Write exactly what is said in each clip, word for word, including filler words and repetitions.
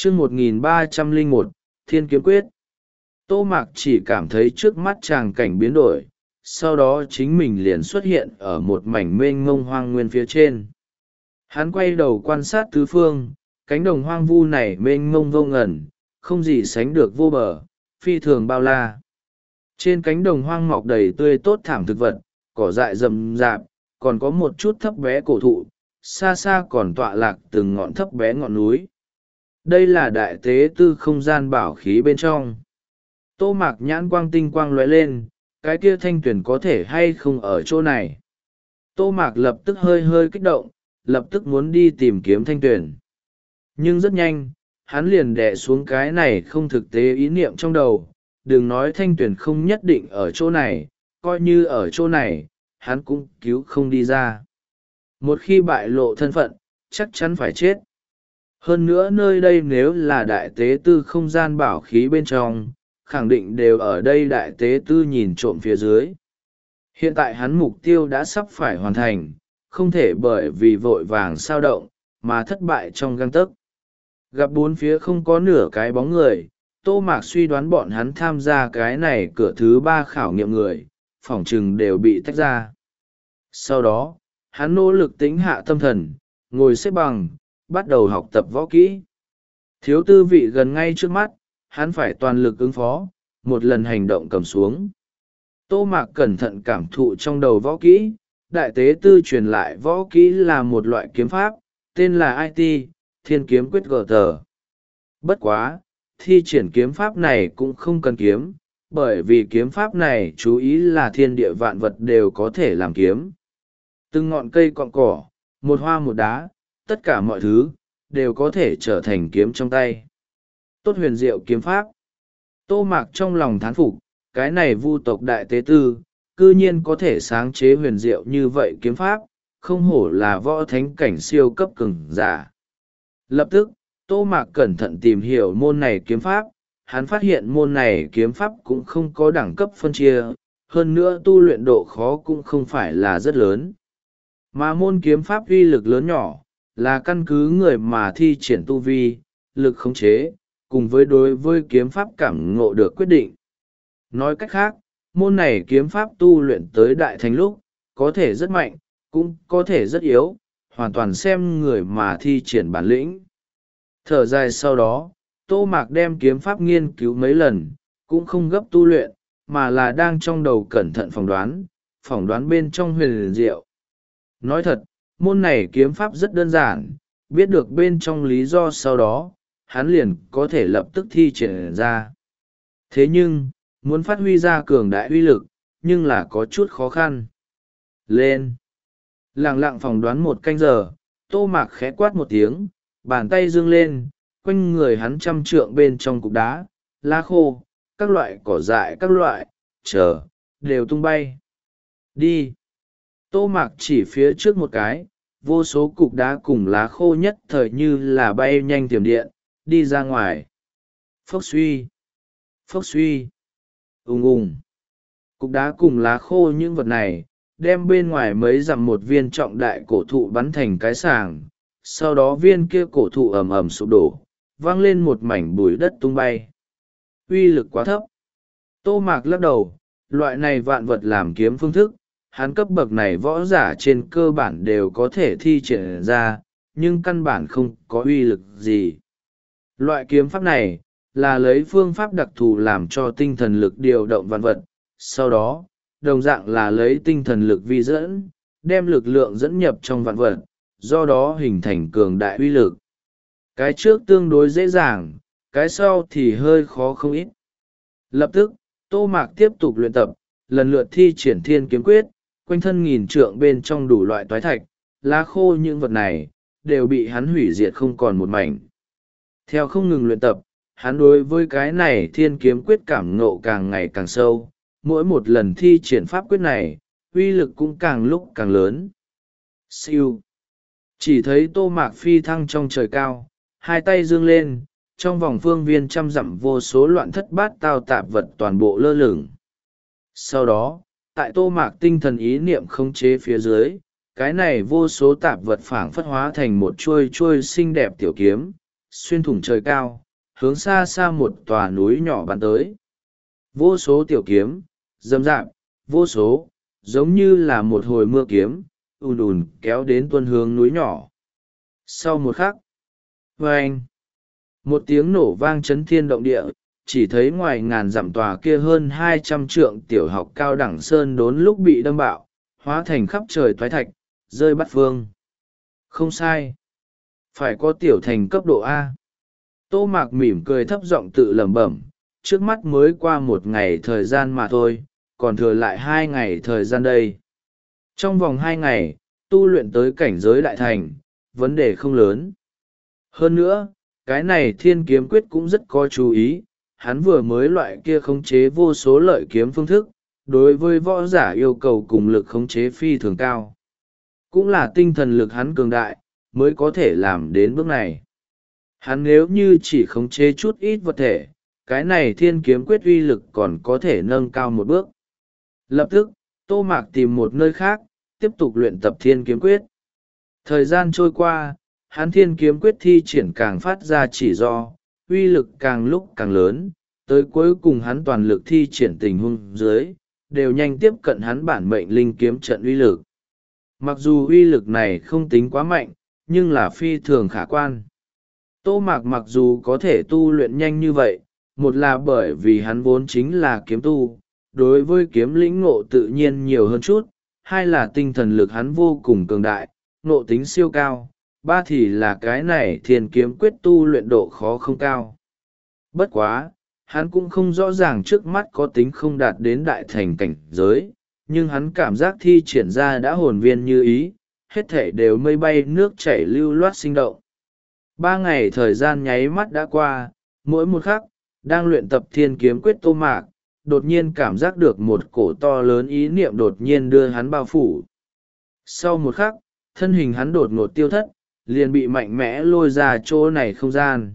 chương một nghìn ba trăm lẻ một, Thiên Kiếm Quyết. Tô Mạc chỉ cảm thấy trước mắt tràng cảnh biến đổi, sau đó chính mình liền xuất hiện ở một mảnh mênh mông hoang nguyên phía trên. Hắn quay đầu quan sát tứ phương, cánh đồng hoang vu này mênh mông vô ngần, không gì sánh được vô bờ, phi thường bao la. Trên cánh đồng hoang mọc đầy tươi tốt thảm thực vật, cỏ dại rậm rạp, còn có một chút thấp bé cổ thụ, xa xa còn tọa lạc từng ngọn thấp bé ngọn núi. Đây là đại tế tư không gian bảo khí bên trong. Tô Mạc nhãn quang tinh quang lóe lên, cái kia thanh tuyển có thể hay không ở chỗ này. Tô Mạc lập tức hơi hơi kích động, lập tức muốn đi tìm kiếm thanh tuyển. Nhưng rất nhanh, hắn liền đè xuống cái này không thực tế ý niệm trong đầu. Đừng nói thanh tuyển không nhất định ở chỗ này, coi như ở chỗ này, hắn cũng cứu không đi ra. Một khi bại lộ thân phận, chắc chắn phải chết. Hơn nữa nơi đây nếu là đại tế tư không gian bảo khí bên trong, khẳng định đều ở đây đại tế tư nhìn trộm phía dưới. Hiện tại hắn mục tiêu đã sắp phải hoàn thành, không thể bởi vì vội vàng sao động, mà thất bại trong gang tấc. Gặp bốn phía không có nửa cái bóng người, Tô Mạc suy đoán bọn hắn tham gia cái này cửa thứ ba khảo nghiệm người, phỏng chừng đều bị tách ra. Sau đó, hắn nỗ lực tĩnh hạ tâm thần, ngồi xếp bằng, bắt đầu học tập võ kỹ. Thiếu tư vị gần ngay trước mắt, hắn phải toàn lực ứng phó, một lần hành động cầm xuống. Tô Mạc cẩn thận cảm thụ trong đầu võ kỹ, đại tế tư truyền lại võ kỹ là một loại kiếm pháp, tên là i tê, Thiên Kiếm Quyết gờ tờ. Bất quá, thi triển kiếm pháp này cũng không cần kiếm, bởi vì kiếm pháp này chú ý là thiên địa vạn vật đều có thể làm kiếm. Từng ngọn cây cọn cỏ, một hoa một đá, tất cả mọi thứ, đều có thể trở thành kiếm trong tay. Tốt huyền diệu kiếm pháp. Tô Mạc trong lòng thán phục, cái này vu tộc đại tế tư, cư nhiên có thể sáng chế huyền diệu như vậy kiếm pháp, không hổ là võ thánh cảnh siêu cấp cường giả. Lập tức, Tô Mạc cẩn thận tìm hiểu môn này kiếm pháp, hắn phát hiện môn này kiếm pháp cũng không có đẳng cấp phân chia, hơn nữa tu luyện độ khó cũng không phải là rất lớn. Mà môn kiếm pháp uy lực lớn nhỏ, là căn cứ người mà thi triển tu vi, lực khống chế, cùng với đối với kiếm pháp cảm ngộ được quyết định. Nói cách khác, môn này kiếm pháp tu luyện tới đại thánh lúc, có thể rất mạnh, cũng có thể rất yếu, hoàn toàn xem người mà thi triển bản lĩnh. Thở dài sau đó, Tô Mạc đem kiếm pháp nghiên cứu mấy lần, cũng không gấp tu luyện, mà là đang trong đầu cẩn thận phỏng đoán, phỏng đoán bên trong huyền diệu. Nói thật, môn này kiếm pháp rất đơn giản, biết được bên trong lý do sau đó, hắn liền có thể lập tức thi triển ra. Thế nhưng, muốn phát huy ra cường đại uy lực, nhưng là có chút khó khăn. Lên! Lặng lặng phỏng đoán một canh giờ, Tô Mạc khẽ quát một tiếng, bàn tay dương lên, quanh người hắn trăm trượng bên trong cục đá, lá khô, các loại cỏ dại các loại, chờ, đều tung bay. Đi! Tô Mạc chỉ phía trước một cái, vô số cục đá cùng lá khô nhất thời như là bay nhanh tiềm điện, đi ra ngoài. Phốc suy! Phốc suy! Ùng ùng! Cục đá cùng lá khô những vật này, đem bên ngoài mấy dặm một viên trọng đại cổ thụ bắn thành cái sàng, sau đó viên kia cổ thụ ầm ầm sụp đổ, vang lên một mảnh bụi đất tung bay. Uy lực quá thấp. Tô Mạc lắc đầu, loại này vạn vật làm kiếm phương thức, hắn cấp bậc này võ giả trên cơ bản đều có thể thi triển ra, nhưng căn bản không có uy lực gì. Loại kiếm pháp này, là lấy phương pháp đặc thù làm cho tinh thần lực điều động vạn vật, sau đó, đồng dạng là lấy tinh thần lực vi dẫn, đem lực lượng dẫn nhập trong vạn vật, do đó hình thành cường đại uy lực. Cái trước tương đối dễ dàng, cái sau thì hơi khó không ít. Lập tức, Tô Mạc tiếp tục luyện tập, lần lượt thi triển Thiên Kiếm Quyết, quanh thân nghìn trượng bên trong đủ loại toái thạch, lá khô những vật này, đều bị hắn hủy diệt không còn một mảnh. Theo không ngừng luyện tập, hắn đối với cái này Thiên Kiếm Quyết cảm ngộ càng ngày càng sâu, mỗi một lần thi triển pháp quyết này, uy lực cũng càng lúc càng lớn. Siêu! Chỉ thấy Tô Mạc phi thăng trong trời cao, hai tay dương lên, trong vòng phương viên trăm dặm vô số loạn thất bát tao tạp vật toàn bộ lơ lửng. Sau đó, tại Tô Mạc tinh thần ý niệm khống chế phía dưới, cái này vô số tạp vật phảng phất hóa thành một chuôi chuôi xinh đẹp tiểu kiếm, xuyên thủng trời cao, hướng xa xa một tòa núi nhỏ bắn tới. Vô số tiểu kiếm, rậm rạp, vô số, giống như là một hồi mưa kiếm, ùn ùn kéo đến tuân hướng núi nhỏ. Sau một khắc, vâng, một tiếng nổ vang chấn thiên động địa, chỉ thấy ngoài ngàn dặm tòa kia hơn hai trăm trượng tiểu học cao đẳng sơn đốn lúc bị đâm bạo, hóa thành khắp trời toái thạch, rơi bát phương. Không sai, phải có tiểu thành cấp độ A. Tô Mạc mỉm cười thấp giọng tự lẩm bẩm, trước mắt mới qua một ngày thời gian mà thôi, còn thừa lại hai ngày thời gian đây. Trong vòng hai ngày, tu luyện tới cảnh giới đại thành, vấn đề không lớn. Hơn nữa, cái này thiên kiếm quyết cũng rất có chú ý, hắn vừa mới loại kia khống chế vô số lợi kiếm phương thức, đối với võ giả yêu cầu cùng lực khống chế phi thường cao. Cũng là tinh thần lực hắn cường đại, mới có thể làm đến bước này. Hắn nếu như chỉ khống chế chút ít vật thể, cái này thiên kiếm quyết uy lực còn có thể nâng cao một bước. Lập tức, Tô Mạc tìm một nơi khác, tiếp tục luyện tập thiên kiếm quyết. Thời gian trôi qua, hắn thiên kiếm quyết thi triển càng phát ra chỉ do, uy lực càng lúc càng lớn, tới cuối cùng hắn toàn lực thi triển tình huống dưới, đều nhanh tiếp cận hắn bản mệnh linh kiếm trận uy lực. Mặc dù uy lực này không tính quá mạnh, nhưng là phi thường khả quan. Tô Mạc mặc dù có thể tu luyện nhanh như vậy, một là bởi vì hắn vốn chính là kiếm tu, đối với kiếm lĩnh ngộ tự nhiên nhiều hơn chút, hai là tinh thần lực hắn vô cùng cường đại, ngộ tính siêu cao, ba thì là cái này thiên kiếm quyết tu luyện độ khó không cao. Bất quá, hắn cũng không rõ ràng trước mắt có tính không đạt đến đại thành cảnh giới, nhưng hắn cảm giác thi triển ra đã hồn viên như ý, hết thể đều mây bay nước chảy lưu loát sinh động. Ba ngày thời gian nháy mắt đã qua, mỗi một khắc, đang luyện tập thiên kiếm quyết Tô Mạc, đột nhiên cảm giác được một cổ to lớn ý niệm đột nhiên đưa hắn bao phủ. Sau một khắc, thân hình hắn đột ngột tiêu thất, liền bị mạnh mẽ lôi ra chỗ này không gian.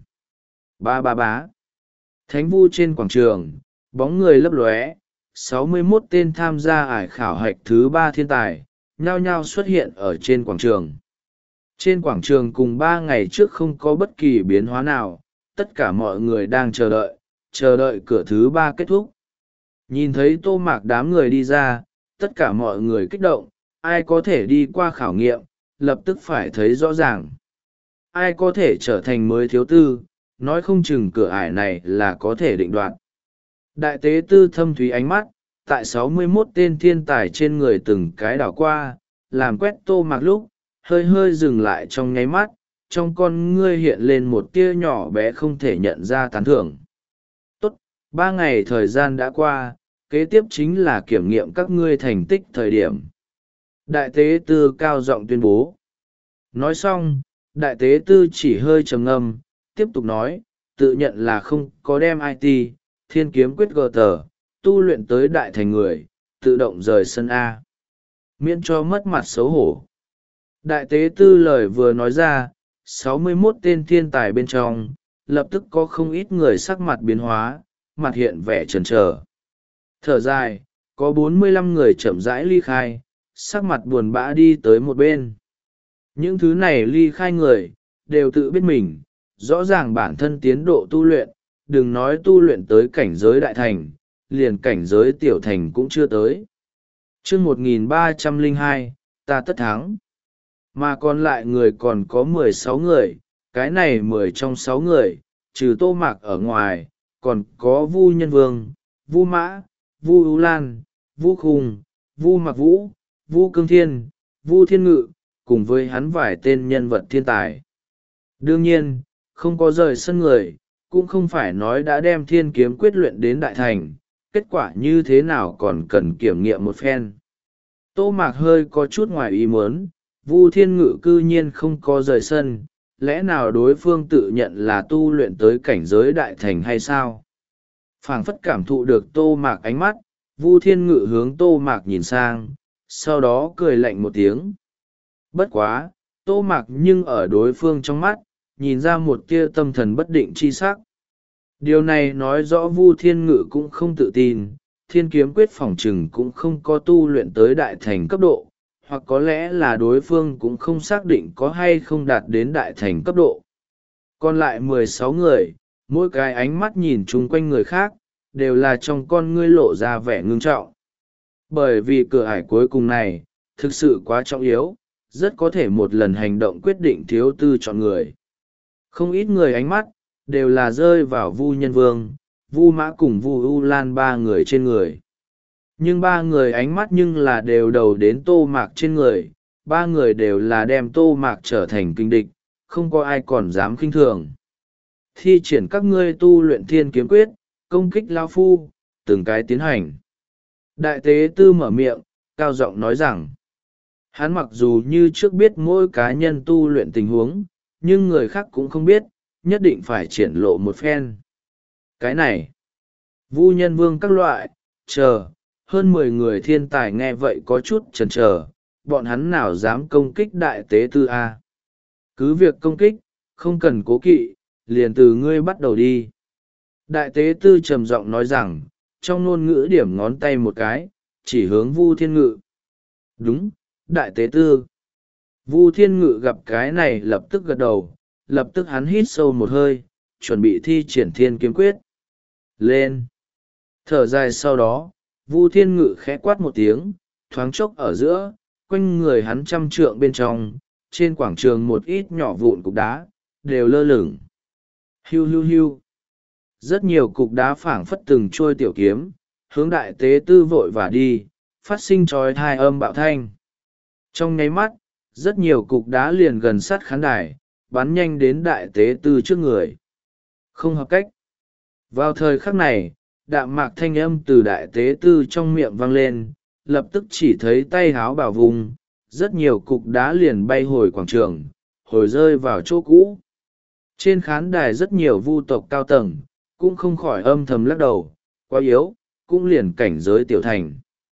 Ba ba bá. Thánh vu trên quảng trường, bóng người lấp lóe, sáu mươi mốt tên tham gia ải khảo hạch thứ ba thiên tài, nhao nhao xuất hiện ở trên quảng trường. Trên quảng trường cùng ba ngày trước không có bất kỳ biến hóa nào, tất cả mọi người đang chờ đợi, chờ đợi cửa thứ ba kết thúc. Nhìn thấy Tô Mạc đám người đi ra, tất cả mọi người kích động, ai có thể đi qua khảo nghiệm, lập tức phải thấy rõ ràng. Ai có thể trở thành mới thiếu tư, nói không chừng cửa ải này là có thể định đoạt. Đại tế tư thâm thúy ánh mắt, tại sáu mươi mốt tên thiên tài trên người từng cái đảo qua, làm quét Tô Mạc lúc, hơi hơi dừng lại trong nháy mắt, trong con ngươi hiện lên một tia nhỏ bé không thể nhận ra tán thưởng. Tốt, ba ngày thời gian đã qua, kế tiếp chính là kiểm nghiệm các ngươi thành tích thời điểm. Đại tế tư cao giọng tuyên bố. Nói xong, đại tế tư chỉ hơi trầm ngâm, tiếp tục nói, tự nhận là không có đem i tê, thiên kiếm quyết gờ tờ, tu luyện tới đại thành người, tự động rời sân A. Miễn cho mất mặt xấu hổ. Đại tế tư lời vừa nói ra, sáu mươi mốt tên thiên tài bên trong, lập tức có không ít người sắc mặt biến hóa, mặt hiện vẻ chần chờ. Thở dài, có bốn mươi lăm người chậm rãi ly khai, sắc mặt buồn bã đi tới một bên. Những thứ này ly khai người, đều tự biết mình, rõ ràng bản thân tiến độ tu luyện, đừng nói tu luyện tới cảnh giới đại thành, liền cảnh giới tiểu thành cũng chưa tới. chương một nghìn ba trăm lẻ hai, ta tất thắng. Mà còn lại người còn có mười sáu người, cái này mười trong sáu người, trừ Tô Mạc ở ngoài, còn có Vu Nhân Vương, Vu Mã, Vu Ú Lan, Vu Khung, Vu Mạc Vũ, Vu Cương Thiên, Vu Thiên Ngự, cùng với hắn vài tên nhân vật thiên tài. Đương nhiên, không có rời sân người, cũng không phải nói đã đem thiên kiếm quyết luyện đến đại thành, kết quả như thế nào còn cần kiểm nghiệm một phen. Tô Mạc hơi có chút ngoài ý muốn, Vu Thiên Ngự cư nhiên không có rời sân, lẽ nào đối phương tự nhận là tu luyện tới cảnh giới đại thành hay sao? Phảng phất cảm thụ được Tô Mạc ánh mắt, Vu Thiên Ngự hướng Tô Mạc nhìn sang, sau đó cười lạnh một tiếng. Bất quá, Tô Mạc nhưng ở đối phương trong mắt, nhìn ra một tia tâm thần bất định chi sắc. Điều này nói rõ Vu Thiên Ngự cũng không tự tin, thiên kiếm quyết phỏng chừng cũng không có tu luyện tới đại thành cấp độ, hoặc có lẽ là đối phương cũng không xác định có hay không đạt đến đại thành cấp độ. Còn lại mười sáu người, mỗi cái ánh mắt nhìn chung quanh người khác đều là trong con ngươi lộ ra vẻ ngưng trọng. Bởi vì cửa ải cuối cùng này thực sự quá trọng yếu, rất có thể một lần hành động quyết định thiếu tư chọn người. Không ít người ánh mắt đều là rơi vào Vu Nhân Vương, Vu Mã cùng Vu U Lan ba người trên người. Nhưng ba người ánh mắt nhưng là đều đầu đến Tô Mạc trên người, ba người đều là đem Tô Mạc trở thành kình địch, không có ai còn dám khinh thường. Thi triển các ngươi tu luyện thiên kiếm quyết, công kích lao phu, từng cái tiến hành. Đại tế tư mở miệng, cao giọng nói rằng, hắn mặc dù như trước biết mỗi cá nhân tu luyện tình huống, nhưng người khác cũng không biết, nhất định phải triển lộ một phen. Cái này, Vu Nhân Vương các loại, chờ, hơn mười người thiên tài nghe vậy có chút chần chờ, bọn hắn nào dám công kích đại tế tư a? Cứ việc công kích, không cần cố kỵ, liền từ ngươi bắt đầu đi. Đại tế tư trầm giọng nói rằng, trong ngôn ngữ điểm ngón tay một cái, chỉ hướng Vu Thiên Ngự. Đúng, đại tế tư. Vu Thiên Ngự gặp cái này lập tức gật đầu, lập tức hắn hít sâu một hơi, chuẩn bị thi triển thiên kiếm quyết. Lên. Thở dài sau đó, Vu Thiên Ngự khẽ quát một tiếng, thoáng chốc ở giữa, quanh người hắn trăm trượng bên trong, trên quảng trường một ít nhỏ vụn cục đá, đều lơ lửng. Hiu hiu hiu. Rất nhiều cục đá phảng phất từng trôi tiểu kiếm, hướng đại tế tư vội và đi, phát sinh trói thai âm bạo thanh. Trong nháy mắt, rất nhiều cục đá liền gần sát khán đài, bắn nhanh đến đại tế tư trước người. Không hợp cách. Vào thời khắc này, đạm mạc thanh âm từ đại tế tư trong miệng vang lên, lập tức chỉ thấy tay háo bảo vùng, rất nhiều cục đá liền bay hồi quảng trường, hồi rơi vào chỗ cũ. Trên khán đài rất nhiều vu tộc cao tầng, cũng không khỏi âm thầm lắc đầu, quá yếu, cũng liền cảnh giới tiểu thành.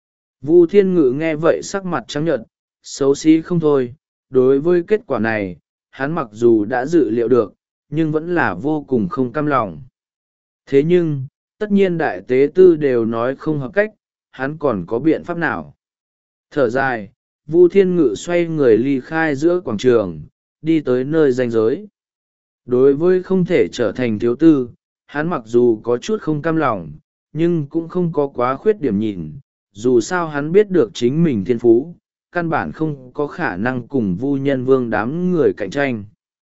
Vu Thiên Ngự nghe vậy sắc mặt trắng nhợt, xấu xí không thôi, đối với kết quả này, hắn mặc dù đã dự liệu được, nhưng vẫn là vô cùng không cam lòng. Thế nhưng, tất nhiên đại tế tư đều nói không hợp cách, hắn còn có biện pháp nào? Thở dài, Vu Thiên Ngự xoay người ly khai giữa quảng trường, đi tới nơi ranh giới. Đối với không thể trở thành thiếu tư, hắn mặc dù có chút không cam lòng, nhưng cũng không có quá khuyết điểm nhìn, dù sao hắn biết được chính mình thiên phú, căn bản không có khả năng cùng Vu Nhân Vương đám người cạnh tranh.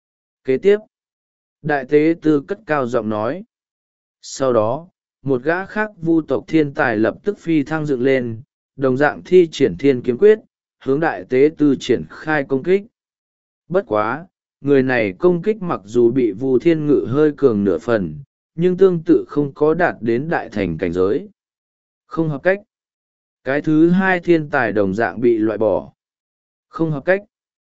Kế tiếp, đại tế tư cất cao giọng nói. Sau đó, một gã khác vu tộc thiên tài lập tức phi thăng dựng lên, đồng dạng thi triển thiên kiếm quyết, hướng đại tế tư triển khai công kích. Bất quá, người này công kích mặc dù bị Vu Thiên Ngự hơi cường nửa phần, nhưng tương tự không có đạt đến đại thành cảnh giới. Không hợp cách. Cái thứ hai thiên tài đồng dạng bị loại bỏ. Không hợp cách.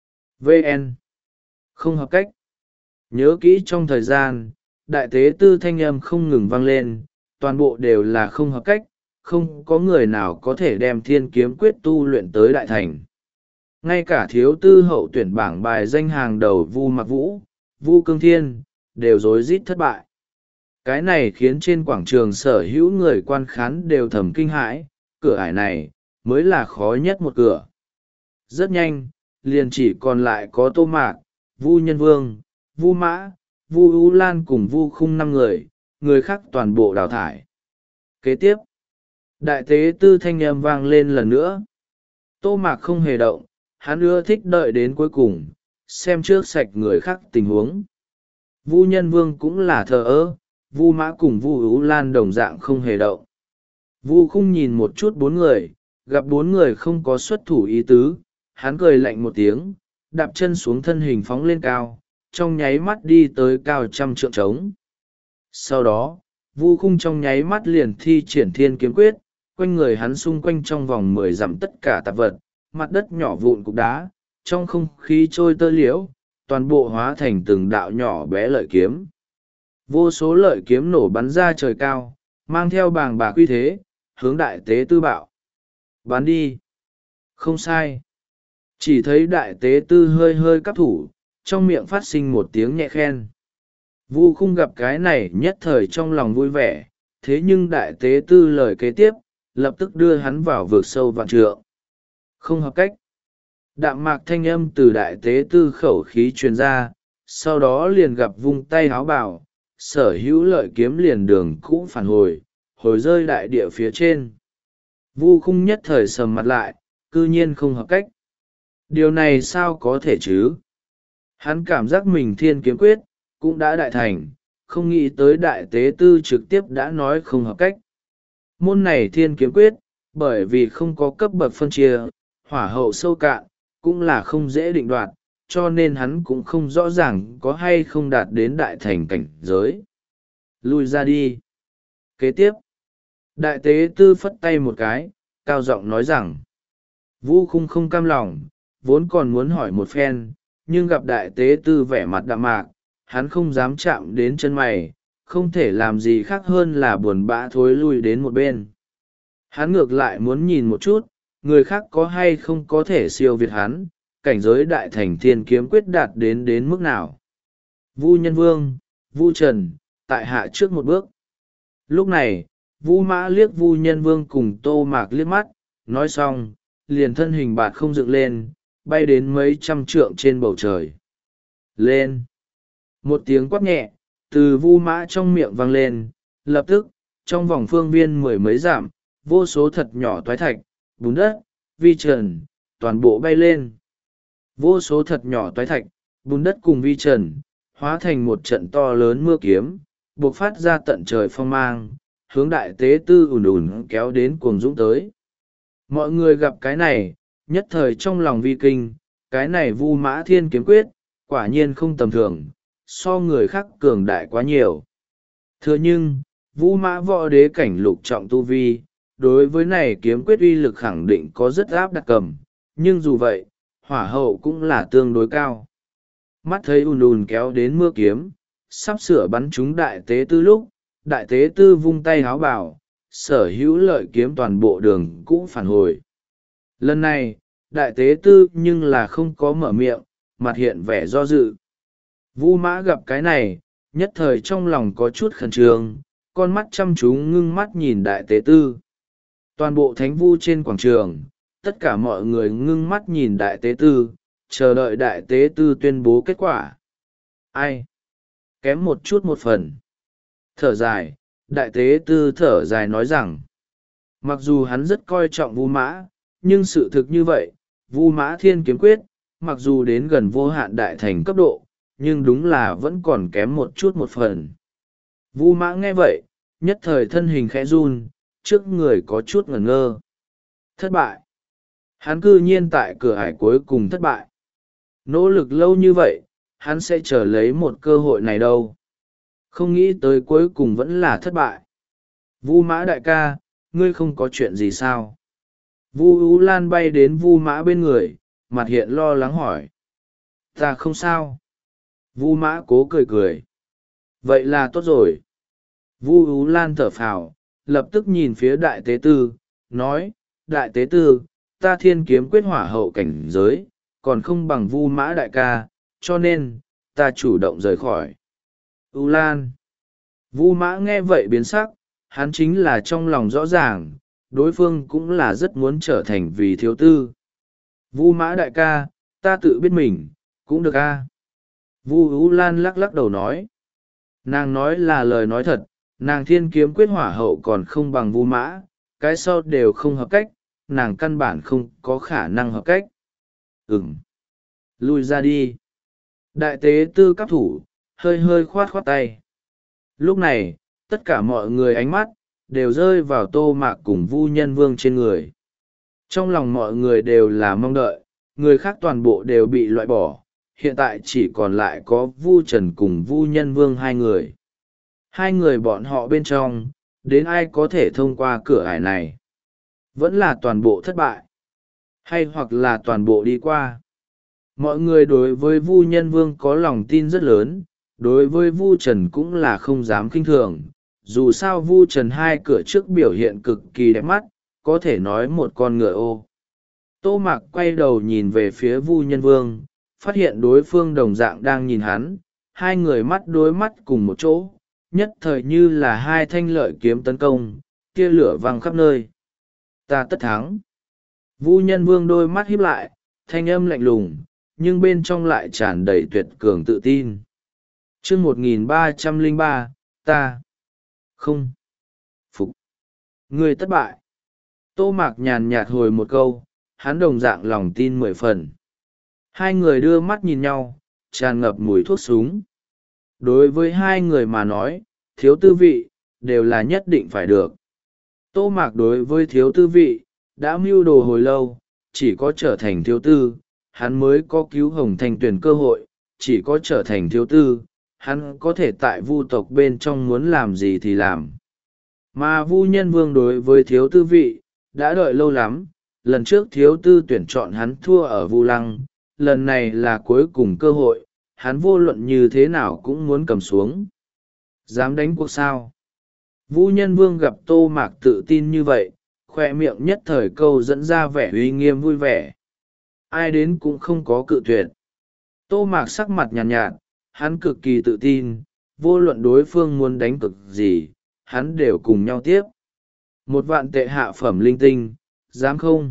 vê en. Không hợp cách. Nhớ kỹ trong thời gian, đại tế tư thanh âm không ngừng vang lên, toàn bộ đều là không hợp cách, không có người nào có thể đem thiên kiếm quyết tu luyện tới đại thành. Ngay cả thiếu tư hậu tuyển bảng bài danh hàng đầu Vu Mặc Vũ, Vu Cương Thiên, đều rối rít thất bại. Cái này khiến trên quảng trường sở hữu người quan khán đều thầm kinh hãi, cửa ải này mới là khó nhất một cửa. Rất nhanh, liền chỉ còn lại có Tô Mạc, Vu Nhân Vương, Vu Mã, Vu U Lan cùng Vu Khung năm người, người khác toàn bộ đào thải. Kế tiếp, đại tế tư thanh âm vang lên lần nữa. Tô Mạc không hề động, hắn ưa thích đợi đến cuối cùng, xem trước sạch người khác tình huống. Vu Nhân Vương cũng là thờ ơ, Vu Mã cùng Vu U Lan đồng dạng không hề động. Vu Khung nhìn một chút bốn người, gặp bốn người không có xuất thủ ý tứ, hắn cười lạnh một tiếng, đạp chân xuống thân hình phóng lên cao, trong nháy mắt đi tới cao trăm trượng trống. Sau đó, Vu Khung trong nháy mắt liền thi triển thiên kiếm quyết, quanh người hắn xung quanh trong vòng mười dặm tất cả tạp vật, mặt đất nhỏ vụn cục đá, trong không khí trôi tơ liễu, toàn bộ hóa thành từng đạo nhỏ bé lợi kiếm. Vô số lợi kiếm nổ bắn ra trời cao, mang theo bàng bạc uy thế, hướng đại tế tư bạo. Bắn đi. Không sai. Chỉ thấy đại tế tư hơi hơi cắp thủ, trong miệng phát sinh một tiếng nhẹ khen. Vu Khung gặp cái này nhất thời trong lòng vui vẻ, thế nhưng đại tế tư lời kế tiếp, lập tức đưa hắn vào vực sâu vạn trượng. Không hợp cách. Đạm mạc thanh âm từ đại tế tư khẩu khí truyền ra, sau đó liền gặp vung tay háo bảo, sở hữu lợi kiếm liền đường cũ phản hồi, hồi rơi đại địa phía trên. Vu Khung nhất thời sầm mặt lại, cư nhiên không hợp cách. Điều này sao có thể chứ? Hắn cảm giác mình thiên kiếm quyết cũng đã đại thành, không nghĩ tới đại tế tư trực tiếp đã nói không hợp cách. Môn này thiên kiếm quyết, bởi vì không có cấp bậc phân chia, hỏa hậu sâu cạn, cũng là không dễ định đoạt, cho nên hắn cũng không rõ ràng có hay không đạt đến đại thành cảnh giới. Lui ra đi. Kế tiếp, đại tế tư phất tay một cái, cao giọng nói rằng, Vu Khung không cam lòng, vốn còn muốn hỏi một phen, nhưng gặp đại tế tư vẻ mặt đạm mạc, hắn không dám chạm đến chân mày, không thể làm gì khác hơn là buồn bã thối lui đến một bên. Hắn ngược lại muốn nhìn một chút, người khác có hay không có thể siêu việt hắn, cảnh giới đại thành thiên kiếm quyết đạt đến đến mức nào. Vu Nhân Vương, Vu Trần, tại hạ trước một bước. Lúc này, Vu Mã liếc Vu Nhân Vương cùng Tô Mạc liếc mắt, nói xong, liền thân hình bạt không dựng lên, bay đến mấy trăm trượng trên bầu trời. Lên! Một tiếng quát nhẹ, từ Vu Mã trong miệng vang lên, lập tức, trong vòng phương viên mười mấy dặm, vô số thật nhỏ toái thạch, bùn đất, vi trần, toàn bộ bay lên. Vô số thật nhỏ toái thạch, bùn đất cùng vi trần, hóa thành một trận to lớn mưa kiếm, buộc phát ra tận trời phong mang, hướng đại tế tư ùn ùn kéo đến cuồng dũng tới. Mọi người gặp cái này, nhất thời trong lòng vi kinh, cái này Vu Mã thiên kiếm quyết, quả nhiên không tầm thường, so người khác cường đại quá nhiều. Thừa nhưng, Vu Mã võ đế cảnh lục trọng tu vi, đối với này kiếm quyết uy lực khẳng định có rất áp đặt cầm, nhưng dù vậy, hỏa hậu cũng là tương đối cao. Mắt thấy ùn ùn kéo đến mưa kiếm, sắp sửa bắn trúng đại tế tư lúc, đại tế tư vung tay háo bảo, sở hữu lợi kiếm toàn bộ đường cũ phản hồi. Lần này, đại tế tư nhưng là không có mở miệng, mặt hiện vẻ do dự. Vu Mã gặp cái này, nhất thời trong lòng có chút khẩn trương, con mắt chăm chú ngưng mắt nhìn đại tế tư. Toàn bộ thánh vu trên quảng trường, tất cả mọi người ngưng mắt nhìn đại tế tư, chờ đợi đại tế tư tuyên bố kết quả. Ai? Kém một chút một phần. Thở dài, đại tế tư thở dài nói rằng, mặc dù hắn rất coi trọng Vu Mã, nhưng sự thực như vậy, Vu Mã thiên kiếm quyết, mặc dù đến gần vô hạn đại thành cấp độ, nhưng đúng là vẫn còn kém một chút một phần. Vu Mã nghe vậy, nhất thời thân hình khẽ run, trước người có chút ngẩn ngơ. Thất bại. Hắn cư nhiên tại cửa ải cuối cùng thất bại. Nỗ lực lâu như vậy, hắn sẽ chờ lấy một cơ hội này đâu. Không nghĩ tới cuối cùng vẫn là thất bại. Vu Mã đại ca, ngươi không có chuyện gì sao? Vu Ú Lan bay đến Vu Mã bên người, mặt hiện lo lắng hỏi. Ta không sao. Vu Mã cố cười cười. Vậy là tốt rồi. Vu Ú Lan thở phào, lập tức nhìn phía đại tế tư, nói, đại tế tư, ta thiên kiếm quyết hỏa hậu cảnh giới, còn không bằng Vu Mã đại ca, cho nên, ta chủ động rời khỏi. Ú Lan. Vu Mã nghe vậy biến sắc, hắn chính là trong lòng rõ ràng, đối phương cũng là rất muốn trở thành vì thiếu tư. Vu Mã đại ca, ta tự biết mình, cũng được a. Vu Ú Lan lắc lắc đầu nói. Nàng nói là lời nói thật, nàng thiên kiếm quyết hỏa hậu còn không bằng Vu Mã, cái sau đều không hợp cách, nàng căn bản không có khả năng hợp cách. Ừm. Lui ra đi. Đại tế tư cấp thủ, hơi hơi khoát khoát tay. Lúc này, tất cả mọi người ánh mắt, đều rơi vào Tô Mạc cùng Vu Nhân Vương trên người. Trong lòng mọi người đều là mong đợi, người khác toàn bộ đều bị loại bỏ, hiện tại chỉ còn lại có Vu Trần cùng Vu Nhân Vương hai người. Hai người bọn họ bên trong, đến ai có thể thông qua cửa ải này? Vẫn là toàn bộ thất bại, hay hoặc là toàn bộ đi qua. Mọi người đối với Vu Nhân Vương có lòng tin rất lớn, đối với Vu Trần cũng là không dám khinh thường. Dù sao Vu Trần hai cửa trước biểu hiện cực kỳ đẹp mắt, có thể nói một con ngựa ô. Tô Mạc quay đầu nhìn về phía Vu Nhân Vương, phát hiện đối phương đồng dạng đang nhìn hắn, hai người mắt đối mắt cùng một chỗ, nhất thời như là hai thanh lợi kiếm tấn công, tia lửa văng khắp nơi. Ta tất thắng. Vu Nhân Vương đôi mắt híp lại, thanh âm lạnh lùng, nhưng bên trong lại tràn đầy tuyệt cường tự tin. Chương một nghìn ba trăm lẻ ba, ta không phục, ngươi thất bại. Tô Mạc nhàn nhạt hồi một câu, hắn đồng dạng lòng tin mười phần. Hai người đưa mắt nhìn nhau, tràn ngập mùi thuốc súng. Đối với hai người mà nói, thiếu tư vị đều là nhất định phải được. Tô Mạc đối với thiếu tư vị đã mưu đồ hồi lâu, chỉ có trở thành thiếu tư hắn mới có cứu Hồng Thanh Tuyền cơ hội, chỉ có trở thành thiếu tư hắn có thể tại vu tộc bên trong muốn làm gì thì làm. Mà Vu Nhân Vương đối với thiếu tư vị đã đợi lâu lắm, lần trước thiếu tư tuyển chọn hắn thua ở Vu Lăng, lần này là cuối cùng cơ hội, hắn vô luận như thế nào cũng muốn cầm xuống. Dám đánh cuộc sao? Vu Nhân Vương gặp Tô Mạc tự tin như vậy, khoe miệng nhất thời câu dẫn ra vẻ uy nghiêm vui vẻ. Ai đến cũng không có cự tuyệt. Tô Mạc sắc mặt nhàn nhạt, nhạt, hắn cực kỳ tự tin, vô luận đối phương muốn đánh cực gì, hắn đều cùng nhau tiếp. Một vạn tệ hạ phẩm linh tinh, dám không?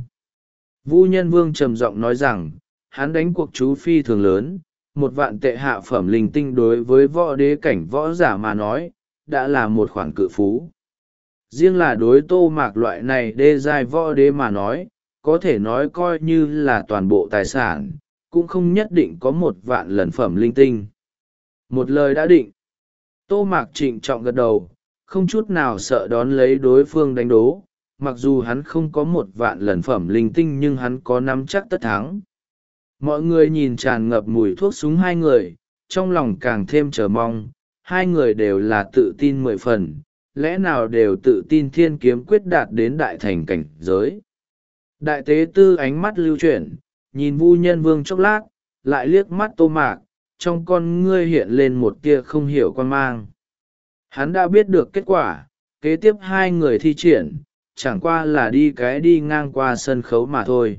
Vu Nhân Vương trầm giọng nói rằng, hắn đánh cuộc chú phi thường lớn, một vạn tệ hạ phẩm linh tinh đối với võ đế cảnh võ giả mà nói, đã là một khoản cự phú. Riêng là đối Tô Mạc loại này đê giai võ đế mà nói, có thể nói coi như là toàn bộ tài sản, cũng không nhất định có một vạn lần phẩm linh tinh. Một lời đã định. Tô Mạc trịnh trọng gật đầu, không chút nào sợ đón lấy đối phương đánh đố, mặc dù hắn không có một vạn lần phẩm linh tinh nhưng hắn có nắm chắc tất thắng. Mọi người nhìn tràn ngập mùi thuốc súng hai người, trong lòng càng thêm chờ mong, hai người đều là tự tin mười phần, lẽ nào đều tự tin thiên kiếm quyết đạt đến đại thành cảnh giới. Đại tế tư ánh mắt lưu chuyển, nhìn Vu Nhân Vương chốc lát, lại liếc mắt Tô Mạc, trong con ngươi hiện lên một tia không hiểu quan mang. Hắn đã biết được kết quả, kế tiếp hai người thi triển, chẳng qua là đi cái đi ngang qua sân khấu mà thôi.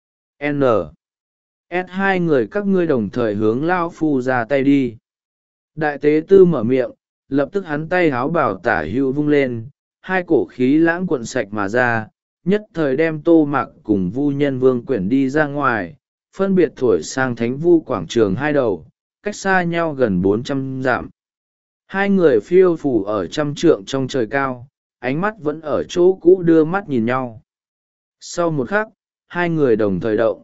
N. S hai người các ngươi đồng thời hướng Lao Phu ra tay đi. Đại tế tư mở miệng, lập tức hắn tay háo bảo tả hữu vung lên, hai cổ khí lãng cuộn sạch mà ra, nhất thời đem Tô Mạc cùng Vu Nhân Vương quyển đi ra ngoài, phân biệt thổi sang Thánh Vu quảng trường hai đầu, cách xa nhau gần bốn trăm dặm. Hai người phiêu phủ ở trăm trượng trong trời cao, ánh mắt vẫn ở chỗ cũ đưa mắt nhìn nhau. Sau một khắc, hai người đồng thời động.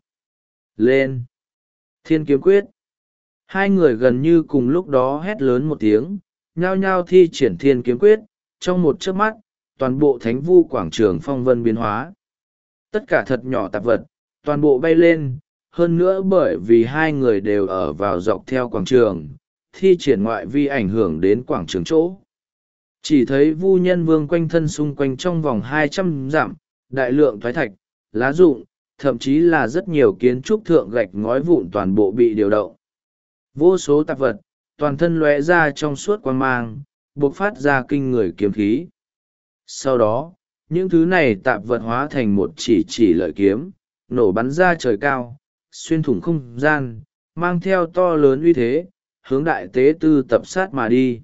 Lên! Thiên kiếm quyết! Hai người gần như cùng lúc đó hét lớn một tiếng, nhao nhao thi triển thiên kiếm quyết, trong một chớp mắt, toàn bộ Thánh Vu quảng trường phong vân biến hóa. Tất cả thật nhỏ tạp vật, toàn bộ bay lên, hơn nữa bởi vì hai người đều ở vào dọc theo quảng trường, thi triển ngoại vi ảnh hưởng đến quảng trường chỗ. Chỉ thấy Vu Nhân Vương quanh thân xung quanh trong vòng hai trăm dặm, đại lượng thoái thạch, lá rụng, thậm chí là rất nhiều kiến trúc thượng gạch ngói vụn toàn bộ bị điều động. Vô số tạp vật, toàn thân lóe ra trong suốt quang mang, bộc phát ra kinh người kiếm khí. Sau đó, những thứ này tạp vật hóa thành một chỉ chỉ lợi kiếm, nổ bắn ra trời cao, xuyên thủng không gian, mang theo to lớn uy thế, hướng đại tế tư tập sát mà đi.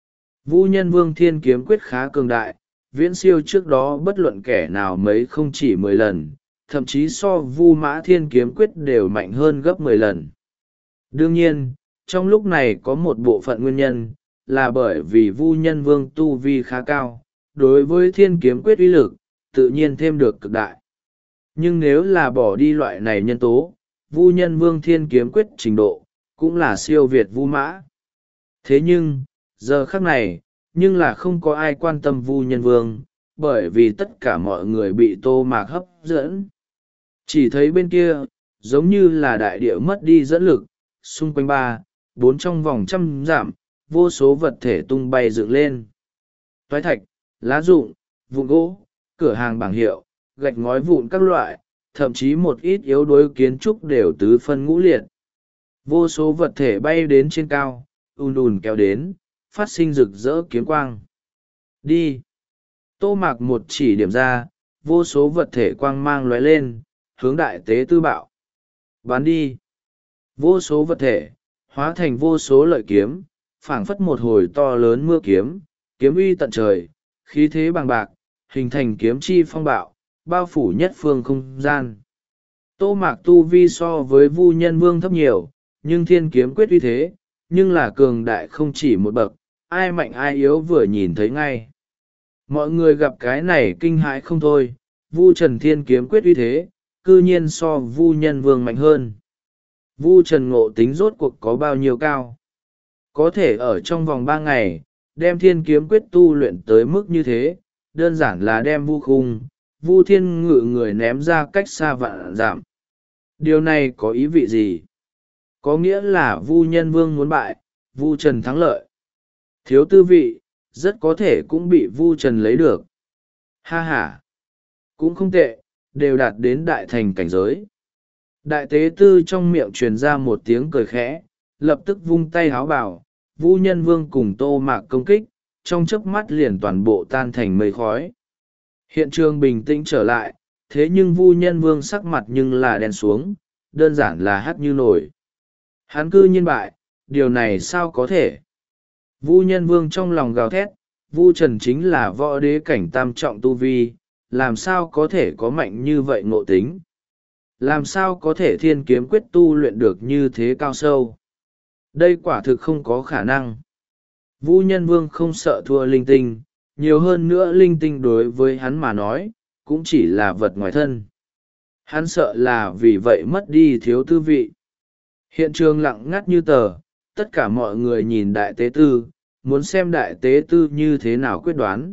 Vu Nhân Vương thiên kiếm quyết khá cường đại, viễn siêu trước đó bất luận kẻ nào mấy không chỉ mười lần, thậm chí so Vu Mã thiên kiếm quyết đều mạnh hơn gấp mười lần. Đương nhiên, trong lúc này có một bộ phận nguyên nhân, là bởi vì Vu Nhân Vương tu vi khá cao, đối với thiên kiếm quyết uy lực, tự nhiên thêm được cực đại. Nhưng nếu là bỏ đi loại này nhân tố, Vu Nhân Vương thiên kiếm quyết trình độ, cũng là siêu việt Vu Mã. Thế nhưng, giờ khắc này, nhưng là không có ai quan tâm Vu Nhân Vương, bởi vì tất cả mọi người bị Tô Mạc hấp dẫn. Chỉ thấy bên kia, giống như là đại địa mất đi dẫn lực, xung quanh ba, bốn trong vòng trăm dặm, vô số vật thể tung bay dựng lên. Toái thạch, lá rụng, vụn gỗ, cửa hàng bảng hiệu, gạch ngói vụn các loại, thậm chí một ít yếu đuối kiến trúc đều tứ phân ngũ liệt. Vô số vật thể bay đến trên cao, ùn ùn kéo đến, phát sinh rực rỡ kiếm quang. Đi! Tô Mạc một chỉ điểm ra, vô số vật thể quang mang lóe lên, hướng đại tế tư bạo. Bắn đi! Vô số vật thể, hóa thành vô số lợi kiếm, phảng phất một hồi to lớn mưa kiếm, kiếm uy tận trời, khí thế bằng bạc, hình thành kiếm chi phong bạo, bao phủ nhất phương không gian. Tô Mạc tu vi so với Vu Nhân Vương thấp nhiều, nhưng thiên kiếm quyết uy thế, nhưng là cường đại không chỉ một bậc, ai mạnh ai yếu vừa nhìn thấy ngay. Mọi người gặp cái này kinh hãi không thôi, Vu Trần thiên kiếm quyết uy thế, cư nhiên so Vu Nhân Vương mạnh hơn. Vu Trần ngộ tính rốt cuộc có bao nhiêu cao? Có thể ở trong vòng ba ngày, đem thiên kiếm quyết tu luyện tới mức như thế, đơn giản là đem Vu Khung, Vu Thiên Ngự người ném ra cách xa vạn dặm. Điều này có ý vị gì? Có nghĩa là Vu Nhân Vương muốn bại, Vu Trần thắng lợi. Thiếu tư vị, rất có thể cũng bị Vu Trần lấy được. Ha ha! Cũng không tệ, đều đạt đến đại thành cảnh giới. Đại tế tư trong miệng truyền ra một tiếng cười khẽ, lập tức vung tay háo bảo, Vu Nhân Vương cùng Tô Mạc công kích, trong chớp mắt liền toàn bộ tan thành mây khói. Hiện trường bình tĩnh trở lại, thế nhưng Vu Nhân Vương sắc mặt nhưng là đen xuống, đơn giản là hắt như nổi. Hắn cư nhiên bại, điều này sao có thể? Vu Nhân Vương trong lòng gào thét, Vu Trần chính là võ đế cảnh tam trọng tu vi, làm sao có thể có mạnh như vậy ngộ tính? Làm sao có thể thiên kiếm quyết tu luyện được như thế cao sâu? Đây quả thực không có khả năng. Vu Nhân Vương không sợ thua linh tinh, nhiều hơn nữa linh tinh đối với hắn mà nói, cũng chỉ là vật ngoài thân. Hắn sợ là vì vậy mất đi thiếu tư vị. Hiện trường lặng ngắt như tờ, tất cả mọi người nhìn đại tế tư, muốn xem đại tế tư như thế nào quyết đoán.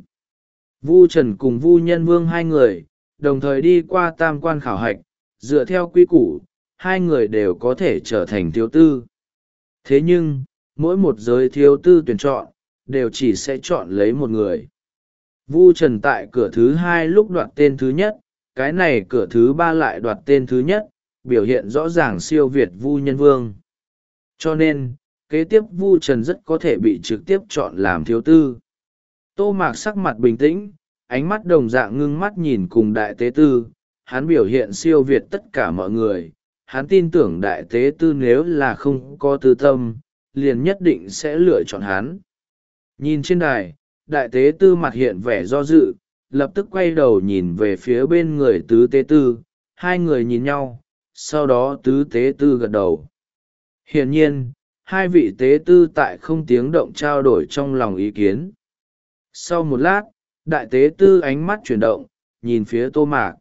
Vu Trần cùng Vu Nhân Vương hai người, đồng thời đi qua tam quan khảo hạch, dựa theo quy củ, hai người đều có thể trở thành thiếu tư. Thế nhưng, mỗi một giới thiếu tư tuyển chọn, đều chỉ sẽ chọn lấy một người. Vu Trần tại cửa thứ hai lúc đoạt tên thứ nhất, cái này cửa thứ ba lại đoạt tên thứ nhất, biểu hiện rõ ràng siêu việt Vu Nhân Vương. Cho nên, kế tiếp Vu Trần rất có thể bị trực tiếp chọn làm thiếu tư. Tô Mạc sắc mặt bình tĩnh, ánh mắt đồng dạng ngưng mắt nhìn cùng đại tế tư, hắn biểu hiện siêu việt tất cả mọi người. Hắn tin tưởng đại tế tư nếu là không có tư tâm, liền nhất định sẽ lựa chọn hắn. Nhìn trên đài, đại tế tư mặt hiện vẻ do dự, lập tức quay đầu nhìn về phía bên người tứ tế tư, hai người nhìn nhau, sau đó tứ tế tư gật đầu. Hiển nhiên, hai vị tế tư tại không tiếng động trao đổi trong lòng ý kiến. Sau một lát, đại tế tư ánh mắt chuyển động, nhìn phía Tô Mạc.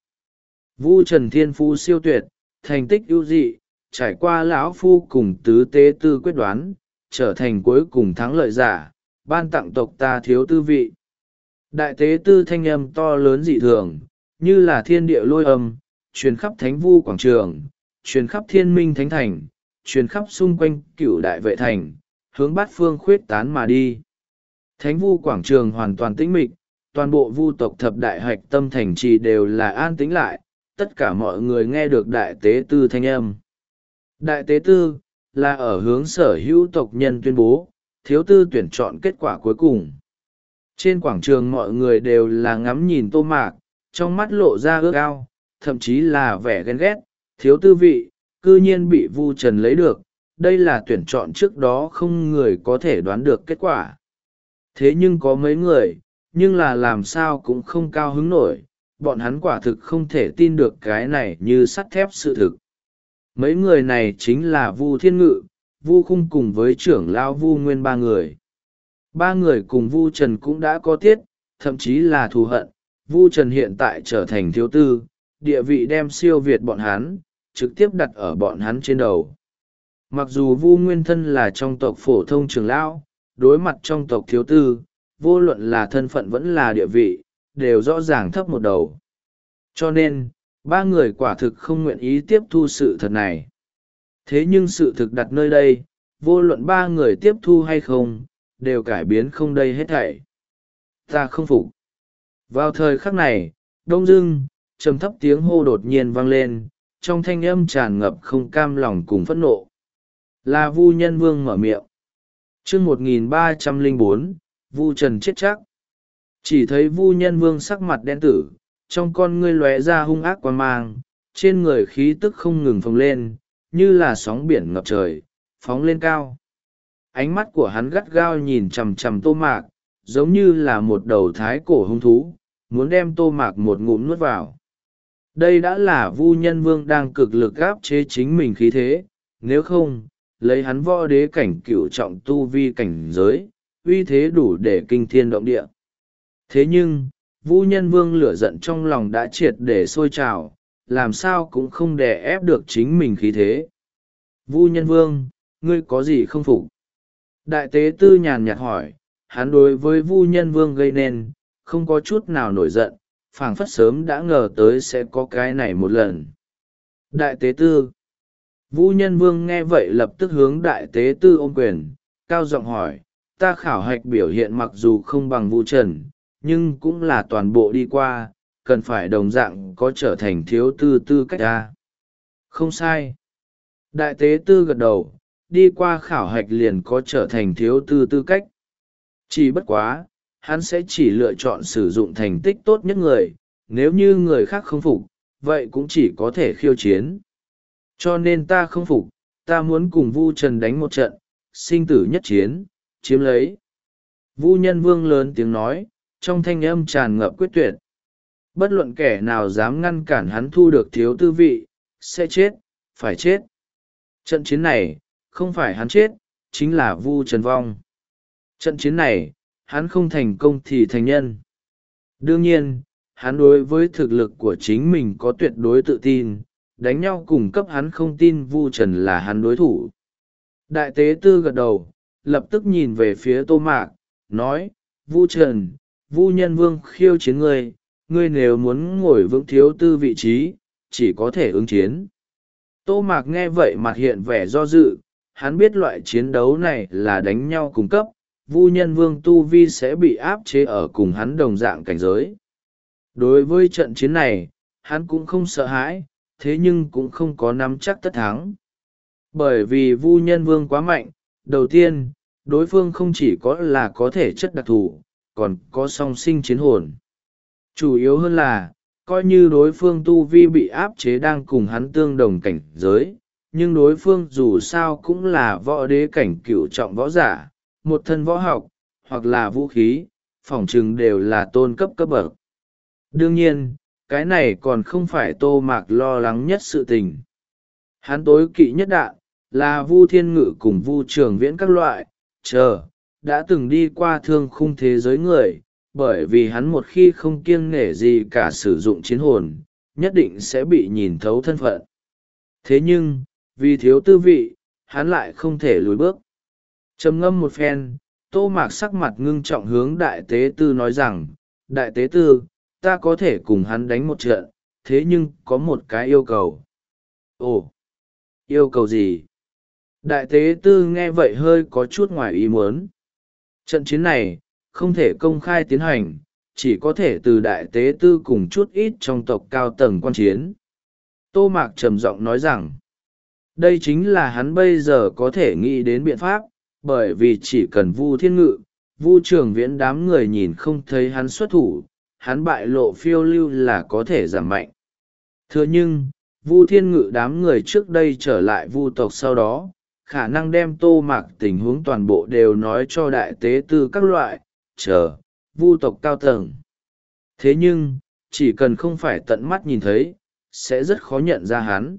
Vu Trần thiên phú siêu tuyệt, thành tích ưu dị, trải qua lão phu cùng tứ tế tư quyết đoán, trở thành cuối cùng thắng lợi giả, ban tặng tộc ta thiếu tư vị. Đại tế tư thanh âm to lớn dị thường, như là thiên địa lôi âm, truyền khắp thánh vu quảng trường, truyền khắp thiên minh thánh thành, truyền khắp xung quanh cửu đại vệ thành, hướng bát phương khuyết tán mà đi. Thánh vu quảng trường hoàn toàn tĩnh mịch, toàn bộ vu tộc thập đại hạch tâm thành trì đều là an tĩnh lại, tất cả mọi người nghe được đại tế tư thanh âm. Đại tế tư, là ở hướng sở hữu tộc nhân tuyên bố, thiếu tư tuyển chọn kết quả cuối cùng. Trên quảng trường mọi người đều là ngắm nhìn Tô Mạc, trong mắt lộ ra ước ao, thậm chí là vẻ ghen ghét, thiếu tư vị, cư nhiên bị Vu Trần lấy được, đây là tuyển chọn trước đó không người có thể đoán được kết quả. Thế nhưng có mấy người, nhưng là làm sao cũng không cao hứng nổi, bọn hắn quả thực không thể tin được cái này như sắt thép sự thực. Mấy người này chính là Vu Thiên Ngự, Vu Khung cùng với trưởng lão Vu Nguyên ba người. Ba người cùng Vu Trần cũng đã có tiết, thậm chí là thù hận. Vu Trần hiện tại trở thành thiếu tư, địa vị đem siêu việt bọn hắn, trực tiếp đặt ở bọn hắn trên đầu. Mặc dù Vu Nguyên thân là trong tộc phổ thông trưởng lão, đối mặt trong tộc thiếu tư, vô luận là thân phận vẫn là địa vị, đều rõ ràng thấp một đầu. Cho nên, ba người quả thực không nguyện ý tiếp thu sự thật này. Thế nhưng sự thực đặt nơi đây, vô luận ba người tiếp thu hay không, đều cải biến không đây hết thảy. Ta không phục. Vào thời khắc này, đông dưng, trầm thấp tiếng hô đột nhiên vang lên, trong thanh âm tràn ngập không cam lòng cùng phẫn nộ. Là Vu Nhân Vương mở miệng. Chương một nghìn ba trăm lẻ bốn, Vu Trần chết chắc. Chỉ thấy Vu Nhân Vương sắc mặt đen tử, trong con ngươi lóe ra hung ác quan mang, trên người khí tức không ngừng phồng lên, như là sóng biển ngập trời, phóng lên cao. Ánh mắt của hắn gắt gao nhìn chằm chằm Tô Mạc, giống như là một đầu thái cổ hung thú, muốn đem Tô Mạc một ngụm nuốt vào. Đây đã là Vu Nhân Vương đang cực lực áp chế chính mình khí thế, nếu không, lấy hắn võ đế cảnh cửu trọng tu vi cảnh giới, uy thế đủ để kinh thiên động địa. Thế nhưng, Vu Nhân Vương lửa giận trong lòng đã triệt để sôi trào, làm sao cũng không đè ép được chính mình khí thế. Vu Nhân Vương, ngươi có gì không phục? Đại tế tư nhàn nhạt hỏi, hắn đối với Vu Nhân Vương gây nên, không có chút nào nổi giận, phảng phất sớm đã ngờ tới sẽ có cái này một lần. Đại tế tư. Vu Nhân Vương nghe vậy lập tức hướng đại tế tư ôm quyền, cao giọng hỏi, ta khảo hạch biểu hiện mặc dù không bằng Vu Trần, nhưng cũng là toàn bộ đi qua, cần phải đồng dạng có trở thành thiếu tư tư cách ta. Không sai. Đại tế tư gật đầu, đi qua khảo hạch liền có trở thành thiếu tư tư cách. Chỉ bất quá, hắn sẽ chỉ lựa chọn sử dụng thành tích tốt nhất người, nếu như người khác không phục, vậy cũng chỉ có thể khiêu chiến. Cho nên ta không phục, ta muốn cùng Vu Trần đánh một trận, sinh tử nhất chiến, chiếm lấy. Vu Nhân Vương lớn tiếng nói, trong thanh âm tràn ngập quyết tuyệt. Bất luận kẻ nào dám ngăn cản hắn thu được thiếu tư vị, sẽ chết, phải chết. Trận chiến này, không phải hắn chết, chính là Vu Trần vong. Trận chiến này, hắn không thành công thì thành nhân. Đương nhiên, hắn đối với thực lực của chính mình có tuyệt đối tự tin, đánh nhau cùng cấp hắn không tin Vu Trần là hắn đối thủ. Đại tế tư gật đầu, lập tức nhìn về phía Tô Mạc, nói, Vu Trần, Vu Nhân Vương khiêu chiến ngươi, ngươi nếu muốn ngồi vững thiếu tư vị trí, chỉ có thể ứng chiến. Tô Mạc nghe vậy mặt hiện vẻ do dự, hắn biết loại chiến đấu này là đánh nhau cùng cấp, Vu Nhân Vương tu vi sẽ bị áp chế ở cùng hắn đồng dạng cảnh giới. Đối với trận chiến này, hắn cũng không sợ hãi, thế nhưng cũng không có nắm chắc tất thắng. Bởi vì Vu Nhân Vương quá mạnh, đầu tiên, đối phương không chỉ có là có thể chất đặc thù, còn có song sinh chiến hồn. Chủ yếu hơn là, coi như đối phương tu vi bị áp chế đang cùng hắn tương đồng cảnh giới, nhưng đối phương dù sao cũng là võ đế cảnh cửu trọng võ giả, một thân võ học, hoặc là vũ khí, phỏng chừng đều là tôn cấp cấp bậc. Đương nhiên, cái này còn không phải Tô Mạc lo lắng nhất sự tình. Hắn tối kỵ nhất đạn, là Vu Thiên Ngự cùng Vu Trường Viễn các loại, chờ, đã từng đi qua thương khung thế giới người, bởi vì hắn một khi không kiêng nể gì cả sử dụng chiến hồn, nhất định sẽ bị nhìn thấu thân phận. Thế nhưng, vì thiếu tư vị, hắn lại không thể lùi bước. Trầm ngâm một phen, Tô Mạc sắc mặt ngưng trọng hướng đại tế tư nói rằng, đại tế tư, ta có thể cùng hắn đánh một trận, thế nhưng có một cái yêu cầu. Ồ, yêu cầu gì? Đại tế tư nghe vậy hơi có chút ngoài ý muốn. Trận chiến này, không thể công khai tiến hành, chỉ có thể từ đại tế tư cùng chút ít trong tộc cao tầng quan chiến. Tô Mạc trầm giọng nói rằng, đây chính là hắn bây giờ có thể nghĩ đến biện pháp, bởi vì chỉ cần Vu Thiên Ngự, Vu Trường Viễn đám người nhìn không thấy hắn xuất thủ, hắn bại lộ phiêu lưu là có thể giảm mạnh. Thừa nhưng, Vu Thiên Ngự đám người trước đây trở lại Vu tộc sau đó, khả năng đem Tô Mạc tình huống toàn bộ đều nói cho đại tế tư các loại, chờ, Vu tộc cao tầng. Thế nhưng, chỉ cần không phải tận mắt nhìn thấy, sẽ rất khó nhận ra hắn.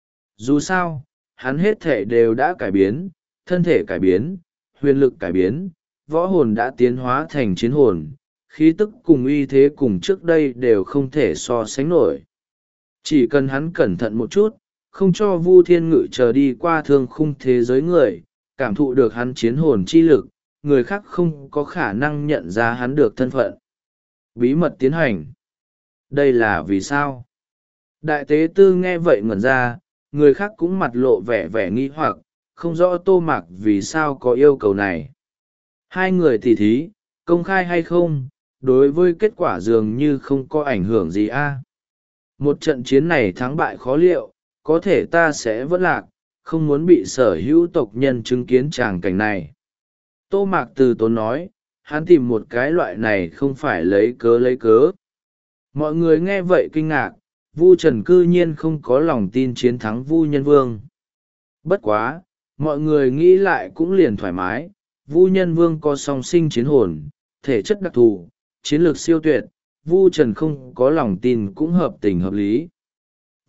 Dù sao, hắn hết thể đều đã cải biến, thân thể cải biến, huyền lực cải biến, võ hồn đã tiến hóa thành chiến hồn, khí tức cùng uy thế cùng trước đây đều không thể so sánh nổi. Chỉ cần hắn cẩn thận một chút, không cho Vu Thiên Ngự chờ đi qua thương khung thế giới người, cảm thụ được hắn chiến hồn chi lực, người khác không có khả năng nhận ra hắn được thân phận. Bí mật tiến hành. Đây là vì sao? Đại tế tư nghe vậy ngẩn ra, người khác cũng mặt lộ vẻ vẻ nghi hoặc, không rõ Tô Mạc vì sao có yêu cầu này. Hai người tỉ thí, công khai hay không, đối với kết quả dường như không có ảnh hưởng gì a. Một trận chiến này thắng bại khó liệu, có thể ta sẽ vẫn lạc, không muốn bị sở hữu tộc nhân chứng kiến tràng cảnh này. Tô Mạc từ tốn nói, hắn tìm một cái loại này không phải lấy cớ lấy cớ. Mọi người nghe vậy kinh ngạc, Vu Trần cư nhiên không có lòng tin chiến thắng Vu Nhân Vương. Bất quá, mọi người nghĩ lại cũng liền thoải mái, Vu Nhân Vương có song sinh chiến hồn, thể chất đặc thù, chiến lược siêu tuyệt, Vu Trần không có lòng tin cũng hợp tình hợp lý.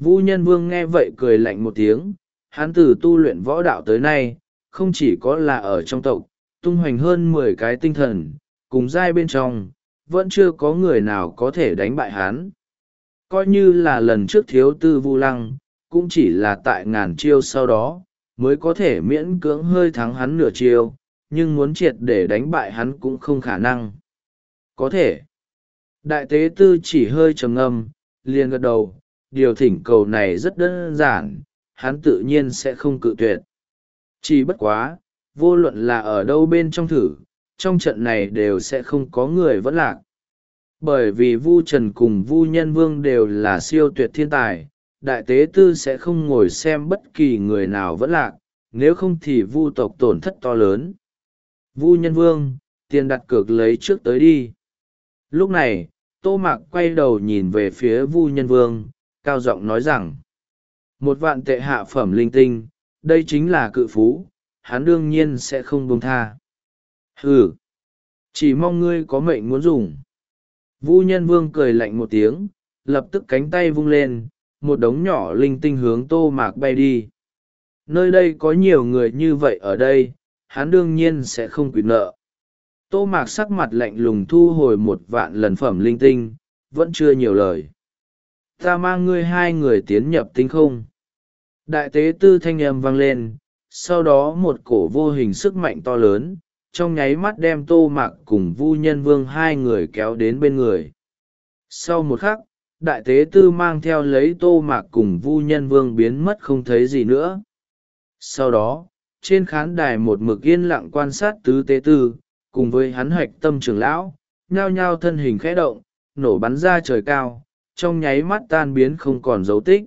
Vu Nhân Vương nghe vậy cười lạnh một tiếng, hắn từ tu luyện võ đạo tới nay, không chỉ có là ở trong tộc, tung hoành hơn mười cái tinh thần, cùng giai bên trong, vẫn chưa có người nào có thể đánh bại hắn. Coi như là lần trước thiếu tư Vu Lăng, cũng chỉ là tại ngàn chiêu sau đó, mới có thể miễn cưỡng hơi thắng hắn nửa chiêu, nhưng muốn triệt để đánh bại hắn cũng không khả năng. Có thể. Đại tế tư chỉ hơi trầm ngâm, liền gật đầu, điều thỉnh cầu này rất đơn giản, hắn tự nhiên sẽ không cự tuyệt. Chỉ bất quá, vô luận là ở đâu bên trong thử, trong trận này đều sẽ không có người vẫn lạc. Bởi vì Vu Trần cùng Vu Nhân Vương đều là siêu tuyệt thiên tài, đại tế tư sẽ không ngồi xem bất kỳ người nào vẫn lạc, nếu không thì Vu tộc tổn thất to lớn. Vu Nhân Vương, tiền đặt cược lấy trước tới đi. Lúc này, Tô Mạc quay đầu nhìn về phía Vu Nhân Vương, cao giọng nói rằng, một vạn tệ hạ phẩm linh tinh, đây chính là cự phú, hắn đương nhiên sẽ không buông tha. Hừ, chỉ mong ngươi có mệnh muốn dùng. Vu Nhân Vương cười lạnh một tiếng, lập tức cánh tay vung lên, một đống nhỏ linh tinh hướng Tô Mạc bay đi. Nơi đây có nhiều người như vậy ở đây, hắn đương nhiên sẽ không quỵt nợ. Tô Mạc sắc mặt lạnh lùng thu hồi một vạn lần phẩm linh tinh, vẫn chưa nhiều lời. Ta mang ngươi hai người tiến nhập tinh không. Đại tế tư thanh âm vang lên, sau đó một cổ vô hình sức mạnh to lớn, trong nháy mắt đem Tô Mạc cùng Vu Nhân Vương hai người kéo đến bên người. Sau một khắc, đại tế tư mang theo lấy Tô Mạc cùng Vu Nhân Vương biến mất không thấy gì nữa. Sau đó, trên khán đài một mực yên lặng quan sát tứ tế tư, cùng với hắn hoạch tâm trưởng lão, nhao nhao thân hình khẽ động, nổ bắn ra trời cao, trong nháy mắt tan biến không còn dấu tích.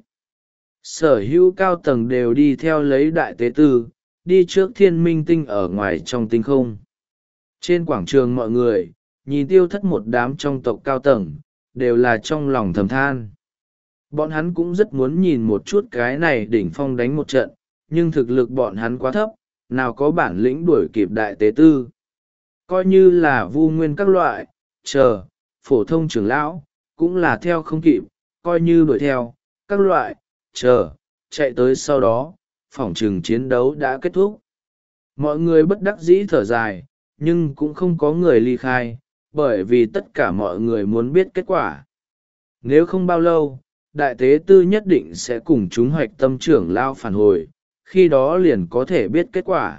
Sở hữu cao tầng đều đi theo lấy đại tế tư, đi trước thiên minh tinh ở ngoài trong tinh không. Trên quảng trường mọi người, nhìn tiêu thất một đám trong tộc cao tầng, đều là trong lòng thầm than. Bọn hắn cũng rất muốn nhìn một chút cái này đỉnh phong đánh một trận, nhưng thực lực bọn hắn quá thấp, nào có bản lĩnh đuổi kịp đại tế tư. Coi như là Vu Nguyên các loại, chờ, phổ thông trưởng lão, cũng là theo không kịp, coi như đuổi theo, các loại, chờ, chạy tới sau đó, phỏng chừng chiến đấu đã kết thúc. Mọi người bất đắc dĩ thở dài, nhưng cũng không có người ly khai, bởi vì tất cả mọi người muốn biết kết quả. Nếu không bao lâu, đại tế tư nhất định sẽ cùng chúng hoạch tâm trưởng lao phản hồi, khi đó liền có thể biết kết quả.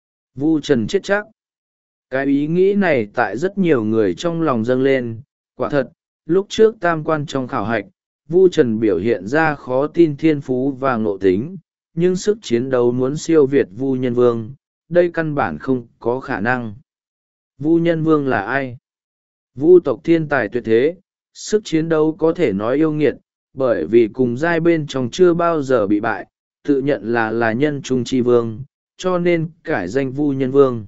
Vu Trần chết chắc. Cái ý nghĩ này tại rất nhiều người trong lòng dâng lên, quả thật, lúc trước tam quan trong khảo hạch, Vu Trần biểu hiện ra khó tin thiên phú và ngộ tính, nhưng sức chiến đấu muốn siêu việt Vu Nhân Vương, đây căn bản không có khả năng. Vu Nhân Vương là ai? Vu tộc thiên tài tuyệt thế, sức chiến đấu có thể nói yêu nghiệt, bởi vì cùng giai bên trong chưa bao giờ bị bại, tự nhận là là nhân trung chi vương, cho nên cải danh Vu Nhân Vương.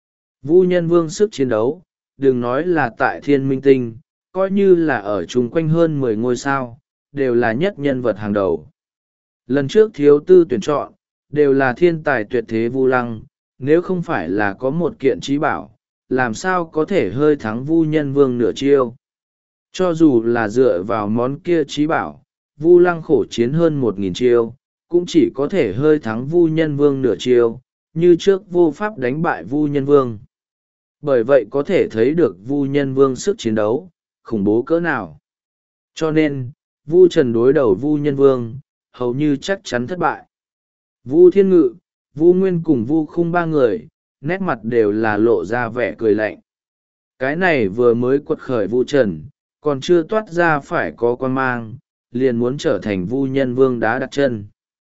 Vu Nhân Vương sức chiến đấu, đừng nói là tại thiên minh tinh, coi như là ở chung quanh hơn mười ngôi sao, đều là nhất nhân vật hàng đầu. Lần trước thiếu tư tuyển chọn, đều là thiên tài tuyệt thế Vu Lăng, nếu không phải là có một kiện trí bảo, làm sao có thể hơi thắng Vu Nhân Vương nửa chiêu. Cho dù là dựa vào món kia trí bảo, Vu Lăng khổ chiến hơn một nghìn chiêu, cũng chỉ có thể hơi thắng Vu Nhân Vương nửa chiêu, như trước vô pháp đánh bại Vu Nhân Vương. Bởi vậy có thể thấy được Vu Nhân Vương sức chiến đấu, khủng bố cỡ nào. Cho nên, Vu Trần đối đầu Vu Nhân Vương, hầu như chắc chắn thất bại. Vu Thiên Ngự, Vu Nguyên cùng Vu Khung ba người, nét mặt đều là lộ ra vẻ cười lạnh. Cái này vừa mới quật khởi Vu Trần, còn chưa toát ra phải có quan mang, liền muốn trở thành Vu Nhân Vương đá đặt chân.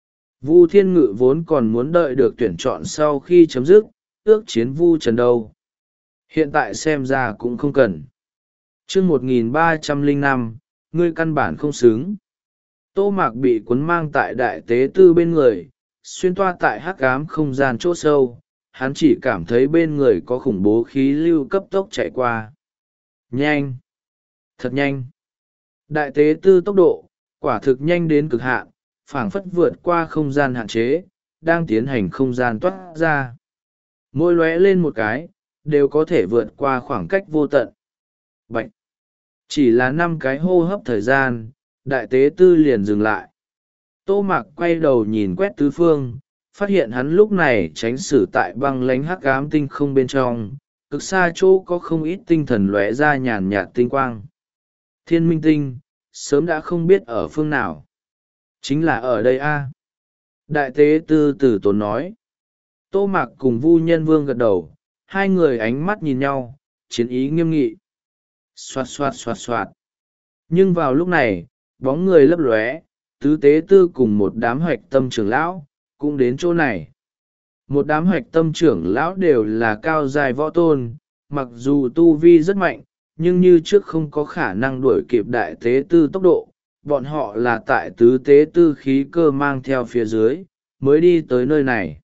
Vu Thiên Ngự vốn còn muốn đợi được tuyển chọn sau khi chấm dứt, ước chiến Vu Trần đâu. Hiện tại xem ra cũng không cần. Chương một nghìn ba trăm lẻ năm, ngươi căn bản không xứng. Tô Mạc bị cuốn mang tại đại tế tư bên người, xuyên toa tại hắc ám không gian chỗ sâu, hắn chỉ cảm thấy bên người có khủng bố khí lưu cấp tốc chạy qua. Nhanh! Thật nhanh! Đại tế tư tốc độ, quả thực nhanh đến cực hạn, phảng phất vượt qua không gian hạn chế, đang tiến hành không gian toát ra. Môi lóe lên một cái, đều có thể vượt qua khoảng cách vô tận. Bạch! Chỉ là năm cái hô hấp thời gian, đại tế tư liền dừng lại. Tô Mạc quay đầu nhìn quét tứ phương, phát hiện hắn lúc này tránh xử tại băng lánh hắc ám tinh không bên trong, cực xa chỗ có không ít tinh thần lóe ra nhàn nhạt tinh quang. Thiên minh tinh, sớm đã không biết ở phương nào. Chính là ở đây a. Đại tế tư tử tốn nói. Tô Mạc cùng Vu Nhân Vương gật đầu, hai người ánh mắt nhìn nhau, chiến ý nghiêm nghị. Xoạt xoạt xoạt xoạt. Nhưng vào lúc này, bóng người lấp lóe, tứ tế tư cùng một đám hoạch tâm trưởng lão, cũng đến chỗ này. Một đám hoạch tâm trưởng lão đều là cao dài võ tôn, mặc dù tu vi rất mạnh, nhưng như trước không có khả năng đuổi kịp đại tế tư tốc độ. Bọn họ là tại tứ tế tư khí cơ mang theo phía dưới, mới đi tới nơi này.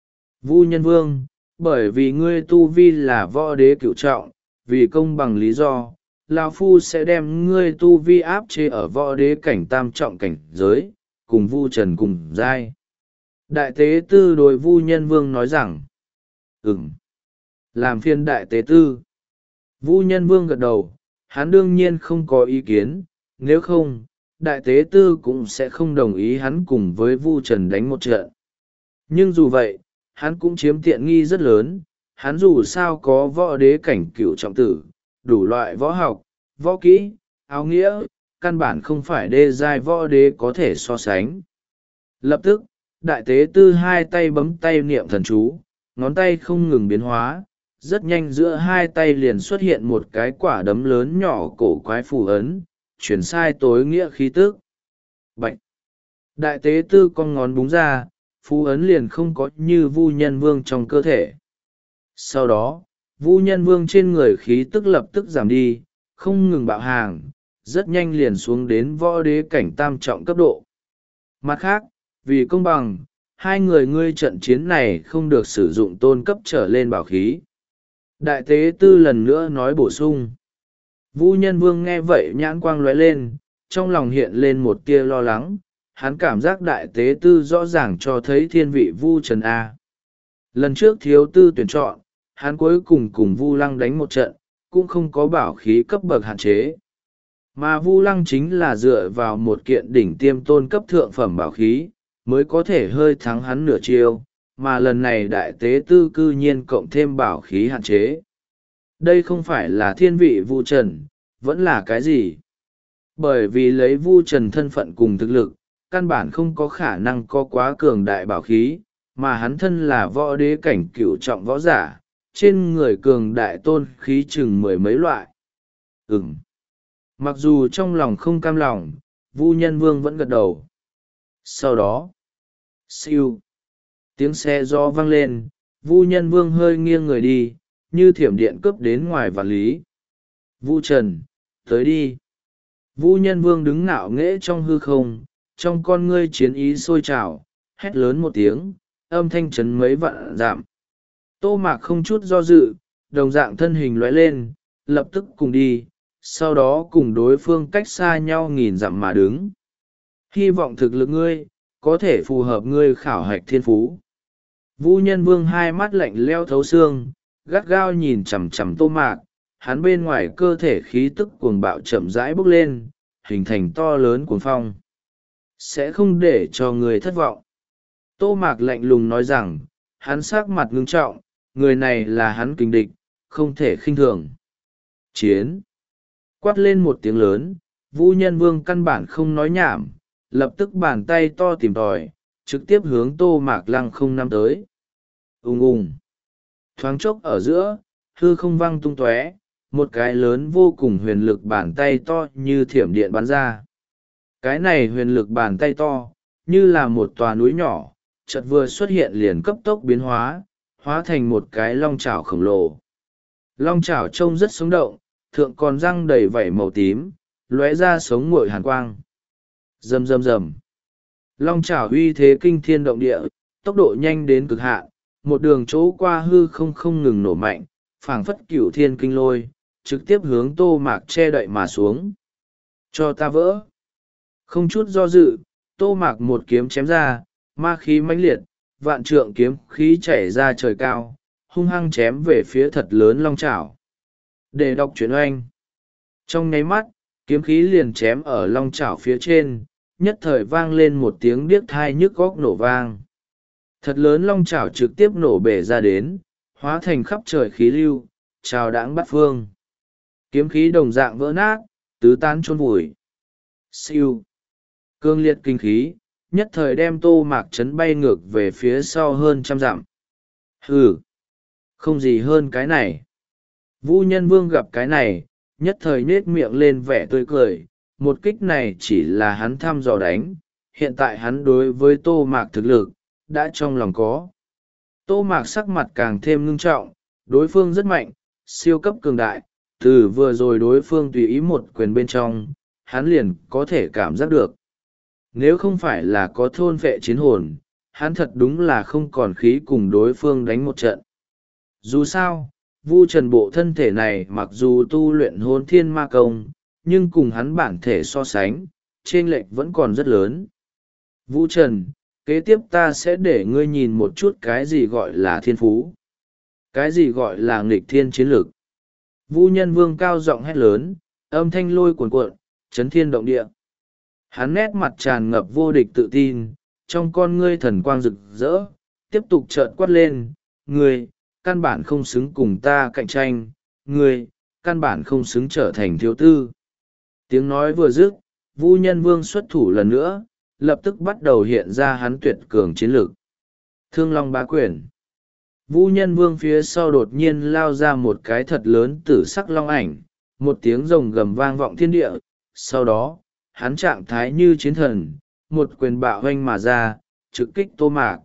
Vu Nhân Vương, bởi vì ngươi tu vi là võ đế cửu trọng, vì công bằng lý do, Lão Phu sẽ đem ngươi tu vi áp chế ở võ đế cảnh tam trọng cảnh giới, cùng Vu Trần cùng giai. Đại tế tư đối Vu Nhân Vương nói rằng, ừm, làm phiên đại tế tư. Vu Nhân Vương gật đầu, hắn đương nhiên không có ý kiến, nếu không, đại tế tư cũng sẽ không đồng ý hắn cùng với Vu Trần đánh một trận. Nhưng dù vậy, hắn cũng chiếm tiện nghi rất lớn, hắn dù sao có võ đế cảnh cửu trọng tử, đủ loại võ học, võ kỹ, áo nghĩa, căn bản không phải đê giai võ đế có thể so sánh. Lập tức, đại tế tư hai tay bấm tay niệm thần chú, ngón tay không ngừng biến hóa, rất nhanh giữa hai tay liền xuất hiện một cái quả đấm lớn nhỏ cổ quái phù ấn, chuyển sai tối nghĩa khí tức. Bạch! Đại tế tư con ngón búng ra, phù ấn liền không có như Vu Nhân Vương trong cơ thể. Sau đó, Vu Nhân Vương trên người khí tức lập tức giảm đi, không ngừng bạo hàng, rất nhanh liền xuống đến võ đế cảnh tam trọng cấp độ. Mặt khác, vì công bằng, hai người ngươi trận chiến này không được sử dụng tôn cấp trở lên bảo khí. Đại tế tư lần nữa nói bổ sung. Vu Nhân Vương nghe vậy nhãn quang lóe lên, trong lòng hiện lên một tia lo lắng, hắn cảm giác đại tế tư rõ ràng cho thấy thiên vị Vu Trần A. Lần trước thiếu tư tuyển chọn, hắn cuối cùng cùng Vu Lăng đánh một trận, cũng không có bảo khí cấp bậc hạn chế. Mà Vu Lăng chính là dựa vào một kiện đỉnh tiêm tôn cấp thượng phẩm bảo khí, mới có thể hơi thắng hắn nửa chiêu, mà lần này đại tế tư cư nhiên cộng thêm bảo khí hạn chế. Đây không phải là thiên vị Vu Trần, vẫn là cái gì? Bởi vì lấy Vu Trần thân phận cùng thực lực, căn bản không có khả năng có quá cường đại bảo khí, mà hắn thân là võ đế cảnh cửu trọng võ giả, trên người cường đại tôn khí chừng mười mấy loại. Ừm. Mặc dù trong lòng không cam lòng, Vu Nhân Vương vẫn gật đầu. Sau đó, siêu, tiếng xe gió vang lên, Vu Nhân Vương hơi nghiêng người đi, như thiểm điện cướp đến ngoài vạn lý. Vu Trần, tới đi. Vu Nhân Vương đứng ngạo nghễ trong hư không, trong con ngươi chiến ý sôi trào, hét lớn một tiếng, âm thanh chấn mấy vạn dặm. Tô Mạc không chút do dự, đồng dạng thân hình lóe lên, lập tức cùng đi, sau đó cùng đối phương cách xa nhau nghìn dặm mà đứng. Hy vọng thực lực ngươi, có thể phù hợp ngươi khảo hạch thiên phú. Vu Nhân Vương hai mắt lạnh leo thấu xương, gắt gao nhìn chằm chằm Tô Mạc, hắn bên ngoài cơ thể khí tức cuồng bạo chậm rãi bốc lên, hình thành to lớn cuồng phong. Sẽ không để cho người thất vọng. Tô Mạc lạnh lùng nói rằng, hắn sắc mặt ngưng trọng, người này là hắn kình địch, không thể khinh thường. Chiến! Quát lên một tiếng lớn, Vu Nhân Vương căn bản không nói nhảm, lập tức bàn tay to tìm tòi, trực tiếp hướng Tô Mạc lăng không năm tới. Ùng ùng! Thoáng chốc ở giữa, hư không văng tung tóe, một cái lớn vô cùng huyền lực bàn tay to như thiểm điện bắn ra. Cái này huyền lực bàn tay to, như là một tòa núi nhỏ, chợt vừa xuất hiện liền cấp tốc biến hóa, hóa thành một cái long chảo khổng lồ. Long chảo trông rất sống động, thượng còn răng đầy vảy màu tím, lóe ra sống nguội hàn quang. Rầm rầm rầm. Long chảo uy thế kinh thiên động địa, tốc độ nhanh đến cực hạn, một đường chỗ qua hư không không ngừng nổ mạnh, phảng phất cửu thiên kinh lôi, trực tiếp hướng Tô Mạc che đậy mà xuống. Cho ta vỡ. Không chút do dự, Tô Mạc một kiếm chém ra, ma khí mãnh liệt, vạn trượng kiếm khí chảy ra trời cao, hung hăng chém về phía thật lớn long chảo. Để đọc truyện oanh. Trong nháy mắt, kiếm khí liền chém ở long chảo phía trên, nhất thời vang lên một tiếng điếc thai nhức góc nổ vang. Thật lớn long chảo trực tiếp nổ bể ra đến, hóa thành khắp trời khí lưu, trào đãng bát phương. Kiếm khí đồng dạng vỡ nát, tứ tán chôn vùi. Siêu. Cương liệt kinh khí, nhất thời đem Tô Mạc chấn bay ngược về phía sau hơn trăm dặm. Hừ, không gì hơn cái này. Vu Nhân Vương gặp cái này, nhất thời nết miệng lên vẻ tươi cười. Một kích này chỉ là hắn thăm dò đánh, hiện tại hắn đối với Tô Mạc thực lực đã trong lòng có. Tô Mạc sắc mặt càng thêm ngưng trọng, đối phương rất mạnh, siêu cấp cường đại, từ vừa rồi đối phương tùy ý một quyền bên trong, hắn liền có thể cảm giác được. Nếu không phải là có thôn vệ chiến hồn, hắn thật đúng là không còn khí cùng đối phương đánh một trận. Dù sao, Vu Trần bộ thân thể này mặc dù tu luyện hồn thiên ma công, nhưng cùng hắn bản thể so sánh, chênh lệch vẫn còn rất lớn. Vu Trần, kế tiếp ta sẽ để ngươi nhìn một chút cái gì gọi là thiên phú, cái gì gọi là nghịch thiên chiến lược. Vu Nhân Vương cao giọng hét lớn, âm thanh lôi cuồn cuộn, chấn thiên động địa. Hắn nét mặt tràn ngập vô địch tự tin, trong con ngươi thần quang rực rỡ, tiếp tục trợn quát lên, ngươi, căn bản không xứng cùng ta cạnh tranh, ngươi, căn bản không xứng trở thành thiếu tư. Tiếng nói vừa dứt, Vu Nhân Vương xuất thủ lần nữa, lập tức bắt đầu hiện ra hắn tuyệt cường chiến lược. Thương Long Bá Quyền. Vu Nhân Vương phía sau đột nhiên lao ra một cái thật lớn tử sắc long ảnh, một tiếng rồng gầm vang vọng thiên địa, sau đó, hắn trạng thái như chiến thần, một quyền bạo hoanh mà ra, trực kích Tô Mạc.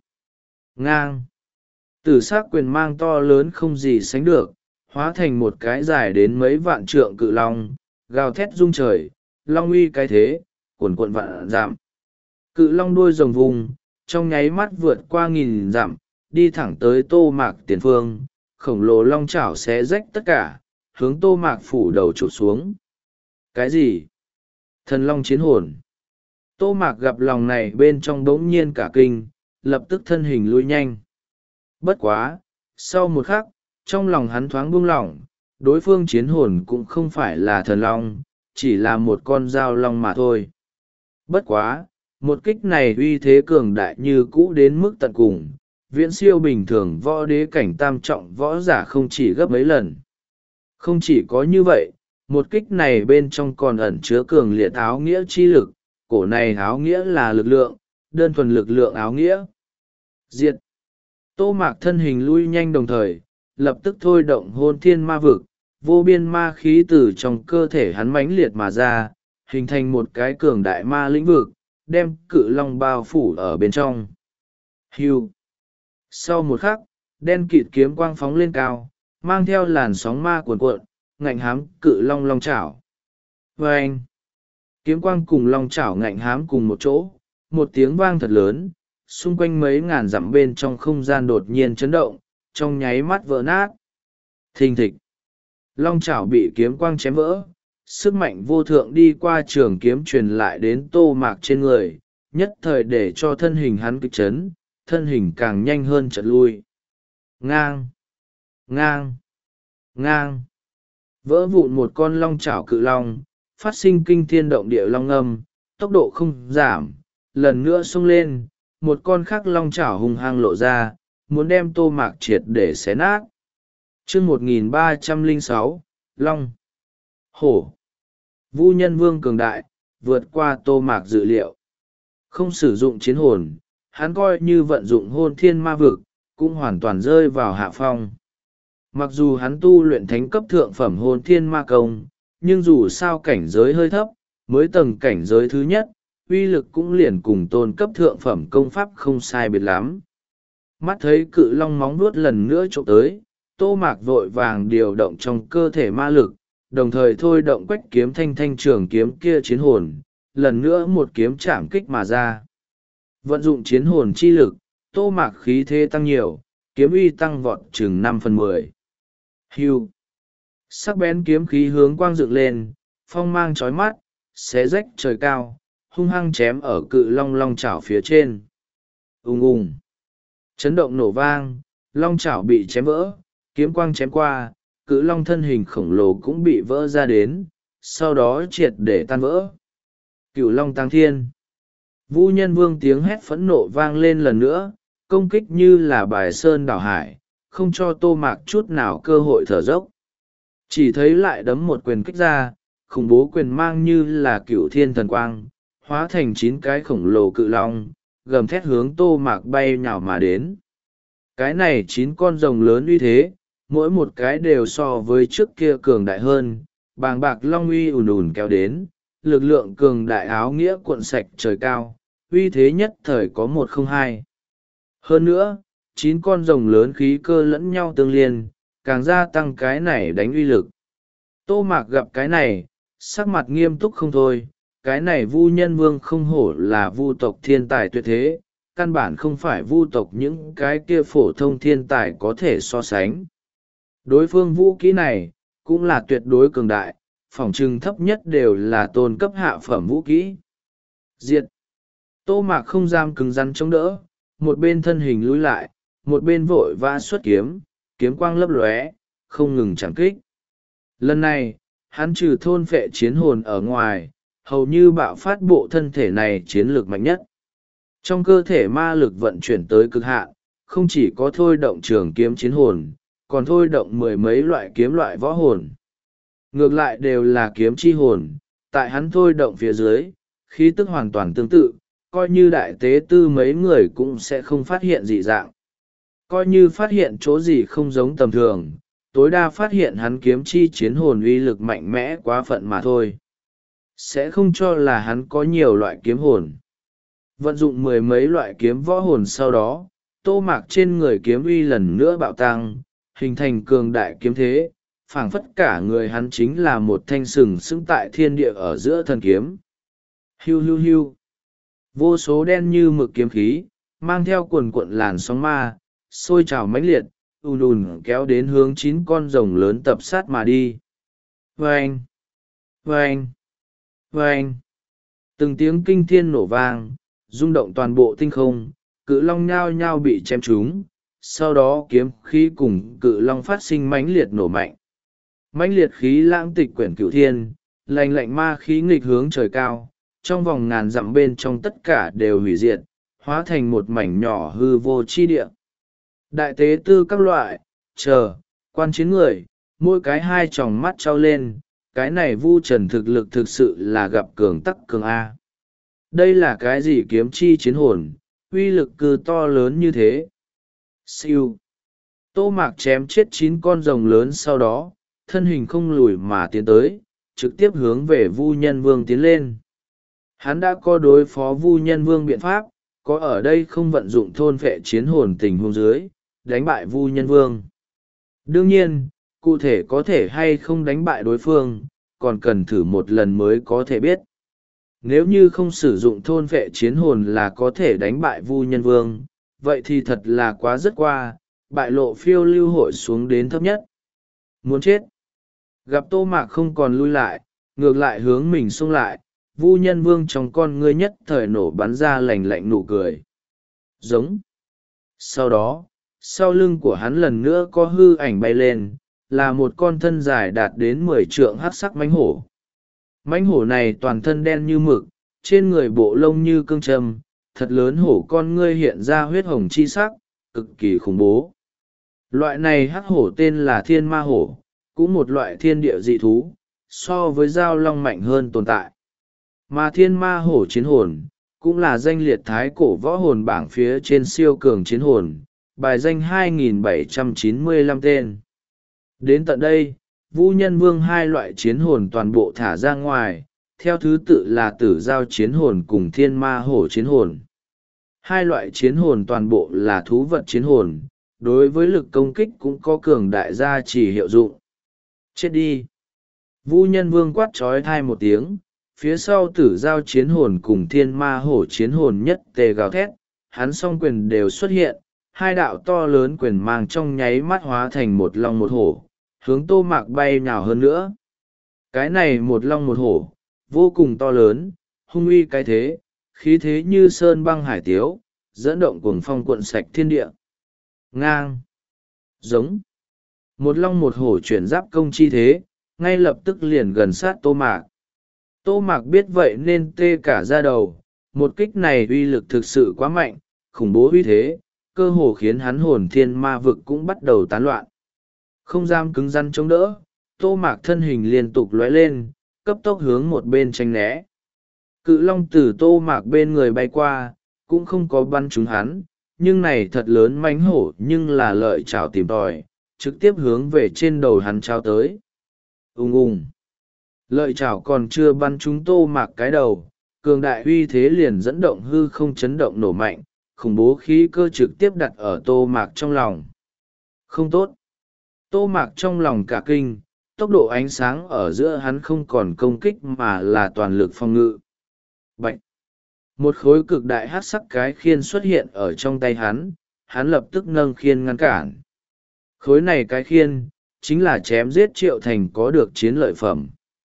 Ngang. Tử sắc quyền mang to lớn không gì sánh được, hóa thành một cái dài đến mấy vạn trượng cự long, gào thét rung trời, long uy cái thế, cuồn cuộn vạn dặm. Cự long đuôi rồng vùng, trong nháy mắt vượt qua nghìn dặm, đi thẳng tới Tô Mạc tiền phương, khổng lồ long chảo xé rách tất cả, hướng Tô Mạc phủ đầu chụp xuống. Cái gì? Thần long chiến hồn. Tô Mạc gặp lòng này bên trong bỗng nhiên cả kinh, lập tức thân hình lui nhanh. Bất quá, sau một khắc, trong lòng hắn thoáng buông lỏng, đối phương chiến hồn cũng không phải là thần long, chỉ là một con dao long mà thôi. Bất quá, một kích này uy thế cường đại như cũ đến mức tận cùng, viễn siêu bình thường võ đế cảnh tam trọng võ giả không chỉ gấp mấy lần. Không chỉ có như vậy, một kích này bên trong còn ẩn chứa cường liệt áo nghĩa chi lực, cổ này áo nghĩa là lực lượng, đơn thuần lực lượng áo nghĩa. Diệt. Tô Mạc thân hình lui nhanh đồng thời, lập tức thôi động hôn thiên ma vực, vô biên ma khí từ trong cơ thể hắn mãnh liệt mà ra, hình thành một cái cường đại ma lĩnh vực, đem cự long bao phủ ở bên trong. Hưu. Sau một khắc, đen kịt kiếm quang phóng lên cao, mang theo làn sóng ma cuồn cuộn, ngạnh hám cự long long chảo. Vâng! Kiếm quang cùng long chảo ngạnh hám cùng một chỗ, một tiếng vang thật lớn, xung quanh mấy ngàn dặm bên trong không gian đột nhiên chấn động, trong nháy mắt vỡ nát. Thình thịch! Long chảo bị kiếm quang chém vỡ, sức mạnh vô thượng đi qua trường kiếm truyền lại đến Tô Mạc trên người, nhất thời để cho thân hình hắn kịch chấn, thân hình càng nhanh hơn chợt lui. Ngang! Ngang! Ngang! Vỡ vụn một con long chảo cự long, phát sinh kinh thiên động địa long âm, tốc độ không giảm, lần nữa xông lên, một con khác long chảo hung hăng lộ ra, muốn đem Tô Mạc triệt để xé nát. Chương một nghìn ba trăm lẻ sáu, Long. Hổ. Vu Nhân Vương cường đại, vượt qua Tô Mạc dự liệu. Không sử dụng chiến hồn, hắn coi như vận dụng hôn thiên ma vực, cũng hoàn toàn rơi vào hạ phong. Mặc dù hắn tu luyện thánh cấp thượng phẩm hồn thiên ma công, nhưng dù sao cảnh giới hơi thấp, mới tầng cảnh giới thứ nhất, uy lực cũng liền cùng tôn cấp thượng phẩm công pháp không sai biệt lắm. Mắt thấy cự long móng vuốt lần nữa trộm tới, Tô Mạc vội vàng điều động trong cơ thể ma lực, đồng thời thôi động quách kiếm thanh thanh trường kiếm kia chiến hồn, lần nữa một kiếm chạm kích mà ra. Vận dụng chiến hồn chi lực, Tô Mạc khí thế tăng nhiều, kiếm uy tăng vọt chừng năm phần mười. Hưu. Sắc bén kiếm khí hướng quang dựng lên, phong mang chói mắt, xé rách trời cao, hung hăng chém ở cự long long chảo phía trên. Ùng ùng. Chấn động nổ vang, long chảo bị chém vỡ, kiếm quang chém qua, cự long thân hình khổng lồ cũng bị vỡ ra đến, sau đó triệt để tan vỡ. Cửu long tăng thiên. Vu Nhân Vương tiếng hét phẫn nộ vang lên lần nữa, công kích như là bài sơn đảo hải, không cho Tô Mạc chút nào cơ hội thở dốc. Chỉ thấy lại đấm một quyền kích ra, khủng bố quyền mang như là cựu thiên thần quang, hóa thành chín cái khổng lồ cự long, gầm thét hướng Tô Mạc bay nhào mà đến. Cái này chín con rồng lớn uy thế, mỗi một cái đều so với trước kia cường đại hơn, bàng bạc long uy ùn ùn kéo đến, lực lượng cường đại áo nghĩa cuộn sạch trời cao, uy thế nhất thời có một không hai. Hơn nữa, chín con rồng lớn khí cơ lẫn nhau tương liên, càng gia tăng cái này đánh uy lực. Tô Mạc gặp cái này, sắc mặt nghiêm túc không thôi, cái này Vu Nhân Vương không hổ là vu tộc thiên tài tuyệt thế, căn bản không phải vu tộc những cái kia phổ thông thiên tài có thể so sánh. Đối phương vũ kỹ này, cũng là tuyệt đối cường đại, phỏng chừng thấp nhất đều là tôn cấp hạ phẩm vũ kỹ. Diệt! Tô Mạc không dám cứng rắn chống đỡ, một bên thân hình lùi lại, một bên vội vã xuất kiếm, kiếm quang lấp lóe, không ngừng chẳng kích. Lần này, hắn trừ thôn phệ chiến hồn ở ngoài, hầu như bạo phát bộ thân thể này chiến lược mạnh nhất. Trong cơ thể ma lực vận chuyển tới cực hạn, không chỉ có thôi động trường kiếm chiến hồn, còn thôi động mười mấy loại kiếm loại võ hồn. Ngược lại đều là kiếm chi hồn, tại hắn thôi động phía dưới, khí tức hoàn toàn tương tự, coi như đại tế tư mấy người cũng sẽ không phát hiện dị dạng. Coi như phát hiện chỗ gì không giống tầm thường, tối đa phát hiện hắn kiếm chi chiến hồn uy lực mạnh mẽ quá phận mà thôi. Sẽ không cho là hắn có nhiều loại kiếm hồn. Vận dụng mười mấy loại kiếm võ hồn sau đó, Tô Mạc trên người kiếm uy lần nữa bạo tăng, hình thành cường đại kiếm thế, phảng phất cả người hắn chính là một thanh sừng sững tại thiên địa ở giữa thần kiếm. Hiu hiu hiu. Vô số đen như mực kiếm khí, mang theo cuồn cuộn làn sóng ma, sôi trào mãnh liệt, ùn ùn kéo đến hướng chín con rồng lớn tập sát mà đi. Vâng! Vâng! Vâng! Từng tiếng kinh thiên nổ vang, rung động toàn bộ tinh không, cự long nhao nhao bị chém trúng, sau đó kiếm khí cùng cự long phát sinh mãnh liệt nổ mạnh. Mãnh liệt khí lãng tịch quyển cửu thiên, lạnh lạnh ma khí nghịch hướng trời cao, trong vòng ngàn dặm bên trong tất cả đều hủy diệt, hóa thành một mảnh nhỏ hư vô chi địa. Đại tế tư các loại, chờ, quan chiến người, mỗi cái hai tròng mắt trao lên, cái này Vu Trần thực lực thực sự là gặp cường tắc cường A. Đây là cái gì kiếm chi chiến hồn, uy lực cư to lớn như thế. Siêu. Tô Mạc chém chết chín con rồng lớn sau đó, thân hình không lùi mà tiến tới, trực tiếp hướng về Vu Nhân Vương tiến lên. Hắn đã có đối phó Vu Nhân Vương biện pháp, có ở đây không vận dụng thôn phệ chiến hồn tình huống dưới, đánh bại Vu Nhân Vương. Đương nhiên, cụ thể có thể hay không đánh bại đối phương, còn cần thử một lần mới có thể biết. Nếu như không sử dụng thôn phệ chiến hồn là có thể đánh bại Vu Nhân Vương, vậy thì thật là quá rất qua, bại lộ phiêu lưu hội xuống đến thấp nhất. Muốn chết. Gặp Tô Mạc không còn lui lại, ngược lại hướng mình xông lại, Vu Nhân Vương trong con ngươi nhất thời nổ bắn ra lành lạnh nụ cười. Giống. Sau đó, sau lưng của hắn lần nữa có hư ảnh bay lên, là một con thân dài đạt đến mười trượng hắc sắc mãnh hổ. Mãnh hổ này toàn thân đen như mực, trên người bộ lông như cương châm, thật lớn hổ con ngươi hiện ra huyết hồng chi sắc, cực kỳ khủng bố. Loại này hắc hổ tên là thiên ma hổ, cũng một loại thiên địa dị thú, so với dao long mạnh hơn tồn tại. Mà thiên ma hổ chiến hồn, cũng là danh liệt thái cổ võ hồn bảng phía trên siêu cường chiến hồn, bài danh hai nghìn bảy trăm chín mươi lăm tên. Đến tận đây, Vu Nhân Vương hai loại chiến hồn toàn bộ thả ra ngoài, theo thứ tự là tử giao chiến hồn cùng thiên ma hổ chiến hồn. Hai loại chiến hồn toàn bộ là thú vật chiến hồn, đối với lực công kích cũng có cường đại gia trì hiệu dụng. Chết đi! Vu Nhân Vương quát trói thai một tiếng, phía sau tử giao chiến hồn cùng thiên ma hổ chiến hồn nhất tề gào thét, hắn song quyền đều xuất hiện, hai đạo to lớn quyền mang trong nháy mắt hóa thành một long một hổ, hướng Tô Mạc bay nhào hơn nữa. Cái này một long một hổ, vô cùng to lớn, hung uy cái thế, khí thế như sơn băng hải tiếu, dẫn động cuồng phong cuộn sạch thiên địa. Ngang! Giống! Một long một hổ chuyển giáp công chi thế, ngay lập tức liền gần sát Tô Mạc. Tô Mạc biết vậy nên tê cả da đầu, một kích này uy lực thực sự quá mạnh, khủng bố uy thế, cơ hồ khiến hắn hồn thiên ma vực cũng bắt đầu tán loạn. Không dám cứng rắn chống đỡ, Tô Mạc thân hình liên tục lóe lên, cấp tốc hướng một bên tránh né. Cự long từ Tô Mạc bên người bay qua, cũng không có bắn trúng hắn, nhưng này thật lớn mãnh hổ nhưng là lợi chảo tìm tòi, trực tiếp hướng về trên đầu hắn trao tới. Ùng ùng. Lợi chảo còn chưa bắn trúng Tô Mạc cái đầu, cường đại uy thế liền dẫn động hư không chấn động nổ mạnh, khủng bố khí cơ trực tiếp đặt ở Tô Mạc trong lòng. Không tốt. Tô Mạc trong lòng cả kinh, tốc độ ánh sáng ở giữa hắn không còn công kích mà là toàn lực phòng ngự. Bạch. Một khối cực đại hắc sắc cái khiên xuất hiện ở trong tay hắn, hắn lập tức nâng khiên ngăn cản. Khối này cái khiên, chính là chém giết Triệu Thành có được chiến lợi phẩm.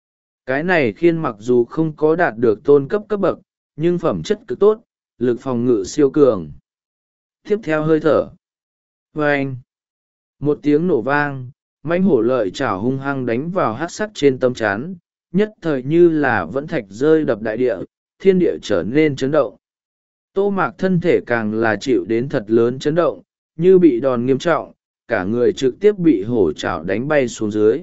Cái này khiên mặc dù không có đạt được tôn cấp cấp bậc, nhưng phẩm chất cực tốt, lực phòng ngự siêu cường. Tiếp theo hơi thở. Vâng! Một tiếng nổ vang, mãnh hổ lợi chảo hung hăng đánh vào hắc sắc trên tấm chắn, nhất thời như là vẫn thạch rơi đập đại địa, thiên địa trở nên chấn động. Tô Mạc thân thể càng là chịu đến thật lớn chấn động, như bị đòn nghiêm trọng, cả người trực tiếp bị hổ chảo đánh bay xuống dưới.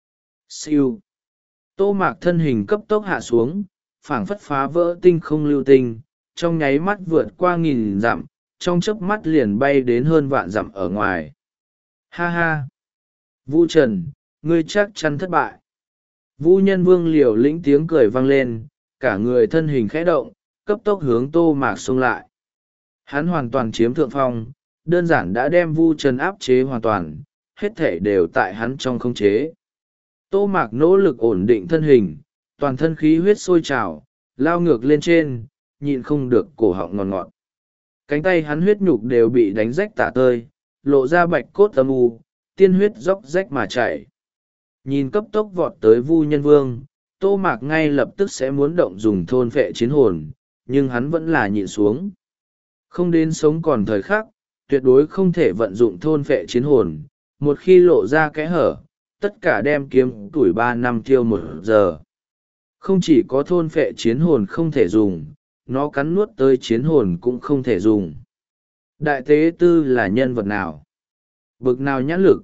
Siêu! Tô Mạc thân hình cấp tốc hạ xuống, phảng phất phá vỡ tinh không lưu tinh, trong nháy mắt vượt qua nghìn dặm, trong chớp mắt liền bay đến hơn vạn dặm ở ngoài. Ha ha! Vu Trần, ngươi chắc chắn thất bại. Vu Nhân Vương liều lĩnh tiếng cười vang lên, cả người thân hình khẽ động, cấp tốc hướng Tô Mạc xông lại. Hắn hoàn toàn chiếm thượng phong, đơn giản đã đem Vu Trần áp chế hoàn toàn, hết thể đều tại hắn trong khống chế. Tô Mạc nỗ lực ổn định thân hình, toàn thân khí huyết sôi trào, lao ngược lên trên, nhịn không được cổ họng ngọt ngọt. Cánh tay hắn huyết nhục đều bị đánh rách tả tơi, lộ ra bạch cốt âm u, tiên huyết róc rách mà chảy. Nhìn cấp tốc vọt tới Vu Nhân Vương, Tô Mạc ngay lập tức sẽ muốn động dùng thôn phệ chiến hồn, nhưng hắn vẫn là nhịn xuống. Không đến sống còn thời khắc, tuyệt đối không thể vận dụng thôn phệ chiến hồn, một khi lộ ra kẽ hở, tất cả đem kiếm tuổi ba năm tiêu một giờ. Không chỉ có thôn phệ chiến hồn không thể dùng, nó cắn nuốt tới chiến hồn cũng không thể dùng. Đại tế tư là nhân vật nào? Bực nào nhãn lực?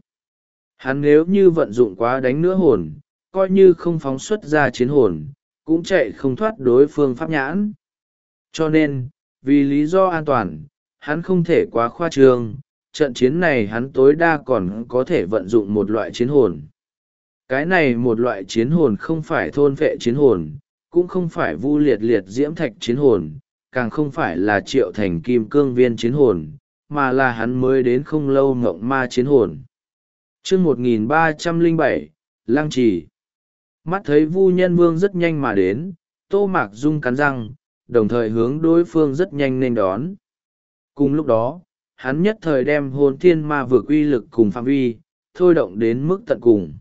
Hắn nếu như vận dụng quá đánh nữa hồn, coi như không phóng xuất ra chiến hồn, cũng chạy không thoát đối phương pháp nhãn. Cho nên, vì lý do an toàn, hắn không thể quá khoa trương, trận chiến này hắn tối đa còn có thể vận dụng một loại chiến hồn. Cái này một loại chiến hồn không phải thôn vệ chiến hồn, cũng không phải vu liệt liệt diễm thạch chiến hồn, càng không phải là Triệu Thành kim cương viên chiến hồn, mà là hắn mới đến không lâu ngộng ma chiến hồn. chương một nghìn ba trăm lẻ bảy, Lăng Trì. Mắt thấy Vu Nhân Vương rất nhanh mà đến, Tô Mạc Dung cắn răng, đồng thời hướng đối phương rất nhanh nên đón. Cùng lúc đó, hắn nhất thời đem hồn thiên ma vực uy lực cùng phạm vi, thôi động đến mức tận cùng.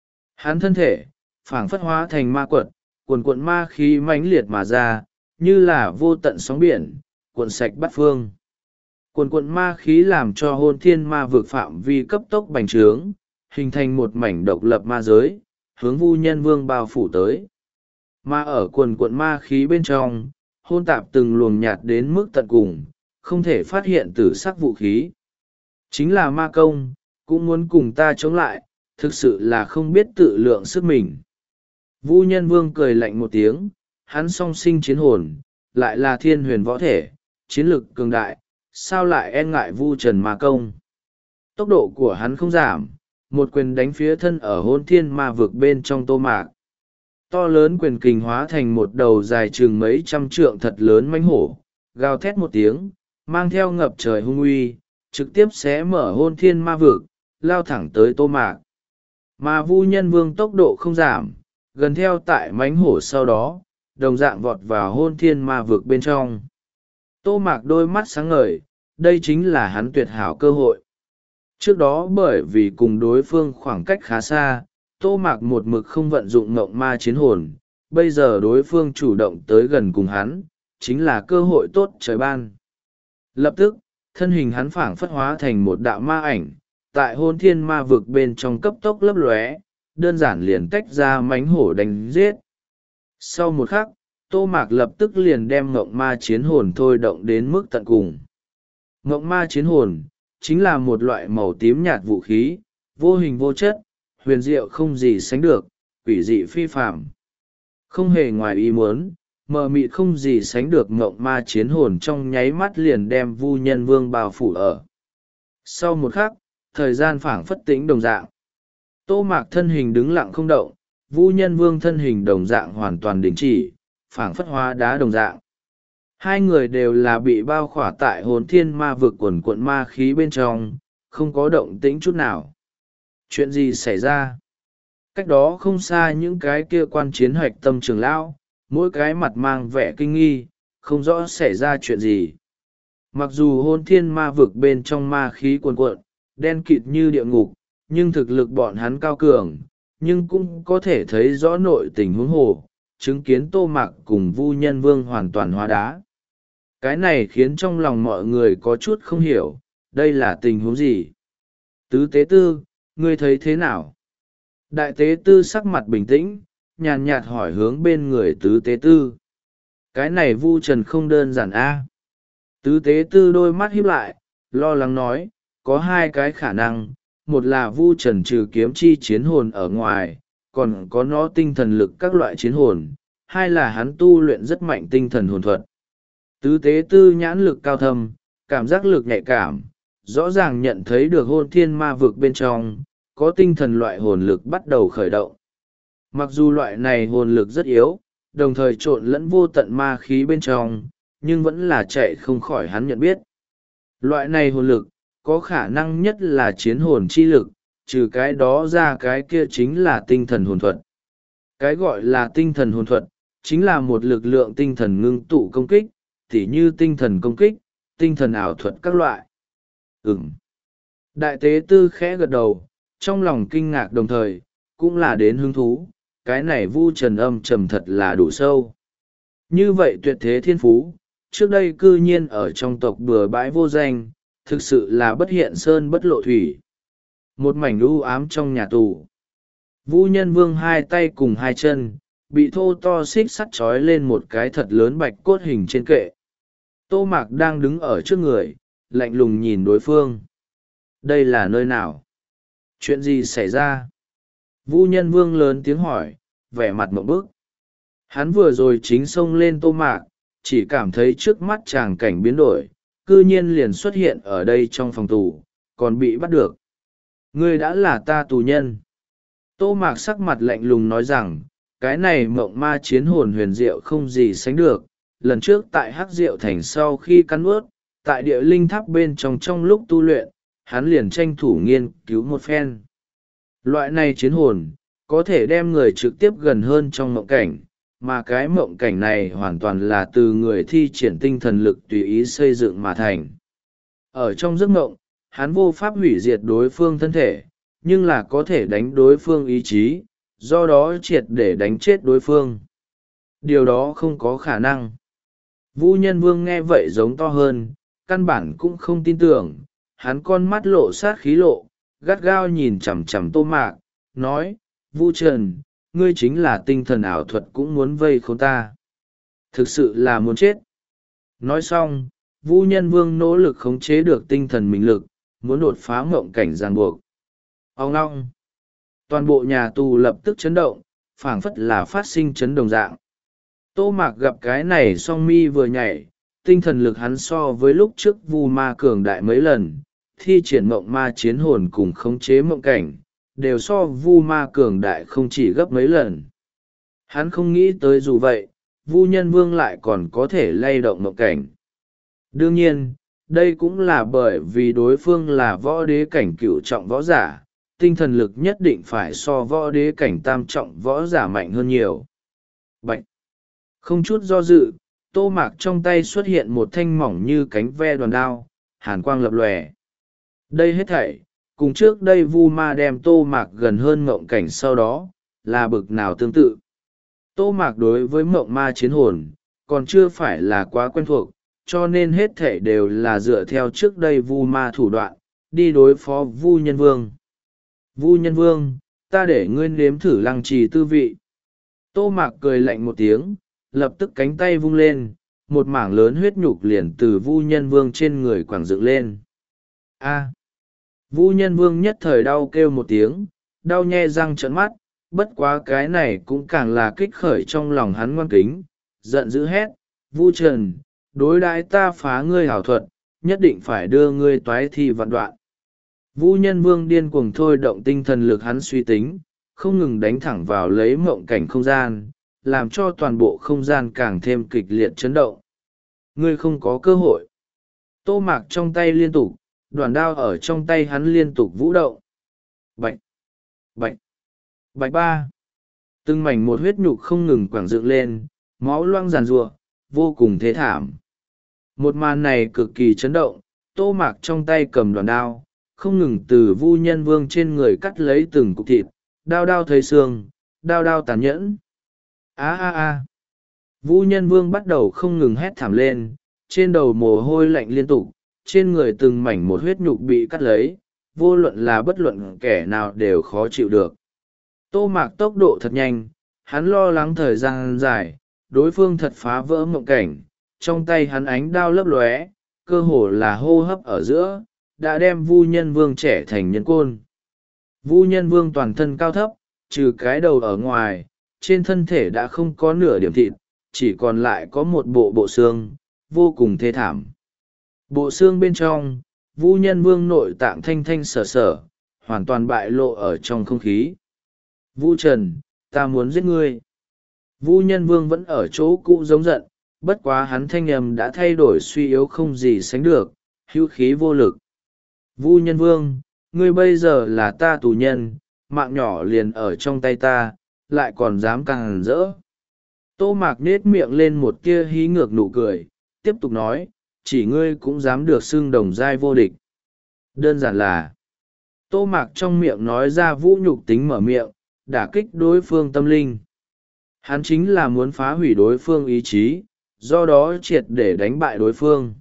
Hắn thân thể, phảng phất hóa thành ma quật, cuồn cuộn ma khí mãnh liệt mà ra, như là vô tận sóng biển, cuộn sạch bát phương. Cuồn cuộn ma khí làm cho hồn thiên ma vực phạm vi cấp tốc bành trướng, hình thành một mảnh độc lập ma giới, hướng Vu Nhân Vương bao phủ tới. Mà ở cuồn cuộn ma khí bên trong, hôn tạp từng luồng nhạt đến mức tận cùng, không thể phát hiện tử sắc vũ khí. Chính là ma công, cũng muốn cùng ta chống lại, thực sự là không biết tự lượng sức mình. Vu Nhân Vương cười lạnh một tiếng, hắn song sinh chiến hồn, lại là thiên huyền võ thể, chiến lực cường đại, sao lại e ngại Vu Trần ma công. Tốc độ của hắn không giảm, một quyền đánh phía thân ở hôn thiên ma vực bên trong Tô Mạc. To lớn quyền kình hóa thành một đầu dài chừng mấy trăm trượng thật lớn mãnh hổ, gào thét một tiếng, mang theo ngập trời hung uy, trực tiếp xé mở hôn thiên ma vực, lao thẳng tới Tô Mạc. Mà Vu Nhân Vương tốc độ không giảm, gần theo tại mãnh hổ sau đó, đồng dạng vọt vào hôn thiên ma vực bên trong. Tô Mạc đôi mắt sáng ngời, đây chính là hắn tuyệt hảo cơ hội. Trước đó bởi vì cùng đối phương khoảng cách khá xa, Tô Mạc một mực không vận dụng ngộng ma chiến hồn, bây giờ đối phương chủ động tới gần cùng hắn, chính là cơ hội tốt trời ban. Lập tức, thân hình hắn phảng phất hóa thành một đạo ma ảnh, tại hôn thiên ma vực bên trong cấp tốc lấp lóe, đơn giản liền tách ra mánh hổ đánh giết. Sau một khắc, Tô Mạc lập tức liền đem ngộng ma chiến hồn thôi động đến mức tận cùng. Ngộng ma chiến hồn chính là một loại màu tím nhạt vũ khí, vô hình vô chất, huyền diệu không gì sánh được, quỷ dị phi phạm. Không hề ngoài ý muốn, mờ mịt không gì sánh được ngộng ma chiến hồn trong nháy mắt liền đem Vu Nhân Vương bao phủ ở. Sau một khắc, thời gian phảng phất tĩnh đồng dạng. Tô Mạc thân hình đứng lặng không động, Vu Nhân Vương thân hình đồng dạng hoàn toàn đình chỉ, phảng phất hóa đá đồng dạng. Hai người đều là bị bao khỏa tại hồn thiên ma vực quần quận ma khí bên trong, không có động tĩnh chút nào. Chuyện gì xảy ra? Cách đó không xa những cái kia quan chiến hoạch tâm trưởng lão, mỗi cái mặt mang vẻ kinh nghi, không rõ xảy ra chuyện gì. Mặc dù hồn thiên ma vực bên trong ma khí cuồn cuộn, đen kịt như địa ngục, nhưng thực lực bọn hắn cao cường, nhưng cũng có thể thấy rõ nội tình huống hồ, chứng kiến Tô Mạc cùng Vu Nhân Vương hoàn toàn hóa đá. Cái này khiến trong lòng mọi người có chút không hiểu, đây là tình huống gì? Tứ tế tư, ngươi thấy thế nào? Đại tế tư sắc mặt bình tĩnh, nhàn nhạt hỏi hướng bên người tứ tế tư. Cái này Vu Trần không đơn giản a. Tứ tế tư đôi mắt híp lại, lo lắng nói, có hai cái khả năng, một là Vu Trần trừ kiếm chi chiến hồn ở ngoài, còn có nó tinh thần lực các loại chiến hồn, hai là hắn tu luyện rất mạnh tinh thần hồn thuật. Tứ tế tư nhãn lực cao thâm, cảm giác lực nhạy cảm, rõ ràng nhận thấy được hồn thiên ma vực bên trong, có tinh thần loại hồn lực bắt đầu khởi động. Mặc dù loại này hồn lực rất yếu, đồng thời trộn lẫn vô tận ma khí bên trong, nhưng vẫn là chạy không khỏi hắn nhận biết. Loại này hồn lực, có khả năng nhất là chiến hồn chi lực, trừ cái đó ra cái kia chính là tinh thần hồn thuật. Cái gọi là tinh thần hồn thuật, chính là một lực lượng tinh thần ngưng tụ công kích, tỉ như tinh thần công kích, tinh thần ảo thuật các loại. Ừm. Đại tế tư khẽ gật đầu, trong lòng kinh ngạc đồng thời, cũng là đến hứng thú, cái này Vu Trần âm trầm thật là đủ sâu. Như vậy tuyệt thế thiên phú, trước đây cư nhiên ở trong tộc bừa bãi vô danh, thực sự là bất hiện sơn bất lộ thủy. Một mảnh u ám trong nhà tù. Vu Nhân Vương hai tay cùng hai chân, bị thô to xích sắt trói lên một cái thật lớn bạch cốt hình trên kệ. Tô Mạc đang đứng ở trước người, lạnh lùng nhìn đối phương. Đây là nơi nào? Chuyện gì xảy ra? Vu Nhân Vương lớn tiếng hỏi, vẻ mặt mộng bức. Hắn vừa rồi chính xông lên Tô Mạc, chỉ cảm thấy trước mắt tràng cảnh biến đổi, cư nhiên liền xuất hiện ở đây trong phòng tù, còn bị bắt được. Ngươi đã là ta tù nhân. Tô Mạc sắc mặt lạnh lùng nói rằng, cái này mộng ma chiến hồn huyền diệu không gì sánh được. Lần trước tại Hắc Diệu Thành sau khi cắn ướt, tại địa linh tháp bên trong trong lúc tu luyện, hắn liền tranh thủ nghiên cứu một phen. Loại này chiến hồn, có thể đem người trực tiếp gần hơn trong mộng cảnh, mà cái mộng cảnh này hoàn toàn là từ người thi triển tinh thần lực tùy ý xây dựng mà thành. Ở trong giấc mộng, hắn vô pháp hủy diệt đối phương thân thể, nhưng là có thể đánh đối phương ý chí, do đó triệt để đánh chết đối phương. Điều đó không có khả năng. Vu Nhân Vương nghe vậy giống to hơn, căn bản cũng không tin tưởng, hắn con mắt lộ sát khí lộ, gắt gao nhìn chằm chằm Tô Mạc, nói, Vu Trần, ngươi chính là tinh thần ảo thuật cũng muốn vây khốn ta. Thực sự là muốn chết. Nói xong, Vu Nhân Vương nỗ lực khống chế được tinh thần mình lực, muốn đột phá mộng cảnh ràng buộc. Ông ngong. Toàn bộ nhà tù lập tức chấn động, phảng phất là phát sinh chấn đồng dạng. Tô Mạc gặp cái này song mi vừa nhảy, tinh thần lực hắn so với lúc trước Vu Ma cường đại mấy lần, thi triển mộng ma chiến hồn cùng khống chế mộng cảnh, đều so Vu Ma cường đại không chỉ gấp mấy lần. Hắn không nghĩ tới dù vậy, Vu Nhân Vương lại còn có thể lay động mộng cảnh. Đương nhiên, đây cũng là bởi vì đối phương là võ đế cảnh cửu trọng võ giả, tinh thần lực nhất định phải so võ đế cảnh tam trọng võ giả mạnh hơn nhiều. Bạch! Không chút do dự, Tô Mạc trong tay xuất hiện một thanh mỏng như cánh ve đoàn đao, hàn quang lập lòe. Đây hết thảy, cùng trước đây Vu Ma đem Tô Mạc gần hơn mộng cảnh sau đó, là bực nào tương tự. Tô Mạc đối với mộng ma chiến hồn, còn chưa phải là quá quen thuộc, cho nên hết thảy đều là dựa theo trước đây Vu Ma thủ đoạn, đi đối phó Vu Nhân Vương. Vu Nhân Vương, ta để ngươi nếm thử lăng trì tư vị. Tô Mạc cười lạnh một tiếng, lập tức cánh tay vung lên, một mảng lớn huyết nhục liền từ Vu Nhân Vương trên người quẳng dựng lên. A! Vu Nhân Vương nhất thời đau kêu một tiếng, đau nhe răng trợn mắt, bất quá cái này cũng càng là kích khởi trong lòng hắn ngoan kính, giận dữ hét: Vu Trần, đối đãi ta phá ngươi hảo thuật, nhất định phải đưa ngươi toái thi vạn đoạn. Vu Nhân Vương điên cuồng thôi động tinh thần lực hắn suy tính, không ngừng đánh thẳng vào lấy mộng cảnh không gian, làm cho toàn bộ không gian càng thêm kịch liệt chấn động. Ngươi không có cơ hội. Tô Mạc trong tay liên tục, đoạn đao ở trong tay hắn liên tục vũ động. Bạch! Bạch! Bạch ba! Từng mảnh một huyết nhục không ngừng quảng dựng lên, máu loang giàn rùa, vô cùng thế thảm. Một màn này cực kỳ chấn động, Tô Mạc trong tay cầm đoạn đao, không ngừng từ Vu Nhân Vương trên người cắt lấy từng cục thịt, đao đao thấy xương, đao đao tàn nhẫn. A a a! Vu Nhân Vương bắt đầu không ngừng hét thảm lên, trên đầu mồ hôi lạnh liên tục, trên người từng mảnh một huyết nhục bị cắt lấy, vô luận là bất luận kẻ nào đều khó chịu được. Tô Mạc tốc độ thật nhanh, hắn lo lắng thời gian dài, đối phương thật phá vỡ mộng cảnh, trong tay hắn ánh đao lấp lóe, cơ hồ là hô hấp ở giữa, đã đem Vu Nhân Vương trẻ thành nhân côn. Vu Nhân Vương toàn thân cao thấp, trừ cái đầu ở ngoài, trên thân thể đã không có nửa điểm thịt, chỉ còn lại có một bộ bộ xương, vô cùng thê thảm. Bộ xương bên trong, Vu Nhân Vương nội tạng thanh thanh sở sở, hoàn toàn bại lộ ở trong không khí. Vu Trần, ta muốn giết ngươi. Vu Nhân Vương vẫn ở chỗ cũ giống giận, bất quá hắn thanh âm đã thay đổi suy yếu không gì sánh được, hữu khí vô lực. Vu Nhân Vương, ngươi bây giờ là ta tù nhân, mạng nhỏ liền ở trong tay ta, lại còn dám càng rỡ. Tô Mạc nết miệng lên một tia hí ngược nụ cười, tiếp tục nói, chỉ ngươi cũng dám được xưng đồng giai vô địch. Đơn giản là, Tô Mạc trong miệng nói ra vũ nhục tính mở miệng, đả kích đối phương tâm linh. Hắn chính là muốn phá hủy đối phương ý chí, do đó triệt để đánh bại đối phương.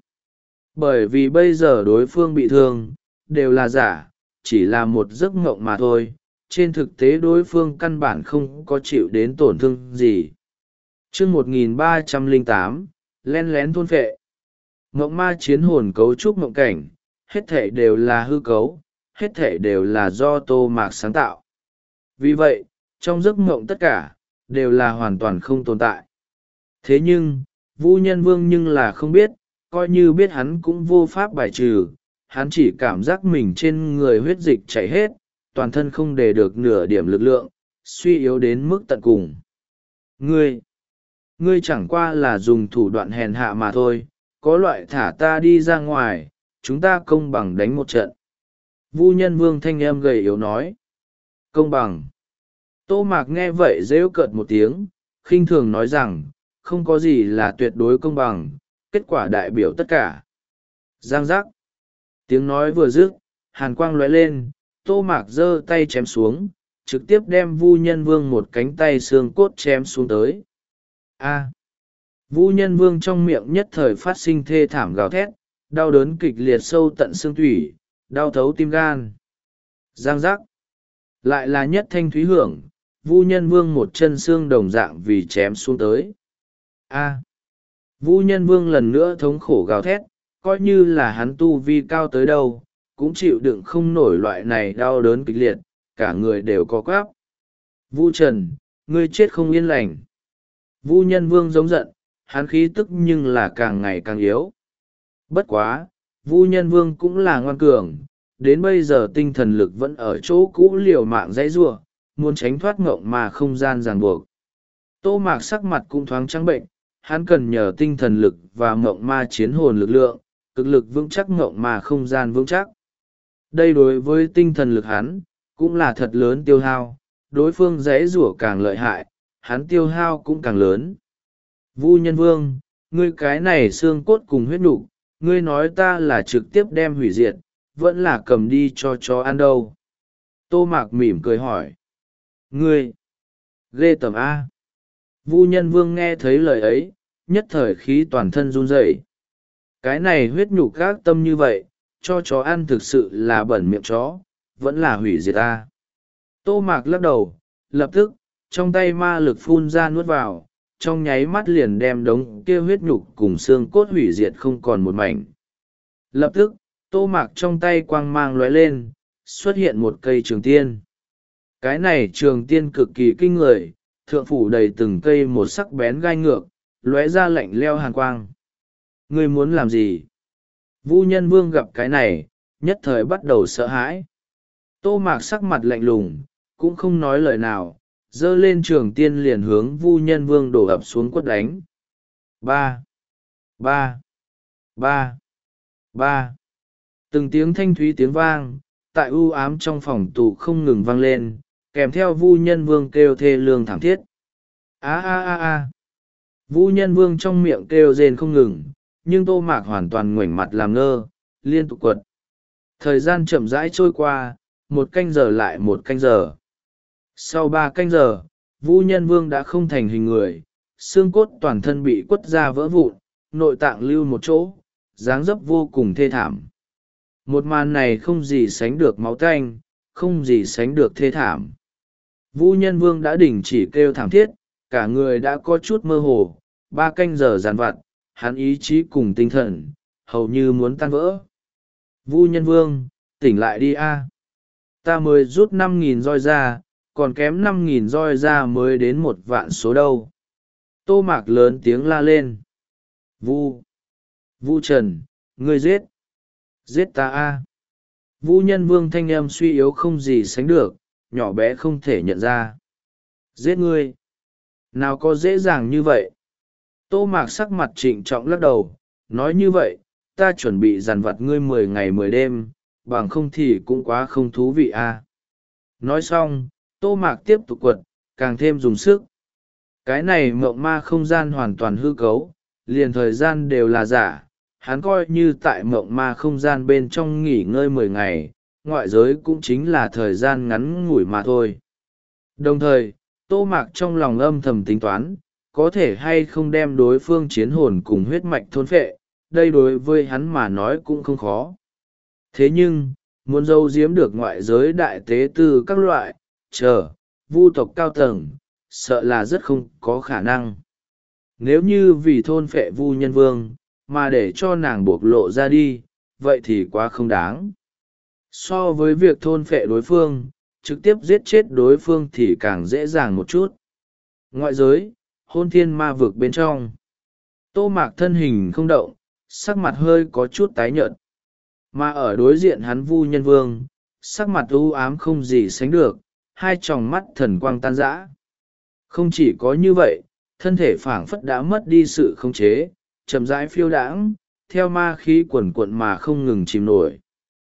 Bởi vì bây giờ đối phương bị thương, đều là giả, chỉ là một giấc mộng mà thôi, trên thực tế đối phương căn bản không có chịu đến tổn thương gì. Chương một nghìn ba trăm lẻ tám, len lén thôn phệ. Mộng ma chiến hồn cấu trúc mộng cảnh, hết thể đều là hư cấu, hết thể đều là do Tô Mạc sáng tạo. Vì vậy, trong giấc mộng tất cả, đều là hoàn toàn không tồn tại. Thế nhưng, Vu Nhân Vương nhưng là không biết, coi như biết hắn cũng vô pháp bài trừ, hắn chỉ cảm giác mình trên người huyết dịch chảy hết, toàn thân không để được nửa điểm lực lượng, suy yếu đến mức tận cùng. Ngươi, ngươi chẳng qua là dùng thủ đoạn hèn hạ mà thôi, có loại thả ta đi ra ngoài, chúng ta công bằng đánh một trận. Vu Nhân Vương thanh âm gầy yếu nói. Công bằng. Tô Mạc nghe vậy rêu cợt một tiếng, khinh thường nói rằng, không có gì là tuyệt đối công bằng, kết quả đại biểu tất cả. Giang giác. Tiếng nói vừa dứt, hàn quang lóe lên, Tô Mạc giơ tay chém xuống, trực tiếp đem Vu Nhân Vương một cánh tay xương cốt chém xuống tới. A. Vu Nhân Vương trong miệng nhất thời phát sinh thê thảm gào thét, đau đớn kịch liệt sâu tận xương thủy, đau thấu tim gan. Giang giác. Lại là nhất thanh thúy hưởng, Vu Nhân Vương một chân xương đồng dạng vì chém xuống tới. A. Vu Nhân Vương lần nữa thống khổ gào thét, coi như là hắn tu vi cao tới đâu, cũng chịu đựng không nổi loại này đau đớn kịch liệt, cả người đều có quáp. Vu Trần, ngươi chết không yên lành. Vu Nhân Vương giống giận, hắn khí tức nhưng là càng ngày càng yếu. Bất quá, Vu Nhân Vương cũng là ngoan cường, đến bây giờ tinh thần lực vẫn ở chỗ cũ liều mạng dãy giụa, muốn tránh thoát ngộng mà không gian ràng buộc. Tô Mạc sắc mặt cũng thoáng trắng bệnh, hắn cần nhờ tinh thần lực và ngộng ma chiến hồn lực lượng, cực lực vững chắc ngộng mà không gian vững chắc. Đây đối với tinh thần lực hắn, cũng là thật lớn tiêu hao, đối phương dãy giụa càng lợi hại, hắn tiêu hao cũng càng lớn. Vu Nhân Vương, ngươi cái này xương cốt cùng huyết nục, ngươi nói ta là trực tiếp đem hủy diệt, vẫn là cầm đi cho chó ăn đâu. Tô Mạc mỉm cười hỏi. Ngươi, ghê tởm A. Vu Nhân Vương nghe thấy lời ấy, nhất thời khí toàn thân run rẩy. Cái này huyết nhục gác tâm như vậy, cho chó ăn thực sự là bẩn miệng chó, vẫn là hủy diệt A. Tô Mạc lắc đầu, lập tức, trong tay ma lực phun ra nuốt vào, trong nháy mắt liền đem đống kia huyết nhục cùng xương cốt hủy diệt không còn một mảnh. Lập tức, Tô Mạc trong tay quang mang lóe lên, xuất hiện một cây trường tiên. Cái này trường tiên cực kỳ kinh người, thượng phủ đầy từng cây một sắc bén gai ngược, lóe ra lạnh leo hàn quang. Ngươi muốn làm gì? Vu Nhân Vương gặp cái này, nhất thời bắt đầu sợ hãi. Tô Mạc sắc mặt lạnh lùng, cũng không nói lời nào, giơ lên trường tiên liền hướng Vu Nhân Vương đổ ập xuống quất đánh. Ba, ba, ba, ba. Từng tiếng thanh thúy tiếng vang, tại u ám trong phòng tù không ngừng vang lên, kèm theo Vu Nhân Vương kêu thê lương thảm thiết. A a a a. Vu Nhân Vương trong miệng kêu rên không ngừng, nhưng Tô Mạc hoàn toàn ngoảnh mặt làm ngơ, liên tục quật. Thời gian chậm rãi trôi qua, một canh giờ lại một canh giờ. Sau ba canh giờ, Vu Nhân Vương đã không thành hình người, xương cốt toàn thân bị quất ra vỡ vụn, nội tạng lưu một chỗ, dáng dấp vô cùng thê thảm. Một màn này không gì sánh được máu tanh, không gì sánh được thê thảm. Vu Nhân Vương đã đình chỉ kêu thảm thiết, cả người đã có chút mơ hồ, ba canh giờ giàn vặt, hắn ý chí cùng tinh thần, hầu như muốn tan vỡ. Vu Nhân Vương, tỉnh lại đi a! Ta mới rút năm nghìn roi ra, còn kém năm nghìn roi ra mới đến một vạn số đâu. Tô Mạc lớn tiếng la lên. Vu! Vu Trần, ngươi giết! Giết ta a! Vu Nhân Vương thanh âm suy yếu không gì sánh được, nhỏ bé không thể nhận ra. Giết ngươi! Nào có dễ dàng như vậy? Tô Mạc sắc mặt trịnh trọng lắc đầu, nói như vậy, ta chuẩn bị dằn vặt ngươi mười ngày mười đêm, bằng không thì cũng quá không thú vị a. Nói xong, Tô Mạc tiếp tục quật, càng thêm dùng sức. Cái này mộng ma không gian hoàn toàn hư cấu, liền thời gian đều là giả, hắn coi như tại mộng ma không gian bên trong nghỉ ngơi mười ngày, ngoại giới cũng chính là thời gian ngắn ngủi mà thôi. Đồng thời, Tô Mạc trong lòng âm thầm tính toán, có thể hay không đem đối phương chiến hồn cùng huyết mạch thôn phệ, đây đối với hắn mà nói cũng không khó. Thế nhưng, muốn giấu giếm được ngoại giới đại tế tư các loại, chờ, vu tộc cao tầng, sợ là rất không có khả năng. Nếu như vì thôn phệ Vu Nhân Vương, mà để cho nàng bộc lộ ra đi, vậy thì quá không đáng. So với việc thôn phệ đối phương, trực tiếp giết chết đối phương thì càng dễ dàng một chút. Ngoại giới, hôn thiên ma vực bên trong. Tô Mạc thân hình không động, sắc mặt hơi có chút tái nhợt. Mà ở đối diện hắn Vu Nhân Vương, sắc mặt u ám không gì sánh được, hai tròng mắt thần quang tan rã. Không chỉ có như vậy, thân thể phảng phất đã mất đi sự khống chế, chậm rãi phiêu đãng, theo ma khí quần quận mà không ngừng chìm nổi.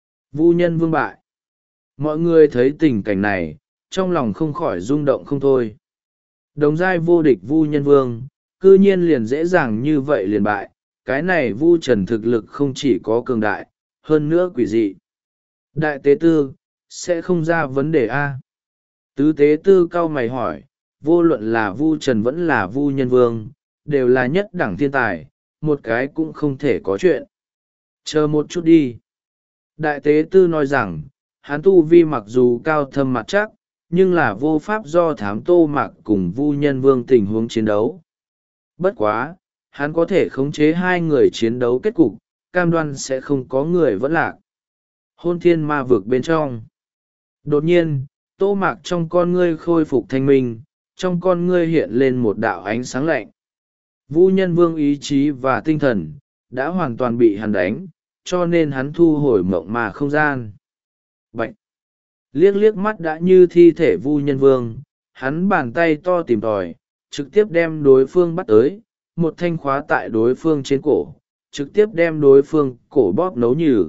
Vu Nhân Vương bại. Mọi người thấy tình cảnh này, trong lòng không khỏi rung động không thôi. Đồng giai vô địch Vu Nhân Vương, cư nhiên liền dễ dàng như vậy liền bại, cái này Vu Trần thực lực không chỉ có cường đại, hơn nữa quỷ dị. Đại tế tư, sẽ không ra vấn đề a? Tứ tế tư cau mày hỏi, vô luận là Vu Trần vẫn là Vu Nhân Vương, đều là nhất đẳng thiên tài, một cái cũng không thể có chuyện. Chờ một chút đi. Đại tế tư nói rằng, hắn tu vi mặc dù cao thâm mặt chắc, nhưng là vô pháp do thám Tô Mạc cùng Vu Nhân Vương tình huống chiến đấu. Bất quá, hắn có thể khống chế hai người chiến đấu kết cục, cam đoan sẽ không có người vẫn lạc. Hôn thiên ma vực bên trong. Đột nhiên, Tô Mạc trong con ngươi khôi phục thanh minh, trong con ngươi hiện lên một đạo ánh sáng lạnh. Vu Nhân Vương ý chí và tinh thần, đã hoàn toàn bị hắn đánh, cho nên hắn thu hồi mộng ma không gian. Bạch! Liếc liếc mắt đã như thi thể Vu Nhân Vương, hắn bàn tay to tìm tòi, trực tiếp đem đối phương bắt tới, một thanh khóa tại đối phương trên cổ, trực tiếp đem đối phương cổ bóp nấu nhừ.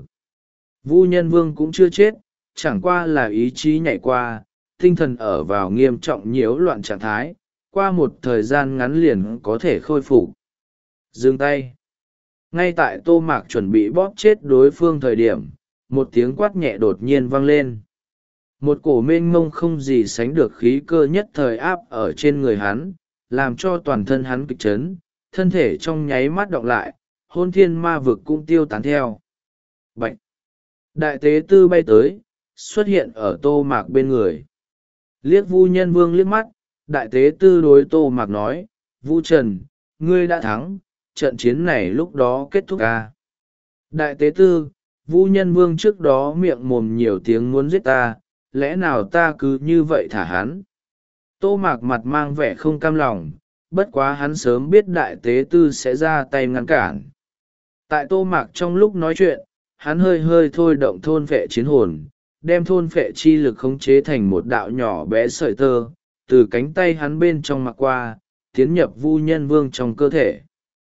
Vu Nhân Vương cũng chưa chết, chẳng qua là ý chí nhảy qua, tinh thần ở vào nghiêm trọng nhiễu loạn trạng thái, qua một thời gian ngắn liền có thể khôi phục. Dừng tay. Ngay tại Tô Mạc chuẩn bị bóp chết đối phương thời điểm, một tiếng quát nhẹ đột nhiên vang lên. Một cổ mênh mông không gì sánh được khí cơ nhất thời áp ở trên người hắn, làm cho toàn thân hắn kịch chấn, thân thể trong nháy mắt đọng lại, hôn thiên ma vực cũng tiêu tán theo. Bạch! Đại tế tư bay tới, xuất hiện ở Tô Mạc bên người. Liếc Vu Nhân Vương liếc mắt, đại tế tư đối Tô Mạc nói, Vu Trần, ngươi đã thắng, trận chiến này lúc đó kết thúc à? Đại tế tư, Vu Nhân Vương trước đó miệng mồm nhiều tiếng muốn giết ta, lẽ nào ta cứ như vậy thả hắn? Tô Mạc mặt mang vẻ không cam lòng, bất quá hắn sớm biết đại tế tư sẽ ra tay ngăn cản. Tại Tô Mạc trong lúc nói chuyện, hắn hơi hơi thôi động thôn vệ chiến hồn, đem thôn vệ chi lực khống chế thành một đạo nhỏ bé sợi tơ, từ cánh tay hắn bên trong mặc qua, tiến nhập Vu Nhân Vương trong cơ thể.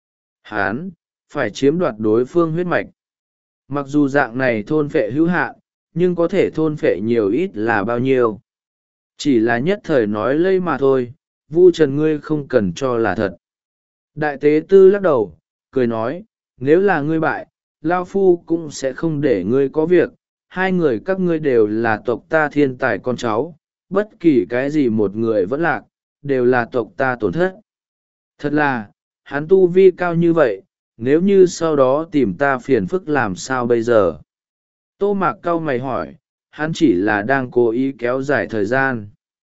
Hắn phải chiếm đoạt đối phương huyết mạch. Mặc dù dạng này thôn vệ hữu hạn, nhưng có thể thôn vệ nhiều ít là bao nhiêu. Chỉ là nhất thời nói lây mà thôi, Vu Trần ngươi không cần cho là thật. Đại tế tư lắc đầu, cười nói, nếu là ngươi bại, Lao Phu cũng sẽ không để ngươi có việc. Hai người các ngươi đều là tộc ta thiên tài con cháu, bất kỳ cái gì một người vẫn lạc, đều là tộc ta tổn thất. Thật là, hắn tu vi cao như vậy, nếu như sau đó tìm ta phiền phức làm sao bây giờ? Tô Mạc cau mày hỏi, hắn chỉ là đang cố ý kéo dài thời gian.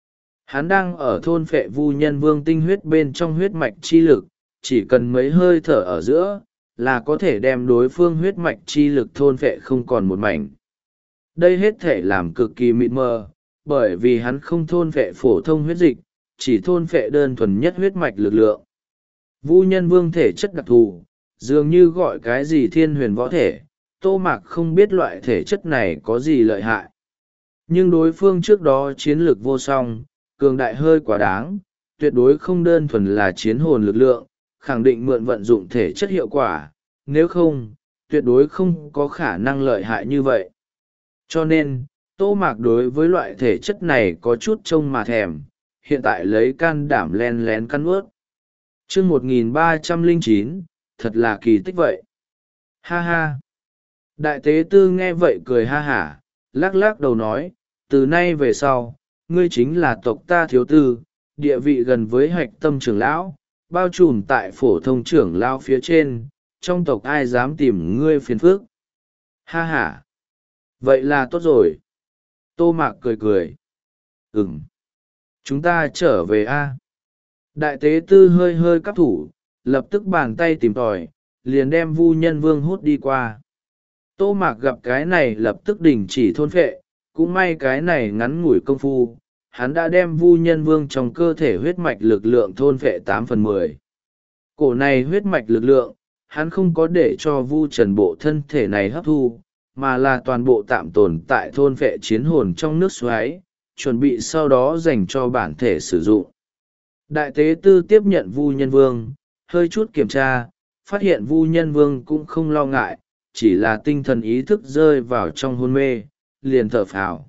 Hắn đang ở thôn phệ Vu Nhân Vương tinh huyết bên trong huyết mạch chi lực, chỉ cần mấy hơi thở ở giữa, là có thể đem đối phương huyết mạch chi lực thôn phệ không còn một mảnh. Đây hết thể làm cực kỳ mịt mờ, bởi vì hắn không thôn phệ phổ thông huyết dịch, chỉ thôn phệ đơn thuần nhất huyết mạch lực lượng. Vu Nhân Vương thể chất đặc thù, dường như gọi cái gì thiên huyền võ thể, Tô Mạc không biết loại thể chất này có gì lợi hại. Nhưng đối phương trước đó chiến lược vô song, cường đại hơi quá đáng, tuyệt đối không đơn thuần là chiến hồn lực lượng, khẳng định mượn vận dụng thể chất hiệu quả, nếu không, tuyệt đối không có khả năng lợi hại như vậy. Cho nên, Tô Mạc đối với loại thể chất này có chút trông mà thèm, hiện tại lấy can đảm len lén cắn ướt. chương một nghìn ba trăm lẻ chín, thật là kỳ tích vậy. Ha ha! Đại tế tư nghe vậy cười ha hả, lắc lắc đầu nói, từ nay về sau, ngươi chính là tộc ta thiếu tư, địa vị gần với hạch tâm trưởng lão, bao trùm tại phổ thông trưởng lão phía trên, trong tộc ai dám tìm ngươi phiền phức. Ha ha! Vậy là tốt rồi. Tô Mạc cười cười. Ừm. Chúng ta trở về a. Đại tế tư hơi hơi cắp thủ, lập tức bàn tay tìm tòi, liền đem Vu Nhân Vương hút đi qua. Tô Mạc gặp cái này lập tức đình chỉ thôn phệ, cũng may cái này ngắn ngủi công phu, hắn đã đem Vu Nhân Vương trong cơ thể huyết mạch lực lượng thôn phệ tám phần mười. Cổ này huyết mạch lực lượng, hắn không có để cho Vu Trần bộ thân thể này hấp thu, mà là toàn bộ tạm tồn tại thôn phệ chiến hồn trong nước xoáy, chuẩn bị sau đó dành cho bản thể sử dụng. Đại tế tư tiếp nhận Vu Nhân Vương, hơi chút kiểm tra, phát hiện Vu Nhân Vương cũng không lo ngại, chỉ là tinh thần ý thức rơi vào trong hôn mê, liền thở phào.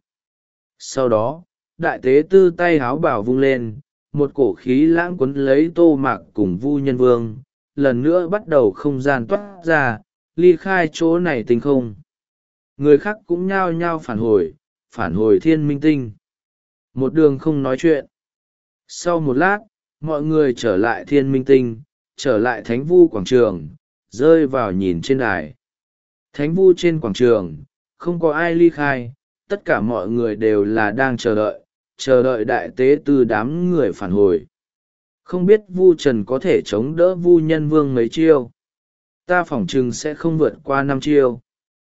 Sau đó, đại tế tư tay háo bảo vung lên, một cổ khí lãng quấn lấy Tô Mạc cùng Vu Nhân Vương, lần nữa bắt đầu không gian toát ra, ly khai chỗ này tinh không. Người khác cũng nhao nhao phản hồi, phản hồi thiên minh tinh. Một đường không nói chuyện. Sau một lát, mọi người trở lại thiên minh tinh, trở lại thánh vu quảng trường, rơi vào nhìn trên đài. Thánh vu trên quảng trường, không có ai ly khai, tất cả mọi người đều là đang chờ đợi, chờ đợi đại tế tư đám người phản hồi. Không biết Vu Trần có thể chống đỡ Vu Nhân Vương mấy chiêu. Ta phỏng chừng sẽ không vượt qua năm chiêu.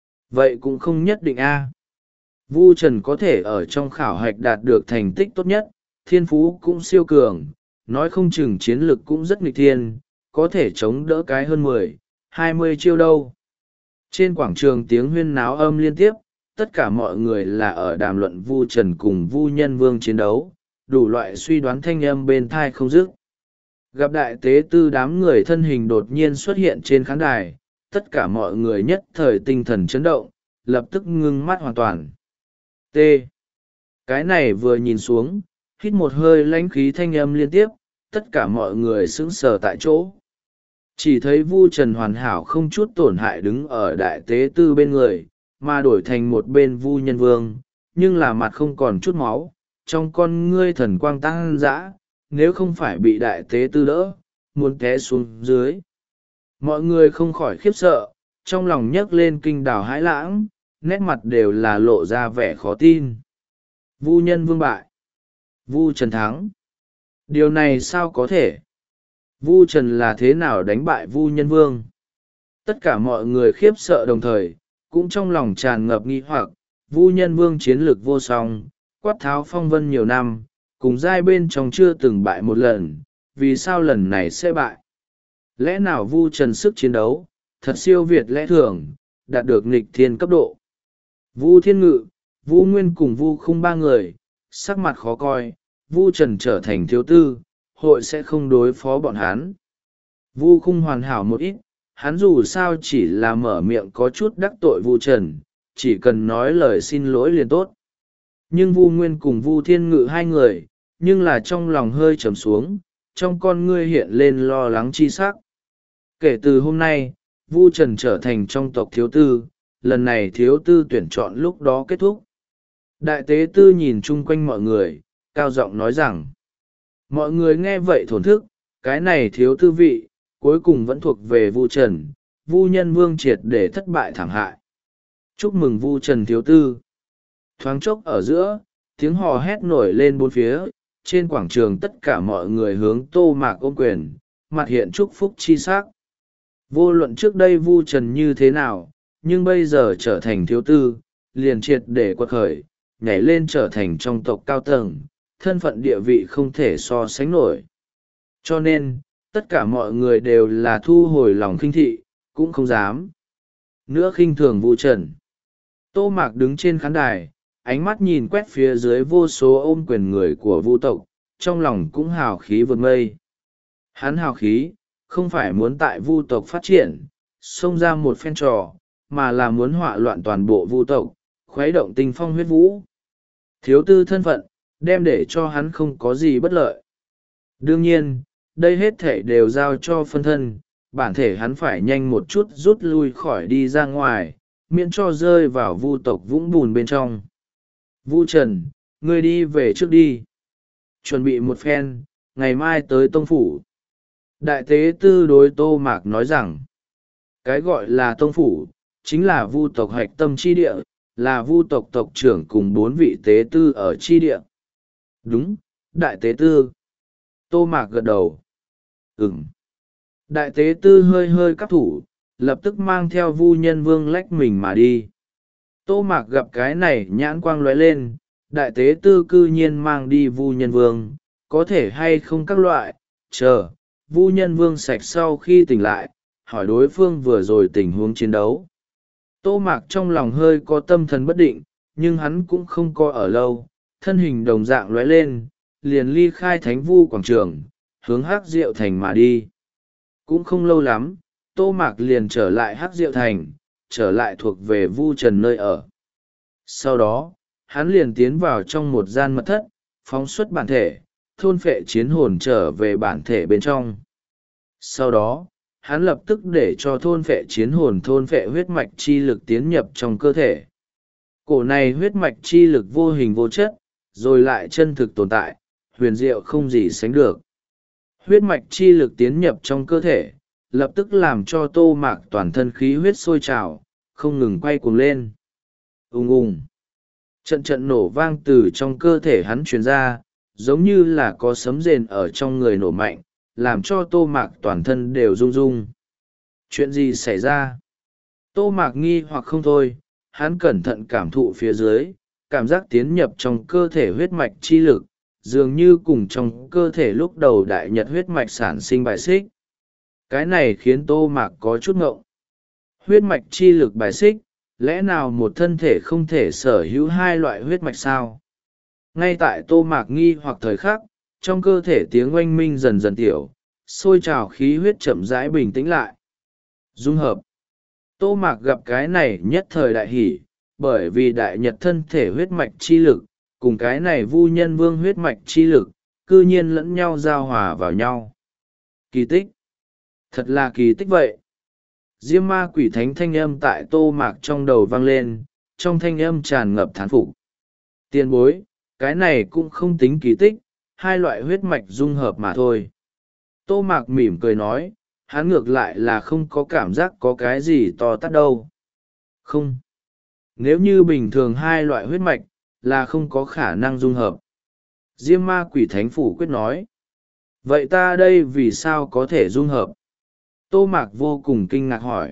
Vậy cũng không nhất định a. Vu Trần có thể ở trong khảo hạch đạt được thành tích tốt nhất, thiên phú cũng siêu cường, nói không chừng chiến lực cũng rất nghịch thiên, có thể chống đỡ cái hơn mười, hai mươi chiêu đâu. Trên quảng trường tiếng huyên náo âm liên tiếp, tất cả mọi người là ở đàm luận Vu Trần cùng Vu Nhân Vương chiến đấu, đủ loại suy đoán thanh âm bên thai không dứt. Gặp đại tế tư đám người thân hình đột nhiên xuất hiện trên khán đài, tất cả mọi người nhất thời tinh thần chấn động, lập tức ngưng mắt hoàn toàn. T. Cái này vừa nhìn xuống, hít một hơi lãnh khí thanh âm liên tiếp, tất cả mọi người sững sờ tại chỗ. Chỉ thấy Vu Trần hoàn hảo không chút tổn hại đứng ở đại tế tư bên người, mà đổi thành một bên Vu Nhân Vương, nhưng là mặt không còn chút máu, trong con ngươi thần quang tăng dã, nếu không phải bị đại tế tư đỡ, muốn té xuống dưới. Mọi người không khỏi khiếp sợ, trong lòng nhấc lên kinh đảo hãi lãng, nét mặt đều là lộ ra vẻ khó tin. Vu Nhân Vương bại. Vu Trần thắng. Điều này sao có thể? Vu Trần là thế nào đánh bại Vu Nhân Vương? Tất cả mọi người khiếp sợ đồng thời, cũng trong lòng tràn ngập nghi hoặc. Vu Nhân Vương chiến lược vô song, quát tháo phong vân nhiều năm, cùng giai bên trong chưa từng bại một lần, vì sao lần này sẽ bại? Lẽ nào Vu Trần sức chiến đấu thật siêu việt lẽ thường, đạt được nghịch thiên cấp độ? Vu Thiên Ngự, Vu Nguyên cùng Vu Khung ba người sắc mặt khó coi. Vu Trần trở thành thiếu tư, hội sẽ không đối phó bọn hắn. Vu Khung hoàn hảo một ít, hắn dù sao chỉ là mở miệng có chút đắc tội Vu Trần, chỉ cần nói lời xin lỗi liền tốt. Nhưng Vu Nguyên cùng Vu Thiên Ngự hai người, nhưng là trong lòng hơi trầm xuống, trong con ngươi hiện lên lo lắng chi sắc. Kể từ hôm nay, Vu Trần trở thành trong tộc thiếu tư, lần này thiếu tư tuyển chọn lúc đó kết thúc. Đại tế tư nhìn chung quanh mọi người, cao giọng nói rằng, mọi người nghe vậy thổn thức, cái này thiếu tư vị, cuối cùng vẫn thuộc về Vu Trần. Vu Nhân Vương triệt để thất bại thảm hại. Chúc mừng Vu Trần thiếu tư. Thoáng chốc ở giữa, tiếng hò hét nổi lên bốn phía, trên quảng trường tất cả mọi người hướng Tô Mạc ôm quyền, mặt hiện chúc phúc chi sắc. Vô luận trước đây Vu Trần như thế nào, nhưng bây giờ trở thành thiếu tư, liền triệt để quật khởi, nhảy lên trở thành trong tộc cao tầng, thân phận địa vị không thể so sánh nổi. Cho nên, tất cả mọi người đều là thu hồi lòng khinh thị, cũng không dám nữa khinh thường Vu Trần. Tô Mạc đứng trên khán đài, ánh mắt nhìn quét phía dưới vô số ôm quyền người của Vu tộc, trong lòng cũng hào khí vượt mây. Hắn hào khí, không phải muốn tại Vu tộc phát triển, xông ra một phen trò, mà là muốn họa loạn toàn bộ Vu tộc, khuấy động tinh phong huyết vũ. Thiếu tư thân phận, đem để cho hắn không có gì bất lợi. Đương nhiên, đây hết thể đều giao cho phân thân, bản thể hắn phải nhanh một chút rút lui khỏi đi ra ngoài, miễn cho rơi vào Vu tộc vũng bùn bên trong. Vu Trần, ngươi đi về trước đi. Chuẩn bị một phen, ngày mai tới tông phủ. Đại tế tư đối Tô Mạc nói rằng, cái gọi là tông phủ, chính là Vu tộc hạch tâm chi địa, là Vu tộc tộc trưởng cùng bốn vị tế tư ở chi địa. Đúng, đại tế tư. Tô Mạc gật đầu. Ừm. Đại tế tư hơi hơi cắp thủ, lập tức mang theo Vu Nhân Vương lách mình mà đi. Tô Mạc gặp cái này nhãn quang lóe lên, đại tế tư cư nhiên mang đi Vu Nhân Vương, có thể hay không các loại, chờ, Vu Nhân Vương sạch sau khi tỉnh lại, hỏi đối phương vừa rồi tình huống chiến đấu. Tô Mạc trong lòng hơi có tâm thần bất định, nhưng hắn cũng không coi ở lâu, thân hình đồng dạng lóe lên, liền ly khai Thánh Vu quảng trường, hướng Hắc Diệu Thành mà đi. Cũng không lâu lắm, Tô Mạc liền trở lại Hắc Diệu Thành, trở lại thuộc về Vu Trần nơi ở. Sau đó, hắn liền tiến vào trong một gian mật thất, phóng xuất bản thể, thôn phệ chiến hồn trở về bản thể bên trong. Sau đó, hắn lập tức để cho thôn phệ chiến hồn thôn phệ huyết mạch chi lực tiến nhập trong cơ thể. Cổ này huyết mạch chi lực vô hình vô chất, rồi lại chân thực tồn tại, huyền diệu không gì sánh được. Huyết mạch chi lực tiến nhập trong cơ thể, lập tức làm cho Tô Mạc toàn thân khí huyết sôi trào, không ngừng quay cuồng lên. Ùng ùng. Trận trận nổ vang từ trong cơ thể hắn truyền ra, giống như là có sấm rền ở trong người nổ mạnh, làm cho Tô Mạc toàn thân đều rung rung. Chuyện gì xảy ra? Tô Mạc nghi hoặc không thôi, hắn cẩn thận cảm thụ phía dưới, cảm giác tiến nhập trong cơ thể huyết mạch chi lực, dường như cùng trong cơ thể lúc đầu đại nhật huyết mạch sản sinh bài xích. Cái này khiến Tô Mạc có chút ngộng. Huyết mạch chi lực bài xích, lẽ nào một thân thể không thể sở hữu hai loại huyết mạch sao? Ngay tại Tô Mạc nghi hoặc thời khắc, trong cơ thể tiếng oanh minh dần dần tiểu, sôi trào khí huyết chậm rãi bình tĩnh lại. Dung hợp. Tô Mạc gặp cái này nhất thời đại hỷ, bởi vì đại nhật thân thể huyết mạch chi lực, cùng cái này Vu Nhân Vương huyết mạch chi lực, cư nhiên lẫn nhau giao hòa vào nhau. Kỳ tích. Thật là kỳ tích vậy. Diêm ma quỷ thánh thanh âm tại Tô Mạc trong đầu vang lên, trong thanh âm tràn ngập thán phục. Tiền bối, cái này cũng không tính kỳ tích, hai loại huyết mạch dung hợp mà thôi. Tô Mạc mỉm cười nói, hắn ngược lại là không có cảm giác có cái gì to tát đâu. Không. Nếu như bình thường hai loại huyết mạch, là không có khả năng dung hợp. Diêm ma quỷ thánh phủ quyết nói. vậy ta đây vì sao có thể dung hợp? Tô Mạc vô cùng kinh ngạc hỏi.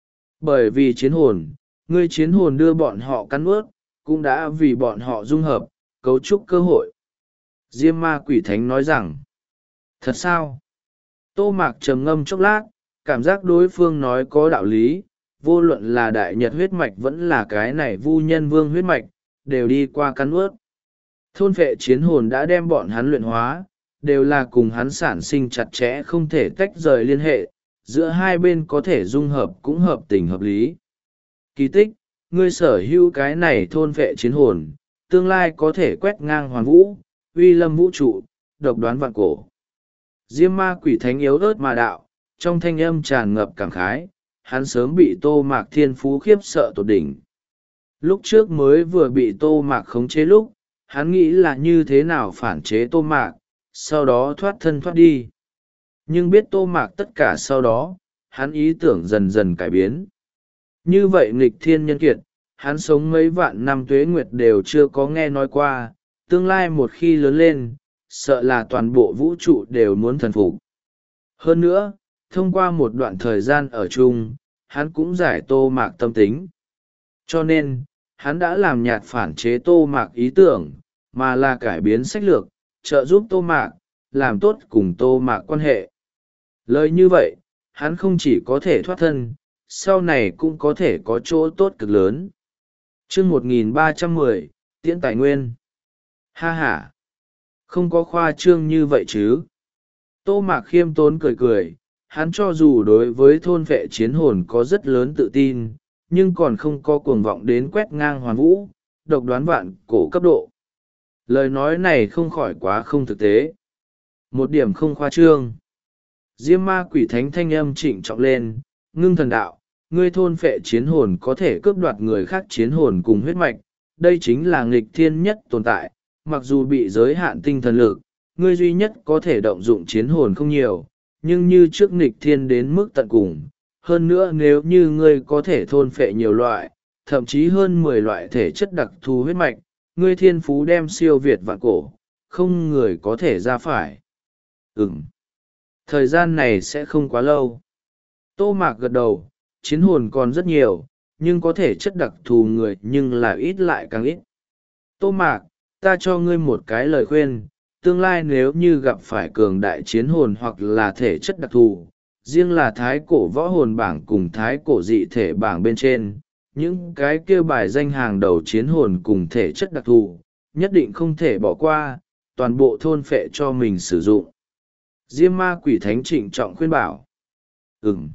Bởi vì chiến hồn, ngươi chiến hồn đưa bọn họ cắn ướt, cũng đã vì bọn họ dung hợp, cấu trúc cơ hội. Diêm ma quỷ thánh nói rằng, thật sao? Tô Mạc trầm ngâm chốc lát, cảm giác đối phương nói có đạo lý, vô luận là đại nhật huyết mạch vẫn là cái này vu nhân vương huyết mạch, đều đi qua cắn ướt. Thôn vệ chiến hồn đã đem bọn hắn luyện hóa, đều là cùng hắn sản sinh chặt chẽ không thể tách rời liên hệ, giữa hai bên có thể dung hợp cũng hợp tình hợp lý. Kỳ tích, ngươi sở hữu cái này thôn vệ chiến hồn, tương lai có thể quét ngang hoàn vũ, uy lâm vũ trụ, độc đoán vạn cổ. Diêm ma quỷ thánh yếu ớt mà đạo, trong thanh âm tràn ngập cảm khái, hắn sớm bị Tô Mạc thiên phú khiếp sợ tột đỉnh. Lúc trước mới vừa bị Tô Mạc khống chế lúc, hắn nghĩ là như thế nào phản chế Tô Mạc, sau đó thoát thân thoát đi. Nhưng biết Tô Mạc tất cả sau đó, hắn ý tưởng dần dần cải biến. Như vậy nghịch thiên nhân kiệt, hắn sống mấy vạn năm tuế nguyệt đều chưa có nghe nói qua, tương lai một khi lớn lên, sợ là toàn bộ vũ trụ đều muốn thần phục. Hơn nữa, thông qua một đoạn thời gian ở chung, hắn cũng giải Tô Mạc tâm tính. Cho nên, hắn đã làm nhạt phản chế Tô Mạc ý tưởng, mà là cải biến sách lược, trợ giúp Tô Mạc, làm tốt cùng Tô Mạc quan hệ. Lời như vậy, hắn không chỉ có thể thoát thân, sau này cũng có thể có chỗ tốt cực lớn. chương một nghìn ba trăm mười, Tiễn Tài Nguyên. Ha ha! Không có khoa trương như vậy chứ. Tô Mạc khiêm tốn cười cười, hắn cho dù đối với thôn vệ chiến hồn có rất lớn tự tin, nhưng còn không có cuồng vọng đến quét ngang hoàn vũ, độc đoán vạn cổ cấp độ. Lời nói này không khỏi quá không thực tế. Một điểm không khoa trương. Diêm ma quỷ thánh thanh âm trịnh trọng lên, ngưng thần đạo, ngươi thôn phệ chiến hồn có thể cướp đoạt người khác chiến hồn cùng huyết mạch, đây chính là nghịch thiên nhất tồn tại, mặc dù bị giới hạn tinh thần lực, ngươi duy nhất có thể động dụng chiến hồn không nhiều, nhưng như trước nghịch thiên đến mức tận cùng. Hơn nữa nếu như ngươi có thể thôn phệ nhiều loại, thậm chí hơn mười loại thể chất đặc thù huyết mạch, ngươi thiên phú đem siêu việt vạn cổ, không người có thể ra phải. Ừm. Thời gian này sẽ không quá lâu. Tô Mạc gật đầu, chiến hồn còn rất nhiều, nhưng có thể chất đặc thù người nhưng là ít lại càng ít. Tô Mạc, ta cho ngươi một cái lời khuyên, tương lai nếu như gặp phải cường đại chiến hồn hoặc là thể chất đặc thù, riêng là thái cổ võ hồn bảng cùng thái cổ dị thể bảng bên trên, những cái kia bài danh hàng đầu chiến hồn cùng thể chất đặc thù, nhất định không thể bỏ qua, toàn bộ thôn phệ cho mình sử dụng. Diêm ma quỷ thánh trịnh trọng khuyên bảo. Ừm.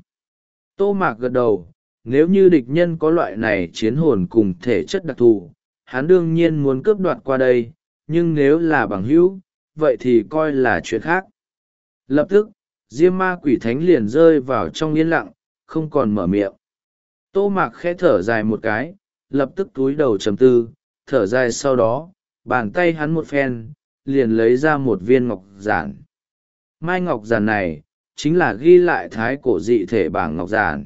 Tô Mạc gật đầu, nếu như địch nhân có loại này chiến hồn cùng thể chất đặc thù, hắn đương nhiên muốn cướp đoạt qua đây, nhưng nếu là bằng hữu, vậy thì coi là chuyện khác. Lập tức, Diêm ma quỷ thánh liền rơi vào trong yên lặng, không còn mở miệng. Tô Mạc khẽ thở dài một cái, lập tức túi đầu trầm tư, thở dài sau đó, bàn tay hắn một phen, liền lấy ra một viên ngọc giản. Mai ngọc giản này, chính là ghi lại thái cổ dị thể bảng ngọc giản.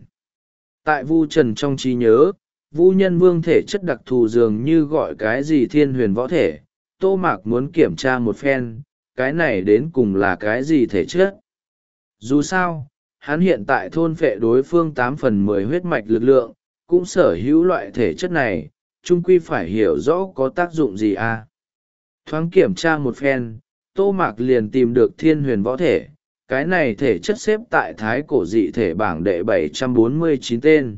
Tại Vu Trần trong trí nhớ, Vu Nhân Vương thể chất đặc thù dường như gọi cái gì thiên huyền võ thể, Tô Mạc muốn kiểm tra một phen, cái này đến cùng là cái gì thể chất. Dù sao, hắn hiện tại thôn phệ đối phương tám phần mười huyết mạch lực lượng, cũng sở hữu loại thể chất này, chung quy phải hiểu rõ có tác dụng gì à. Thoáng kiểm tra một phen, Tô Mạc liền tìm được thiên huyền võ thể, cái này thể chất xếp tại thái cổ dị thể bảng đệ bảy trăm bốn mươi chín tên.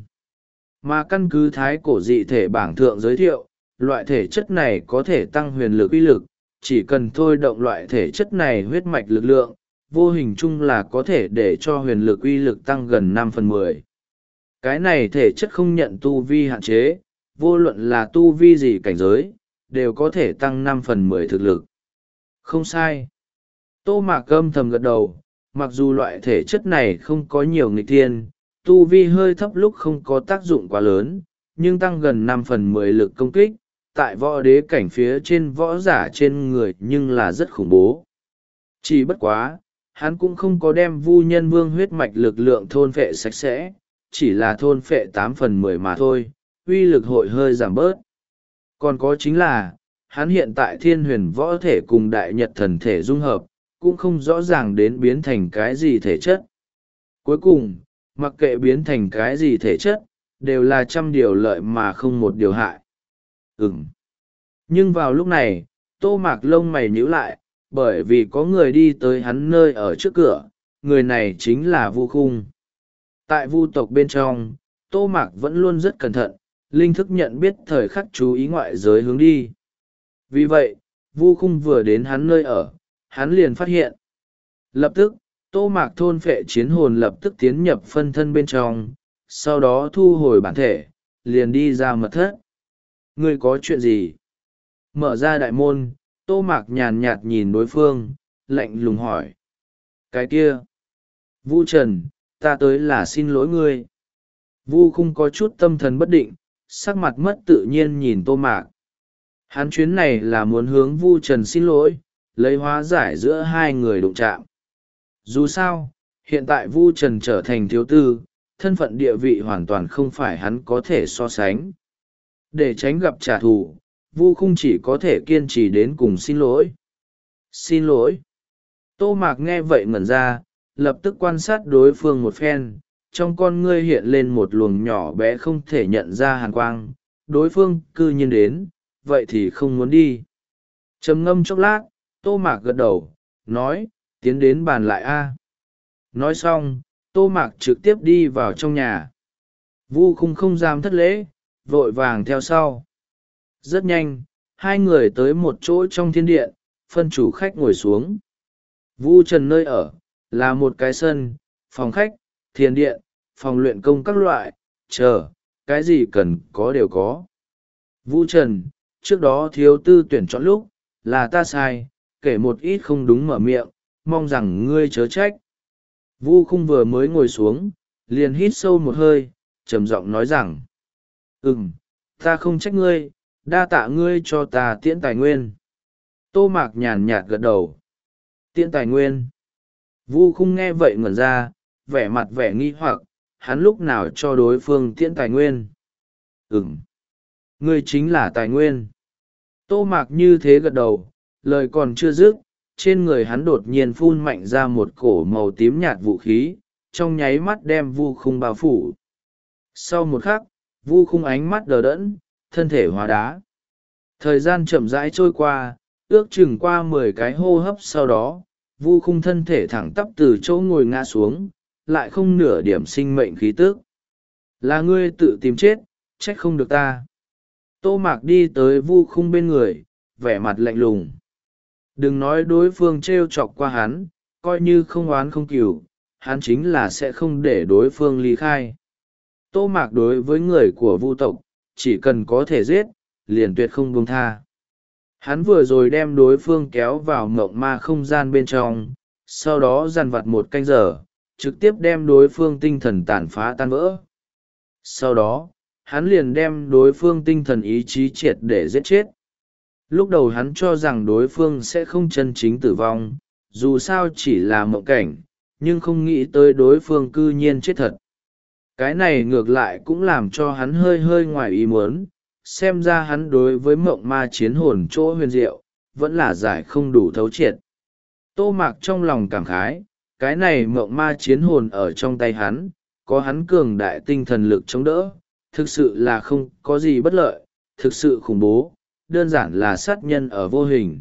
Mà căn cứ thái cổ dị thể bảng thượng giới thiệu, loại thể chất này có thể tăng huyền lực uy lực, chỉ cần thôi động loại thể chất này huyết mạch lực lượng, vô hình chung là có thể để cho huyền lực uy lực tăng gần năm phần mười. Cái này thể chất không nhận tu vi hạn chế, vô luận là tu vi gì cảnh giới, đều có thể tăng năm phần mười thực lực. Không sai. Tô Mạc âm thầm gật đầu, mặc dù loại thể chất này không có nhiều nghịch thiên, tu vi hơi thấp lúc không có tác dụng quá lớn, nhưng tăng gần năm phần mười lực công kích, tại võ đế cảnh phía trên võ giả trên người nhưng là rất khủng bố. Chỉ bất quá, hắn cũng không có đem Vu Nhân Vương huyết mạch lực lượng thôn phệ sạch sẽ, chỉ là thôn phệ tám phần mười mà thôi, uy lực hội hơi giảm bớt. Còn có chính là, hắn hiện tại thiên huyền võ thể cùng đại nhật thần thể dung hợp, cũng không rõ ràng đến biến thành cái gì thể chất. Cuối cùng, mặc kệ biến thành cái gì thể chất, đều là trăm điều lợi mà không một điều hại. Ừm. Nhưng vào lúc này, Tô Mạc lông mày nhíu lại, bởi vì có người đi tới hắn nơi ở trước cửa, người này chính là Vu Khung. Tại Vu tộc bên trong, Tô Mạc vẫn luôn rất cẩn thận, linh thức nhận biết thời khắc chú ý ngoại giới hướng đi. Vì vậy, Vu Khung vừa đến hắn nơi ở, hắn liền phát hiện. Lập tức, Tô Mạc thôn phệ chiến hồn lập tức tiến nhập phân thân bên trong, sau đó thu hồi bản thể, liền đi ra mật thất. Ngươi có chuyện gì? Mở ra đại môn, Tô Mạc nhàn nhạt nhìn đối phương, lạnh lùng hỏi. Cái kia. Vu Trần, ta tới là xin lỗi ngươi. Vu Khung có chút tâm thần bất định, sắc mặt mất tự nhiên nhìn Tô Mạc. Hắn chuyến này là muốn hướng Vu Trần xin lỗi, lấy hóa giải giữa hai người đụng chạm. Dù sao, hiện tại Vu Trần trở thành thiếu tư, thân phận địa vị hoàn toàn không phải hắn có thể so sánh. Để tránh gặp trả thù, Vu Khung chỉ có thể kiên trì đến cùng xin lỗi. Xin lỗi. Tô Mạc nghe vậy ngẩn ra, lập tức quan sát đối phương một phen, trong con ngươi hiện lên một luồng nhỏ bé không thể nhận ra hàn quang. Đối phương cư nhiên đến, vậy thì không muốn đi. Trầm ngâm chốc lát, Tô Mạc gật đầu, nói, tiến đến bàn lại a. Nói xong, Tô Mạc trực tiếp đi vào trong nhà. Vu Khung không dám thất lễ, vội vàng theo sau. Rất nhanh, hai người tới một chỗ trong thiên điện, phân chủ khách ngồi xuống. Vu Trần nơi ở, là một cái sân, phòng khách, thiền điện, phòng luyện công các loại, chờ, cái gì cần có đều có. Vu Trần, trước đó thiếu tư tuyển chọn lúc, là ta sai, kể một ít không đúng mở miệng, mong rằng ngươi chớ trách. Vu Khung vừa mới ngồi xuống, liền hít sâu một hơi, trầm giọng nói rằng. Ừm, ta không trách ngươi, đa tạ ngươi cho ta tiễn tài nguyên. Tô Mạc nhàn nhạt gật đầu. Tiễn tài nguyên. Vu Khung nghe vậy ngẩn ra, vẻ mặt vẻ nghi hoặc, hắn lúc nào cho đối phương tiễn tài nguyên. Ừm, ngươi chính là tài nguyên. Tô Mạc như thế gật đầu, lời còn chưa dứt, trên người hắn đột nhiên phun mạnh ra một cổ màu tím nhạt vũ khí, trong nháy mắt đem Vu Khung bao phủ. Sau một khắc, Vu Khung ánh mắt đờ đẫn, thân thể hóa đá. Thời gian chậm rãi trôi qua, ước chừng qua mười cái hô hấp sau đó, Vu Khung thân thể thẳng tắp từ chỗ ngồi ngã xuống, lại không nửa điểm sinh mệnh khí tức. Là ngươi tự tìm chết, trách không được ta. Tô Mạc đi tới Vu Khung bên người, vẻ mặt lạnh lùng. Đừng nói đối phương trêu chọc qua hắn, coi như không oán không cừu, hắn chính là sẽ không để đối phương ly khai. Tô Mạc đối với người của Vu tộc, chỉ cần có thể giết, liền tuyệt không buông tha. Hắn vừa rồi đem đối phương kéo vào mộng ma không gian bên trong, sau đó dằn vặt một canh giờ, trực tiếp đem đối phương tinh thần tàn phá tan vỡ. Sau đó, hắn liền đem đối phương tinh thần ý chí triệt để giết chết. Lúc đầu hắn cho rằng đối phương sẽ không chân chính tử vong, dù sao chỉ là mộng cảnh, nhưng không nghĩ tới đối phương cư nhiên chết thật. Cái này ngược lại cũng làm cho hắn hơi hơi ngoài ý muốn, xem ra hắn đối với mộng ma chiến hồn chỗ huyền diệu, vẫn là giải không đủ thấu triệt. Tô Mạc trong lòng cảm khái, cái này mộng ma chiến hồn ở trong tay hắn, có hắn cường đại tinh thần lực chống đỡ, thực sự là không có gì bất lợi, thực sự khủng bố, đơn giản là sát nhân ở vô hình.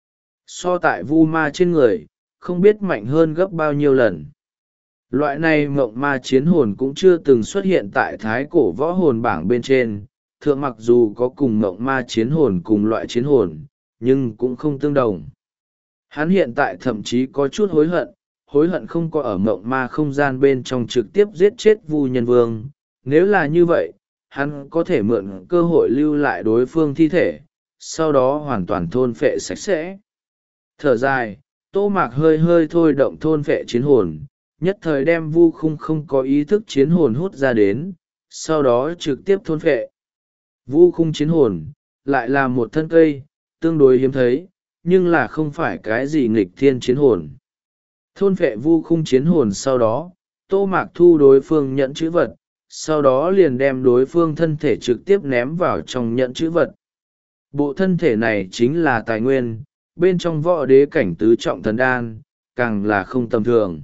So tại vu ma trên người, không biết mạnh hơn gấp bao nhiêu lần. Loại này mộng ma chiến hồn cũng chưa từng xuất hiện tại thái cổ võ hồn bảng bên trên, thượng mặc dù có cùng mộng ma chiến hồn cùng loại chiến hồn, nhưng cũng không tương đồng. Hắn hiện tại thậm chí có chút hối hận, hối hận không có ở mộng ma không gian bên trong trực tiếp giết chết Vu Nhân Vương. Nếu là như vậy, hắn có thể mượn cơ hội lưu lại đối phương thi thể, sau đó hoàn toàn thôn phệ sạch sẽ. Thở dài, Tô Mạc hơi hơi thôi động thôn phệ chiến hồn, nhất thời đem Vu Khung không có ý thức chiến hồn hút ra đến, sau đó trực tiếp thôn phệ. Vu Khung chiến hồn, lại là một thân cây, tương đối hiếm thấy, nhưng là không phải cái gì nghịch thiên chiến hồn. Thôn phệ Vu Khung chiến hồn sau đó, Tô Mạc thu đối phương nhận chữ vật, sau đó liền đem đối phương thân thể trực tiếp ném vào trong nhận chữ vật. Bộ thân thể này chính là tài nguyên, bên trong võ đế cảnh tứ trọng thần đan, càng là không tầm thường.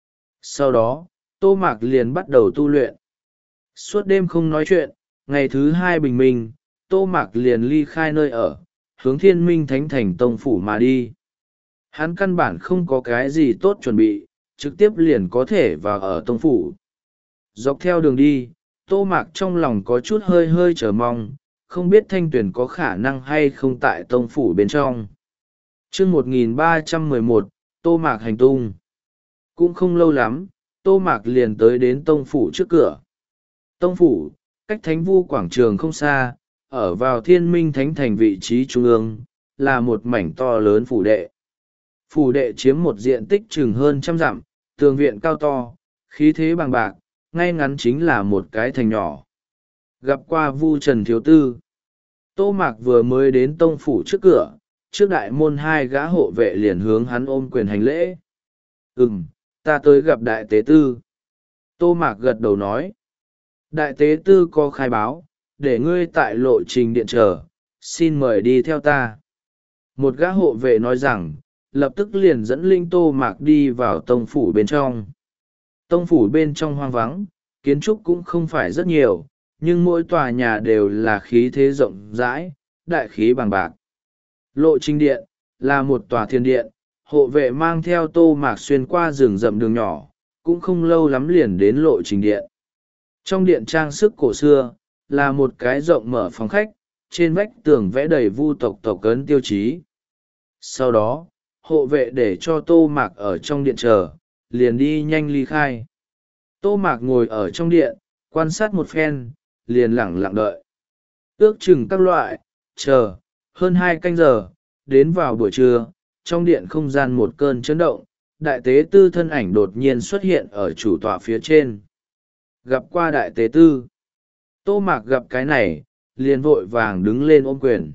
Sau đó Tô Mạc liền bắt đầu tu luyện. Suốt đêm không nói chuyện, ngày thứ hai bình minh, Tô Mạc liền ly khai nơi ở, hướng Thiên Minh Thánh Thành Tông Phủ mà đi. Hắn căn bản không có cái gì tốt chuẩn bị, trực tiếp liền có thể vào ở Tông Phủ. Dọc theo đường đi, Tô Mạc trong lòng có chút hơi hơi chờ mong, không biết Thanh Tuyền có khả năng hay không tại Tông Phủ bên trong. chương một nghìn ba trăm mười một, Tô Mạc hành tung. Cũng không lâu lắm, Tô Mạc liền tới đến Tông Phủ trước cửa. Tông Phủ, cách Thánh Vu Quảng Trường không xa, ở vào Thiên Minh Thánh Thành vị trí trung ương, là một mảnh to lớn phủ đệ. Phủ đệ chiếm một diện tích chừng hơn trăm dặm, tường viện cao to, khí thế bằng bạc, ngay ngắn chính là một cái thành nhỏ. Gặp qua Vu Trần Thiếu Tư, Tô Mạc vừa mới đến Tông Phủ trước cửa, trước đại môn hai gã hộ vệ liền hướng hắn ôm quyền hành lễ. Ừm, ta tới gặp đại tế tư. Tô Mạc gật đầu nói. Đại tế tư có khai báo, để ngươi tại lộ trình điện chờ, xin mời đi theo ta. Một gã hộ vệ nói rằng, lập tức liền dẫn linh Tô Mạc đi vào tông phủ bên trong. Tông phủ bên trong hoang vắng, kiến trúc cũng không phải rất nhiều, nhưng mỗi tòa nhà đều là khí thế rộng rãi, đại khí bằng bạc. Lộ trình điện, là một tòa thiên điện, hộ vệ mang theo Tô Mạc xuyên qua rừng rậm đường nhỏ, cũng không lâu lắm liền đến lộ trình điện. Trong điện trang sức cổ xưa, là một cái rộng mở phòng khách, trên vách tường vẽ đầy vu tộc tộc ấn tiêu chí. Sau đó, hộ vệ để cho Tô Mạc ở trong điện chờ, liền đi nhanh ly khai. Tô Mạc ngồi ở trong điện, quan sát một phen, liền lẳng lặng đợi. Ước chừng các loại, chờ, hơn hai canh giờ, đến vào buổi trưa, trong điện không gian một cơn chấn động, đại tế tư thân ảnh đột nhiên xuất hiện ở chủ tọa phía trên. Gặp qua đại tế tư. Tô Mạc gặp cái này, liền vội vàng đứng lên ôm quyền.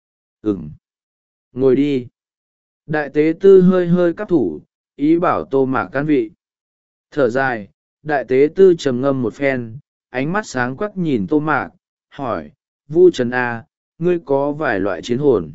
Ừm. Ngồi đi. Đại tế tư hơi hơi cắp thủ, ý bảo Tô Mạc can vị. Thở dài, đại tế tư trầm ngâm một phen, ánh mắt sáng quắc nhìn Tô Mạc, hỏi, Vu Trần A, ngươi có vài loại chiến hồn?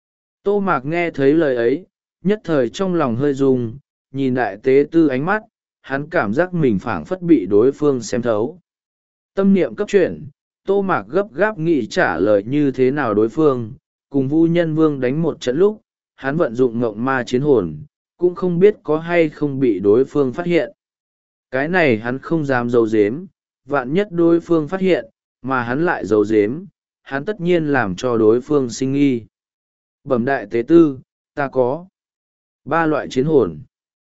Tô Mạc nghe thấy lời ấy, nhất thời trong lòng hơi rung, nhìn đại tế tư ánh mắt, hắn cảm giác mình phảng phất bị đối phương xem thấu. Tâm niệm cấp chuyển, Tô Mạc gấp gáp nghĩ trả lời như thế nào đối phương, cùng Vu Nhân Vương đánh một trận lúc, hắn vận dụng ngộng ma chiến hồn, cũng không biết có hay không bị đối phương phát hiện. Cái này hắn không dám giấu giếm, vạn nhất đối phương phát hiện, mà hắn lại giấu giếm, hắn tất nhiên làm cho đối phương sinh nghi. Bẩm đại tế tư, ta có ba loại chiến hồn.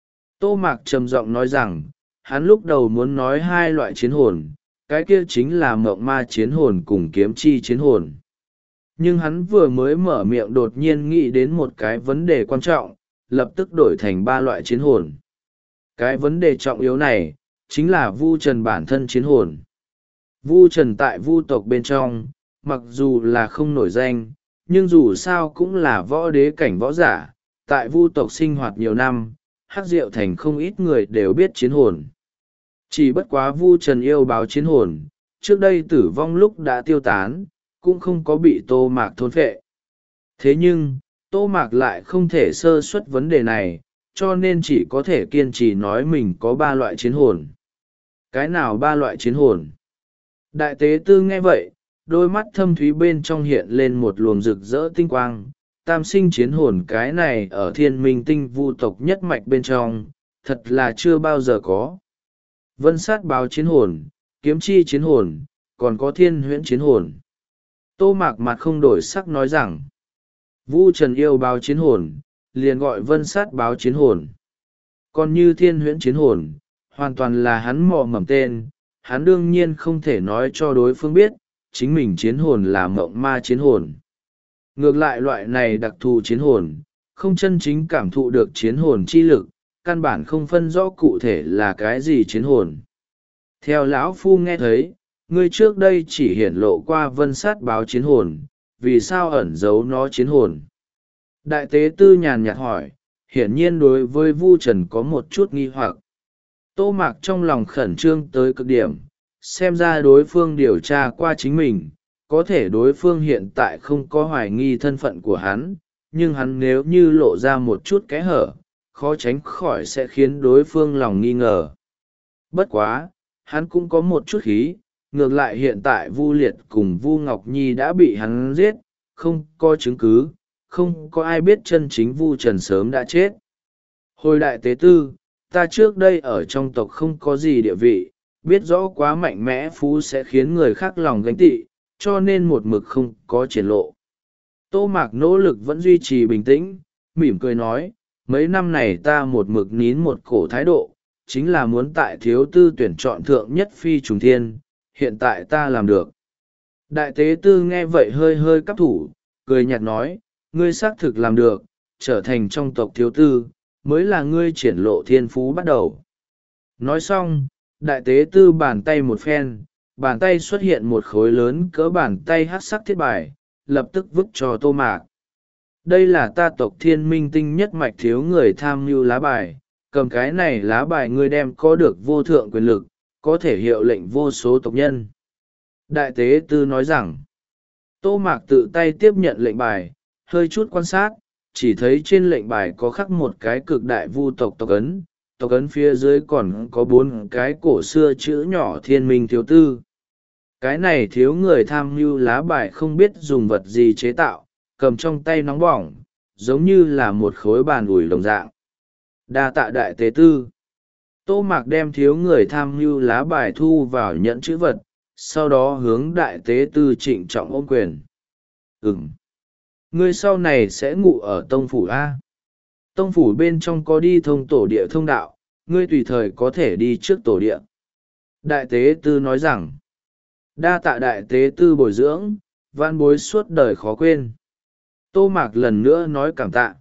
Tô Mạc trầm giọng nói rằng, hắn lúc đầu muốn nói hai loại chiến hồn, cái kia chính là mộng ma chiến hồn cùng kiếm chi chiến hồn. Nhưng hắn vừa mới mở miệng đột nhiên nghĩ đến một cái vấn đề quan trọng, lập tức đổi thành ba loại chiến hồn. Cái vấn đề trọng yếu này, chính là Vu Trần bản thân chiến hồn. Vu Trần tại Vu tộc bên trong, mặc dù là không nổi danh, nhưng dù sao cũng là võ đế cảnh võ giả, tại Vu tộc sinh hoạt nhiều năm, Hắc Diệu Thành không ít người đều biết chiến hồn. Chỉ bất quá Vu Trần yêu báo chiến hồn, trước đây tử vong lúc đã tiêu tán, cũng không có bị Tô Mạc thôn phệ. Thế nhưng, Tô Mạc lại không thể sơ suất vấn đề này, cho nên chỉ có thể kiên trì nói mình có ba loại chiến hồn. Cái nào ba loại chiến hồn? Đại tế tư nghe vậy, đôi mắt thâm thúy bên trong hiện lên một luồng rực rỡ tinh quang. Tam sinh chiến hồn cái này ở Thiên Minh Tinh Vu tộc nhất mạch bên trong, thật là chưa bao giờ có. Vân sát báo chiến hồn, kiếm chi chiến hồn, còn có thiên huyễn chiến hồn. Tô Mạc mặt không đổi sắc nói rằng, Vu Trần yêu báo chiến hồn, liền gọi vân sát báo chiến hồn. Còn như thiên huyễn chiến hồn, hoàn toàn là hắn mò mầm tên, hắn đương nhiên không thể nói cho đối phương biết, chính mình chiến hồn là mộng ma chiến hồn. Ngược lại loại này đặc thù chiến hồn, không chân chính cảm thụ được chiến hồn chi lực, căn bản không phân rõ cụ thể là cái gì chiến hồn. Theo lão phu nghe thấy, ngươi trước đây chỉ hiển lộ qua vân sát báo chiến hồn, vì sao ẩn giấu nó chiến hồn? Đại tế tư nhàn nhạt hỏi, hiển nhiên đối với Vu Trần có một chút nghi hoặc. Tô Mạc trong lòng khẩn trương tới cực điểm, xem ra đối phương điều tra qua chính mình, có thể đối phương hiện tại không có hoài nghi thân phận của hắn, nhưng hắn nếu như lộ ra một chút kẽ hở, khó tránh khỏi sẽ khiến đối phương lòng nghi ngờ. Bất quá, hắn cũng có một chút khí, ngược lại hiện tại Vu Liệt cùng Vu Ngọc Nhi đã bị hắn giết, không có chứng cứ, không có ai biết chân chính Vu Trần sớm đã chết. Hồi đại tế tư, ta trước đây ở trong tộc không có gì địa vị, biết rõ quá mạnh mẽ phú sẽ khiến người khác lòng ganh tị, cho nên một mực không có triển lộ. Tô Mạc nỗ lực vẫn duy trì bình tĩnh, mỉm cười nói, mấy năm này ta một mực nín một cổ thái độ, chính là muốn tại thiếu tư tuyển chọn thượng nhất phi trùng thiên, hiện tại ta làm được. Đại tế tư nghe vậy hơi hơi cắp thủ, cười nhạt nói, ngươi xác thực làm được, trở thành trong tộc thiếu tư, mới là ngươi triển lộ thiên phú bắt đầu. Nói xong, đại tế tư bàn tay một phen, bàn tay xuất hiện một khối lớn cỡ bàn tay hắc sắc thiết bài, lập tức vứt cho Tô Mạc. Đây là ta tộc thiên minh tinh nhất mạch thiếu người tham mưu lá bài, cầm cái này lá bài ngươi đem có được vô thượng quyền lực, có thể hiệu lệnh vô số tộc nhân. Đại tế tư nói rằng, Tô Mạc tự tay tiếp nhận lệnh bài, hơi chút quan sát, chỉ thấy trên lệnh bài có khắc một cái cực đại vu tộc tộc ấn, tộc ấn phía dưới còn có bốn cái cổ xưa chữ nhỏ thiên minh thiếu tư. Cái này thiếu người tham mưu lá bài không biết dùng vật gì chế tạo, cầm trong tay nóng bỏng, giống như là một khối bàn ủi đồng dạng. Đa tạ đại tế tư. Tô Mạc đem thiếu người tham mưu lá bài thu vào nhẫn chữ vật, sau đó hướng đại tế tư trịnh trọng ôm quyền. Ừm. Ngươi sau này sẽ ngủ ở tông phủ A. Tông phủ bên trong có đi thông tổ địa thông đạo, ngươi tùy thời có thể đi trước tổ địa. Đại tế tư nói rằng, đa tạ đại tế tư bồi dưỡng, van bối suốt đời khó quên. Tô Mạc lần nữa nói cảm tạ.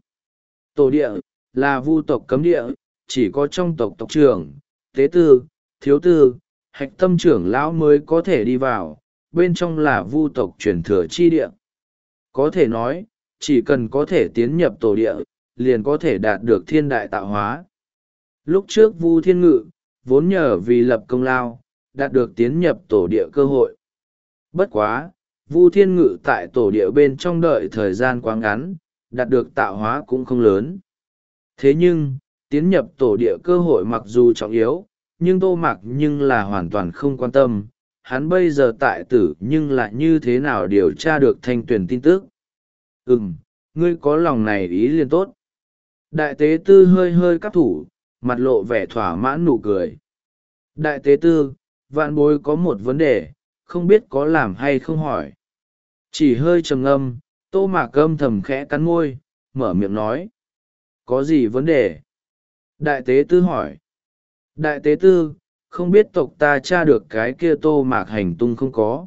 Tổ địa, là vu tộc cấm địa, chỉ có trong tộc tộc trưởng, tế tư, thiếu tư, hạch tâm trưởng lão mới có thể đi vào, bên trong là vu tộc truyền thừa chi địa. Có thể nói, chỉ cần có thể tiến nhập tổ địa, liền có thể đạt được thiên đại tạo hóa. Lúc trước Vu Thiên Ngự, vốn nhờ vì lập công lao, đạt được tiến nhập tổ địa cơ hội. Bất quá, Vu Thiên Ngự tại tổ địa bên trong đợi thời gian quá ngắn, đạt được tạo hóa cũng không lớn. Thế nhưng, tiến nhập tổ địa cơ hội mặc dù trọng yếu, nhưng Tô Mạc nhưng là hoàn toàn không quan tâm. Hắn bây giờ tại tử nhưng lại như thế nào điều tra được thanh tuyển tin tức. Ừm, ngươi có lòng này ý liền tốt. Đại tế tư hơi hơi cắp thủ, mặt lộ vẻ thỏa mãn nụ cười. Đại tế tư, vạn bối có một vấn đề, không biết có làm hay không hỏi. Chỉ hơi trầm ngâm, Tô Mạc âm thầm khẽ cắn môi, mở miệng nói. Có gì vấn đề? Đại tế tư hỏi. Đại tế tư, không biết tộc ta tra được cái kia Tô Mạc hành tung không có.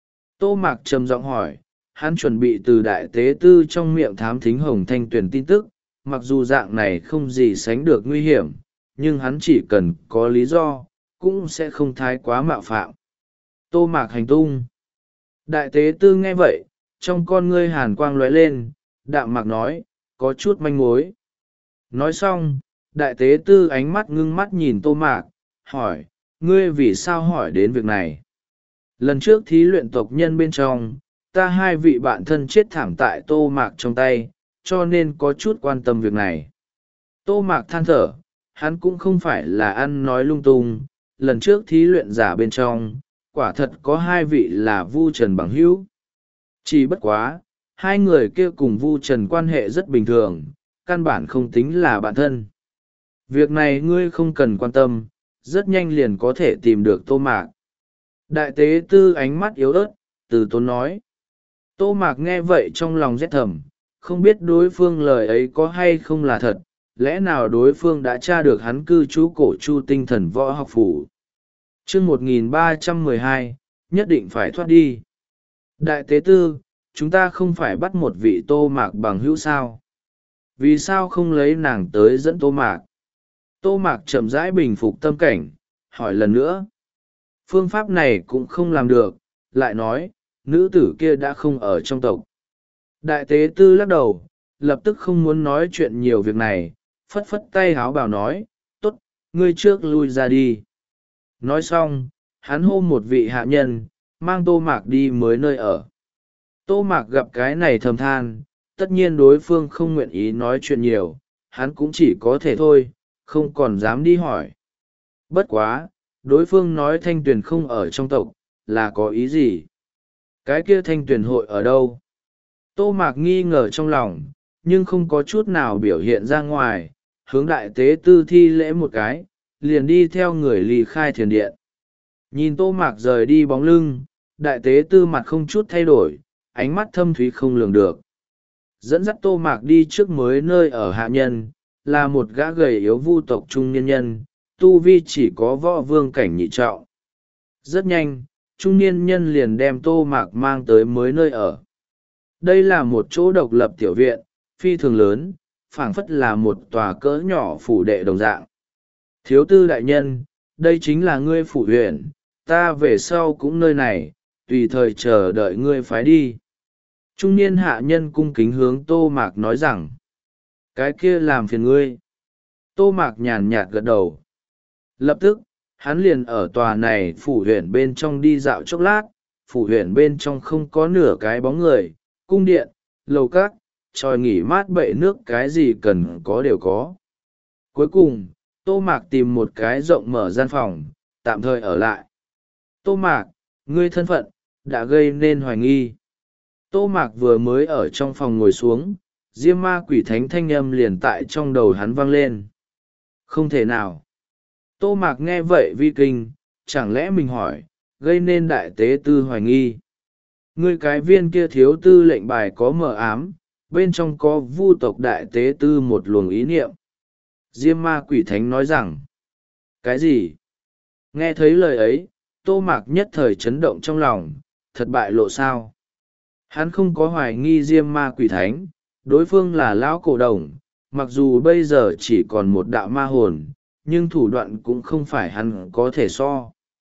Tô Mạc trầm giọng hỏi, hắn chuẩn bị từ đại tế tư trong miệng thám thính hồng thanh tuyển tin tức, mặc dù dạng này không gì sánh được nguy hiểm, nhưng hắn chỉ cần có lý do, cũng sẽ không thái quá mạo phạm. Tô Mạc hành tung. Đại tế tư nghe vậy, trong con ngươi hàn quang lóe lên, đạm mạc nói, có chút manh mối. Nói xong, đại tế tư ánh mắt ngưng mắt nhìn Tô Mạc, hỏi, ngươi vì sao hỏi đến việc này? Lần trước thí luyện tộc nhân bên trong, ta hai vị bạn thân chết thảm tại Tô Mạc trong tay, cho nên có chút quan tâm việc này. Tô Mạc than thở, hắn cũng không phải là ăn nói lung tung, lần trước thí luyện giả bên trong, quả thật có hai vị là Vu Trần bằng hữu. Chỉ bất quá, hai người kia cùng Vu Trần quan hệ rất bình thường, căn bản không tính là bạn thân. Việc này ngươi không cần quan tâm, rất nhanh liền có thể tìm được Tô Mạc. Đại tế tư ánh mắt yếu ớt, từ tốn nói. Tô Mạc nghe vậy trong lòng rét thầm, không biết đối phương lời ấy có hay không là thật, lẽ nào đối phương đã tra được hắn cư trú cổ chu tinh thần võ học phủ. chương một nghìn ba trăm mười hai, nhất định phải thoát đi. Đại tế tư, chúng ta không phải bắt một vị Tô Mạc bằng hữu sao? Vì sao không lấy nàng tới dẫn Tô Mạc? Tô Mạc chậm rãi bình phục tâm cảnh, hỏi lần nữa. Phương pháp này cũng không làm được, lại nói, nữ tử kia đã không ở trong tộc. Đại tế tư lắc đầu, lập tức không muốn nói chuyện nhiều việc này, phất phất tay háo bảo nói, tốt, ngươi trước lui ra đi. Nói xong, hắn hô một vị hạ nhân, mang Tô Mạc đi mới nơi ở. Tô Mạc gặp cái này thầm than, tất nhiên đối phương không nguyện ý nói chuyện nhiều, hắn cũng chỉ có thể thôi, không còn dám đi hỏi. Bất quá, đối phương nói Thanh Tuyền không ở trong tộc, là có ý gì? Cái kia Thanh Tuyền hội ở đâu? Tô Mạc nghi ngờ trong lòng, nhưng không có chút nào biểu hiện ra ngoài, hướng đại tế tư thi lễ một cái, liền đi theo người ly khai thiền điện. Nhìn Tô Mạc rời đi bóng lưng, đại tế tư mặt không chút thay đổi, ánh mắt thâm thúy không lường được. Dẫn dắt Tô Mạc đi trước mới nơi ở hạ nhân, là một gã gầy yếu vu tộc trung niên nhân, tu vi chỉ có võ vương cảnh nhị trọng. Rất nhanh, trung niên nhân liền đem Tô Mạc mang tới mới nơi ở. Đây là một chỗ độc lập tiểu viện, phi thường lớn, phảng phất là một tòa cỡ nhỏ phủ đệ đồng dạng. Thiếu tư đại nhân, đây chính là ngươi phủ huyện, ta về sau cũng nơi này, tùy thời chờ đợi ngươi phái đi. Trung niên hạ nhân cung kính hướng Tô Mạc nói rằng, cái kia làm phiền ngươi. Tô Mạc nhàn nhạt gật đầu. Lập tức, hắn liền ở tòa này phủ huyện bên trong đi dạo chốc lát, phủ huyện bên trong không có nửa cái bóng người, cung điện, lầu cát, tròi nghỉ mát bậy nước cái gì cần có đều có. Cuối cùng, Tô Mạc tìm một cái rộng mở gian phòng, tạm thời ở lại. Tô Mạc, ngươi thân phận, đã gây nên hoài nghi. Tô Mạc vừa mới ở trong phòng ngồi xuống, Diêm Ma Quỷ Thánh thanh âm liền tại trong đầu hắn vang lên. Không thể nào. Tô Mạc nghe vậy vi kinh, chẳng lẽ mình hỏi, gây nên đại tế tư hoài nghi. Ngươi cái viên kia thiếu tư lệnh bài có mờ ám, bên trong có vu tộc đại tế tư một luồng ý niệm. Diêm Ma Quỷ Thánh nói rằng, cái gì? Nghe thấy lời ấy, Tô Mạc nhất thời chấn động trong lòng, thật bại lộ sao? Hắn không có hoài nghi Diêm Ma Quỷ Thánh, đối phương là lão cổ đồng, mặc dù bây giờ chỉ còn một đạo ma hồn, nhưng thủ đoạn cũng không phải hắn có thể so.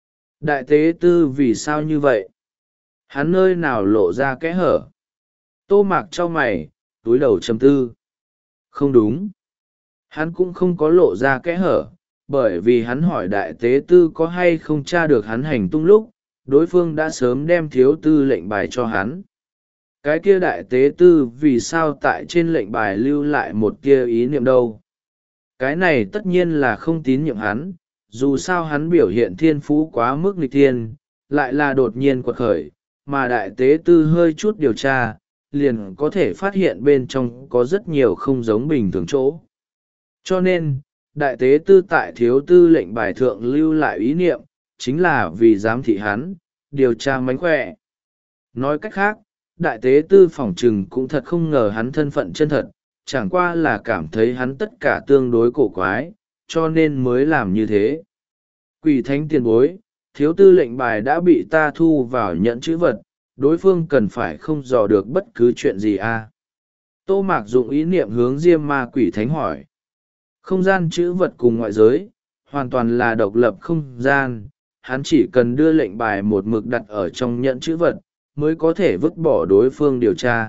Đại tế tư vì sao như vậy? Hắn nơi nào lộ ra kẽ hở? Tô Mạc trao mày, túi đầu trầm tư. Không đúng. Hắn cũng không có lộ ra kẽ hở, bởi vì hắn hỏi đại tế tư có hay không tra được hắn hành tung lúc, đối phương đã sớm đem thiếu tư lệnh bài cho hắn. Cái kia đại tế tư vì sao tại trên lệnh bài lưu lại một kia ý niệm đâu? Cái này tất nhiên là không tín nhiệm hắn, dù sao hắn biểu hiện thiên phú quá mức nghịch thiên, lại là đột nhiên quật khởi, mà đại tế tư hơi chút điều tra, liền có thể phát hiện bên trong có rất nhiều không giống bình thường chỗ. Cho nên, đại tế tư tại thiếu tư lệnh bài thượng lưu lại ý niệm, chính là vì giám thị hắn, điều tra mánh khỏe. Nói cách khác, đại tế tư phỏng trừng cũng thật không ngờ hắn thân phận chân thật, chẳng qua là cảm thấy hắn tất cả tương đối cổ quái, cho nên mới làm như thế. Quỷ thánh tiền bối, thiếu tư lệnh bài đã bị ta thu vào nhận chữ vật, đối phương cần phải không dò được bất cứ chuyện gì à. Tô Mạc dụng ý niệm hướng Diêm Ma Quỷ Thánh hỏi. Không gian chữ vật cùng ngoại giới, hoàn toàn là độc lập không gian, hắn chỉ cần đưa lệnh bài một mực đặt ở trong nhận chữ vật, mới có thể vứt bỏ đối phương điều tra.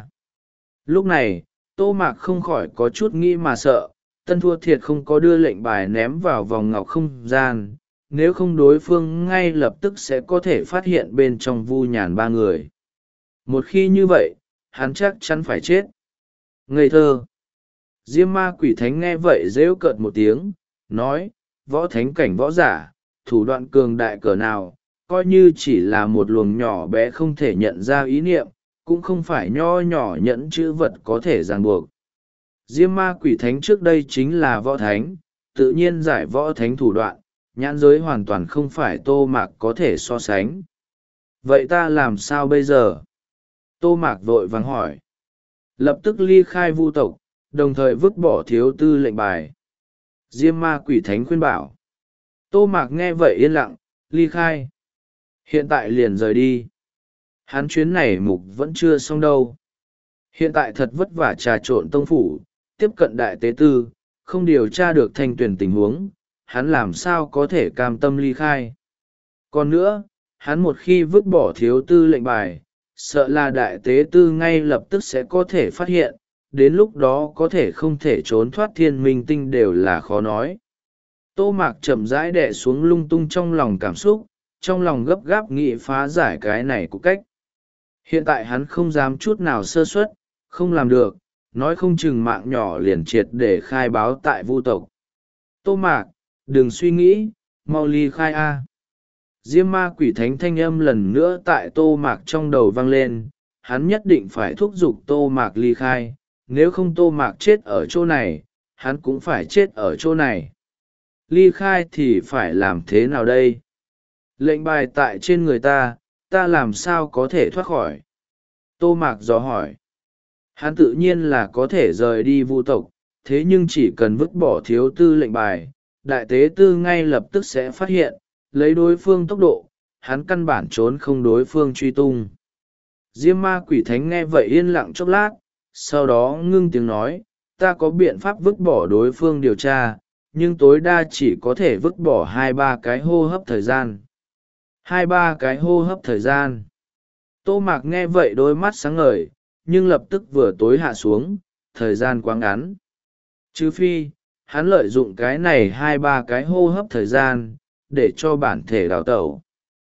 Lúc này, Tô Mạc không khỏi có chút nghĩ mà sợ, Tân thua thiệt không có đưa lệnh bài ném vào vòng ngọc không gian, nếu không đối phương ngay lập tức sẽ có thể phát hiện bên trong Vu Nhàn ba người. Một khi như vậy, hắn chắc chắn phải chết. Ngây thơ. Diêm Ma Quỷ Thánh nghe vậy rêu cợt một tiếng, nói, võ thánh cảnh võ giả, thủ đoạn cường đại cỡ nào, coi như chỉ là một luồng nhỏ bé không thể nhận ra ý niệm, cũng không phải nho nhỏ nhẫn chữ vật có thể ràng buộc. Diêm Ma Quỷ Thánh trước đây chính là võ thánh, tự nhiên giải võ thánh thủ đoạn, nhãn giới hoàn toàn không phải Tô Mạc có thể so sánh. Vậy ta làm sao bây giờ? Tô Mạc vội vàng hỏi. Lập tức ly khai vu tộc, đồng thời vứt bỏ thiếu tư lệnh bài. Diêm Ma Quỷ Thánh khuyên bảo. Tô Mạc nghe vậy yên lặng, ly khai. Hiện tại liền rời đi. Hắn chuyến này mục vẫn chưa xong đâu. Hiện tại thật vất vả trà trộn tông phủ, tiếp cận đại tế tư, không điều tra được Thanh Tuyền tình huống, hắn làm sao có thể cam tâm ly khai. Còn nữa, hắn một khi vứt bỏ thiếu tư lệnh bài, sợ là đại tế tư ngay lập tức sẽ có thể phát hiện, đến lúc đó có thể không thể trốn thoát thiên minh tinh đều là khó nói. Tô Mạc chậm rãi đè xuống lung tung trong lòng cảm xúc, trong lòng gấp gáp nghĩ phá giải cái này của cách. Hiện tại hắn không dám chút nào sơ suất, không làm được, nói không chừng mạng nhỏ liền triệt để khai báo tại vu tộc. Tô Mạc, đừng suy nghĩ, mau ly khai a. Diêm ma quỷ thánh thanh âm lần nữa tại Tô Mạc trong đầu vang lên, hắn nhất định phải thúc giục Tô Mạc ly khai, nếu không Tô Mạc chết ở chỗ này, hắn cũng phải chết ở chỗ này. Ly khai thì phải làm thế nào đây? Lệnh bài tại trên người ta, ta làm sao có thể thoát khỏi? Tô Mạc dò hỏi. Hắn tự nhiên là có thể rời đi vu tộc, thế nhưng chỉ cần vứt bỏ thiếu tư lệnh bài, đại tế tư ngay lập tức sẽ phát hiện, lấy đối phương tốc độ, hắn căn bản trốn không đối phương truy tung. Diêm ma quỷ thánh nghe vậy yên lặng chốc lát, sau đó ngưng tiếng nói, ta có biện pháp vứt bỏ đối phương điều tra, nhưng tối đa chỉ có thể vứt bỏ hai ba cái hô hấp thời gian. Hai ba cái hô hấp thời gian. Tô Mạc nghe vậy đôi mắt sáng ngời, nhưng lập tức vừa tối hạ xuống, thời gian quá ngắn. Trừ phi, hắn lợi dụng cái này hai ba cái hô hấp thời gian, để cho bản thể đào tẩu.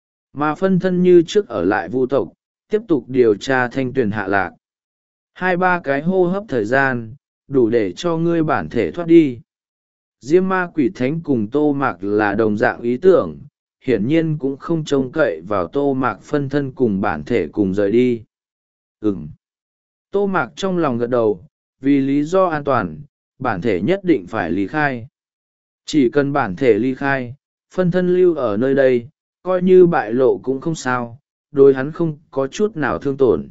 Mà phân thân như trước ở lại vu tộc, tiếp tục điều tra thanh tuyển hạ lạc. Hai ba cái hô hấp thời gian, đủ để cho ngươi bản thể thoát đi. Diêm ma quỷ thánh cùng Tô Mạc là đồng dạng ý tưởng, hiển nhiên cũng không trông cậy vào Tô Mạc phân thân cùng bản thể cùng rời đi. Ừm. Tô Mạc trong lòng gật đầu, vì lý do an toàn, bản thể nhất định phải ly khai. Chỉ cần bản thể ly khai, phân thân lưu ở nơi đây, coi như bại lộ cũng không sao, đối hắn không có chút nào thương tổn.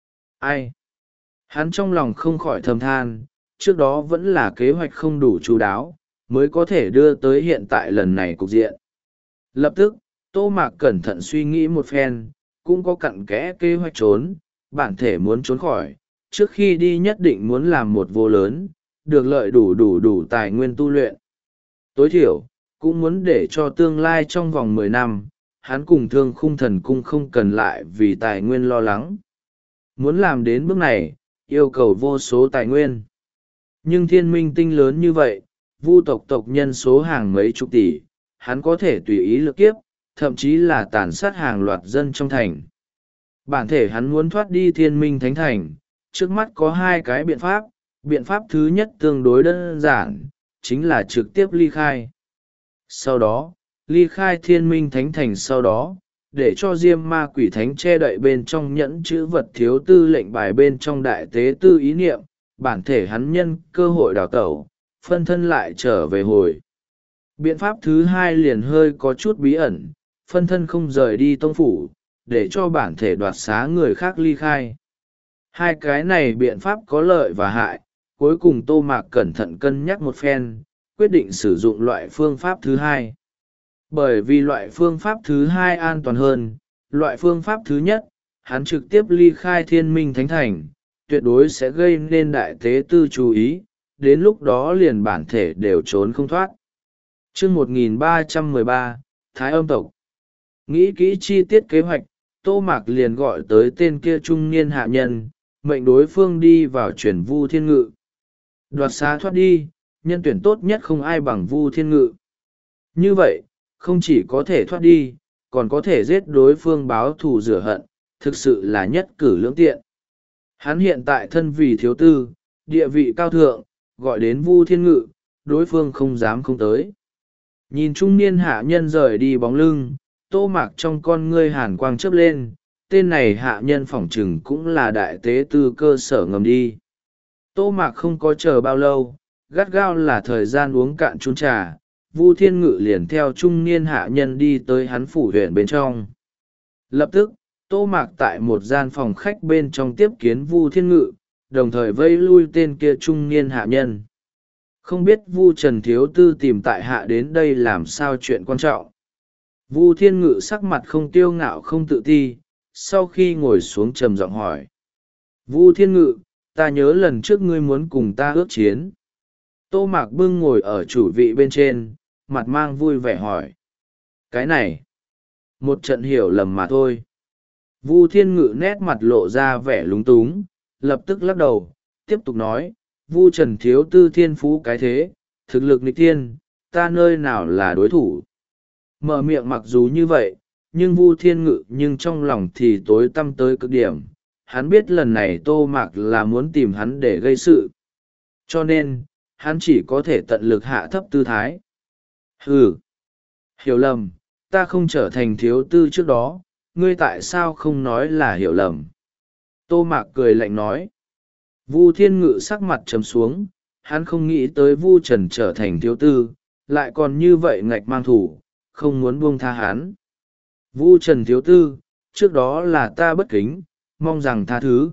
Ai? Hắn trong lòng không khỏi thầm than, trước đó vẫn là kế hoạch không đủ chú đáo, mới có thể đưa tới hiện tại lần này cục diện. Lập tức, Tô Mạc cẩn thận suy nghĩ một phen, cũng có cặn kẽ kế hoạch trốn, bản thể muốn trốn khỏi, trước khi đi nhất định muốn làm một vô lớn, được lợi đủ đủ đủ tài nguyên tu luyện. Tối thiểu, cũng muốn để cho tương lai trong vòng mười năm, hắn cùng Thương Khung Thần Cung không cần lại vì tài nguyên lo lắng. Muốn làm đến bước này, yêu cầu vô số tài nguyên. Nhưng thiên minh tinh lớn như vậy, vu tộc tộc nhân số hàng mấy chục tỷ, hắn có thể tùy ý lực kiếp, thậm chí là tàn sát hàng loạt dân trong thành. Bản thể hắn muốn thoát đi thiên minh thánh thành, trước mắt có hai cái biện pháp, biện pháp thứ nhất tương đối đơn giản, chính là trực tiếp ly khai. Sau đó, ly khai thiên minh thánh thành sau đó, để cho diêm ma quỷ thánh che đậy bên trong nhẫn chữ vật thiếu tư lệnh bài bên trong đại tế tư ý niệm, bản thể hắn nhân cơ hội đào tẩu, phân thân lại trở về hồi. Biện pháp thứ hai liền hơi có chút bí ẩn, phân thân không rời đi tông phủ, để cho bản thể đoạt xá người khác ly khai. Hai cái này biện pháp có lợi và hại, cuối cùng Tô Mạc cẩn thận cân nhắc một phen, quyết định sử dụng loại phương pháp thứ hai. Bởi vì loại phương pháp thứ hai an toàn hơn, loại phương pháp thứ nhất, hắn trực tiếp ly khai thiên minh thánh thành, tuyệt đối sẽ gây nên đại tế tư chú ý, đến lúc đó liền bản thể đều trốn không thoát. Chương một nghìn ba trăm mười ba, Thái Âm tộc. Nghĩ kỹ chi tiết kế hoạch, Tô Mạc liền gọi tới tên kia trung niên hạ nhân, mệnh đối phương đi vào chuyển Vu Thiên Ngự. Đoạt xá thoát đi, nhân tuyển tốt nhất không ai bằng Vu Thiên Ngự. Như vậy, không chỉ có thể thoát đi, còn có thể giết đối phương báo thù rửa hận, thực sự là nhất cử lưỡng tiện. Hắn hiện tại thân vì thiếu tư, địa vị cao thượng, gọi đến Vu Thiên Ngự, đối phương không dám không tới. Nhìn trung niên hạ nhân rời đi bóng lưng, Tô Mạc trong con ngươi hàn quang chớp lên, tên này hạ nhân phỏng chừng cũng là đại tế tư cơ sở ngầm đi. Tô Mạc không có chờ bao lâu, gắt gao là thời gian uống cạn chung trà, Vu Thiên Ngự liền theo trung niên hạ nhân đi tới hắn phủ huyện bên trong. Lập tức, Tô Mạc tại một gian phòng khách bên trong tiếp kiến Vu Thiên Ngự, đồng thời vây lui tên kia trung niên hạ nhân. Không biết Vu Trần Thiếu Tư tìm tại hạ đến đây làm sao chuyện quan trọng. Vu Thiên Ngự sắc mặt không tiêu ngạo không tự ti, sau khi ngồi xuống trầm giọng hỏi. Vu Thiên Ngự, ta nhớ lần trước ngươi muốn cùng ta ước chiến. Tô Mạc Bưng ngồi ở chủ vị bên trên, mặt mang vui vẻ hỏi. Cái này, một trận hiểu lầm mà thôi. Vu Thiên Ngự nét mặt lộ ra vẻ lúng túng, lập tức lắc đầu, tiếp tục nói, Vu Trần Thiếu Tư thiên phú cái thế, thực lực nghịch thiên, ta nơi nào là đối thủ. Mở miệng mặc dù như vậy, nhưng Vu Thiên Ngự nhưng trong lòng thì tối tăm tới cực điểm, hắn biết lần này tô mạc là muốn tìm hắn để gây sự, cho nên hắn chỉ có thể tận lực hạ thấp tư thái. Ừ, hiểu lầm, ta không trở thành thiếu tư trước đó, ngươi tại sao không nói là hiểu lầm? Tô mạc cười lạnh nói. Vu Thiên Ngự sắc mặt trầm xuống, hắn không nghĩ tới Vu Trần trở thành thiếu tư, lại còn như vậy ngạch mang thủ, không muốn buông tha hắn. Vu Trần thiếu tư, trước đó là ta bất kính, mong rằng tha thứ.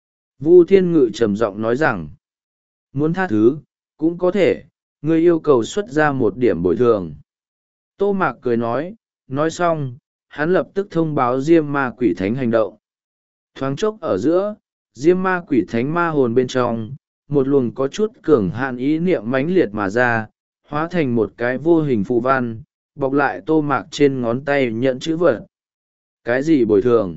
Vu Thiên Ngự trầm giọng nói rằng, muốn tha thứ, cũng có thể, ngươi yêu cầu xuất ra một điểm bồi thường. Tô Mạc cười nói, nói xong, hắn lập tức thông báo Diêm Ma Quỷ Thánh hành động. Thoáng chốc ở giữa, Diêm Ma Quỷ Thánh ma hồn bên trong, một luồng có chút cường hạn ý niệm mãnh liệt mà ra, hóa thành một cái vô hình phù văn, bọc lại Tô Mạc trên ngón tay nhận chữ vật. Cái gì bồi thường?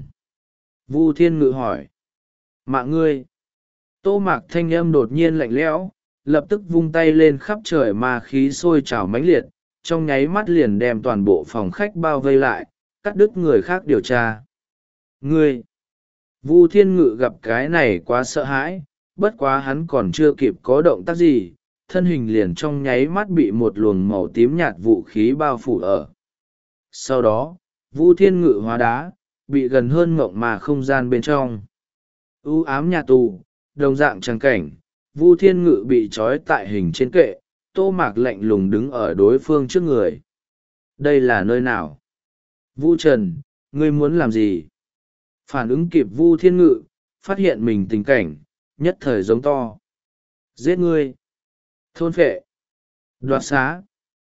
Vu Thiên Ngự hỏi. Mạng ngươi. Tô Mạc thanh âm đột nhiên lạnh lẽo, lập tức vung tay lên khắp trời ma khí sôi trào mãnh liệt, trong nháy mắt liền đem toàn bộ phòng khách bao vây lại, cắt đứt người khác điều tra. Ngươi! Vu Thiên Ngự gặp cái này quá sợ hãi, bất quá hắn còn chưa kịp có động tác gì, thân hình liền trong nháy mắt bị một luồng màu tím nhạt vũ khí bao phủ ở. Sau đó, Vu Thiên Ngự hóa đá, bị gần hơn mộng mà không gian bên trong. U ám nhà tù, đồng dạng tràng cảnh, Vu Thiên Ngự bị trói tại hình trên kệ, Tô Mạc lạnh lùng đứng ở đối phương trước người. Đây là nơi nào? Vu Trần, ngươi muốn làm gì? Phản ứng kịp Vu Thiên Ngự, phát hiện mình tình cảnh, nhất thời giống to. Giết ngươi! Thôn phệ! Đoạt xá!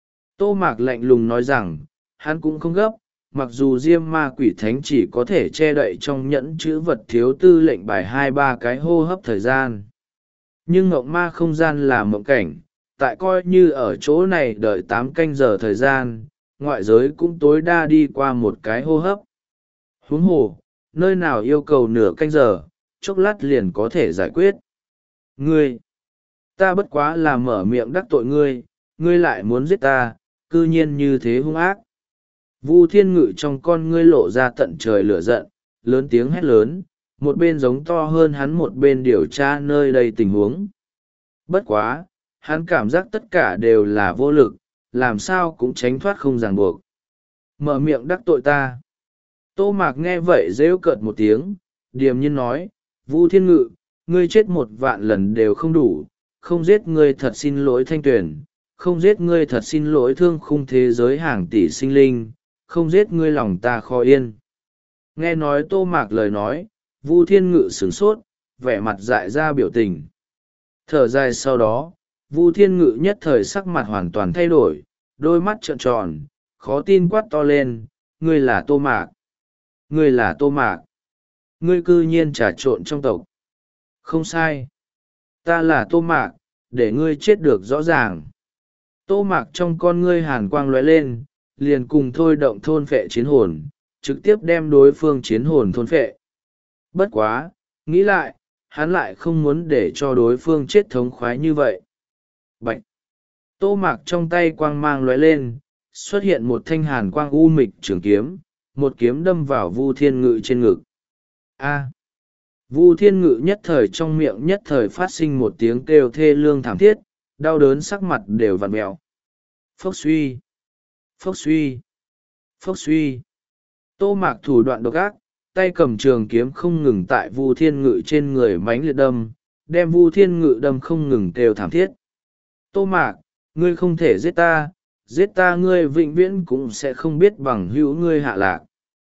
Tô Mạc lạnh lùng nói rằng, hắn cũng không gấp, mặc dù Diêm Ma Quỷ Thánh chỉ có thể che đậy trong nhẫn chữ vật thiếu tư lệnh bài hai ba cái hô hấp thời gian. Nhưng ngộng ma không gian là mộng cảnh, tại coi như ở chỗ này đợi tám canh giờ thời gian, ngoại giới cũng tối đa đi qua một cái hô hấp. Huống hồ, nơi nào yêu cầu nửa canh giờ, chốc lát liền có thể giải quyết. Ngươi! Ta bất quá là mở miệng đắc tội ngươi, ngươi lại muốn giết ta, cư nhiên như thế hung ác. Vu Thiên Ngự trong con ngươi lộ ra tận trời lửa giận, lớn tiếng hét lớn, một bên giống to hơn hắn một bên điều tra nơi đây tình huống. Bất quá, hắn cảm giác tất cả đều là vô lực, làm sao cũng tránh thoát không ràng buộc. Mở miệng đắc tội ta. Tô Mạc nghe vậy rêu cợt một tiếng, điềm nhiên nói, Vu Thiên Ngự, ngươi chết một vạn lần đều không đủ, không giết ngươi thật xin lỗi Thanh Tuyền, không giết ngươi thật xin lỗi thương khung thế giới hàng tỷ sinh linh, không giết ngươi lòng ta khó yên. Nghe nói Tô Mạc lời nói, Vu Thiên Ngự sửng sốt, vẻ mặt dại ra biểu tình. Thở dài sau đó, Vu Thiên Ngự nhất thời sắc mặt hoàn toàn thay đổi, đôi mắt trợn tròn, khó tin quát to lên, ngươi là Tô Mạc. Ngươi là Tô Mạc. Ngươi cư nhiên trà trộn trong tộc. Không sai. Ta là Tô Mạc, để ngươi chết được rõ ràng. Tô Mạc trong con ngươi hàn quang lóe lên, liền cùng thôi động thôn phệ chiến hồn, trực tiếp đem đối phương chiến hồn thôn phệ. Bất quá, nghĩ lại, hắn lại không muốn để cho đối phương chết thống khoái như vậy. Bạch! Tô Mạc trong tay quang mang lóe lên, xuất hiện một thanh hàn quang u mịch trường kiếm, một kiếm đâm vào Vu Thiên Ngự trên ngực. A! Vu Thiên Ngự nhất thời trong miệng nhất thời phát sinh một tiếng kêu thê lương thảm thiết, đau đớn sắc mặt đều vặn mẹo. Phốc suy! Phốc suy! Phốc suy! Tô Mạc thủ đoạn độc ác, tay cầm trường kiếm không ngừng tại Vu Thiên Ngự trên người mánh liệt đâm, đem Vu Thiên Ngự đâm không ngừng kêu thảm thiết. Tô Mạc, ngươi không thể giết ta, giết ta ngươi vĩnh viễn cũng sẽ không biết bằng hữu ngươi hạ lạc.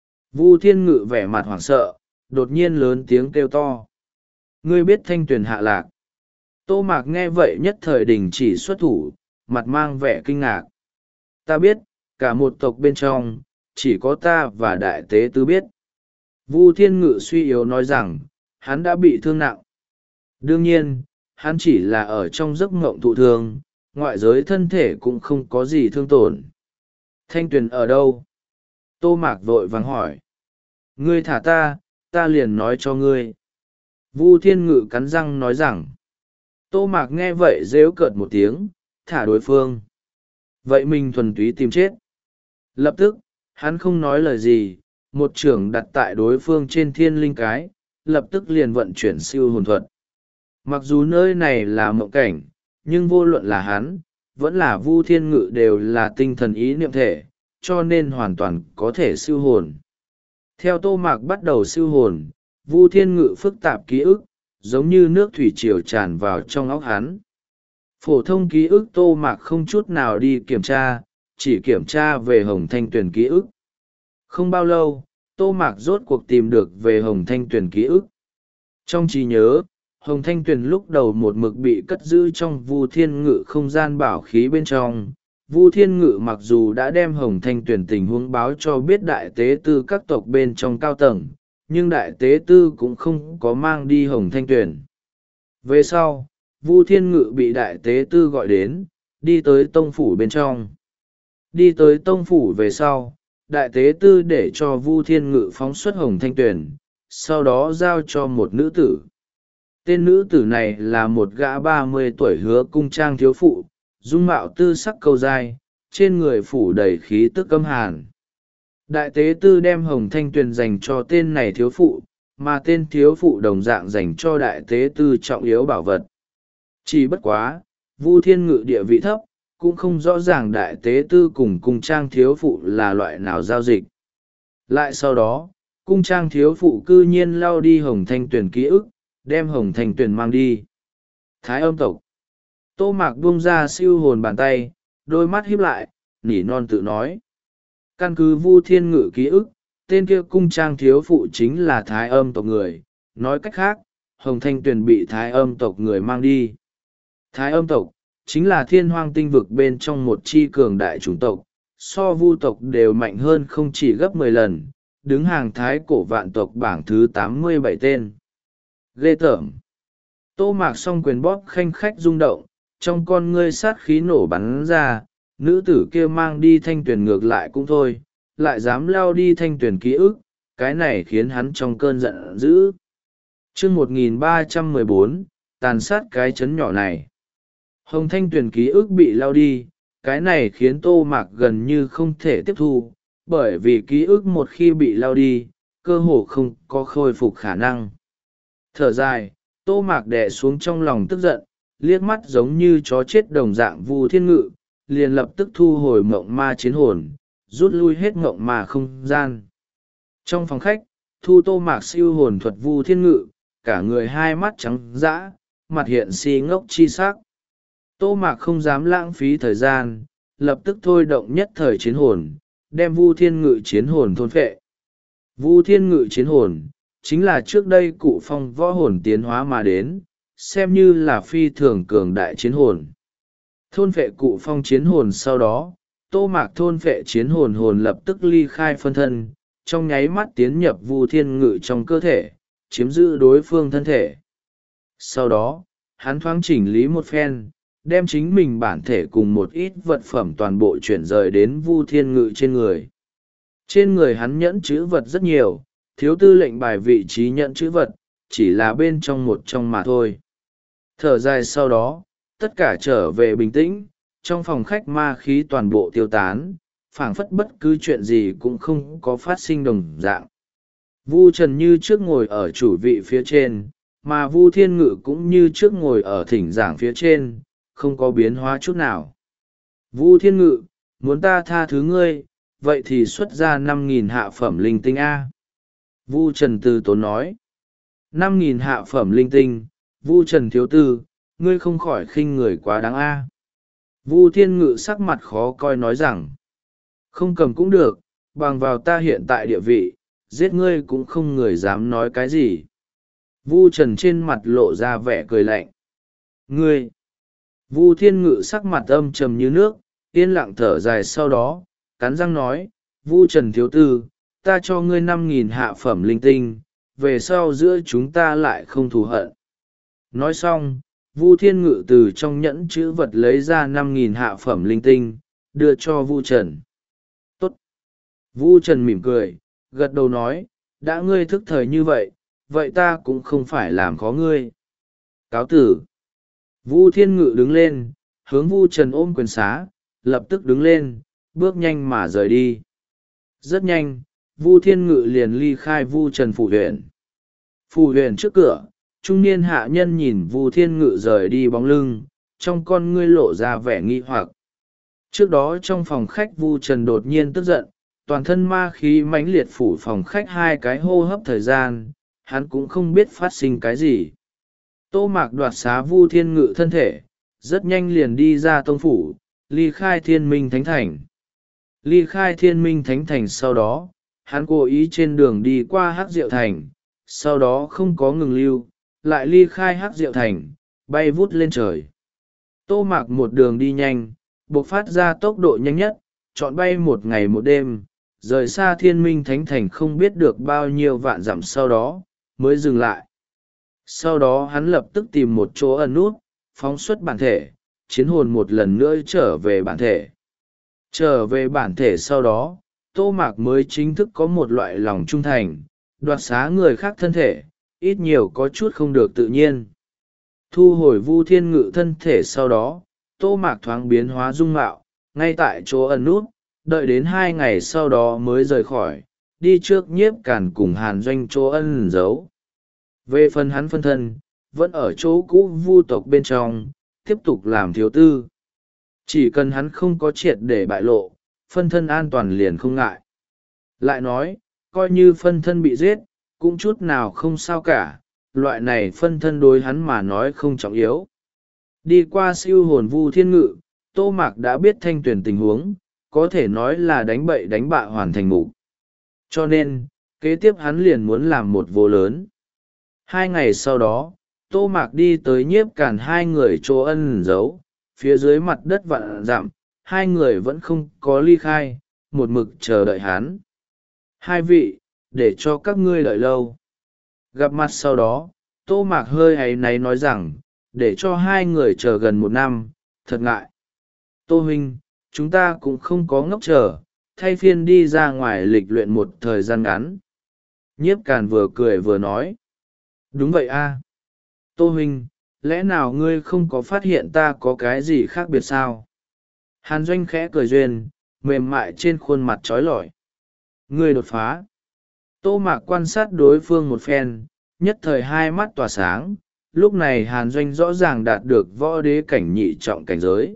Vu Thiên Ngự vẻ mặt hoảng sợ, đột nhiên lớn tiếng kêu to. Ngươi biết Thanh Tuyền hạ lạc. Tô Mạc nghe vậy nhất thời đình chỉ xuất thủ, mặt mang vẻ kinh ngạc. Ta biết, cả một tộc bên trong, chỉ có ta và đại tế tư biết. Vu Thiên Ngự suy yếu nói rằng, hắn đã bị thương nặng. Đương nhiên, hắn chỉ là ở trong giấc mộng thụ thương, ngoại giới thân thể cũng không có gì thương tổn. Thanh Tuyền ở đâu? Tô Mạc vội vàng hỏi. Ngươi thả ta, ta liền nói cho ngươi. Vu Thiên Ngự cắn răng nói rằng. Tô Mạc nghe vậy rếu cợt một tiếng, thả đối phương. Vậy mình thuần túy tìm chết. Lập tức, hắn không nói lời gì, một trưởng đặt tại đối phương trên thiên linh cái, lập tức liền vận chuyển siêu hồn thuật. Mặc dù nơi này là mộng cảnh, nhưng vô luận là hắn, vẫn là Vu Thiên Ngự đều là tinh thần ý niệm thể, cho nên hoàn toàn có thể siêu hồn. Theo Tô Mạc bắt đầu siêu hồn, Vu Thiên Ngự phức tạp ký ức, giống như nước thủy triều tràn vào trong óc hắn. Phổ thông ký ức Tô Mạc không chút nào đi kiểm tra, chỉ kiểm tra về Hồng Thanh Tuyền ký ức. Không bao lâu, Tô Mạc rốt cuộc tìm được về Hồng Thanh Tuyền ký ức. Trong trí nhớ, Hồng Thanh Tuyền lúc đầu một mực bị cất giữ trong Vu Thiên Ngự không gian bảo khí bên trong. Vu Thiên Ngự mặc dù đã đem Hồng Thanh Tuyền tình huống báo cho biết đại tế tư các tộc bên trong cao tầng, nhưng đại tế tư cũng không có mang đi Hồng Thanh Tuyền. Về sau, Vu Thiên Ngự bị đại tế tư gọi đến, đi tới tông phủ bên trong. Đi tới tông phủ về sau, đại tế tư để cho Vu Thiên Ngự phóng xuất Hồng Thanh Tuyền, sau đó giao cho một nữ tử. Tên nữ tử này là một gã ba mươi tuổi hứa cung trang thiếu phụ, dung mạo tư sắc câu dai, trên người phủ đầy khí tức câm hàn. Đại tế tư đem Hồng Thanh Tuyền dành cho tên này thiếu phụ, mà tên thiếu phụ đồng dạng dành cho đại tế tư trọng yếu bảo vật. Chỉ bất quá, Vu Thiên Ngự địa vị thấp, cũng không rõ ràng đại tế tư cùng cung trang thiếu phụ là loại nào giao dịch. Lại sau đó, cung trang thiếu phụ cư nhiên lao đi Hồng Thanh Tuyền ký ức, đem Hồng Thanh Tuyền mang đi. Thái âm tộc. Tô Mạc buông ra siêu hồn bàn tay, đôi mắt híp lại, nỉ non tự nói. Căn cứ Vu Thiên Ngự ký ức, tên kia cung trang thiếu phụ chính là Thái âm tộc người. Nói cách khác, Hồng Thanh Tuyền bị Thái âm tộc người mang đi. Thái âm tộc, chính là thiên hoang tinh vực bên trong một chi cường đại chủng tộc, so Vu tộc đều mạnh hơn không chỉ gấp mười lần, đứng hàng Thái cổ vạn tộc bảng thứ tám mươi bảy tên. Ghê tởm. Tô Mạc song quyền bóp khanh khách rung động, trong con ngươi sát khí nổ bắn ra, nữ tử kia mang đi Thanh Tuyền ngược lại cũng thôi, lại dám lao đi Thanh Tuyền ký ức, cái này khiến hắn trong cơn giận dữ. Chương một nghìn ba trăm mười bốn, tàn sát cái chấn nhỏ này. Hồng Thanh Tuyền ký ức bị lao đi, cái này khiến Tô Mạc gần như không thể tiếp thu, bởi vì ký ức một khi bị lao đi, cơ hồ không có khôi phục khả năng. Thở dài, Tô Mạc đè xuống trong lòng tức giận, liếc mắt giống như chó chết đồng dạng Vu Thiên Ngự, liền lập tức thu hồi mộng ma chiến hồn, rút lui hết mộng ma không gian. Trong phòng khách, thu Tô Mạc siêu hồn thuật Vu Thiên Ngự, cả người hai mắt trắng dã, mặt hiện si ngốc chi sắc. Tô Mạc không dám lãng phí thời gian, lập tức thôi động nhất thời chiến hồn, đem Vu Thiên Ngự chiến hồn thôn phệ. Vu Thiên Ngự chiến hồn, chính là trước đây cụ phong võ hồn tiến hóa mà đến, xem như là phi thường cường đại chiến hồn. Thôn phệ cụ phong chiến hồn sau đó, Tô Mạc thôn phệ chiến hồn hồn lập tức ly khai phân thân, trong nháy mắt tiến nhập Vu Thiên Ngự trong cơ thể, chiếm giữ đối phương thân thể. Sau đó, hắn thoáng chỉnh lý một phen, đem chính mình bản thể cùng một ít vật phẩm toàn bộ chuyển rời đến Vu Thiên Ngự trên người. Trên người hắn nhẫn chữ vật rất nhiều, thiếu tư lệnh bài vị trí nhẫn chữ vật, chỉ là bên trong một trong mà thôi. Thở dài sau đó, tất cả trở về bình tĩnh, trong phòng khách ma khí toàn bộ tiêu tán, phảng phất bất cứ chuyện gì cũng không có phát sinh đồng dạng. Vu Trần như trước ngồi ở chủ vị phía trên, mà Vu Thiên Ngự cũng như trước ngồi ở thỉnh giảng phía trên, không có biến hóa chút nào. Vu Thiên Ngự, muốn ta tha thứ ngươi, vậy thì xuất ra năm nghìn hạ phẩm linh tinh A. Vu Trần từ tốn nói. năm nghìn hạ phẩm linh tinh, Vu Trần thiếu tư, ngươi không khỏi khinh người quá đáng A. Vu Thiên Ngự sắc mặt khó coi nói rằng, không cầm cũng được, bằng vào ta hiện tại địa vị, giết ngươi cũng không người dám nói cái gì. Vu Trần trên mặt lộ ra vẻ cười lạnh. Ngươi! Vu Thiên Ngự sắc mặt âm trầm như nước, yên lặng thở dài sau đó, cắn răng nói, Vu Trần thiếu tư, ta cho ngươi năm nghìn hạ phẩm linh tinh, về sau giữa chúng ta lại không thù hận. Nói xong, Vu Thiên Ngự từ trong nhẫn chữ vật lấy ra năm nghìn hạ phẩm linh tinh, đưa cho Vu Trần. Tốt! Vu Trần mỉm cười, gật đầu nói, đã ngươi thức thời như vậy, vậy ta cũng không phải làm khó ngươi. Cáo tử! Vu Thiên Ngự đứng lên, hướng Vu Trần ôm quyền xá, lập tức đứng lên, bước nhanh mà rời đi. Rất nhanh, Vu Thiên Ngự liền ly khai Vu Trần phủ huyện. Phù huyền trước cửa, trung niên hạ nhân nhìn Vu Thiên Ngự rời đi bóng lưng, trong con ngươi lộ ra vẻ nghi hoặc. Trước đó trong phòng khách Vu Trần đột nhiên tức giận, toàn thân ma khí mãnh liệt phủ phòng khách hai cái hô hấp thời gian, hắn cũng không biết phát sinh cái gì. Tô Mạc đoạt xá Vu Thiên Ngự thân thể, rất nhanh liền đi ra tông phủ, ly khai Thiên Minh Thánh Thành. Ly khai Thiên Minh Thánh Thành sau đó, hắn cố ý trên đường đi qua Hắc Diệu Thành, sau đó không có ngừng lưu, lại ly khai Hắc Diệu Thành, bay vút lên trời. Tô Mạc một đường đi nhanh, buộc phát ra tốc độ nhanh nhất, chọn bay một ngày một đêm, rời xa Thiên Minh Thánh Thành không biết được bao nhiêu vạn dặm sau đó, mới dừng lại. Sau đó hắn lập tức tìm một chỗ ẩn nút, phóng xuất bản thể, chiến hồn một lần nữa trở về bản thể. Trở về bản thể sau đó, Tô Mạc mới chính thức có một loại lòng trung thành, đoạt xá người khác thân thể, ít nhiều có chút không được tự nhiên. Thu hồi Vu Thiên Ngự thân thể sau đó, Tô Mạc thoáng biến hóa dung mạo, ngay tại chỗ ẩn nút, đợi đến hai ngày sau đó mới rời khỏi, đi trước Nhiếp Càn cùng Hàn Doanh chỗ ẩn giấu. Về phần hắn phân thân, vẫn ở chỗ cũ Vu tộc bên trong, tiếp tục làm thiếu tư. Chỉ cần hắn không có triệt để bại lộ, phân thân an toàn liền không ngại. Lại nói, coi như phân thân bị giết, cũng chút nào không sao cả, loại này phân thân đối hắn mà nói không trọng yếu. Đi qua siêu hồn Vu Thiên Ngự, Tô Mạc đã biết Thanh Tuyền tình huống, có thể nói là đánh bậy đánh bạ hoàn thành mục. Cho nên, kế tiếp hắn liền muốn làm một vô lớn. Hai ngày sau đó, Tô Mạc đi tới Nhiếp Càn hai người chỗ ẩn giấu, phía dưới mặt đất vạn dặm, hai người vẫn không có ly khai, một mực chờ đợi hắn. Hai vị, để cho các ngươi đợi lâu. Gặp mặt sau đó, Tô Mạc hơi áy náy nói rằng, để cho hai người chờ gần một năm, thật ngại. Tô huynh, chúng ta cũng không có ngốc chờ, thay phiên đi ra ngoài lịch luyện một thời gian ngắn. Nhiếp Càn vừa cười vừa nói. Đúng vậy a. Tô huynh, lẽ nào ngươi không có phát hiện ta có cái gì khác biệt sao? Hàn Doanh khẽ cười duyên, mềm mại trên khuôn mặt trói lọi. Ngươi đột phá. Tô Mạc quan sát đối phương một phen, nhất thời hai mắt tỏa sáng, lúc này Hàn Doanh rõ ràng đạt được võ đế cảnh nhị trọng cảnh giới.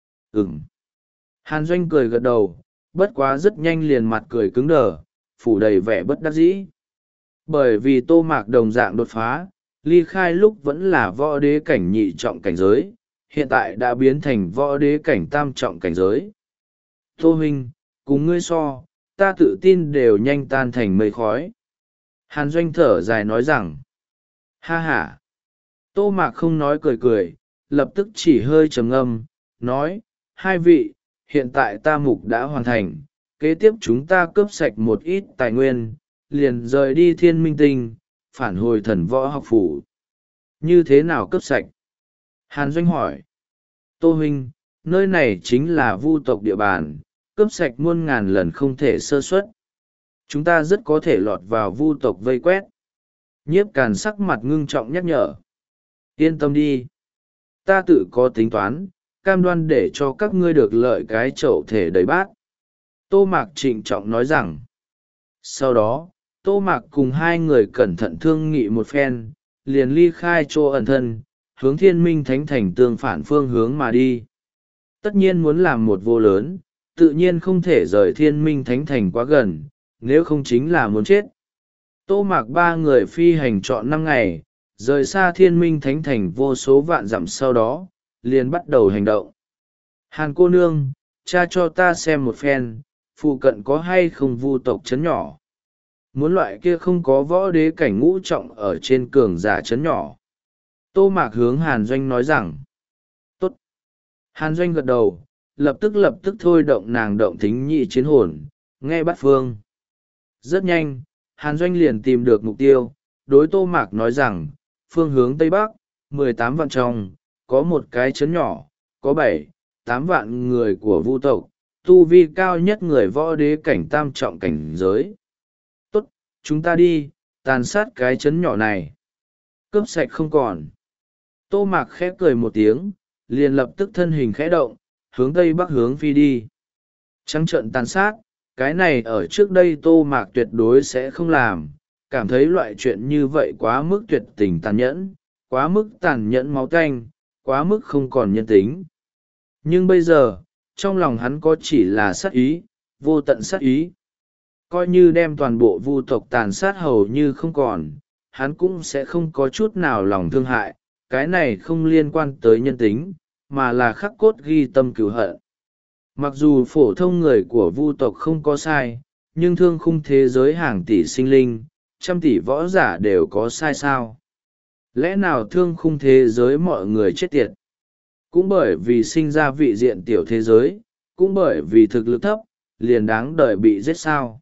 Ừm. Hàn Doanh cười gật đầu, bất quá rất nhanh liền mặt cười cứng đờ, phủ đầy vẻ bất đắc dĩ. Bởi vì Tô Mạc đồng dạng đột phá, ly khai lúc vẫn là võ đế cảnh nhị trọng cảnh giới, hiện tại đã biến thành võ đế cảnh tam trọng cảnh giới. Tô huynh, cùng ngươi so, ta tự tin đều nhanh tan thành mây khói. Hàn Doanh thở dài nói rằng, ha ha. Tô Mạc không nói cười cười, lập tức chỉ hơi trầm ngâm, nói, hai vị, hiện tại ta mục đã hoàn thành, kế tiếp chúng ta cướp sạch một ít tài nguyên, liền rời đi Thiên Minh Tinh, phản hồi Thần Võ Học Phủ. Như thế nào cướp sạch? Hàn Doanh hỏi. Tô huynh, nơi này chính là Vu tộc địa bàn, cướp sạch muôn ngàn lần không thể sơ suất. Chúng ta rất có thể lọt vào Vu tộc vây quét. Nhiếp Càn sắc mặt ngưng trọng nhắc nhở. Yên tâm đi. Ta tự có tính toán, cam đoan để cho các ngươi được lợi cái chậu thể đầy bát. Tô Mạc trịnh trọng nói rằng. Sau đó, Tô Mạc cùng hai người cẩn thận thương nghị một phen, liền ly khai chỗ ẩn thân, hướng Thiên Minh Thánh Thành tương phản phương hướng mà đi. Tất nhiên muốn làm một vô lớn, tự nhiên không thể rời Thiên Minh Thánh Thành quá gần, nếu không chính là muốn chết. Tô Mạc ba người phi hành trọn năm ngày, rời xa Thiên Minh Thánh Thành vô số vạn dặm sau đó, liền bắt đầu hành động. Hàn cô nương, cha cho ta xem một phen, phụ cận có hay không Vu tộc trấn nhỏ. Muốn loại kia không có võ đế cảnh ngũ trọng ở trên cường giả trấn nhỏ. Tô Mạc hướng Hàn Doanh nói rằng, tốt. Hàn Doanh gật đầu, lập tức lập tức thôi động nàng động thính nhị chiến hồn, nghe bắt phương. Rất nhanh, Hàn Doanh liền tìm được mục tiêu, đối Tô Mạc nói rằng, phương hướng Tây Bắc, mười tám vạn trong, có một cái trấn nhỏ, có bảy, tám vạn người của Vu tộc, tu vi cao nhất người võ đế cảnh tam trọng cảnh giới. Tốt, chúng ta đi, tàn sát cái trấn nhỏ này. Cướp sạch không còn. Tô Mạc khẽ cười một tiếng, liền lập tức thân hình khẽ động, hướng Tây Bắc hướng phi đi. Trắng trợn tàn sát, cái này ở trước đây Tô Mạc tuyệt đối sẽ không làm, cảm thấy loại chuyện như vậy quá mức tuyệt tình tàn nhẫn, quá mức tàn nhẫn máu tanh, quá mức không còn nhân tính. Nhưng bây giờ, trong lòng hắn có chỉ là sát ý, vô tận sát ý. Coi như đem toàn bộ vu tộc tàn sát hầu như không còn, hắn cũng sẽ không có chút nào lòng thương hại, cái này không liên quan tới nhân tính, mà là khắc cốt ghi tâm cừu hận. Mặc dù phổ thông người của vu tộc không có sai, nhưng thương khung thế giới hàng tỷ sinh linh, trăm tỷ võ giả đều có sai sao? Lẽ nào thương khung thế giới mọi người chết tiệt? Cũng bởi vì sinh ra vị diện tiểu thế giới, cũng bởi vì thực lực thấp, liền đáng đời bị giết sao?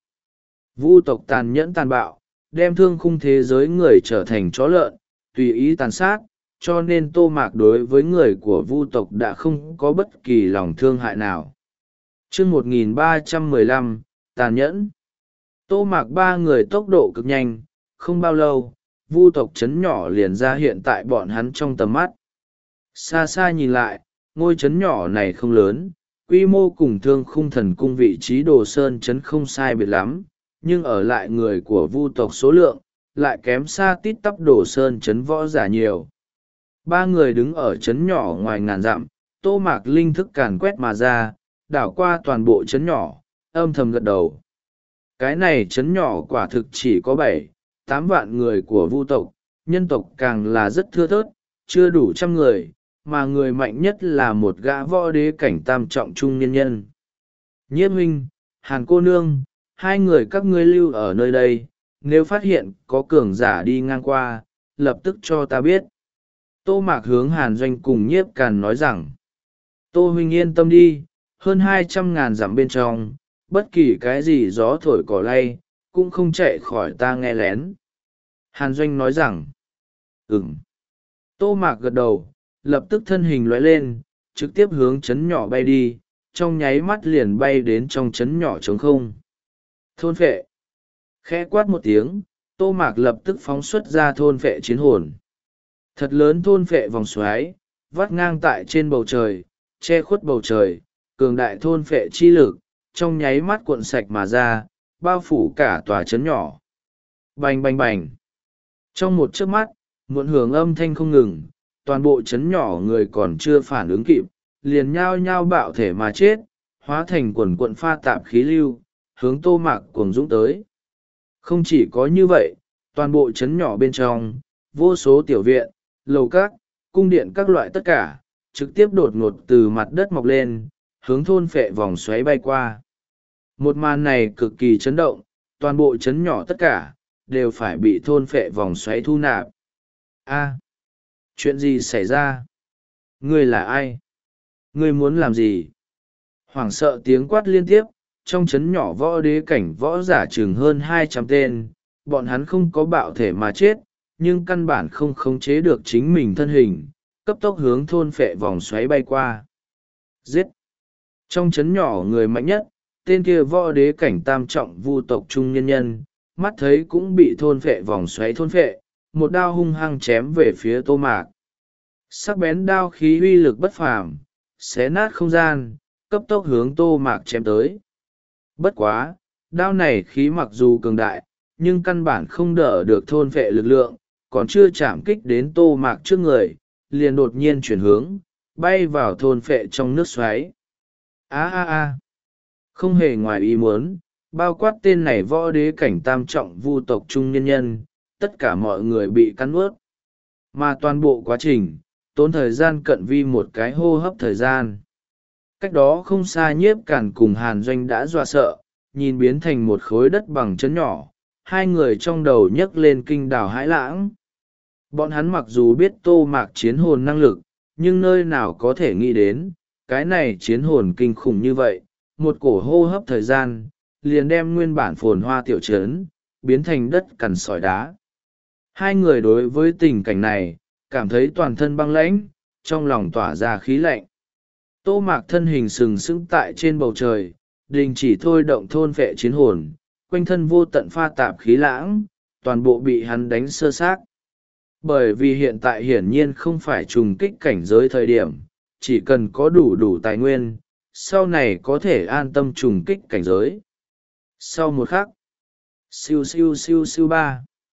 Vu tộc tàn nhẫn tàn bạo, đem thương khung thế giới người trở thành chó lợn, tùy ý tàn sát, cho nên Tô Mạc đối với người của vu tộc đã không có bất kỳ lòng thương hại nào. chương một nghìn ba trăm mười lăm, tàn nhẫn. Tô Mạc ba người tốc độ cực nhanh, không bao lâu, vu tộc trấn nhỏ liền ra hiện tại bọn hắn trong tầm mắt. Xa xa nhìn lại, ngôi trấn nhỏ này không lớn, quy mô cùng thương khung thần cung vị trí đồ sơn trấn không sai biệt lắm, nhưng ở lại người của vu tộc số lượng, lại kém xa tít tắp đồ sơn trấn võ giả nhiều. Ba người đứng ở trấn nhỏ ngoài ngàn dặm, Tô Mạc linh thức càn quét mà ra, đảo qua toàn bộ trấn nhỏ, âm thầm gật đầu. Cái này trấn nhỏ quả thực chỉ có bảy, tám vạn người của vu tộc, nhân tộc càng là rất thưa thớt, chưa đủ trăm người, mà người mạnh nhất là một gã võ đế cảnh tam trọng trung niên nhân. Nhiếp huynh, Hàn cô nương, hai người các ngươi lưu ở nơi đây, nếu phát hiện có cường giả đi ngang qua, lập tức cho ta biết. Tô Mạc hướng Hàn Doanh cùng Nhiếp Càn nói rằng, Tô huynh yên tâm đi, hơn hai trăm ngàn dặm bên trong, bất kỳ cái gì gió thổi cỏ lay, cũng không chạy khỏi ta nghe lén. Hàn Doanh nói rằng, ừm. Tô Mạc gật đầu, lập tức thân hình lóe lên, trực tiếp hướng trấn nhỏ bay đi, trong nháy mắt liền bay đến trong trấn nhỏ trống không. Thôn phệ. Khẽ quát một tiếng, Tô Mạc lập tức phóng xuất ra thôn phệ chiến hồn. Thật lớn thôn phệ vòng xoáy, vắt ngang tại trên bầu trời, che khuất bầu trời, cường đại thôn phệ chi lực, trong nháy mắt cuộn sạch mà ra, bao phủ cả tòa trấn nhỏ. Bành bành bành. Trong một chớp mắt, muộn hưởng âm thanh không ngừng, toàn bộ trấn nhỏ người còn chưa phản ứng kịp, liền nhao nhao bạo thể mà chết, hóa thành quần quận pha tạp khí lưu, hướng Tô Mạc cuồng dũng tới. Không chỉ có như vậy, toàn bộ trấn nhỏ bên trong, vô số tiểu viện, lầu các, cung điện các loại tất cả, trực tiếp đột ngột từ mặt đất mọc lên, hướng thôn phệ vòng xoáy bay qua. Một màn này cực kỳ chấn động, toàn bộ trấn nhỏ tất cả, đều phải bị thôn phệ vòng xoáy thu nạp. A, chuyện gì xảy ra? Ngươi là ai? Ngươi muốn làm gì? Hoảng sợ tiếng quát liên tiếp, trong trấn nhỏ võ đế cảnh võ giả chừng hơn hai trăm tên, bọn hắn không có bạo thể mà chết, nhưng căn bản không khống chế được chính mình thân hình, cấp tốc hướng thôn phệ vòng xoáy bay qua. Giết! Trong trấn nhỏ người mạnh nhất, tên kia võ đế cảnh tam trọng vu tộc trung nhân nhân, mắt thấy cũng bị thôn phệ vòng xoáy thôn phệ, một đao hung hăng chém về phía Tô Mạc. Sắc bén đao khí uy lực bất phàm, xé nát không gian, cấp tốc hướng Tô Mạc chém tới. Bất quá, đao này khí mặc dù cường đại, nhưng căn bản không đỡ được thôn phệ lực lượng, còn chưa chạm kích đến Tô Mạc trước người, liền đột nhiên chuyển hướng, bay vào thôn phệ trong nước xoáy. Á á á! Không hề ngoài ý muốn, bao quát tên này võ đế cảnh tam trọng vu tộc trung nhân nhân, tất cả mọi người bị cắn ướt. Mà toàn bộ quá trình, tốn thời gian cận vi một cái hô hấp thời gian. Cách đó không xa Nhiếp Càn cùng Hàn Doanh đã dọa sợ, nhìn biến thành một khối đất bằng trấn nhỏ, hai người trong đầu nhấc lên kinh đảo hãi lãng. Bọn hắn mặc dù biết Tô Mạc chiến hồn năng lực, nhưng nơi nào có thể nghĩ đến, cái này chiến hồn kinh khủng như vậy, một cổ hô hấp thời gian, liền đem nguyên bản phồn hoa tiểu trấn, biến thành đất cằn sỏi đá. Hai người đối với tình cảnh này, cảm thấy toàn thân băng lãnh, trong lòng tỏa ra khí lạnh. Tô Mạc thân hình sừng sững tại trên bầu trời, đình chỉ thôi động thôn vệ chiến hồn, quanh thân vô tận pha tạp khí lãng, toàn bộ bị hắn đánh sơ xác. Bởi vì hiện tại hiển nhiên không phải trùng kích cảnh giới thời điểm, chỉ cần có đủ đủ tài nguyên, sau này có thể an tâm trùng kích cảnh giới. Sau một khắc, siêu siêu siêu siêu ba,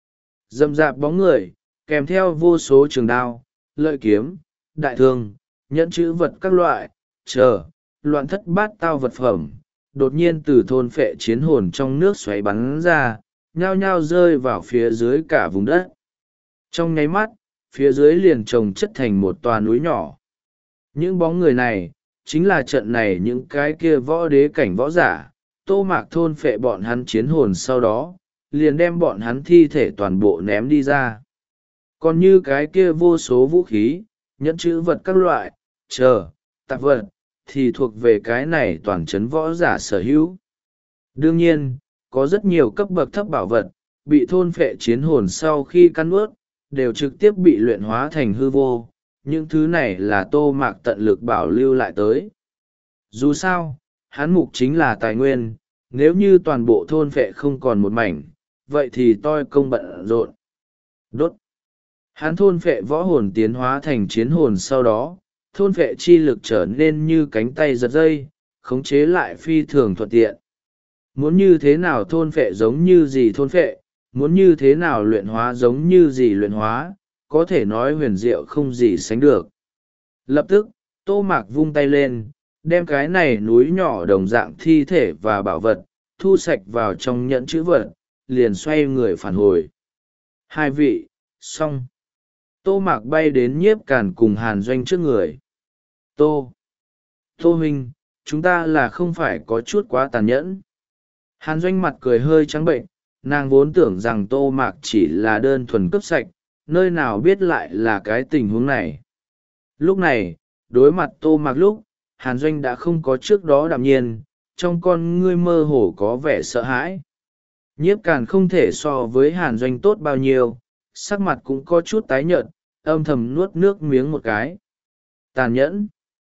Rậm rạp bóng người, kèm theo vô số trường đao, lợi kiếm, đại thương, nhẫn chữ vật các loại, chờ, loạn thất bát tao vật phẩm, đột nhiên từ thôn phệ chiến hồn trong nước xoáy bắn ra, nhao nhao rơi vào phía dưới cả vùng đất. Trong nháy mắt, phía dưới liền trồng chất thành một tòa núi nhỏ. Những bóng người này, chính là trận này những cái kia võ đế cảnh võ giả, Tô Mạc thôn phệ bọn hắn chiến hồn sau đó, liền đem bọn hắn thi thể toàn bộ ném đi ra. Còn như cái kia vô số vũ khí, nhẫn chữ vật các loại, chờ, tạp vật, thì thuộc về cái này toàn chấn võ giả sở hữu. Đương nhiên, có rất nhiều cấp bậc thấp bảo vật, bị thôn phệ chiến hồn sau khi căn ướt, đều trực tiếp bị luyện hóa thành hư vô. Những thứ này là Tô Mạc tận lực bảo lưu lại tới. Dù sao, hắn mục chính là tài nguyên, nếu như toàn bộ thôn phệ không còn một mảnh, vậy thì toi công bận rộn. Đốt. Hắn thôn phệ võ hồn tiến hóa thành chiến hồn sau đó, thôn phệ chi lực trở nên như cánh tay giật dây, khống chế lại phi thường thuận tiện. Muốn như thế nào thôn phệ giống như gì thôn phệ, muốn như thế nào luyện hóa giống như gì luyện hóa, có thể nói huyền diệu không gì sánh được. Lập tức, Tô Mạc vung tay lên, đem cái này núi nhỏ đồng dạng thi thể và bảo vật, thu sạch vào trong nhẫn chữ vật, liền xoay người phản hồi. Hai vị, xong. Tô Mạc bay đến Nhiếp Càn cùng Hàn Doanh trước người. Tô. Tô huynh, chúng ta là không phải có chút quá tàn nhẫn. Hàn Doanh mặt cười hơi trắng bệnh, nàng vốn tưởng rằng Tô Mạc chỉ là đơn thuần cướp sạch, nơi nào biết lại là cái tình huống này. Lúc này, đối mặt Tô Mạc lúc, Hàn Doanh đã không có trước đó đạm nhiên, trong con ngươi mơ hồ có vẻ sợ hãi. Nhiếp Càn không thể so với Hàn Doanh tốt bao nhiêu, sắc mặt cũng có chút tái nhợt, âm thầm nuốt nước miếng một cái. Tàn nhẫn.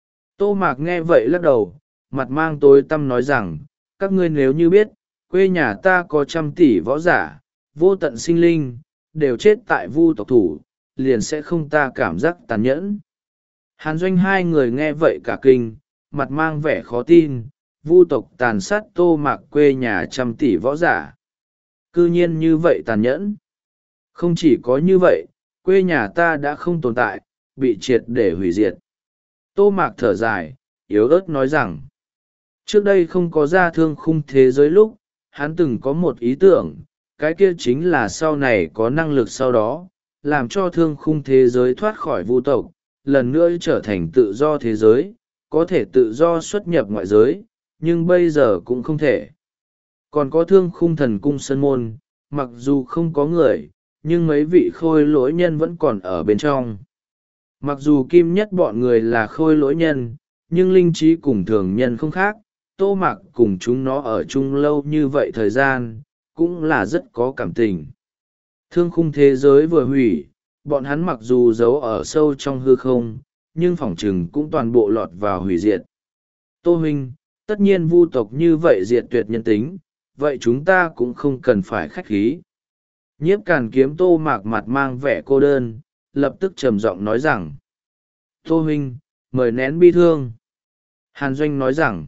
Tô Mạc nghe vậy lắc đầu, mặt mang tối tăm nói rằng, các ngươi nếu như biết, quê nhà ta có trăm tỷ võ giả, vô tận sinh linh, đều chết tại Vu tộc thủ, liền sẽ không ta cảm giác tàn nhẫn. Hàn Doanh hai người nghe vậy cả kinh, mặt mang vẻ khó tin, Vu tộc tàn sát Tô Mạc quê nhà trăm tỷ võ giả. Cư nhiên như vậy tàn nhẫn. Không chỉ có như vậy, quê nhà ta đã không tồn tại, bị triệt để hủy diệt. Tô Mạc thở dài, yếu ớt nói rằng, trước đây không có ra thương khung thế giới lúc, hắn từng có một ý tưởng, cái kia chính là sau này có năng lực sau đó, làm cho thương khung thế giới thoát khỏi vu tộc, lần nữa trở thành tự do thế giới, có thể tự do xuất nhập ngoại giới, nhưng bây giờ cũng không thể. Còn có thương khung thần cung sân môn, mặc dù không có người, nhưng mấy vị khôi lỗi nhân vẫn còn ở bên trong. Mặc dù kim nhất bọn người là khôi lỗi nhân, nhưng linh trí cùng thường nhân không khác, Tô Mạc cùng chúng nó ở chung lâu như vậy thời gian, cũng là rất có cảm tình. Thương khung thế giới vừa hủy, bọn hắn mặc dù giấu ở sâu trong hư không, nhưng phỏng chừng cũng toàn bộ lọt vào hủy diệt. Tô huynh, tất nhiên vu tộc như vậy diệt tuyệt nhân tính, vậy chúng ta cũng không cần phải khách khí. Nhiếp Càn kiếm Tô Mạc mặt mang vẻ cô đơn, lập tức trầm giọng nói rằng, Tô huynh, mời nén bi thương. Hàn Doanh nói rằng,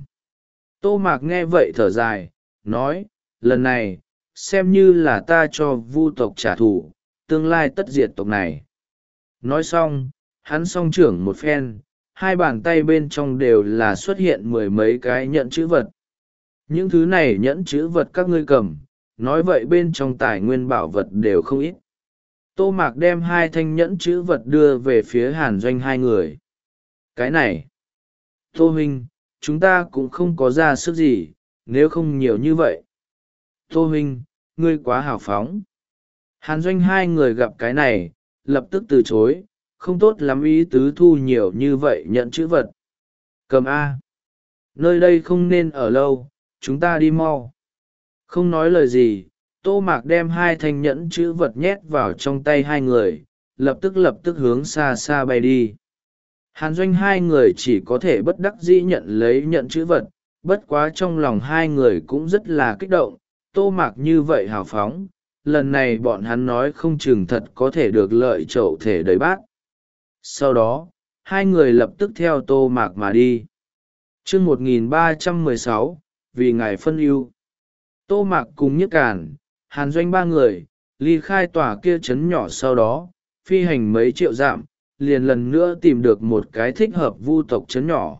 Tô Mạc nghe vậy thở dài, nói, lần này, xem như là ta cho vu tộc trả thù, tương lai tất diệt tộc này. Nói xong, hắn song trưởng một phen, hai bàn tay bên trong đều là xuất hiện mười mấy cái nhẫn chữ vật. Những thứ này nhẫn chữ vật các ngươi cầm, nói vậy bên trong tài nguyên bảo vật đều không ít. Tô Mạc đem hai thanh nhẫn chữ vật đưa về phía Hàn Doanh hai người. Cái này, Tô huynh, chúng ta cũng không có ra sức gì, nếu không nhiều như vậy. Tô huynh, ngươi quá hào phóng. Hàn Doanh hai người gặp cái này, lập tức từ chối, không tốt lắm ý tứ thu nhiều như vậy nhận chữ vật. Cầm A. Nơi đây không nên ở lâu, chúng ta đi mau. Không nói lời gì, Tô Mạc đem hai thanh nhẫn chữ vật nhét vào trong tay hai người, lập tức lập tức hướng xa xa bay đi. Hàn Doanh hai người chỉ có thể bất đắc dĩ nhận lấy nhận chữ vật, bất quá trong lòng hai người cũng rất là kích động, Tô Mạc như vậy hào phóng, lần này bọn hắn nói không chừng thật có thể được lợi chậu thể đầy bát. Sau đó, hai người lập tức theo Tô Mạc mà đi. chương một nghìn ba trăm mười sáu, vì ngài phân ưu. Tô Mạc cùng Nhiếp Càn, Hàn Doanh ba người, ly khai tòa kia trấn nhỏ sau đó phi hành mấy triệu dặm liền lần nữa tìm được một cái thích hợp vu tộc trấn nhỏ.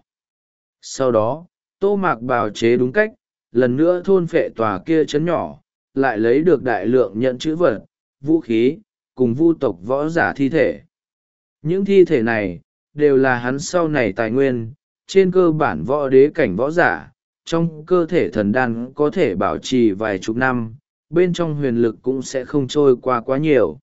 Sau đó Tô Mạc bào chế đúng cách, lần nữa thôn phệ tòa kia trấn nhỏ, lại lấy được đại lượng nhận chữ vật, vũ khí, cùng vu tộc võ giả thi thể. Những thi thể này, đều là hắn sau này tài nguyên, trên cơ bản võ đế cảnh võ giả, trong cơ thể thần đan có thể bảo trì vài chục năm, bên trong huyền lực cũng sẽ không trôi qua quá nhiều.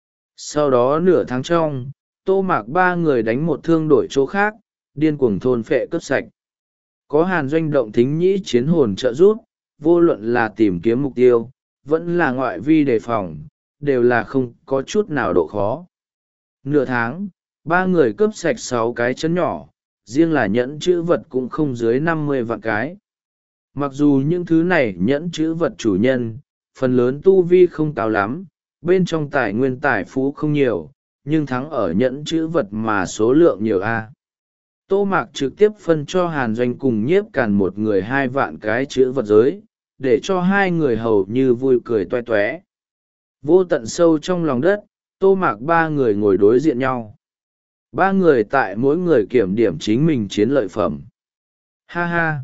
Sau đó nửa tháng trong, Tô Mạc ba người đánh một thương đổi chỗ khác, điên cuồng thôn phệ cướp sạch. Có Hàn Doanh động thính nhĩ chiến hồn trợ giúp, vô luận là tìm kiếm mục tiêu, vẫn là ngoại vi đề phòng, đều là không có chút nào độ khó. Nửa tháng, ba người cướp sạch sáu cái trấn nhỏ, riêng là nhẫn chữ vật cũng không dưới năm mươi vạn cái. Mặc dù những thứ này nhẫn chữ vật chủ nhân, phần lớn tu vi không cao lắm, bên trong tài nguyên tài phú không nhiều, nhưng thắng ở nhẫn chữ vật mà số lượng nhiều a. Tô Mạc trực tiếp phân cho Hàn Doanh cùng Nhiếp Càn một người hai vạn cái chữ vật giới, để cho hai người hầu như vui cười toe toé. Vô tận sâu trong lòng đất, Tô Mạc ba người ngồi đối diện nhau. Ba người tại mỗi người kiểm điểm chính mình chiến lợi phẩm. Ha ha!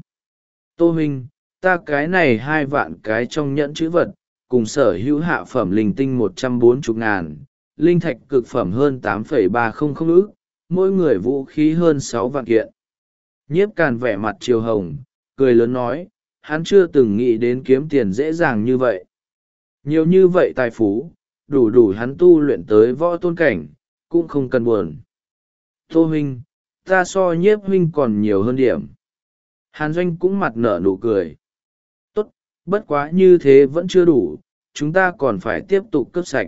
Tô Minh, ta cái này hai vạn cái trong nhẫn chữ vật, cùng sở hữu hạ phẩm linh tinh một trăm bốn mươi ngàn, linh thạch cực phẩm hơn tám phẩy ba không không ức, mỗi người vũ khí hơn sáu vạn kiện. Nhiếp Càn vẻ mặt chiều hồng, cười lớn nói, hắn chưa từng nghĩ đến kiếm tiền dễ dàng như vậy. Nhiều như vậy tài phú, đủ đủ hắn tu luyện tới võ tôn cảnh, cũng không cần buồn. Tô huynh, ta so Nhiếp huynh còn nhiều hơn điểm. Hàn Doanh cũng mặt nở nụ cười. Tốt, bất quá như thế vẫn chưa đủ, chúng ta còn phải tiếp tục cướp sạch.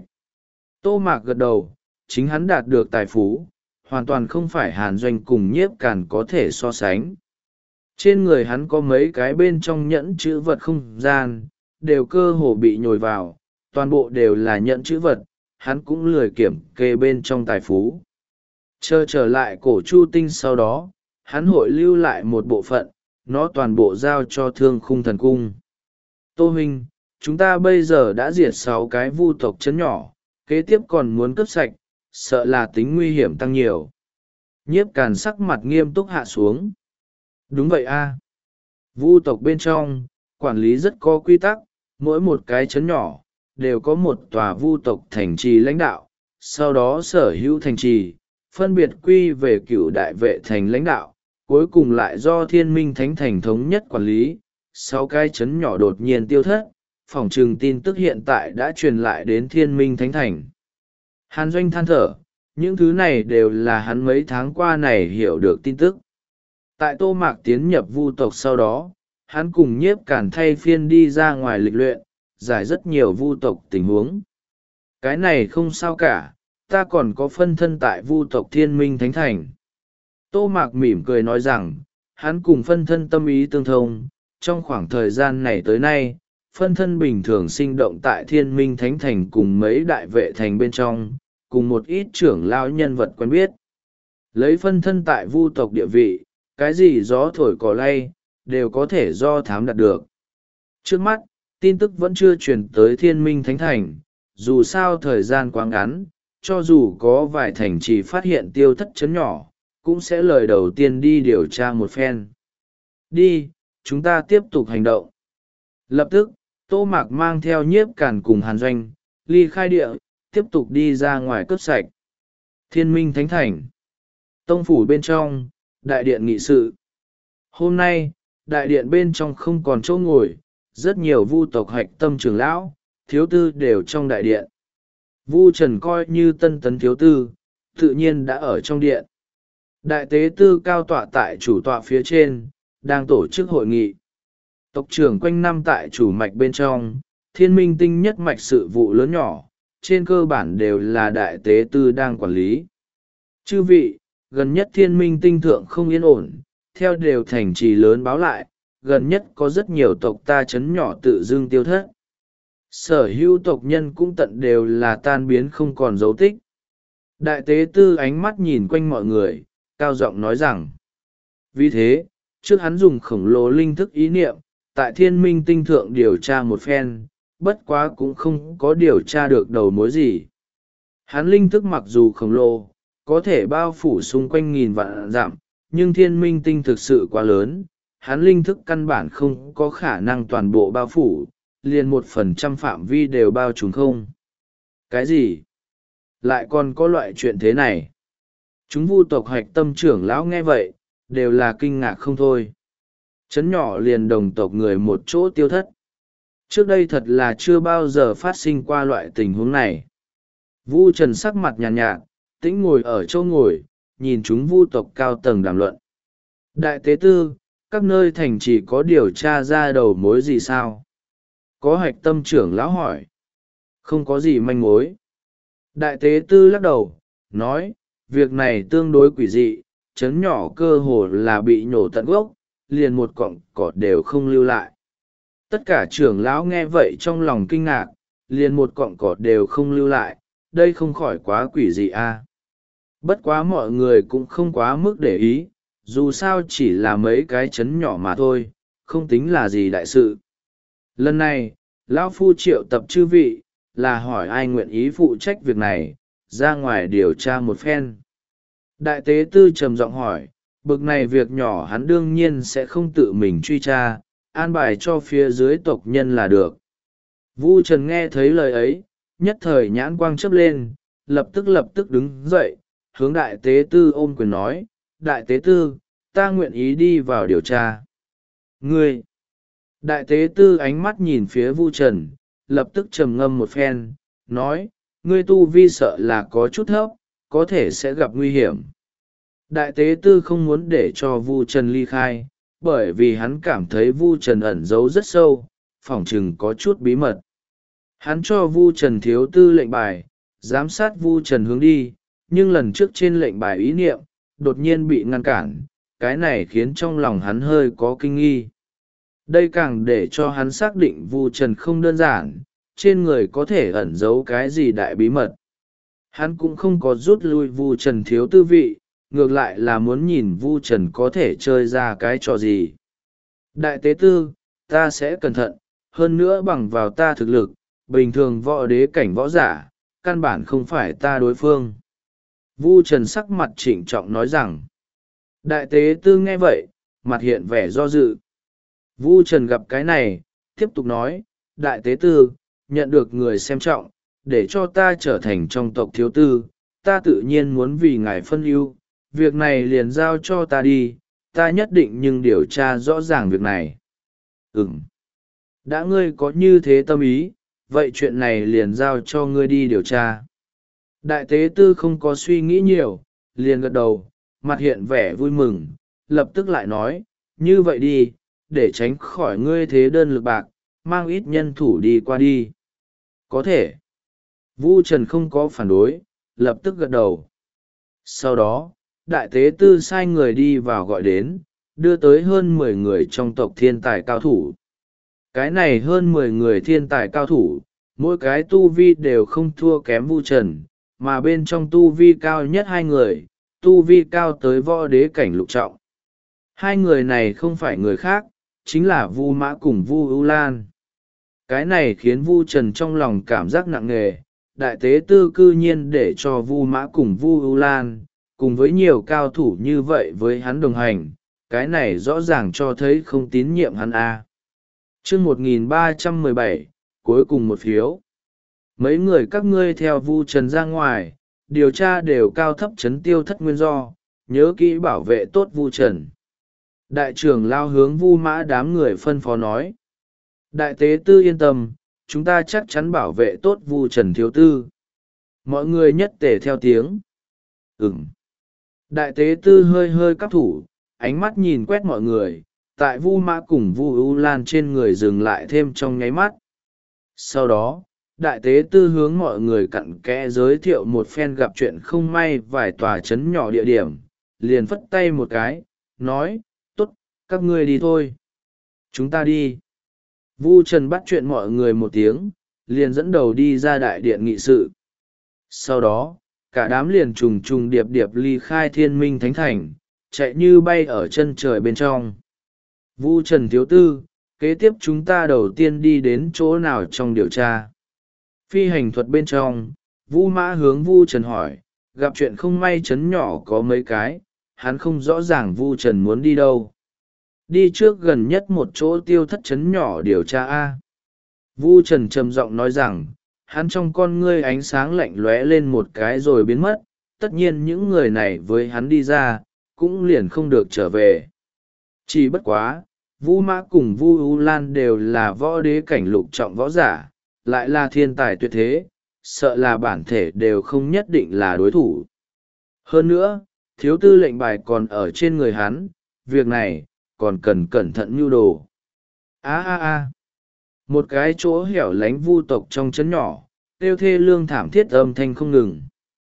Tô Mạc gật đầu, chính hắn đạt được tài phú, hoàn toàn không phải Hàn Doanh cùng Nhiếp Càn có thể so sánh. Trên người hắn có mấy cái bên trong nhẫn chữ vật không gian, đều cơ hồ bị nhồi vào, toàn bộ đều là nhẫn chữ vật, hắn cũng lười kiểm kê bên trong tài phú. Chờ trở lại cổ Chu Tinh sau đó, hắn hội lưu lại một bộ phận, nó toàn bộ giao cho Thương Khung Thần Cung. Tô huynh, chúng ta bây giờ đã diệt sáu cái vu tộc trấn nhỏ, kế tiếp còn muốn cướp sạch, sợ là tính nguy hiểm tăng nhiều. Nhiếp Càn sắc mặt nghiêm túc hạ xuống. Đúng vậy a. Vu tộc bên trong, quản lý rất có quy tắc, mỗi một cái trấn nhỏ, đều có một tòa vu tộc thành trì lãnh đạo, sau đó sở hữu thành trì, phân biệt quy về cựu đại vệ thành lãnh đạo, cuối cùng lại do Thiên Minh Thánh Thành thống nhất quản lý. Sáu cái trấn nhỏ đột nhiên tiêu thất, phỏng chừng tin tức hiện tại đã truyền lại đến Thiên Minh Thánh Thành. Hàn Doanh than thở, những thứ này đều là hắn mấy tháng qua này hiểu được tin tức. Tại Tô Mạc tiến nhập vu tộc sau đó, hắn cùng Nhiếp Càn thay phiên đi ra ngoài lịch luyện, giải rất nhiều vu tộc tình huống. Cái này không sao cả, ta còn có phân thân tại vu tộc Thiên Minh Thánh Thành. Tô Mạc mỉm cười nói rằng, hắn cùng phân thân tâm ý tương thông, trong khoảng thời gian này tới nay, phân thân bình thường sinh động tại Thiên Minh Thánh Thành cùng mấy đại vệ thành bên trong, cùng một ít trưởng lão nhân vật quen biết. Lấy phân thân tại vu tộc địa vị, cái gì gió thổi cỏ lay, đều có thể do thám đạt được. Trước mắt, tin tức vẫn chưa truyền tới Thiên Minh Thánh Thành, dù sao thời gian quá ngắn, cho dù có vài thành chỉ phát hiện tiêu thất chấn nhỏ, cũng sẽ lời đầu tiên đi điều tra một phen. Đi, chúng ta tiếp tục hành động. Lập tức, Tô Mạc mang theo Nhiếp Càn cùng Hàn Doanh, ly khai địa, tiếp tục đi ra ngoài cướp sạch. Thiên Minh Thánh Thành, tông phủ bên trong, đại điện nghị sự. Hôm nay, đại điện bên trong không còn chỗ ngồi, rất nhiều vu tộc hạch tâm trưởng lão, thiếu tư đều trong đại điện. Vu Trần coi như tân tấn thiếu tư, tự nhiên đã ở trong điện. Đại tế tư cao tọa tại chủ tọa phía trên, đang tổ chức hội nghị. Tộc trưởng quanh năm tại chủ mạch bên trong, Thiên Minh tinh nhất mạch sự vụ lớn nhỏ, trên cơ bản đều là đại tế tư đang quản lý. Chư vị, gần nhất Thiên Minh tinh thượng không yên ổn, theo đều thành trì lớn báo lại, gần nhất có rất nhiều tộc ta chấn nhỏ tự dưng tiêu thất. Sở hữu tộc nhân cũng tận đều là tan biến không còn dấu tích. Đại tế tư ánh mắt nhìn quanh mọi người, cao giọng nói rằng. Vì thế, trước hắn dùng khổng lồ linh thức ý niệm, tại Thiên Minh tinh thượng điều tra một phen, bất quá cũng không có điều tra được đầu mối gì. Hắn linh thức mặc dù khổng lồ, có thể bao phủ xung quanh nghìn vạn dặm, nhưng thiên minh tinh thực sự quá lớn, hắn linh thức căn bản không có khả năng toàn bộ bao phủ, liền một phần trăm phạm vi đều bao trùm không. Cái gì? Lại còn có loại chuyện thế này? Chúng vu tộc hạch tâm trưởng lão nghe vậy, đều là kinh ngạc không thôi. Chấn nhỏ liền đồng tộc người một chỗ tiêu thất. Trước đây thật là chưa bao giờ phát sinh qua loại tình huống này. Vu Trần sắc mặt nhàn nhạt, nhạt, tĩnh ngồi ở chỗ ngồi, nhìn chúng vu tộc cao tầng đàm luận. Đại tế tư, các nơi thành chỉ có điều tra ra đầu mối gì sao? Có hạch tâm trưởng lão hỏi. Không có gì manh mối. Đại tế tư lắc đầu, nói, việc này tương đối quỷ dị, chấn nhỏ cơ hồ là bị nhổ tận gốc, liền một cọng cỏ đều không lưu lại. Tất cả trưởng lão nghe vậy trong lòng kinh ngạc, liền một cọng cỏ đều không lưu lại, đây không khỏi quá quỷ dị a. À? Bất quá mọi người cũng không quá mức để ý, dù sao chỉ là mấy cái chấn nhỏ mà thôi, không tính là gì đại sự. Lần này, lão phu triệu tập chư vị, là hỏi ai nguyện ý phụ trách việc này, ra ngoài điều tra một phen. Đại tế tư trầm giọng hỏi, bực này việc nhỏ hắn đương nhiên sẽ không tự mình truy tra, an bài cho phía dưới tộc nhân là được. Vu Trần nghe thấy lời ấy, nhất thời nhãn quang chớp lên, lập tức lập tức đứng dậy, hướng đại tế tư ôm quyền nói, đại tế tư, ta nguyện ý đi vào điều tra. Ngươi! Đại tế tư ánh mắt nhìn phía Vu Trần, lập tức trầm ngâm một phen, nói, ngươi tu vi sợ là có chút thấp, có thể sẽ gặp nguy hiểm. Đại tế tư không muốn để cho Vu Trần ly khai, bởi vì hắn cảm thấy Vu Trần ẩn giấu rất sâu, phỏng chừng có chút bí mật. Hắn cho Vu Trần thiếu tư lệnh bài, giám sát Vu Trần hướng đi, nhưng lần trước trên lệnh bài ý niệm, đột nhiên bị ngăn cản, cái này khiến trong lòng hắn hơi có kinh nghi. Đây càng để cho hắn xác định Vu Trần không đơn giản, trên người có thể ẩn giấu cái gì đại bí mật. Hắn cũng không có rút lui Vu Trần thiếu tư vị, ngược lại là muốn nhìn Vu Trần có thể chơi ra cái trò gì. Đại tế tư, ta sẽ cẩn thận, hơn nữa bằng vào ta thực lực, bình thường võ đế cảnh võ giả, căn bản không phải ta đối phương. Vu Trần sắc mặt trịnh trọng nói rằng. Đại tế tư nghe vậy, mặt hiện vẻ do dự. Vu Trần gặp cái này, tiếp tục nói, đại tế tư, nhận được người xem trọng, để cho ta trở thành trong tộc thiếu tư, ta tự nhiên muốn vì ngài phân ưu, việc này liền giao cho ta đi, ta nhất định nhưng điều tra rõ ràng việc này. Ừm. Đã ngươi có như thế tâm ý, vậy chuyện này liền giao cho ngươi đi điều tra. Đại tế tư không có suy nghĩ nhiều, liền gật đầu, mặt hiện vẻ vui mừng, lập tức lại nói, như vậy đi, để tránh khỏi ngươi thế đơn lực bạc, mang ít nhân thủ đi qua đi. Có thể. Vu Trần không có phản đối, lập tức gật đầu. Sau đó, đại tế tư sai người đi vào gọi đến, đưa tới hơn mười người trong tộc thiên tài cao thủ. Cái này hơn mười người thiên tài cao thủ, mỗi cái tu vi đều không thua kém Vu Trần, mà bên trong tu vi cao nhất hai người, tu vi cao tới võ đế cảnh lục trọng. Hai người này không phải người khác, chính là Vu Mã cùng Vu ưu Lan. Cái này khiến Vu Trần trong lòng cảm giác nặng nề, đại tế tư cư nhiên để cho Vu Mã cùng Vu ưu Lan, cùng với nhiều cao thủ như vậy với hắn đồng hành, cái này rõ ràng cho thấy không tín nhiệm hắn a. Chương một nghìn ba trăm mười bảy, cuối cùng một phiếu. Mấy người các ngươi theo Vu Trần ra ngoài, điều tra đều cao thấp chấn tiêu thất nguyên do, nhớ kỹ bảo vệ tốt Vu Trần. Đại trưởng lao hướng Vu Mã đám người phân phó nói. Đại tế tư yên tâm, chúng ta chắc chắn bảo vệ tốt Vu Trần thiếu tư. Mọi người nhất tề theo tiếng. Ừm. Đại tế tư hơi hơi cắp thủ, ánh mắt nhìn quét mọi người, tại Vu Mã cùng Vu ưu Lan trên người dừng lại thêm trong nháy mắt. Sau đó, đại tế tư hướng mọi người cặn kẽ giới thiệu một phen gặp chuyện không may vài tòa trấn nhỏ địa điểm, liền phất tay một cái, nói, tốt, các ngươi đi thôi. Chúng ta đi. Vu Trần bắt chuyện mọi người một tiếng, liền dẫn đầu đi ra đại điện nghị sự. Sau đó, cả đám liền trùng trùng điệp điệp ly khai thiên minh thánh thành, chạy như bay ở chân trời bên trong. Vu Trần thiếu tư, kế tiếp chúng ta đầu tiên đi đến chỗ nào trong điều tra? Phi hành thuật bên trong, Vu Mã hướng Vu Trần hỏi, gặp chuyện không may trấn nhỏ có mấy cái, hắn không rõ ràng Vu Trần muốn đi đâu. Đi trước gần nhất một chỗ tiêu thất trấn nhỏ điều tra a. Vu Trần trầm giọng nói rằng, hắn trong con ngươi ánh sáng lạnh lóe lên một cái rồi biến mất, tất nhiên những người này với hắn đi ra, cũng liền không được trở về. Chỉ bất quá, Vu Mã cùng Vu U Lan đều là võ đế cảnh lục trọng võ giả, lại là thiên tài tuyệt thế, sợ là bản thể đều không nhất định là đối thủ. Hơn nữa, thiếu tư lệnh bài còn ở trên người hắn, việc này, còn cần cẩn thận mưu đồ. a a a một cái chỗ hẻo lánh vu tộc trong trấn nhỏ, kêu thê lương thảm thiết âm thanh không ngừng.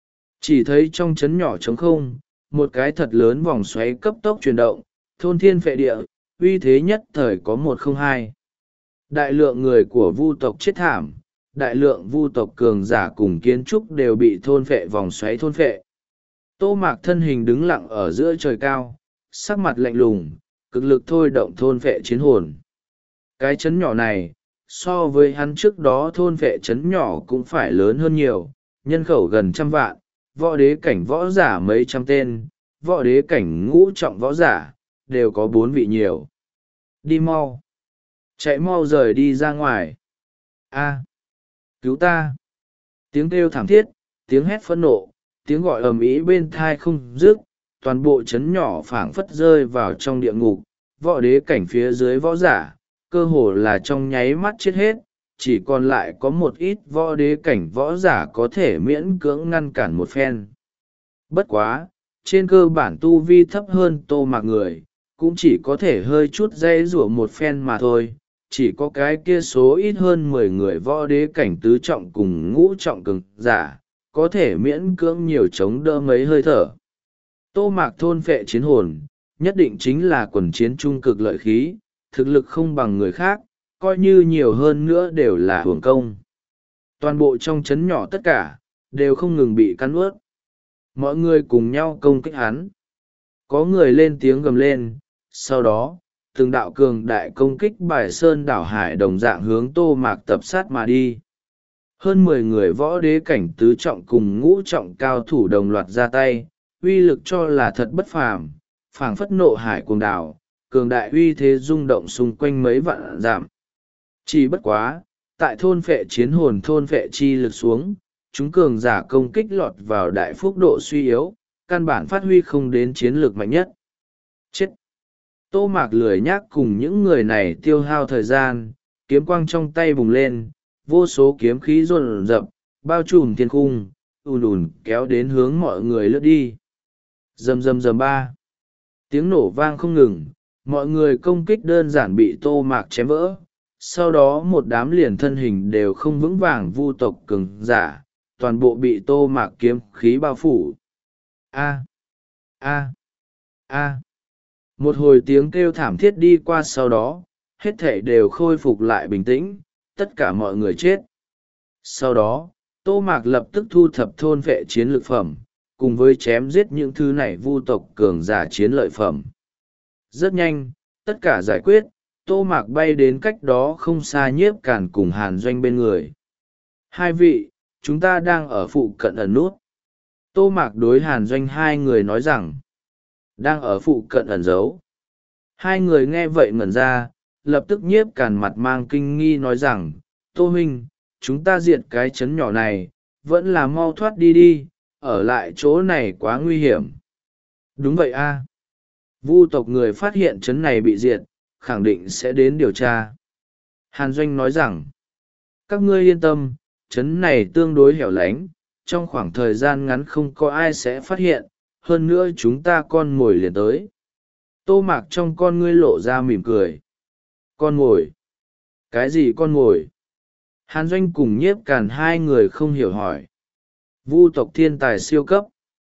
Chỉ thấy trong trấn nhỏ trống không, một cái thật lớn vòng xoáy cấp tốc chuyển động, thôn thiên phệ địa, uy thế nhất thời có một không hai. Đại lượng người của vu tộc chết thảm, đại lượng vu tộc cường giả cùng kiến trúc đều bị thôn phệ vòng xoáy thôn phệ. Tô Mạc thân hình đứng lặng ở giữa trời cao, sắc mặt lạnh lùng, cực lực thôi động thôn phệ chiến hồn. Cái trấn nhỏ này, so với hắn trước đó thôn phệ trấn nhỏ cũng phải lớn hơn nhiều, nhân khẩu gần trăm vạn, võ đế cảnh võ giả mấy trăm tên, võ đế cảnh ngũ trọng võ giả, đều có bốn vị nhiều. Đi mau! Chạy mau rời đi ra ngoài! A! Cứu ta! Tiếng kêu thảm thiết, tiếng hét phẫn nộ, tiếng gọi ầm ĩ bên thai không dứt, toàn bộ trấn nhỏ phảng phất rơi vào trong địa ngục, võ đế cảnh phía dưới võ giả, cơ hồ là trong nháy mắt chết hết, chỉ còn lại có một ít võ đế cảnh võ giả có thể miễn cưỡng ngăn cản một phen. Bất quá, trên cơ bản tu vi thấp hơn Tô Mạc người, cũng chỉ có thể hơi chút dây rủa một phen mà thôi, chỉ có cái kia số ít hơn mười người võ đế cảnh tứ trọng cùng ngũ trọng cường giả, có thể miễn cưỡng nhiều chống đỡ mấy hơi thở. Tô Mạc thôn phệ chiến hồn, nhất định chính là quần chiến trung cực lợi khí, thực lực không bằng người khác, coi như nhiều hơn nữa đều là hưởng công. Toàn bộ trong trấn nhỏ tất cả, đều không ngừng bị cắn ướt. Mọi người cùng nhau công kích hắn. Có người lên tiếng gầm lên, sau đó, từng đạo cường đại công kích bài sơn đảo hải đồng dạng hướng Tô Mạc tập sát mà đi. Hơn mười người võ đế cảnh tứ trọng cùng ngũ trọng cao thủ đồng loạt ra tay, uy lực cho là thật bất phàm, phảng phất nộ hải cuồng đảo, cường đại uy thế rung động xung quanh mấy vạn dặm. Chỉ bất quá, tại thôn phệ chiến hồn thôn phệ chi lực xuống, chúng cường giả công kích lọt vào đại phúc độ suy yếu, căn bản phát huy không đến chiến lược mạnh nhất. Chết! Tô Mạc lười nhác cùng những người này tiêu hao thời gian, kiếm quang trong tay bùng lên, vô số kiếm khí rồn rập, bao trùm thiên cung, ùn ùn kéo đến hướng mọi người lướt đi. Rầm rầm rầm ba. Tiếng nổ vang không ngừng, mọi người công kích đơn giản bị Tô Mạc chém vỡ. Sau đó một đám liền thân hình đều không vững vàng vu tộc cường giả, toàn bộ bị Tô Mạc kiếm khí bao phủ. A. A. A. Một hồi tiếng kêu thảm thiết đi qua sau đó, hết thảy đều khôi phục lại bình tĩnh, tất cả mọi người chết. Sau đó, Tô Mạc lập tức thu thập thôn vệ chiến lợi phẩm, cùng với chém giết những thứ này vu tộc cường giả chiến lợi phẩm. Rất nhanh, tất cả giải quyết, Tô Mạc bay đến cách đó không xa Nhiếp Cản cùng Hàn Doanh bên người. Hai vị, chúng ta đang ở phụ cận ẩn nút. Tô Mạc đối Hàn Doanh hai người nói rằng, đang ở phụ cận ẩn giấu. Hai người nghe vậy ngẩn ra, lập tức Nhiếp Cản mặt mang kinh nghi nói rằng, Tô huynh, chúng ta diệt cái trấn nhỏ này, vẫn là mau thoát đi đi, ở lại chỗ này quá nguy hiểm. Đúng vậy a. Vu tộc người phát hiện trấn này bị diệt, khẳng định sẽ đến điều tra. Hàn Doanh nói rằng, các ngươi yên tâm, trấn này tương đối hẻo lánh, trong khoảng thời gian ngắn không có ai sẽ phát hiện, hơn nữa chúng ta con mồi liền tới. Tô Mạc trong con ngươi lộ ra mỉm cười. Con mồi? Cái gì con mồi? Hàn Doanh cùng Nhiếp Cản hai người không hiểu hỏi. Vu tộc thiên tài siêu cấp.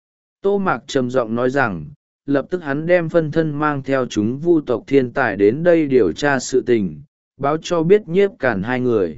Tô Mạc trầm giọng nói rằng, lập tức hắn đem phân thân mang theo chúng vu tộc thiên tài đến đây điều tra sự tình, báo cho biết Nhiếp Cản hai người.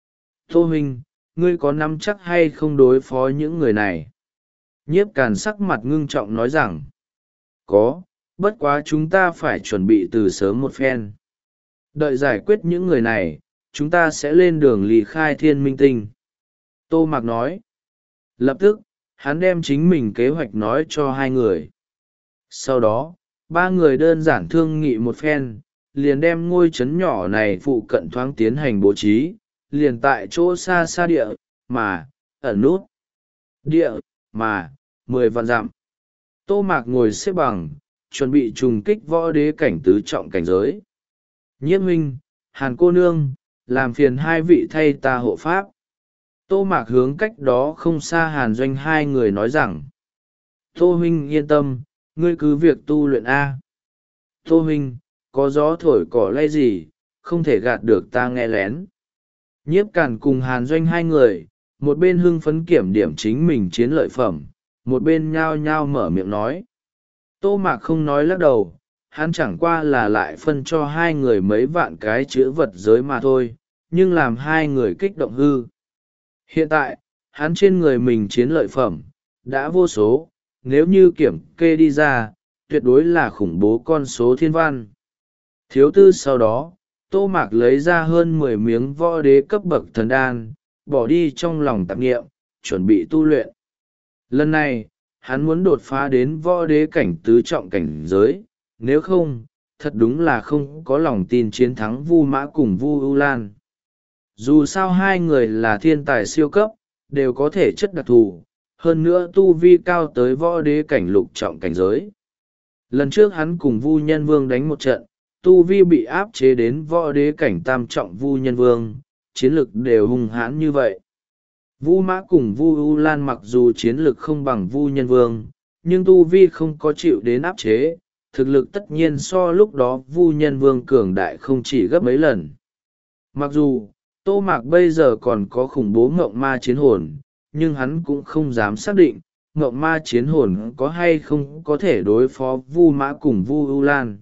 Tô huynh, ngươi có nắm chắc hay không đối phó những người này? Nhiếp Cản sắc mặt ngưng trọng nói rằng, có, bất quá chúng ta phải chuẩn bị từ sớm một phen. Đợi giải quyết những người này, chúng ta sẽ lên đường ly khai thiên minh tinh. Tô Mạc nói. Lập tức, hắn đem chính mình kế hoạch nói cho hai người. Sau đó, ba người đơn giản thương nghị một phen, liền đem ngôi trấn nhỏ này phụ cận thoáng tiến hành bố trí, liền tại chỗ xa xa địa, mà, ẩn nút. Địa, mà, mười vạn dặm. Tô Mạc ngồi xếp bằng, chuẩn bị trùng kích võ đế cảnh tứ trọng cảnh giới. Nhiếp huynh, Hàn cô nương, làm phiền hai vị thay ta hộ pháp. Tô Mạc hướng cách đó không xa Hàn Doanh hai người nói rằng. Tô huynh yên tâm, ngươi cứ việc tu luyện A. Tô huynh, có gió thổi cỏ lay gì, không thể gạt được ta nghe lén. Nhiếp Càn cùng Hàn Doanh hai người, một bên hưng phấn kiểm điểm chính mình chiến lợi phẩm, một bên nhao nhao mở miệng nói. Tô Mạc không nói lắc đầu, hắn chẳng qua là lại phân cho hai người mấy vạn cái chữ vật giới mà thôi, nhưng làm hai người kích động hư. Hiện tại, hắn trên người mình chiến lợi phẩm, đã vô số, nếu như kiểm kê đi ra, tuyệt đối là khủng bố con số thiên văn. Thiếu tư sau đó, Tô Mạc lấy ra hơn mười miếng võ đế cấp bậc thần đan, bỏ đi trong lòng tạp nghiệm, chuẩn bị tu luyện. Lần này, hắn muốn đột phá đến võ đế cảnh tứ trọng cảnh giới, nếu không, thật đúng là không có lòng tin chiến thắng Vu Mã cùng Vu ưu Lan. Dù sao hai người là thiên tài siêu cấp, đều có thể chất đặc thù, hơn nữa tu vi cao tới võ đế cảnh lục trọng cảnh giới. Lần trước hắn cùng Vu Nhân Vương đánh một trận, tu vi bị áp chế đến võ đế cảnh tam trọng Vu Nhân Vương, chiến lực đều hung hãn như vậy. Vu Mã cùng Vu ưu Lan mặc dù chiến lực không bằng Vu Nhân Vương, nhưng tu vi không có chịu đến áp chế, thực lực tất nhiên so lúc đó Vu Nhân Vương cường đại không chỉ gấp mấy lần. Mặc dù, Tô Mạc bây giờ còn có khủng bố ngộng ma chiến hồn, nhưng hắn cũng không dám xác định, ngộng ma chiến hồn có hay không có thể đối phó Vu Mã cùng Vu ưu Lan.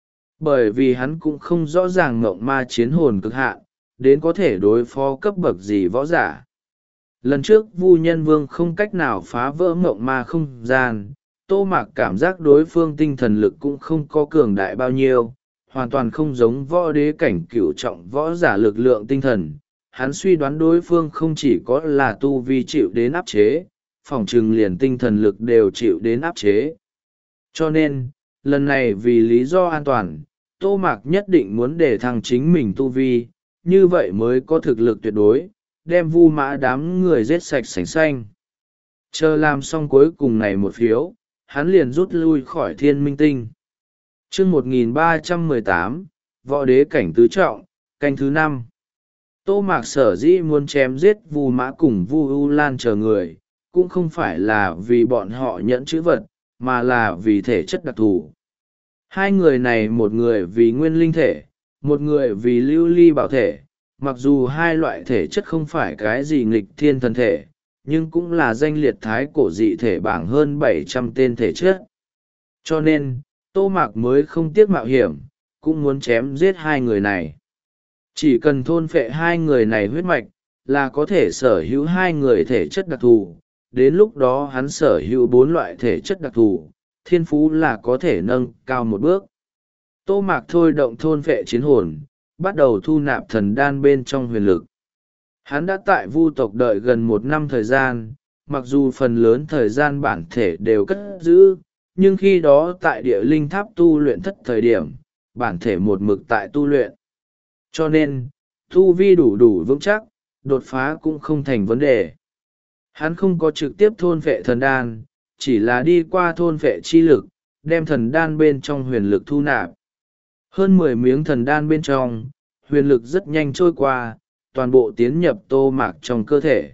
Bởi vì hắn cũng không rõ ràng ngộng ma chiến hồn cực hạn, đến có thể đối phó cấp bậc gì võ giả. Lần trước Vu Nhân Vương không cách nào phá vỡ ngộng ma không gian, Tô Mạc cảm giác đối phương tinh thần lực cũng không có cường đại bao nhiêu, hoàn toàn không giống võ đế cảnh cửu trọng võ giả lực lượng tinh thần. Hắn suy đoán đối phương không chỉ có là tu vi chịu đến áp chế, phỏng chừng liền tinh thần lực đều chịu đến áp chế. Cho nên, lần này vì lý do an toàn, Tô Mạc nhất định muốn để thăng chính mình tu vi, như vậy mới có thực lực tuyệt đối, đem Vu Mã đám người giết sạch sành xanh. Chờ làm xong cuối cùng này một phiếu, hắn liền rút lui khỏi thiên minh tinh. Chương một nghìn ba trăm mười tám, võ đế cảnh tứ trọng, canh thứ năm. Tô Mạc sở dĩ muốn chém giết Vu Mã cùng Vu ưu Lan chờ người, cũng không phải là vì bọn họ nhận chữ vật, mà là vì thể chất đặc thù. Hai người này một người vì nguyên linh thể, một người vì lưu ly bảo thể, mặc dù hai loại thể chất không phải cái gì nghịch thiên thần thể, nhưng cũng là danh liệt thái cổ dị thể bảng hơn bảy trăm tên thể chất. Cho nên, Tô Mạc mới không tiếc mạo hiểm, cũng muốn chém giết hai người này. Chỉ cần thôn phệ hai người này huyết mạch, là có thể sở hữu hai người thể chất đặc thù. Đến lúc đó hắn sở hữu bốn loại thể chất đặc thù, thiên phú là có thể nâng cao một bước. Tô Mạc thôi động thôn phệ chiến hồn, bắt đầu thu nạp thần đan bên trong huyền lực. Hắn đã tại Vu tộc đợi gần một năm thời gian, mặc dù phần lớn thời gian bản thể đều cất giữ, nhưng khi đó tại địa linh tháp tu luyện thất thời điểm, bản thể một mực tại tu luyện. Cho nên, tu vi đủ đủ vững chắc, đột phá cũng không thành vấn đề. Hắn không có trực tiếp thôn phệ thần đan, chỉ là đi qua thôn phệ chi lực, đem thần đan bên trong huyền lực thu nạp. Hơn mười miếng thần đan bên trong, huyền lực rất nhanh trôi qua, toàn bộ tiến nhập Tô Mạc trong cơ thể.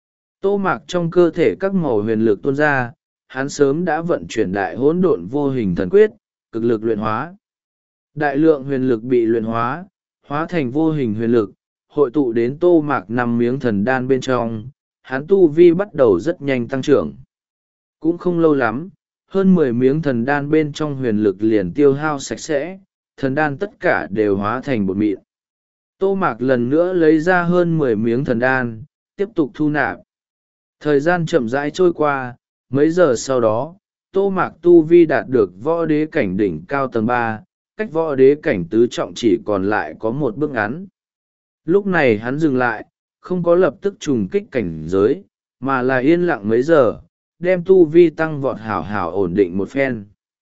Tô Mạc trong cơ thể các màu huyền lực tuôn ra, hắn sớm đã vận chuyển đại hỗn độn vô hình thần quyết, cực lực luyện hóa. Đại lượng huyền lực bị luyện hóa, hóa thành vô hình huyền lực, hội tụ đến Tô Mạc năm miếng thần đan bên trong, hắn tu vi bắt đầu rất nhanh tăng trưởng. Cũng không lâu lắm, hơn mười miếng thần đan bên trong huyền lực liền tiêu hao sạch sẽ, thần đan tất cả đều hóa thành bột mịn. Tô Mạc lần nữa lấy ra hơn mười miếng thần đan, tiếp tục thu nạp. Thời gian chậm rãi trôi qua, mấy giờ sau đó, Tô Mạc tu vi đạt được võ đế cảnh đỉnh cao tầng ba, cách võ đế cảnh tứ trọng chỉ còn lại có một bước ngắn. Lúc này hắn dừng lại, không có lập tức trùng kích cảnh giới, mà là yên lặng mấy giờ, đem tu vi tăng vọt hảo hảo ổn định một phen.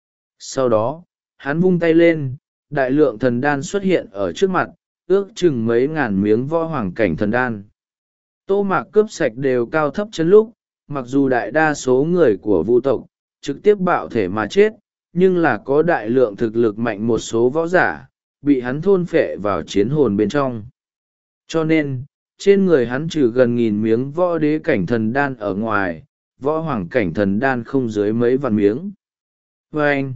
Sau đó, hắn vung tay lên, đại lượng thần đan xuất hiện ở trước mặt, ước chừng mấy ngàn miếng võ hoàng cảnh thần đan. Tô Mạc cướp sạch đều cao thấp chân lúc, mặc dù đại đa số người của vu tộc trực tiếp bạo thể mà chết, nhưng là có đại lượng thực lực mạnh một số võ giả, bị hắn thôn phệ vào chiến hồn bên trong. Cho nên, trên người hắn trừ gần nghìn miếng võ đế cảnh thần đan ở ngoài, võ hoàng cảnh thần đan không dưới mấy vạn miếng. Và anh,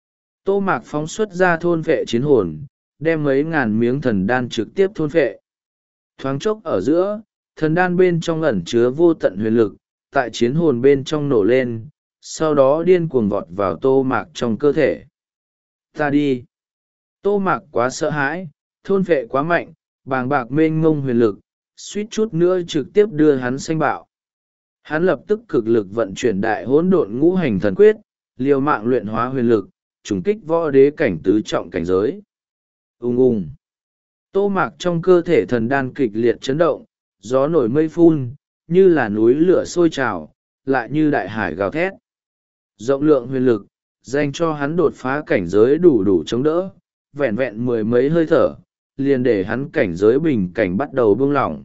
Tô Mạc phóng xuất ra thôn phệ chiến hồn, đem mấy ngàn miếng thần đan trực tiếp thôn phệ. Thoáng chốc ở giữa, thần đan bên trong ẩn chứa vô tận huyền lực, tại chiến hồn bên trong nổ lên, sau đó điên cuồng vọt vào Tô Mạc trong cơ thể. Ta đi! Tô Mạc quá sợ hãi, thôn phệ quá mạnh, bàng bạc mênh mông huyền lực, suýt chút nữa trực tiếp đưa hắn sanh bạo. Hắn lập tức cực lực vận chuyển đại hỗn độn ngũ hành thần quyết, liều mạng luyện hóa huyền lực, trùng kích võ đế cảnh tứ trọng cảnh giới. Ung ung! Tô Mạc trong cơ thể thần đan kịch liệt chấn động, gió nổi mây phun, như là núi lửa sôi trào, lại như đại hải gào thét. Rộng lượng huyền lực, dành cho hắn đột phá cảnh giới đủ đủ chống đỡ, vẹn vẹn mười mấy hơi thở, liền để hắn cảnh giới bình cảnh bắt đầu buông lỏng.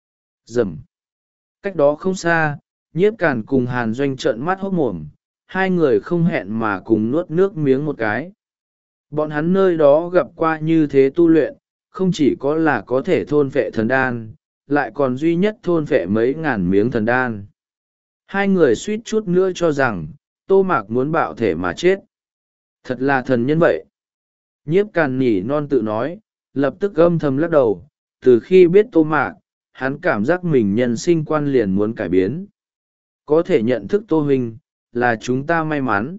Rầm. Cách đó không xa, Nhiếp Càn cùng Hàn Doanh trợn mắt hốt mồm, hai người không hẹn mà cùng nuốt nước miếng một cái. Bọn hắn nơi đó gặp qua như thế tu luyện, không chỉ có là có thể thôn phệ thần đan, lại còn duy nhất thôn phệ mấy ngàn miếng thần đan. Hai người suýt chút nữa cho rằng, Tô Mạc muốn bạo thể mà chết. Thật là thần nhân vậy. Nhiếp Càn nhỉ non tự nói, lập tức âm thầm lắc đầu, từ khi biết Tô Mạc, hắn cảm giác mình nhân sinh quan liền muốn cải biến. Có thể nhận thức Tô Huynh, là chúng ta may mắn.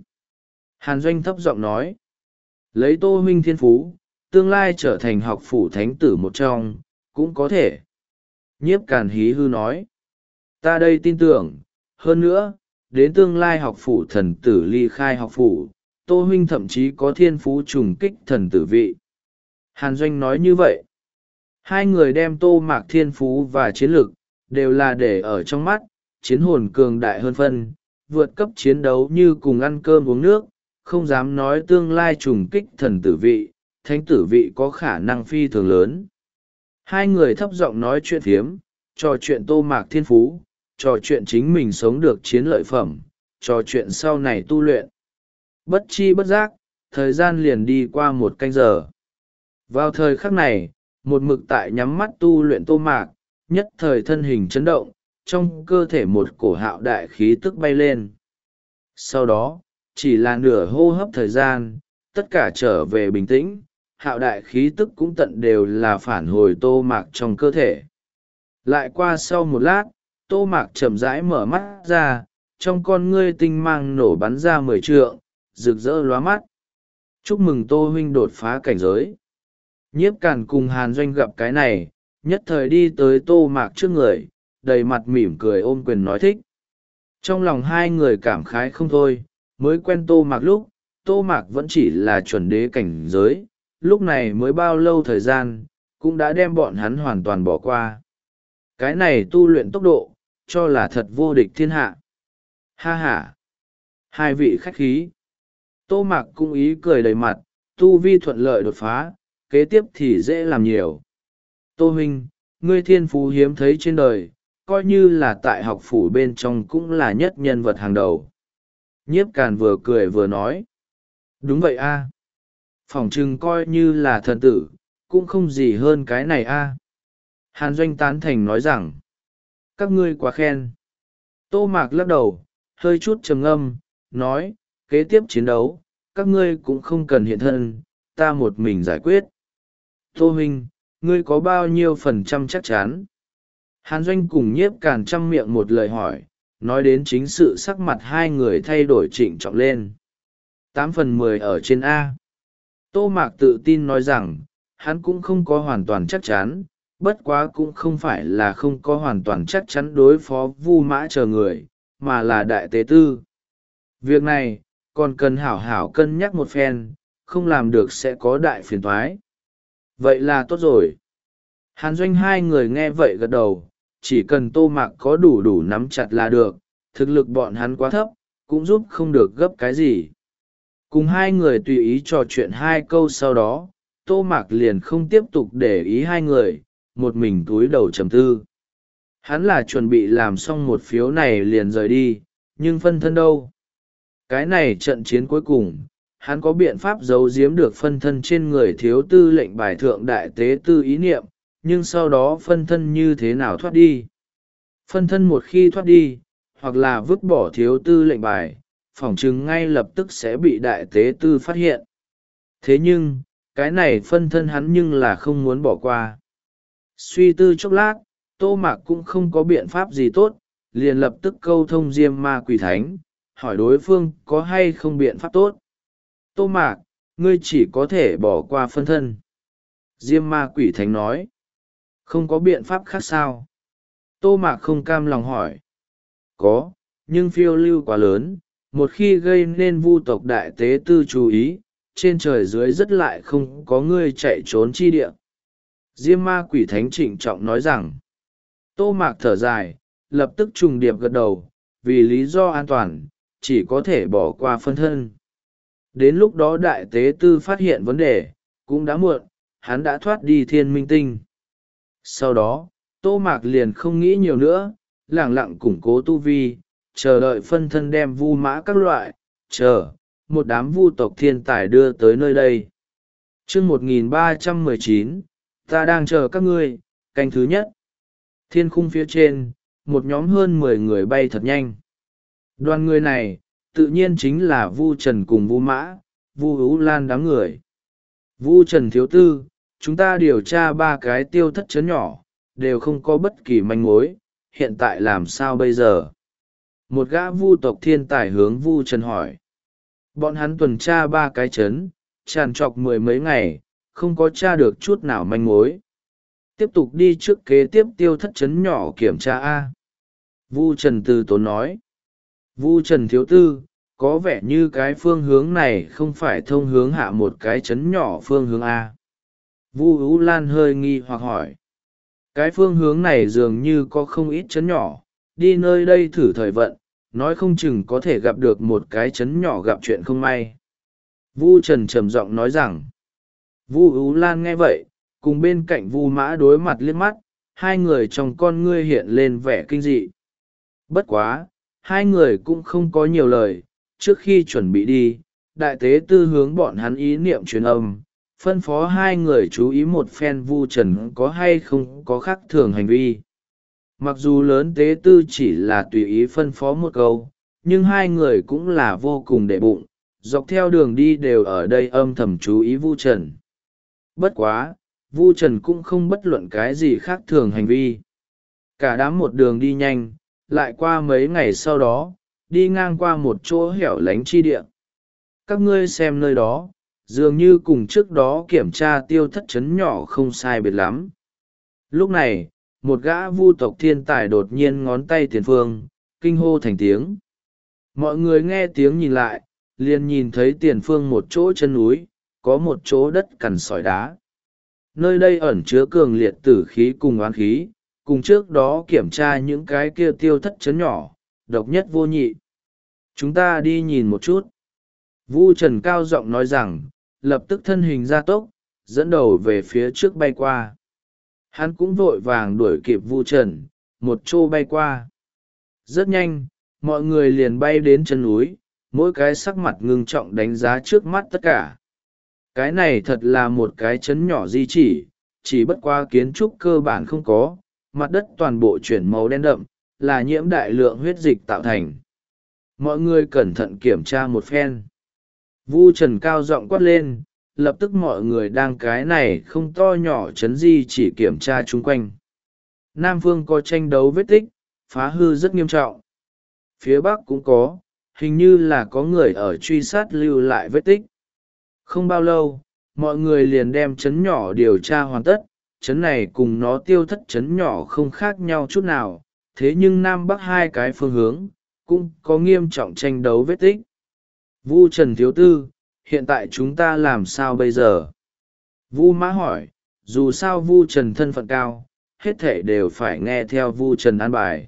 Hàn Doanh thấp giọng nói, lấy Tô Huynh thiên phú, tương lai trở thành học phủ thánh tử một trong, cũng có thể. Nhiếp Càn hí hư nói, ta đây tin tưởng, hơn nữa, đến tương lai học phủ thần tử ly khai học phủ, Tô Huynh thậm chí có thiên phú trùng kích thần tử vị. Hàn Doanh nói như vậy. Hai người đem Tô Mạc thiên phú và chiến lực, đều là để ở trong mắt, chiến hồn cường đại hơn phân, vượt cấp chiến đấu như cùng ăn cơm uống nước, không dám nói tương lai trùng kích thần tử vị, thánh tử vị có khả năng phi thường lớn. Hai người thấp giọng nói chuyện phiếm, trò chuyện Tô Mạc thiên phú, trò chuyện chính mình sống được chiến lợi phẩm, trò chuyện sau này tu luyện. Bất chi bất giác, thời gian liền đi qua một canh giờ. Vào thời khắc này, một mực tại nhắm mắt tu luyện Tô Mạc, nhất thời thân hình chấn động, trong cơ thể một cổ hạo đại khí tức bay lên. Sau đó, chỉ là nửa hô hấp thời gian, tất cả trở về bình tĩnh, hạo đại khí tức cũng tận đều là phản hồi Tô Mạc trong cơ thể. Lại qua sau một lát, Tô Mạc chậm rãi mở mắt ra, trong con ngươi tinh mang nổ bắn ra mười trượng, rực rỡ lóa mắt. Chúc mừng Tô Huynh đột phá cảnh giới. Nhiếp Càn cùng Hàn Doanh gặp cái này, nhất thời đi tới Tô Mạc trước người, đầy mặt mỉm cười ôm quyền nói thích. Trong lòng hai người cảm khái không thôi, mới quen Tô Mạc lúc, Tô Mạc vẫn chỉ là chuẩn đế cảnh giới, lúc này mới bao lâu thời gian, cũng đã đem bọn hắn hoàn toàn bỏ qua. Cái này tu luyện tốc độ, cho là thật vô địch thiên hạ. Ha ha! Hai vị khách khí. Tô Mạc cũng ý cười đầy mặt, tu vi thuận lợi đột phá, kế tiếp thì dễ làm nhiều. Tô Huynh, ngươi thiên phú hiếm thấy trên đời, coi như là tại học phủ bên trong cũng là nhất nhân vật hàng đầu. Nhiếp Càn vừa cười vừa nói. Đúng vậy a, à. Phỏng chừng coi như là thần tử, cũng không gì hơn cái này a. À. Hàn Doanh tán thành nói rằng, các ngươi quá khen. Tô Mạc lắc đầu, hơi chút trầm ngâm, nói, kế tiếp chiến đấu, các ngươi cũng không cần hiện thân, ta một mình giải quyết. Tô Huynh, ngươi có bao nhiêu phần trăm chắc chắn? Hàn Doanh cùng Nhiếp Càn trăm miệng một lời hỏi, nói đến chính sự sắc mặt hai người thay đổi trịnh trọng lên. Tám phần mười ở trên A. Tô Mạc tự tin nói rằng, hắn cũng không có hoàn toàn chắc chắn, bất quá cũng không phải là không có hoàn toàn chắc chắn đối phó Vu Mã chờ người, mà là đại tế tư. Việc này, còn cần hảo hảo cân nhắc một phen, không làm được sẽ có đại phiền toái. Vậy là tốt rồi. Hàn Doanh hai người nghe vậy gật đầu, chỉ cần Tô Mạc có đủ đủ nắm chặt là được, thực lực bọn hắn quá thấp, cũng giúp không được gấp cái gì. Cùng hai người tùy ý trò chuyện hai câu sau đó, Tô Mạc liền không tiếp tục để ý hai người, một mình túi đầu trầm tư. Hắn là chuẩn bị làm xong một phiếu này liền rời đi, nhưng phân thân đâu? Cái này trận chiến cuối cùng, hắn có biện pháp giấu giếm được phân thân trên người thiếu tư lệnh bài thượng đại tế tư ý niệm, nhưng sau đó phân thân như thế nào thoát đi? Phân thân một khi thoát đi, hoặc là vứt bỏ thiếu tư lệnh bài, phỏng chừng ngay lập tức sẽ bị đại tế tư phát hiện. Thế nhưng, cái này phân thân hắn nhưng là không muốn bỏ qua. Suy tư chốc lát, Tô Mạc cũng không có biện pháp gì tốt, liền lập tức câu thông Diêm Ma Quỷ Thánh, hỏi đối phương có hay không biện pháp tốt. Tô Mạc, ngươi chỉ có thể bỏ qua phân thân. Diêm Ma Quỷ Thánh nói. Không có biện pháp khác sao? Tô Mạc không cam lòng hỏi. Có, nhưng phiêu lưu quá lớn, một khi gây nên vu tộc đại tế tư chú ý, trên trời dưới rất lại không có ngươi chạy trốn chi địa. Diêm Ma Quỷ Thánh trịnh trọng nói rằng. Tô Mạc thở dài, lập tức trùng điệp gật đầu, vì lý do an toàn, chỉ có thể bỏ qua phân thân. Đến lúc đó đại tế tư phát hiện vấn đề, cũng đã muộn, hắn đã thoát đi thiên minh tinh. Sau đó, Tô Mạc liền không nghĩ nhiều nữa, lẳng lặng củng cố tu vi, chờ đợi phân thân đem vu mã các loại, chờ, một đám vu tộc thiên tài đưa tới nơi đây. chương một nghìn ba trăm mười chín, ta đang chờ các ngươi, canh thứ nhất. Thiên khung phía trên, một nhóm hơn mười người bay thật nhanh. Đoàn người này, tự nhiên chính là Vu Trần cùng Vu Mã, Vu Ú Lan đám người. Vu Trần thiếu tư, chúng ta điều tra ba cái tiêu thất trấn nhỏ, đều không có bất kỳ manh mối, hiện tại làm sao bây giờ? Một gã Vu tộc thiên tài hướng Vu Trần hỏi. Bọn hắn tuần tra ba cái trấn, tràn trọc mười mấy ngày, không có tra được chút nào manh mối. Tiếp tục đi trước kế tiếp tiêu thất trấn nhỏ kiểm tra A. Vu Trần từ tốn nói. Vu Trần thiếu tư, có vẻ như cái phương hướng này không phải thông hướng hạ một cái trấn nhỏ phương hướng A. Vu Ú Lan hơi nghi hoặc hỏi. Cái phương hướng này dường như có không ít trấn nhỏ, đi nơi đây thử thời vận, nói không chừng có thể gặp được một cái trấn nhỏ gặp chuyện không may. Vu Trần trầm giọng nói rằng. Vu Ú Lan nghe vậy, cùng bên cạnh Vu Mã đối mặt liếc mắt, hai người trong con ngươi hiện lên vẻ kinh dị. Bất quá, hai người cũng không có nhiều lời, trước khi chuẩn bị đi, đại tế tư hướng bọn hắn ý niệm truyền âm, phân phó hai người chú ý một phen Vu Trần có hay không có khác thường hành vi. Mặc dù lớn tế tư chỉ là tùy ý phân phó một câu, nhưng hai người cũng là vô cùng để bụng, dọc theo đường đi đều ở đây âm thầm chú ý Vu Trần. Bất quá, Vu Trần cũng không bất luận cái gì khác thường hành vi. Cả đám một đường đi nhanh, lại qua mấy ngày sau đó, đi ngang qua một chỗ hẻo lánh chi địa. Các ngươi xem nơi đó, dường như cùng trước đó kiểm tra tiêu thất trấn nhỏ không sai biệt lắm. Lúc này, một gã vu tộc thiên tài đột nhiên ngón tay tiền phương, kinh hô thành tiếng. Mọi người nghe tiếng nhìn lại, liền nhìn thấy tiền phương một chỗ chân núi, có một chỗ đất cằn sỏi đá. Nơi đây ẩn chứa cường liệt tử khí cùng oán khí, cùng trước đó kiểm tra những cái kia tiêu thất trấn nhỏ, độc nhất vô nhị. Chúng ta đi nhìn một chút. Vu Trần cao giọng nói rằng, lập tức thân hình ra tốc, dẫn đầu về phía trước bay qua. Hắn cũng vội vàng đuổi kịp Vu Trần, một chỗ bay qua. Rất nhanh, mọi người liền bay đến chân núi, mỗi cái sắc mặt ngưng trọng đánh giá trước mắt tất cả. Cái này thật là một cái trấn nhỏ di chỉ, chỉ bất qua kiến trúc cơ bản không có, mặt đất toàn bộ chuyển màu đen đậm, là nhiễm đại lượng huyết dịch tạo thành. Mọi người cẩn thận kiểm tra một phen. Vu Trần cao giọng quát lên, lập tức mọi người đang cái này không to nhỏ trấn di chỉ kiểm tra chung quanh. Nam phương có tranh đấu vết tích, phá hư rất nghiêm trọng. Phía bắc cũng có, hình như là có người ở truy sát lưu lại vết tích. Không bao lâu, mọi người liền đem trấn nhỏ điều tra hoàn tất, trấn này cùng nó tiêu thất trấn nhỏ không khác nhau chút nào, thế nhưng Nam Bắc hai cái phương hướng, cũng có nghiêm trọng tranh đấu vết tích. Vu Trần thiếu tư, hiện tại chúng ta làm sao bây giờ? Vu Mã hỏi, dù sao Vu Trần thân phận cao, hết thể đều phải nghe theo Vu Trần an bài.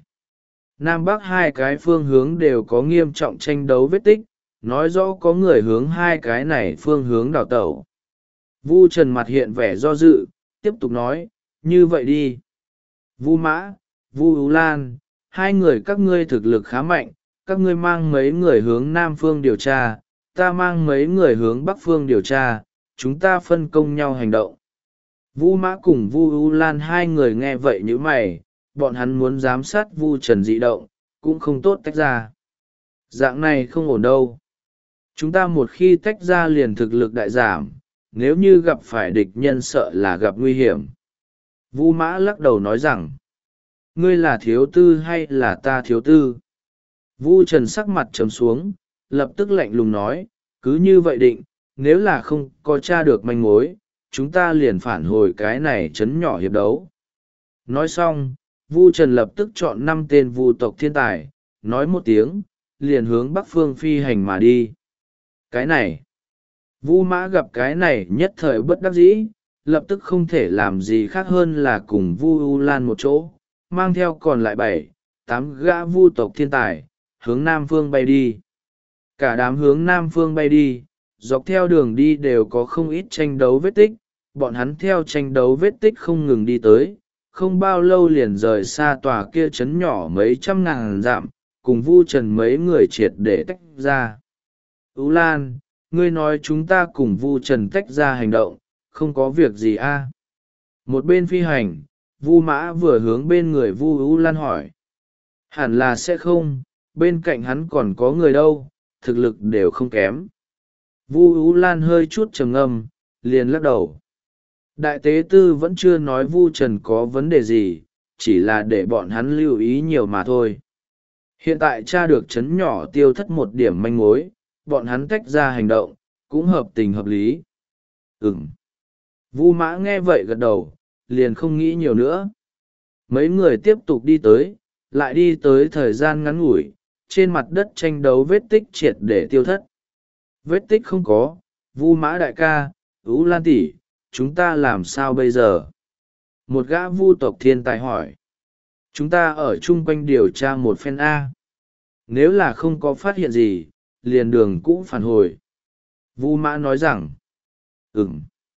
Nam Bắc hai cái phương hướng đều có nghiêm trọng tranh đấu vết tích, nói rõ có người hướng hai cái này phương hướng đào tẩu. Vu Trần mặt hiện vẻ do dự, tiếp tục nói, như vậy đi. Vu Mã, Vu Ú Lan, hai người các ngươi thực lực khá mạnh, các ngươi mang mấy người hướng Nam phương điều tra, ta mang mấy người hướng Bắc phương điều tra, chúng ta phân công nhau hành động. Vu Mã cùng Vu Ú Lan hai người nghe vậy như mày, bọn hắn muốn giám sát Vu Trần dị động, cũng không tốt tách ra. Dạng này không ổn đâu. Chúng ta một khi tách ra liền thực lực đại giảm, nếu như gặp phải địch nhân sợ là gặp nguy hiểm. Vu Mã lắc đầu nói rằng, ngươi là thiếu tư hay là ta thiếu tư? Vu Trần sắc mặt trầm xuống, lập tức lạnh lùng nói, cứ như vậy định, nếu là không có tra được manh mối, chúng ta liền phản hồi cái này chấn nhỏ hiệp đấu. Nói xong, Vu Trần lập tức chọn năm tên vu tộc thiên tài, nói một tiếng, liền hướng Bắc phương phi hành mà đi. Cái này, Vu Mã gặp cái này nhất thời bất đắc dĩ, lập tức không thể làm gì khác hơn là cùng Vu U Lan một chỗ, mang theo còn lại bảy, tám gã vu tộc thiên tài, hướng Nam phương bay đi. Cả đám hướng Nam phương bay đi, dọc theo đường đi đều có không ít tranh đấu vết tích, bọn hắn theo tranh đấu vết tích không ngừng đi tới, không bao lâu liền rời xa tòa kia trấn nhỏ mấy trăm ngàn dặm, cùng Vu Trần mấy người triệt để tách ra. Ú Lan, ngươi nói chúng ta cùng Vu Trần tách ra hành động, không có việc gì a? À? Một bên phi hành, Vu Mã vừa hướng bên người Vu Ú Lan hỏi. Hẳn là sẽ không, bên cạnh hắn còn có người đâu, thực lực đều không kém. Vu Ú Lan hơi chút trầm ngâm, liền lắc đầu. Đại tế tư vẫn chưa nói Vu Trần có vấn đề gì, chỉ là để bọn hắn lưu ý nhiều mà thôi. Hiện tại tra được chấn nhỏ tiêu thất một điểm manh mối, bọn hắn tách ra hành động, cũng hợp tình hợp lý. Ừm. Vu Mã nghe vậy gật đầu, liền không nghĩ nhiều nữa. Mấy người tiếp tục đi tới, lại đi tới thời gian ngắn ngủi, trên mặt đất tranh đấu vết tích triệt để tiêu thất. Vết tích không có, Vu Mã đại ca, Ú Lan tỷ, chúng ta làm sao bây giờ? Một gã vu tộc thiên tài hỏi. Chúng ta ở chung quanh điều tra một phen A. Nếu là không có phát hiện gì, liền đường cũ phản hồi. Vu Mã nói rằng, ừm.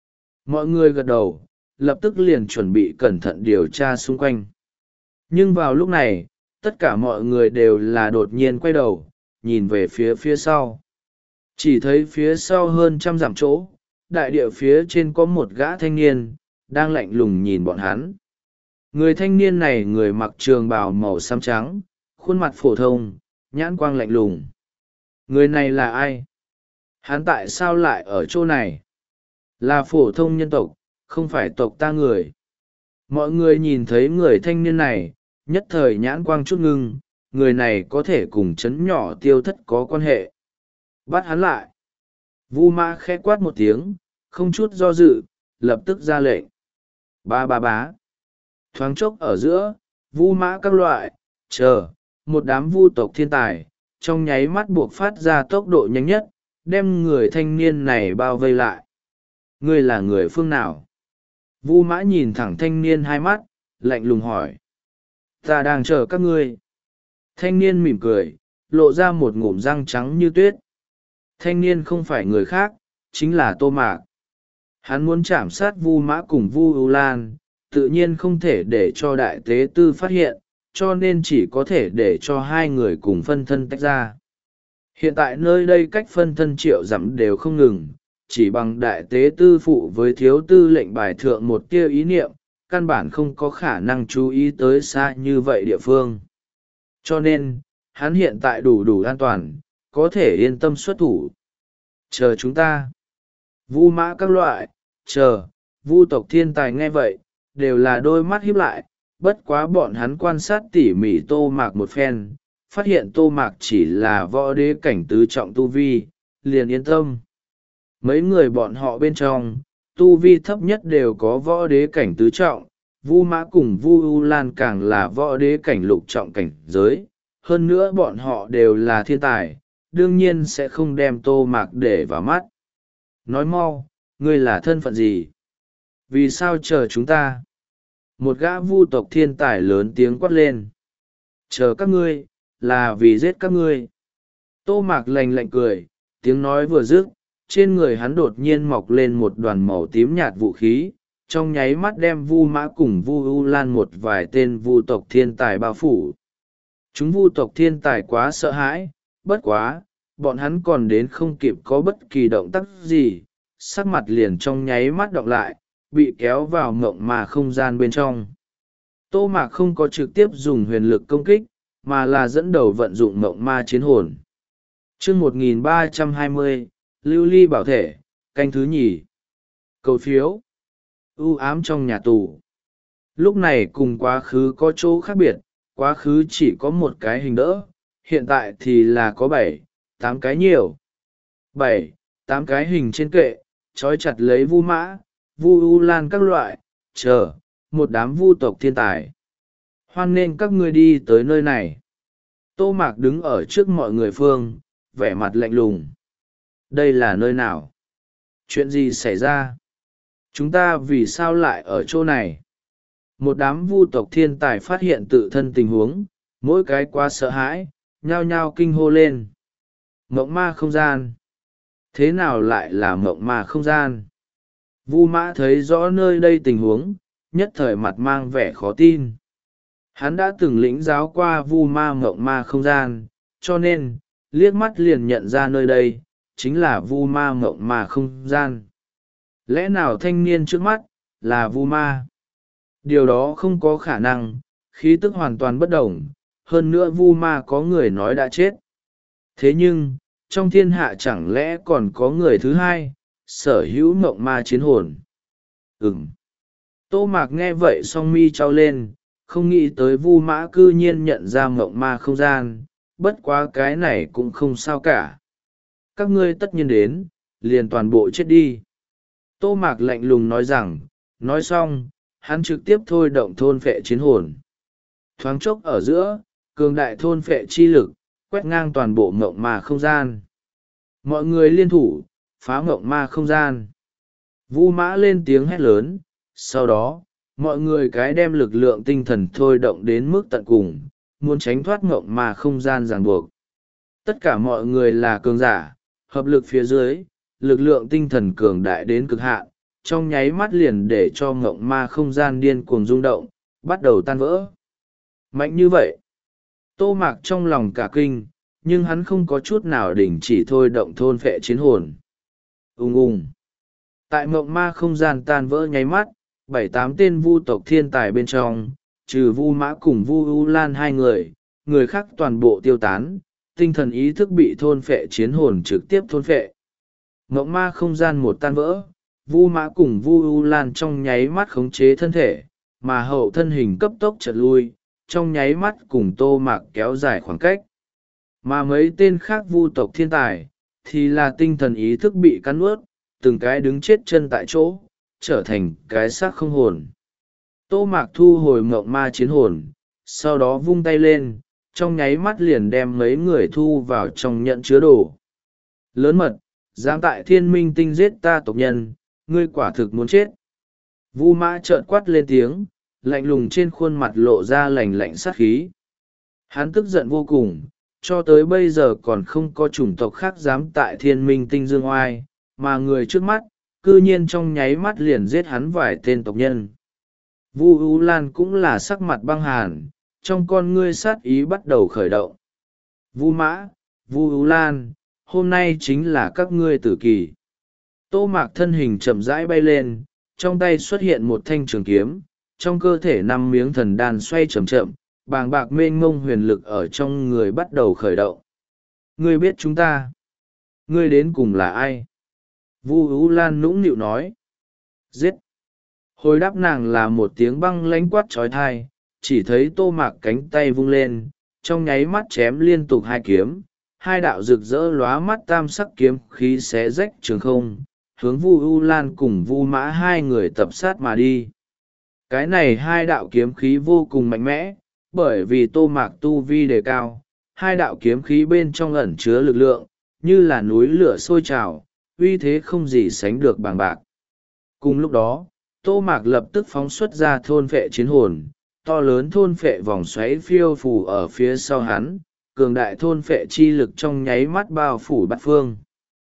Mọi người gật đầu, lập tức liền chuẩn bị cẩn thận điều tra xung quanh. Nhưng vào lúc này, tất cả mọi người đều là đột nhiên quay đầu, nhìn về phía phía sau. Chỉ thấy phía sau hơn trăm dặm chỗ, đại địa phía trên có một gã thanh niên, đang lạnh lùng nhìn bọn hắn. Người thanh niên này người mặc trường bào màu xám trắng, khuôn mặt phổ thông, nhãn quang lạnh lùng. Người này là ai? Hắn tại sao lại ở chỗ này? Là phổ thông nhân tộc, không phải tộc ta người. Mọi người nhìn thấy người thanh niên này, nhất thời nhãn quang chút ngưng, người này có thể cùng chấn nhỏ tiêu thất có quan hệ. Bắt hắn lại. Vu Mã khẽ quát một tiếng, không chút do dự, lập tức ra lệnh. Ba ba bá. Thoáng chốc ở giữa, Vu Mã các loại, chờ, một đám vu tộc thiên tài, trong nháy mắt buộc phát ra tốc độ nhanh nhất, đem người thanh niên này bao vây lại. Ngươi là người phương nào? Vu Mã nhìn thẳng thanh niên hai mắt, lạnh lùng hỏi. Ta đang chờ các ngươi. Thanh niên mỉm cười, lộ ra một ngụm răng trắng như tuyết. Thanh niên không phải người khác, chính là Tô Mạc. Hắn muốn chạm sát Vu Mã cùng Vu Ú Lan, tự nhiên không thể để cho đại tế tư phát hiện, cho nên chỉ có thể để cho hai người cùng phân thân tách ra. Hiện tại nơi đây cách phân thân triệu dặm đều không ngừng, chỉ bằng đại tế tư phụ với thiếu tư lệnh bài thượng một tia ý niệm, căn bản không có khả năng chú ý tới xa như vậy địa phương. Cho nên, hắn hiện tại đủ đủ an toàn, có thể yên tâm xuất thủ. Chờ chúng ta. Vu Mã các loại, chờ, vu tộc thiên tài nghe vậy, đều là đôi mắt híp lại, bất quá bọn hắn quan sát tỉ mỉ Tô Mạc một phen, phát hiện Tô Mạc chỉ là võ đế cảnh tứ trọng tu vi, liền yên tâm. Mấy người bọn họ bên trong, tu vi thấp nhất đều có võ đế cảnh tứ trọng, Vu Mã cùng Vu U Lan càng là võ đế cảnh lục trọng cảnh giới, hơn nữa bọn họ đều là thiên tài, đương nhiên sẽ không đem Tô Mạc để vào mắt. nói mau, ngươi là thân phận gì? Vì sao chờ chúng ta? Một gã vu tộc thiên tài lớn tiếng quát lên. Chờ các ngươi, là vì giết các ngươi. Tô Mạc lành lạnh cười, tiếng nói vừa dứt, trên người hắn đột nhiên mọc lên một đoàn màu tím nhạt vũ khí, trong nháy mắt đem Vu Mã cùng Vu U Lan một vài tên vu tộc thiên tài bao phủ. Chúng vu tộc thiên tài quá sợ hãi, bất quá, bọn hắn còn đến không kịp có bất kỳ động tác gì, sắc mặt liền trong nháy mắt đọng lại, bị kéo vào mộng mà không gian bên trong. Tô Mạc không có trực tiếp dùng huyền lực công kích, mà là dẫn đầu vận dụng mộng ma chiến hồn. chương một nghìn ba trăm hai mươi, Lưu Ly Bảo Thể, canh thứ nhì. Cầu phiếu. U ám trong nhà tù. Lúc này cùng quá khứ có chỗ khác biệt, quá khứ chỉ có một cái hình đỡ, hiện tại thì là có bảy, tám cái nhiều. Bảy, tám cái hình trên kệ, trói chặt lấy Vu Mã, Vu U Lan các loại, chờ, một đám vu tộc thiên tài. Hoan nên các ngươi đi tới nơi này. Tô Mạc đứng ở trước mọi người phương, vẻ mặt lạnh lùng. Đây là nơi nào? Chuyện gì xảy ra? Chúng ta vì sao lại ở chỗ này? Một đám vu tộc thiên tài phát hiện tự thân tình huống, mỗi cái quá sợ hãi, nhao nhao kinh hô lên. Mộng ma không gian. Thế nào lại là mộng ma không gian? Vu Mã thấy rõ nơi đây tình huống, nhất thời mặt mang vẻ khó tin. Hắn đã từng lĩnh giáo qua vu ma mộng ma không gian, cho nên, liếc mắt liền nhận ra nơi đây, chính là vu ma mộng ma không gian. Lẽ nào thanh niên trước mắt, là vu ma? Điều đó không có khả năng, khí tức hoàn toàn bất đồng, hơn nữa vu ma có người nói đã chết. Thế nhưng, trong thiên hạ chẳng lẽ còn có người thứ hai, sở hữu mộng ma chiến hồn? Ừm. Tô Mạc nghe vậy song mi trao lên, không nghĩ tới Vu Mã cư nhiên nhận ra mộng ma không gian, bất quá cái này cũng không sao cả. Các ngươi tất nhiên đến, liền toàn bộ chết đi. Tô Mạc lạnh lùng nói rằng, nói xong, hắn trực tiếp thôi động thôn phệ chiến hồn. Thoáng chốc ở giữa, cường đại thôn phệ chi lực, quét ngang toàn bộ mộng ma không gian. Mọi người liên thủ, phá mộng ma không gian. Vu Mã lên tiếng hét lớn, sau đó, mọi người cái đem lực lượng tinh thần thôi động đến mức tận cùng, muốn tránh thoát mộng ma không gian ràng buộc. Tất cả mọi người là cường giả, hợp lực phía dưới, lực lượng tinh thần cường đại đến cực hạn, trong nháy mắt liền để cho mộng ma không gian điên cuồng rung động, bắt đầu tan vỡ. Mạnh như vậy, Tô Mạc trong lòng cả kinh, nhưng hắn không có chút nào đình chỉ thôi động thôn phệ chiến hồn. Ùng ùng. Tại mộng ma không gian tan vỡ nháy mắt, bảy tám tên vu tộc thiên tài bên trong, trừ Vu Mã cùng Vu U Lan hai người, người khác toàn bộ tiêu tán, tinh thần ý thức bị thôn phệ chiến hồn trực tiếp thôn phệ. Mộng ma không gian một tan vỡ, Vu Mã cùng Vu U Lan trong nháy mắt khống chế thân thể, mà hậu thân hình cấp tốc chợt lui, trong nháy mắt cùng Tô Mạc kéo dài khoảng cách. Mà mấy tên khác vu tộc thiên tài, thì là tinh thần ý thức bị cắn nuốt, từng cái đứng chết chân tại chỗ, trở thành cái xác không hồn. Tô Mạc thu hồi mộng ma chiến hồn, sau đó vung tay lên, trong nháy mắt liền đem mấy người thu vào trong nhận chứa đồ. Lớn mật, dám tại thiên minh tinh giết ta tộc nhân, ngươi quả thực muốn chết. Vu Mã trợn quát lên tiếng, lạnh lùng trên khuôn mặt lộ ra lạnh lạnh sát khí. Hắn tức giận vô cùng, cho tới bây giờ còn không có chủng tộc khác dám tại thiên minh tinh dương oai, mà người trước mắt, cư nhiên trong nháy mắt liền giết hắn vài tên tộc nhân. Vu U Lan cũng là sắc mặt băng hàn, trong con ngươi sát ý bắt đầu khởi động. Vu Mã, Vu U Lan, hôm nay chính là các ngươi tử kỳ. Tô Mạc thân hình chậm rãi bay lên, trong tay xuất hiện một thanh trường kiếm, trong cơ thể năm miếng thần đan xoay chậm chậm, bàng bạc mênh mông huyền lực ở trong người bắt đầu khởi động. Ngươi biết chúng ta? Ngươi đến cùng là ai? Vu U Lan nũng nịu nói. Giết! Hồi đáp nàng là một tiếng băng lãnh quát trói thai, chỉ thấy Tô Mạc cánh tay vung lên, trong nháy mắt chém liên tục hai kiếm, hai đạo rực rỡ lóa mắt tam sắc kiếm khí xé rách trường không, hướng Vu U Lan cùng Vu Mã hai người tập sát mà đi. Cái này hai đạo kiếm khí vô cùng mạnh mẽ, bởi vì Tô Mạc tu vi đề cao, hai đạo kiếm khí bên trong ẩn chứa lực lượng, như là núi lửa sôi trào, uy thế không gì sánh được bàng bạc. Cùng lúc đó, Tô Mạc lập tức phóng xuất ra thôn phệ chiến hồn, to lớn thôn phệ vòng xoáy phiêu phù ở phía sau hắn, cường đại thôn phệ chi lực trong nháy mắt bao phủ bát phương.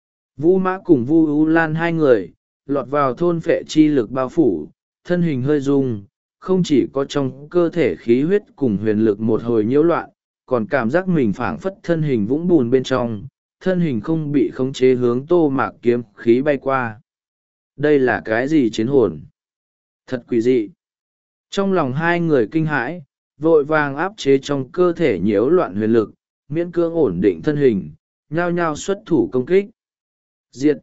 Vu Mã cùng Vu U Lan hai người, lọt vào thôn phệ chi lực bao phủ, thân hình hơi rung, không chỉ có trong cơ thể khí huyết cùng huyền lực một hồi nhiễu loạn, còn cảm giác mình phảng phất thân hình vũng bùn bên trong, thân hình không bị khống chế hướng Tô Mạc kiếm khí bay qua. Đây là cái gì chiến hồn? Thật quỷ dị. Trong lòng hai người kinh hãi, vội vàng áp chế trong cơ thể nhiễu loạn huyền lực, miễn cưỡng ổn định thân hình, nhao nhao xuất thủ công kích. Diệt!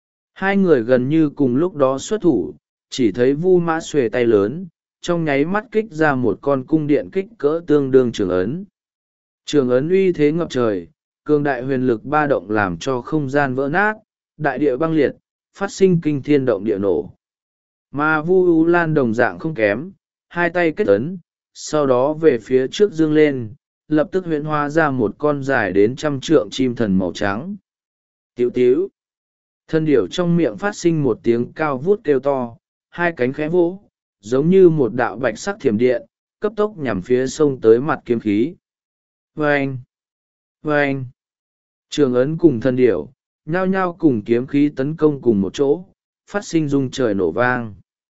Hai người gần như cùng lúc đó xuất thủ, chỉ thấy Vu Mã xuề tay lớn, trong nháy mắt kích ra một con cung điện kích cỡ tương đương trường ấn. Trường ấn uy thế ngập trời, cường đại huyền lực ba động làm cho không gian vỡ nát, đại địa băng liệt, phát sinh kinh thiên động địa nổ. Mà Vu U Lan đồng dạng không kém, hai tay kết ấn, sau đó về phía trước dương lên, lập tức huyễn hóa ra một con dài đến trăm trượng chim thần màu trắng. Tiểu tiểu. Thân điểu trong miệng phát sinh một tiếng cao vút kêu to, hai cánh khẽ vỗ, giống như một đạo bạch sắc thiểm điện, cấp tốc nhằm phía sông tới mặt kiếm khí. Vâng! Vâng! Trường ấn cùng thân điểu, nhao nhao cùng kiếm khí tấn công cùng một chỗ, phát sinh rung trời nổ vang.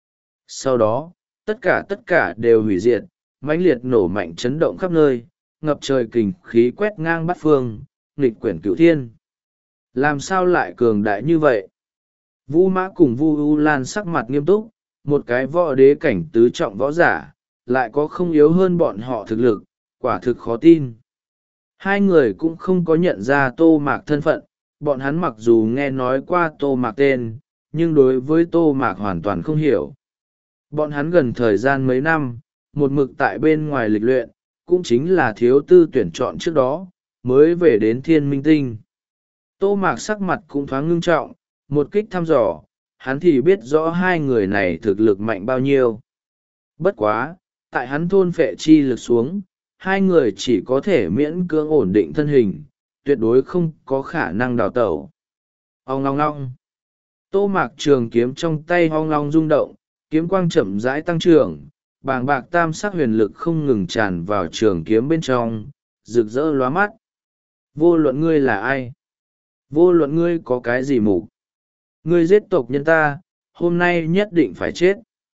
Sau đó, tất cả tất cả đều hủy diệt, mãnh liệt nổ mạnh chấn động khắp nơi, ngập trời kình khí quét ngang bát phương, nghịch quyển cửu thiên. Làm sao lại cường đại như vậy? Vu Mã cùng Vu U Lan sắc mặt nghiêm túc, một cái võ đế cảnh tứ trọng võ giả, lại có không yếu hơn bọn họ thực lực, quả thực khó tin. Hai người cũng không có nhận ra Tô Mạc thân phận, bọn hắn mặc dù nghe nói qua Tô Mạc tên, nhưng đối với Tô Mạc hoàn toàn không hiểu. Bọn hắn gần thời gian mấy năm, một mực tại bên ngoài lịch luyện, cũng chính là thiếu tư tuyển chọn trước đó, mới về đến Thiên Minh Tinh. Tô Mạc sắc mặt cũng thoáng ngưng trọng, một kích thăm dò, hắn thì biết rõ hai người này thực lực mạnh bao nhiêu. Bất quá, tại hắn thôn phệ chi lực xuống, hai người chỉ có thể miễn cưỡng ổn định thân hình, tuyệt đối không có khả năng đào tẩu. Ong long long. Tô Mạc trường kiếm trong tay ong long rung động, kiếm quang chậm rãi tăng trưởng, bàng bạc tam sắc huyền lực không ngừng tràn vào trường kiếm bên trong, rực rỡ lóa mắt. Vô luận ngươi là ai? Vô luận ngươi có cái gì mục? Ngươi giết tộc nhân ta, hôm nay nhất định phải chết.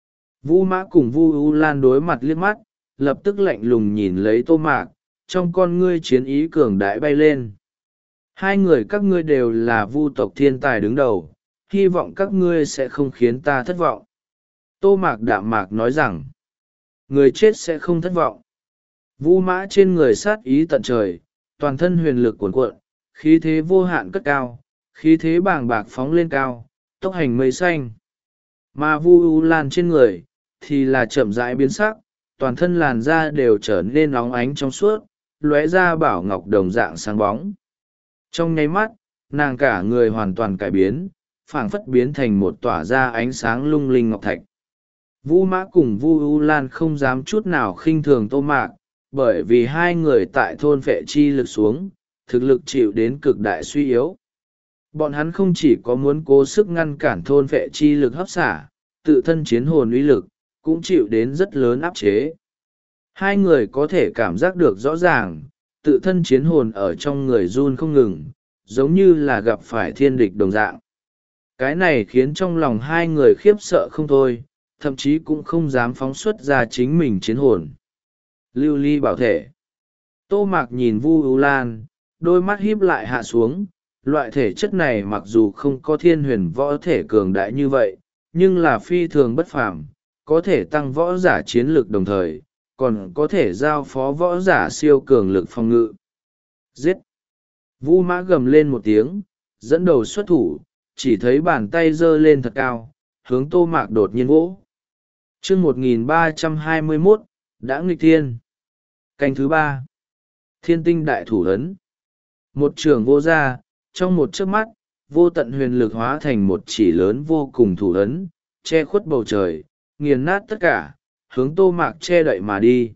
Vu Mã cùng Vu U Lan đối mặt liếc mắt, lập tức lạnh lùng nhìn lấy Tô Mạc, trong con ngươi chiến ý cường đại bay lên. Hai người các ngươi đều là Vu tộc thiên tài đứng đầu, hy vọng các ngươi sẽ không khiến ta thất vọng. Tô Mạc đạm mạc nói rằng, người chết sẽ không thất vọng. Vu Mã trên người sát ý tận trời, toàn thân huyền lực cuồn cuộn, khí thế vô hạn cất cao, khí thế bàng bạc phóng lên cao, tốc hành mây xanh. Mà Vu U Lan trên người, thì là chậm rãi biến sắc, toàn thân làn da đều trở nên óng ánh trong suốt, lóe ra bảo ngọc đồng dạng sáng bóng. Trong nháy mắt, nàng cả người hoàn toàn cải biến, phảng phất biến thành một tỏa ra ánh sáng lung linh ngọc thạch. Vu Mã cùng Vu U Lan không dám chút nào khinh thường Tô Mạc, bởi vì hai người tại thôn phệ chi lực xuống, thực lực chịu đến cực đại suy yếu. Bọn hắn không chỉ có muốn cố sức ngăn cản thôn phệ chi lực hấp xả, tự thân chiến hồn uy lực, cũng chịu đến rất lớn áp chế. Hai người có thể cảm giác được rõ ràng, tự thân chiến hồn ở trong người run không ngừng, giống như là gặp phải thiên địch đồng dạng. Cái này khiến trong lòng hai người khiếp sợ không thôi, thậm chí cũng không dám phóng xuất ra chính mình chiến hồn. Lưu ly bảo thể. Tô Mạc nhìn Vu U Lan, đôi mắt híp lại hạ xuống, loại thể chất này mặc dù không có thiên huyền võ thể cường đại như vậy, nhưng là phi thường bất phàm, có thể tăng võ giả chiến lực đồng thời, còn có thể giao phó võ giả siêu cường lực phòng ngự. Giết! Vu Mã gầm lên một tiếng, dẫn đầu xuất thủ, chỉ thấy bàn tay giơ lên thật cao, hướng Tô Mạc đột nhiên vỗ. Chương một nghìn ba trăm hai mươi mốt, đã nghịch thiên. Canh thứ ba. Thiên tinh đại thủ ấn. Một trường vô ra, trong một chớp mắt, vô tận huyền lực hóa thành một chỉ lớn vô cùng thủ ấn, che khuất bầu trời, nghiền nát tất cả, hướng Tô Mạc che đậy mà đi.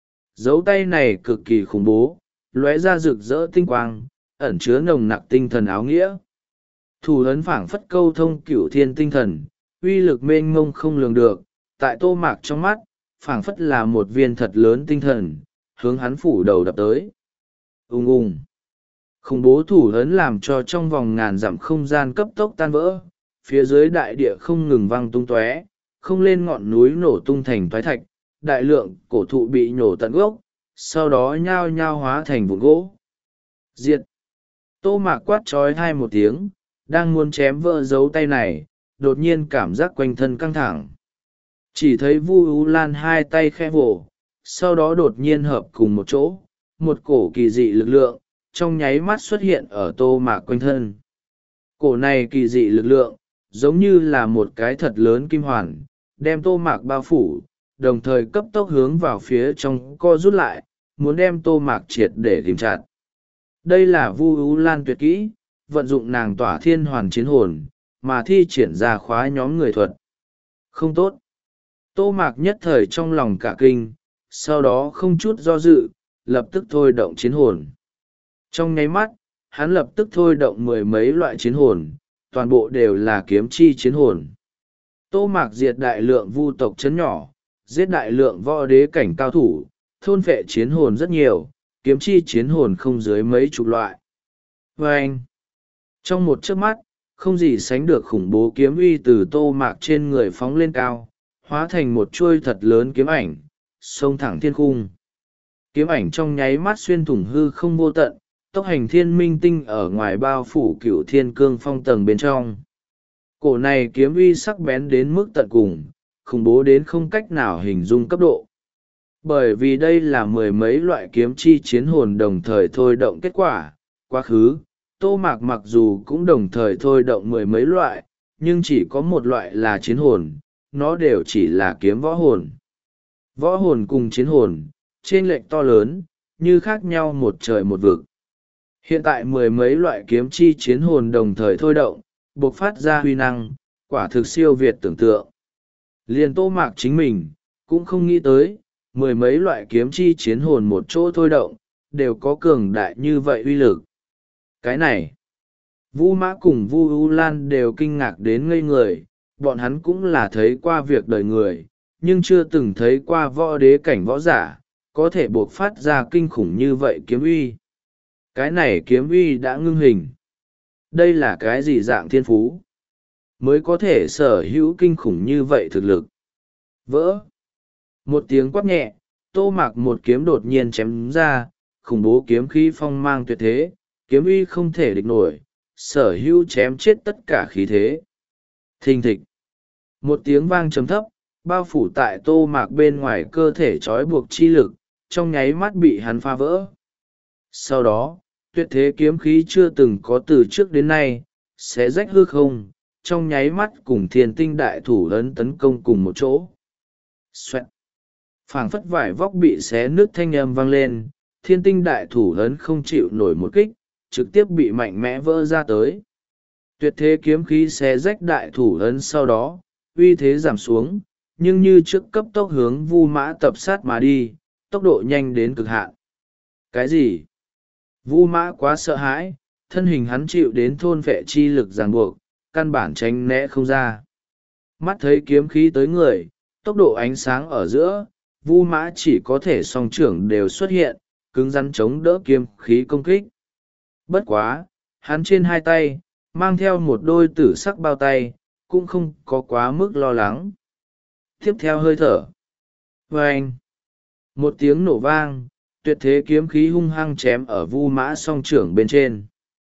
Dấu tay này cực kỳ khủng bố, lóe ra rực rỡ tinh quang, ẩn chứa nồng nặc tinh thần áo nghĩa. Thủ ấn phảng phất câu thông cửu thiên tinh thần, uy lực mênh mông không lường được, tại Tô Mạc trong mắt, phảng phất là một viên thật lớn tinh thần, hướng hắn phủ đầu đập tới. Ùng ùng. Khủng bố thủ ấn làm cho trong vòng ngàn dặm không gian cấp tốc tan vỡ, phía dưới đại địa không ngừng văng tung tóe, không lên ngọn núi nổ tung thành toái thạch, đại lượng cổ thụ bị nhổ tận gốc, sau đó nhao nhao hóa thành vụn gỗ. Diệt! Tô Mạc quát trói hai một tiếng, đang muốn chém vỡ dấu tay này, đột nhiên cảm giác quanh thân căng thẳng. Chỉ thấy Vu U Lan hai tay khẽ vỗ, sau đó đột nhiên hợp cùng một chỗ, một cổ kỳ dị lực lượng, trong nháy mắt xuất hiện ở Tô Mạc quanh thân. Cổ này kỳ dị lực lượng, giống như là một cái thật lớn kim hoàn, đem Tô Mạc bao phủ, đồng thời cấp tốc hướng vào phía trong co rút lại, muốn đem Tô Mạc triệt để ghim chặt. Đây là Vu U Lan tuyệt kỹ, vận dụng nàng tỏa thiên hoàn chiến hồn, mà thi triển ra khóa nhóm người thuật. Không tốt. Tô Mạc nhất thời trong lòng cả kinh, sau đó không chút do dự, lập tức thôi động chiến hồn. Trong nháy mắt, hắn lập tức thôi động mười mấy loại chiến hồn, toàn bộ đều là kiếm chi chiến hồn. Tô Mạc diệt đại lượng vu tộc chấn nhỏ, giết đại lượng võ đế cảnh cao thủ, thôn phệ chiến hồn rất nhiều, kiếm chi chiến hồn không dưới mấy chục loại. Và anh, trong một chớp mắt, không gì sánh được khủng bố kiếm uy từ Tô Mạc trên người phóng lên cao, hóa thành một chuôi thật lớn kiếm ảnh, xông thẳng thiên khung. Kiếm ảnh trong nháy mắt xuyên thủng hư không vô tận, tốc hành thiên minh tinh ở ngoài bao phủ cửu thiên cương phong tầng bên trong. Cổ này kiếm uy sắc bén đến mức tận cùng, khủng bố đến không cách nào hình dung cấp độ. Bởi vì đây là mười mấy loại kiếm chi chiến hồn đồng thời thôi động kết quả, quá khứ, Tô Mạc mặc dù cũng đồng thời thôi động mười mấy loại, nhưng chỉ có một loại là chiến hồn, nó đều chỉ là kiếm võ hồn. Võ hồn cùng chiến hồn, chênh lệch to lớn, như khác nhau một trời một vực. Hiện tại mười mấy loại kiếm chi chiến hồn đồng thời thôi động, bộc phát ra huy năng, quả thực siêu việt tưởng tượng. Liền Tô Mạc chính mình, cũng không nghĩ tới, mười mấy loại kiếm chi chiến hồn một chỗ thôi động, đều có cường đại như vậy uy lực. Cái này, Vu Mã cùng Vu U Lan đều kinh ngạc đến ngây người, bọn hắn cũng là thấy qua việc đời người, nhưng chưa từng thấy qua võ đế cảnh võ giả, có thể buộc phát ra kinh khủng như vậy kiếm uy. Cái này kiếm uy đã ngưng hình. Đây là cái gì dạng thiên phú? Mới có thể sở hữu kinh khủng như vậy thực lực. Vỡ. Một tiếng quát nhẹ, Tô Mạc một kiếm đột nhiên chém ra, khủng bố kiếm khí phong mang tuyệt thế, kiếm uy không thể địch nổi, sở hữu chém chết tất cả khí thế. Thình thịch. Một tiếng vang trầm thấp, bao phủ tại Tô Mạc bên ngoài cơ thể trói buộc chi lực, trong nháy mắt bị hắn phá vỡ. Sau đó, tuyệt thế kiếm khí chưa từng có từ trước đến nay, xé rách hư không, trong nháy mắt cùng thiên tinh đại thủ ấn tấn công cùng một chỗ. Xoẹt. Phảng phất vải vóc bị xé nước thanh âm vang lên, thiên tinh đại thủ ấn không chịu nổi một kích, trực tiếp bị mạnh mẽ vỡ ra tới. Tuyệt thế kiếm khí xé rách đại thủ ấn sau đó, uy thế giảm xuống, nhưng như trước cấp tốc hướng Vu Mã tập sát mà đi, tốc độ nhanh đến cực hạn. Cái gì? Vu Mã quá sợ hãi, thân hình hắn chịu đến thôn vệ chi lực ràng buộc, căn bản tránh né không ra. Mắt thấy kiếm khí tới người, tốc độ ánh sáng ở giữa, Vu Mã chỉ có thể song trưởng đều xuất hiện, cứng rắn chống đỡ kiếm khí công kích. Bất quá, hắn trên hai tay, mang theo một đôi tử sắc bao tay, cũng không có quá mức lo lắng. Tiếp theo hơi thở. Vâng! Một tiếng nổ vang, tuyệt thế kiếm khí hung hăng chém ở Vu Mã song trưởng bên trên.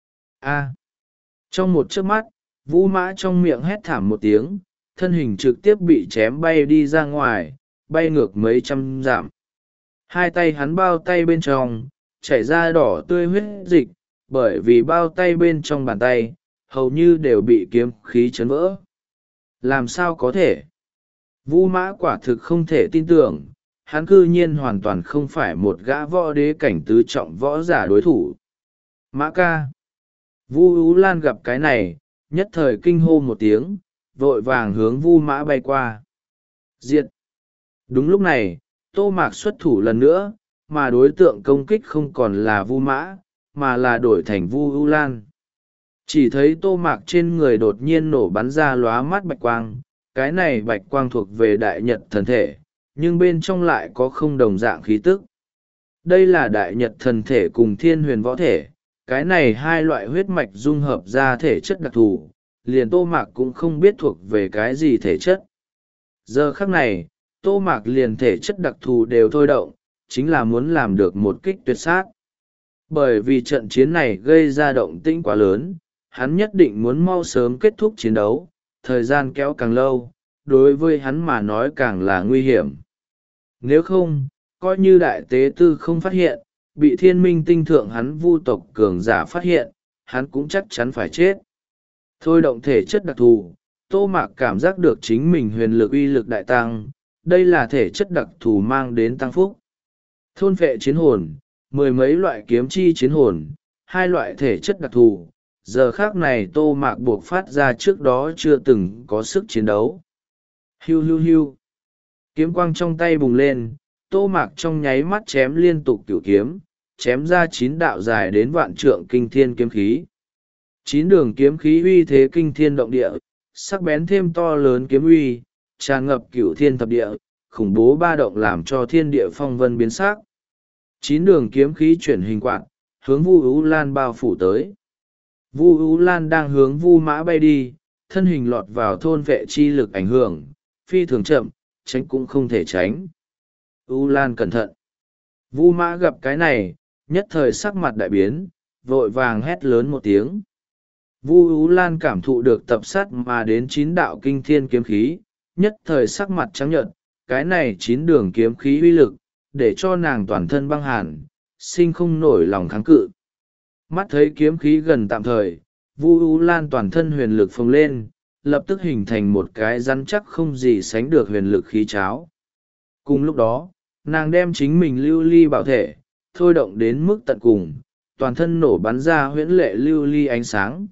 A! Trong một chớp mắt, Vu Mã trong miệng hét thảm một tiếng, thân hình trực tiếp bị chém bay đi ra ngoài, bay ngược mấy trăm dặm. Hai tay hắn bao tay bên trong, chảy ra đỏ tươi huyết dịch, bởi vì bao tay bên trong bàn tay, hầu như đều bị kiếm khí chấn vỡ. Làm sao có thể? Vu Mã quả thực không thể tin tưởng, hắn cư nhiên hoàn toàn không phải một gã võ đế cảnh tứ trọng võ giả đối thủ. Mã ca. Vu Ú Lan gặp cái này, nhất thời kinh hô một tiếng, vội vàng hướng Vu Mã bay qua. Diệt. Đúng lúc này, Tô Mạc xuất thủ lần nữa, mà đối tượng công kích không còn là Vu Mã, mà là đổi thành Vu Ú Lan. Chỉ thấy tô mạc trên người đột nhiên nổ bắn ra lóa mắt bạch quang, cái này bạch quang thuộc về đại nhật thần thể, nhưng bên trong lại có không đồng dạng khí tức. Đây là đại nhật thần thể cùng thiên huyền võ thể, cái này hai loại huyết mạch dung hợp ra thể chất đặc thù, liền tô mạc cũng không biết thuộc về cái gì thể chất. Giờ khắc này, tô mạc liền thể chất đặc thù đều thôi động, chính là muốn làm được một kích tuyệt sát. Bởi vì trận chiến này gây ra động tĩnh quá lớn, hắn nhất định muốn mau sớm kết thúc chiến đấu, thời gian kéo càng lâu, đối với hắn mà nói càng là nguy hiểm. Nếu không, coi như đại tế tư không phát hiện, bị thiên minh tinh thượng hắn vu tộc cường giả phát hiện, hắn cũng chắc chắn phải chết. Thôi động thể chất đặc thù, tô mạc cảm giác được chính mình huyền lực uy lực đại tăng, đây là thể chất đặc thù mang đến tăng phúc. Thôn phệ chiến hồn, mười mấy loại kiếm chi chiến hồn, hai loại thể chất đặc thù, giờ khác này tô mạc buộc phát ra trước đó chưa từng có sức chiến đấu. Hiu hiu hiu, kiếm quang trong tay bùng lên, tô mạc trong nháy mắt chém liên tục cửu kiếm, chém ra chín đạo dài đến vạn trượng kinh thiên kiếm khí. Chín đường kiếm khí uy thế kinh thiên động địa, sắc bén thêm to lớn kiếm uy, tràn ngập cửu thiên thập địa, khủng bố ba động làm cho thiên địa phong vân biến sắc. Chín đường kiếm khí chuyển hình quạt, hướng Vu Ú Lan bao phủ tới. Vu Ú Lan đang hướng Vu Mã bay đi, thân hình lọt vào thôn vệ chi lực ảnh hưởng, phi thường chậm, tránh cũng không thể tránh. Ú Lan cẩn thận. Vu Mã gặp cái này, nhất thời sắc mặt đại biến, vội vàng hét lớn một tiếng. Vu Ú Lan cảm thụ được tập sát mà đến chín đạo kinh thiên kiếm khí, nhất thời sắc mặt trắng nhợt, cái này chín đường kiếm khí uy lực, để cho nàng toàn thân băng hàn, sinh không nổi lòng kháng cự. Mắt thấy kiếm khí gần tạm thời, Vu Ú Lan toàn thân huyền lực phồng lên, lập tức hình thành một cái rắn chắc không gì sánh được huyền lực khí cháo. Cùng lúc đó, nàng đem chính mình lưu ly bảo thể, thôi động đến mức tận cùng, toàn thân nổ bắn ra huyễn lệ lưu ly ánh sáng.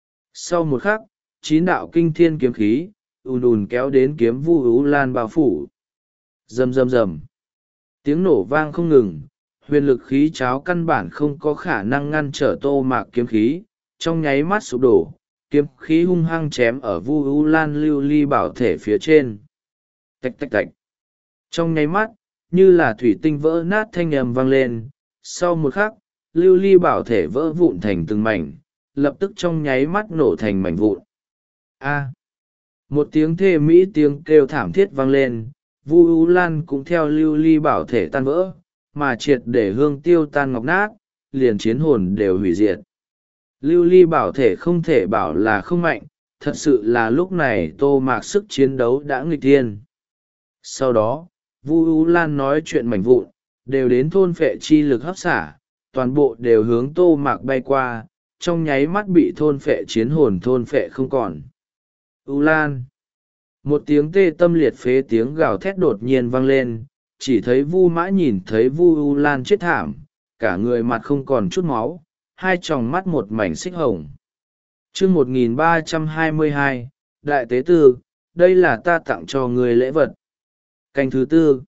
Sau một khắc, chín đạo kinh thiên kiếm khí, ùn ùn kéo đến kiếm Vu Ú Lan bao phủ. Rầm rầm rầm. Tiếng nổ vang không ngừng, huyền lực khí cháo căn bản không có khả năng ngăn trở tô mạc kiếm khí, trong nháy mắt sụp đổ, kiếm khí hung hăng chém ở Vu Ú Lan lưu ly bảo thể phía trên. Tạch tạch tạch. Trong nháy mắt, như là thủy tinh vỡ nát thanh âm vang lên, sau một khắc, lưu ly bảo thể vỡ vụn thành từng mảnh, lập tức trong nháy mắt nổ thành mảnh vụn. A. Một tiếng thê mỹ tiếng kêu thảm thiết vang lên, Vu Ú Lan cũng theo lưu ly bảo thể tan vỡ, mà triệt để hương tiêu tan ngọc nát, liền chiến hồn đều hủy diệt. Lưu ly bảo thể không thể bảo là không mạnh, thật sự là lúc này tô mạc sức chiến đấu đã nghịch thiên. Sau đó, Vu Ú Lan nói chuyện mảnh vụn, đều đến thôn phệ chi lực hấp xả, toàn bộ đều hướng tô mạc bay qua, trong nháy mắt bị thôn phệ chiến hồn thôn phệ không còn. Ú Lan. Một tiếng tê tâm liệt phế tiếng gào thét đột nhiên vang lên, chỉ thấy Vu Mã nhìn thấy Vu Ú Lan chết thảm, cả người mặt không còn chút máu, hai tròng mắt một mảnh xích hồng. Chương một nghìn ba trăm hai mươi hai, Đại Tế Tư, đây là ta tặng cho người lễ vật. Canh thứ tư.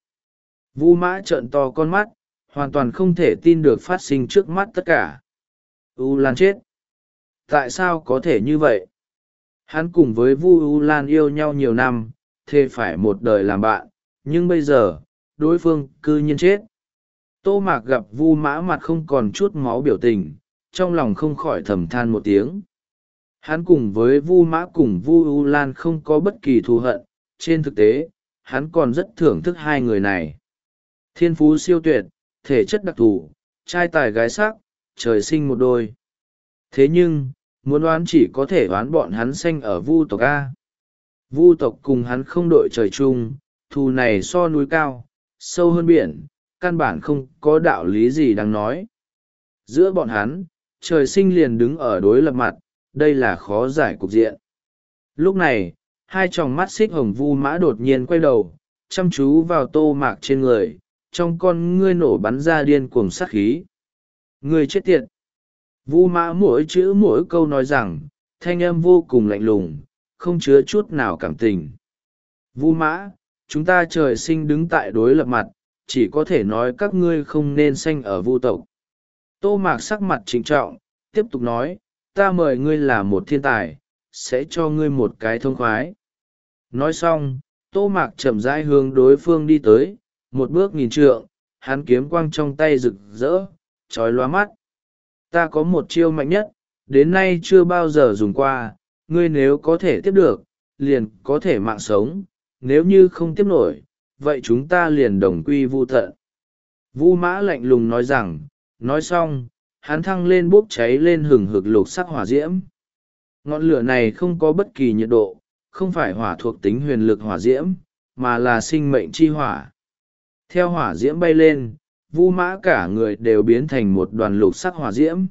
Vu Mã trợn to con mắt, hoàn toàn không thể tin được phát sinh trước mắt tất cả. Ú Lan chết. Tại sao có thể như vậy? Hắn cùng với Vu Ú Lan yêu nhau nhiều năm, thề phải một đời làm bạn, nhưng bây giờ, đối phương cư nhiên chết. Tô Mạc gặp Vu Mã mặt không còn chút máu biểu tình, trong lòng không khỏi thầm than một tiếng. Hắn cùng với Vu Mã cùng Vu Ú Lan không có bất kỳ thù hận, trên thực tế, hắn còn rất thưởng thức hai người này. Thiên phú siêu tuyệt, thể chất đặc thù, trai tài gái sắc, trời sinh một đôi. Thế nhưng, muốn đoán chỉ có thể đoán bọn hắn sanh ở Vu tộc A. Vu tộc cùng hắn không đội trời chung, thù này so núi cao, sâu hơn biển, căn bản không có đạo lý gì đáng nói. Giữa bọn hắn, trời sinh liền đứng ở đối lập mặt, đây là khó giải cục diện. Lúc này, hai tròng mắt xích hồng Vu Mã đột nhiên quay đầu, chăm chú vào tô mạc trên người, trong con ngươi nổ bắn ra điên cuồng sát khí. Ngươi chết tiệt! Vu Mã mỗi chữ mỗi câu nói rằng, thanh âm vô cùng lạnh lùng, không chứa chút nào cảm tình. Vu Mã, chúng ta trời sinh đứng tại đối lập mặt, chỉ có thể nói các ngươi không nên sanh ở Vu tộc. Tô Mạc sắc mặt trịnh trọng, tiếp tục nói, ta mời ngươi là một thiên tài, sẽ cho ngươi một cái thông khoái. Nói xong, Tô Mạc chậm rãi hướng đối phương đi tới, một bước nghìn trượng, hắn kiếm quang trong tay rực rỡ, trói lóa mắt. Ta có một chiêu mạnh nhất, đến nay chưa bao giờ dùng qua, ngươi nếu có thể tiếp được, liền có thể mạng sống, nếu như không tiếp nổi, vậy chúng ta liền đồng quy vu tận. Vu Mã lạnh lùng nói rằng, nói xong, hắn thăng lên bốc cháy lên hừng hực lục sắc hỏa diễm. Ngọn lửa này không có bất kỳ nhiệt độ, không phải hỏa thuộc tính huyền lực hỏa diễm, mà là sinh mệnh chi hỏa. Theo hỏa diễm bay lên, Vu Mã cả người đều biến thành một đoàn lục sắc hỏa diễm.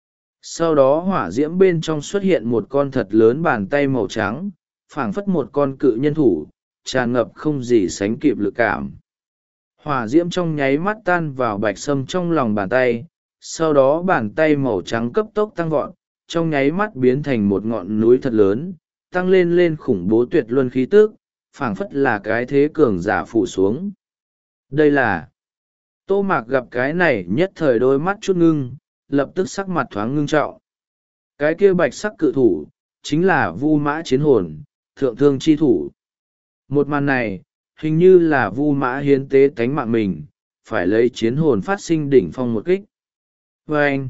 Sau đó hỏa diễm bên trong xuất hiện một con thật lớn bàn tay màu trắng, phảng phất một con cự nhân thủ, tràn ngập không gì sánh kịp lực cảm. Hỏa diễm trong nháy mắt tan vào bạch sâm trong lòng bàn tay, sau đó bàn tay màu trắng cấp tốc tăng vọt, trong nháy mắt biến thành một ngọn núi thật lớn, tăng lên lên khủng bố tuyệt luân khí tức, phảng phất là cái thế cường giả phủ xuống. Đây là... Tô Mạc gặp cái này nhất thời đôi mắt chút ngưng, lập tức sắc mặt thoáng ngưng trọng. Cái kia bạch sắc cự thủ, chính là Vu Mã chiến hồn, thượng thương chi thủ. Một màn này, hình như là Vu Mã hiến tế tánh mạng mình, phải lấy chiến hồn phát sinh đỉnh phong một kích. Và anh,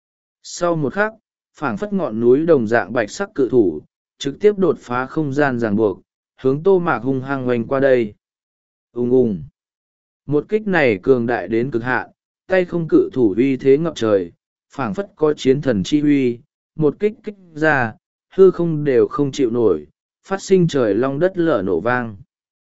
sau một khắc, phảng phất ngọn núi đồng dạng bạch sắc cự thủ, trực tiếp đột phá không gian ràng buộc, hướng Tô Mạc hung hăng oanh qua đây. Ùng ùng. Một kích này cường đại đến cực hạn, tay không cự thủ uy thế ngập trời, phảng phất có chiến thần chi uy, một kích kích ra, hư không đều không chịu nổi, phát sinh trời long đất lở nổ vang.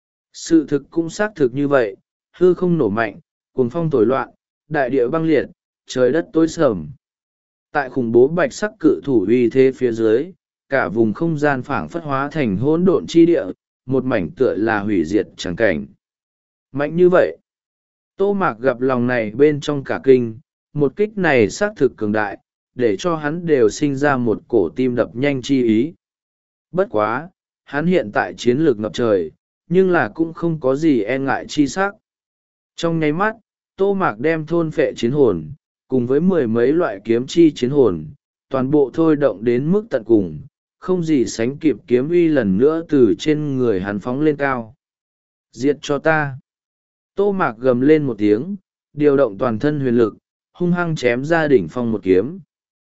Sự thực cũng xác thực như vậy, hư không nổ mạnh, cuồng phong thổi loạn, đại địa băng liệt, trời đất tối sầm. Tại khủng bố bạch sắc cự thủ uy thế phía dưới, cả vùng không gian phảng phất hóa thành hỗn độn chi địa, một mảnh tựa là hủy diệt chẳng cảnh. Mạnh như vậy, Tô Mạc gặp lòng này bên trong cả kinh, một kích này xác thực cường đại, để cho hắn đều sinh ra một cổ tim đập nhanh chi ý. Bất quá, hắn hiện tại chiến lược ngập trời, nhưng là cũng không có gì e ngại chi sắc. Trong nháy mắt, Tô Mạc đem thôn phệ chiến hồn, cùng với mười mấy loại kiếm chi chiến hồn, toàn bộ thôi động đến mức tận cùng, không gì sánh kịp kiếm uy lần nữa từ trên người hắn phóng lên cao. Diệt cho ta! Tô Mạc gầm lên một tiếng, điều động toàn thân huyền lực, hung hăng chém ra đỉnh phong một kiếm.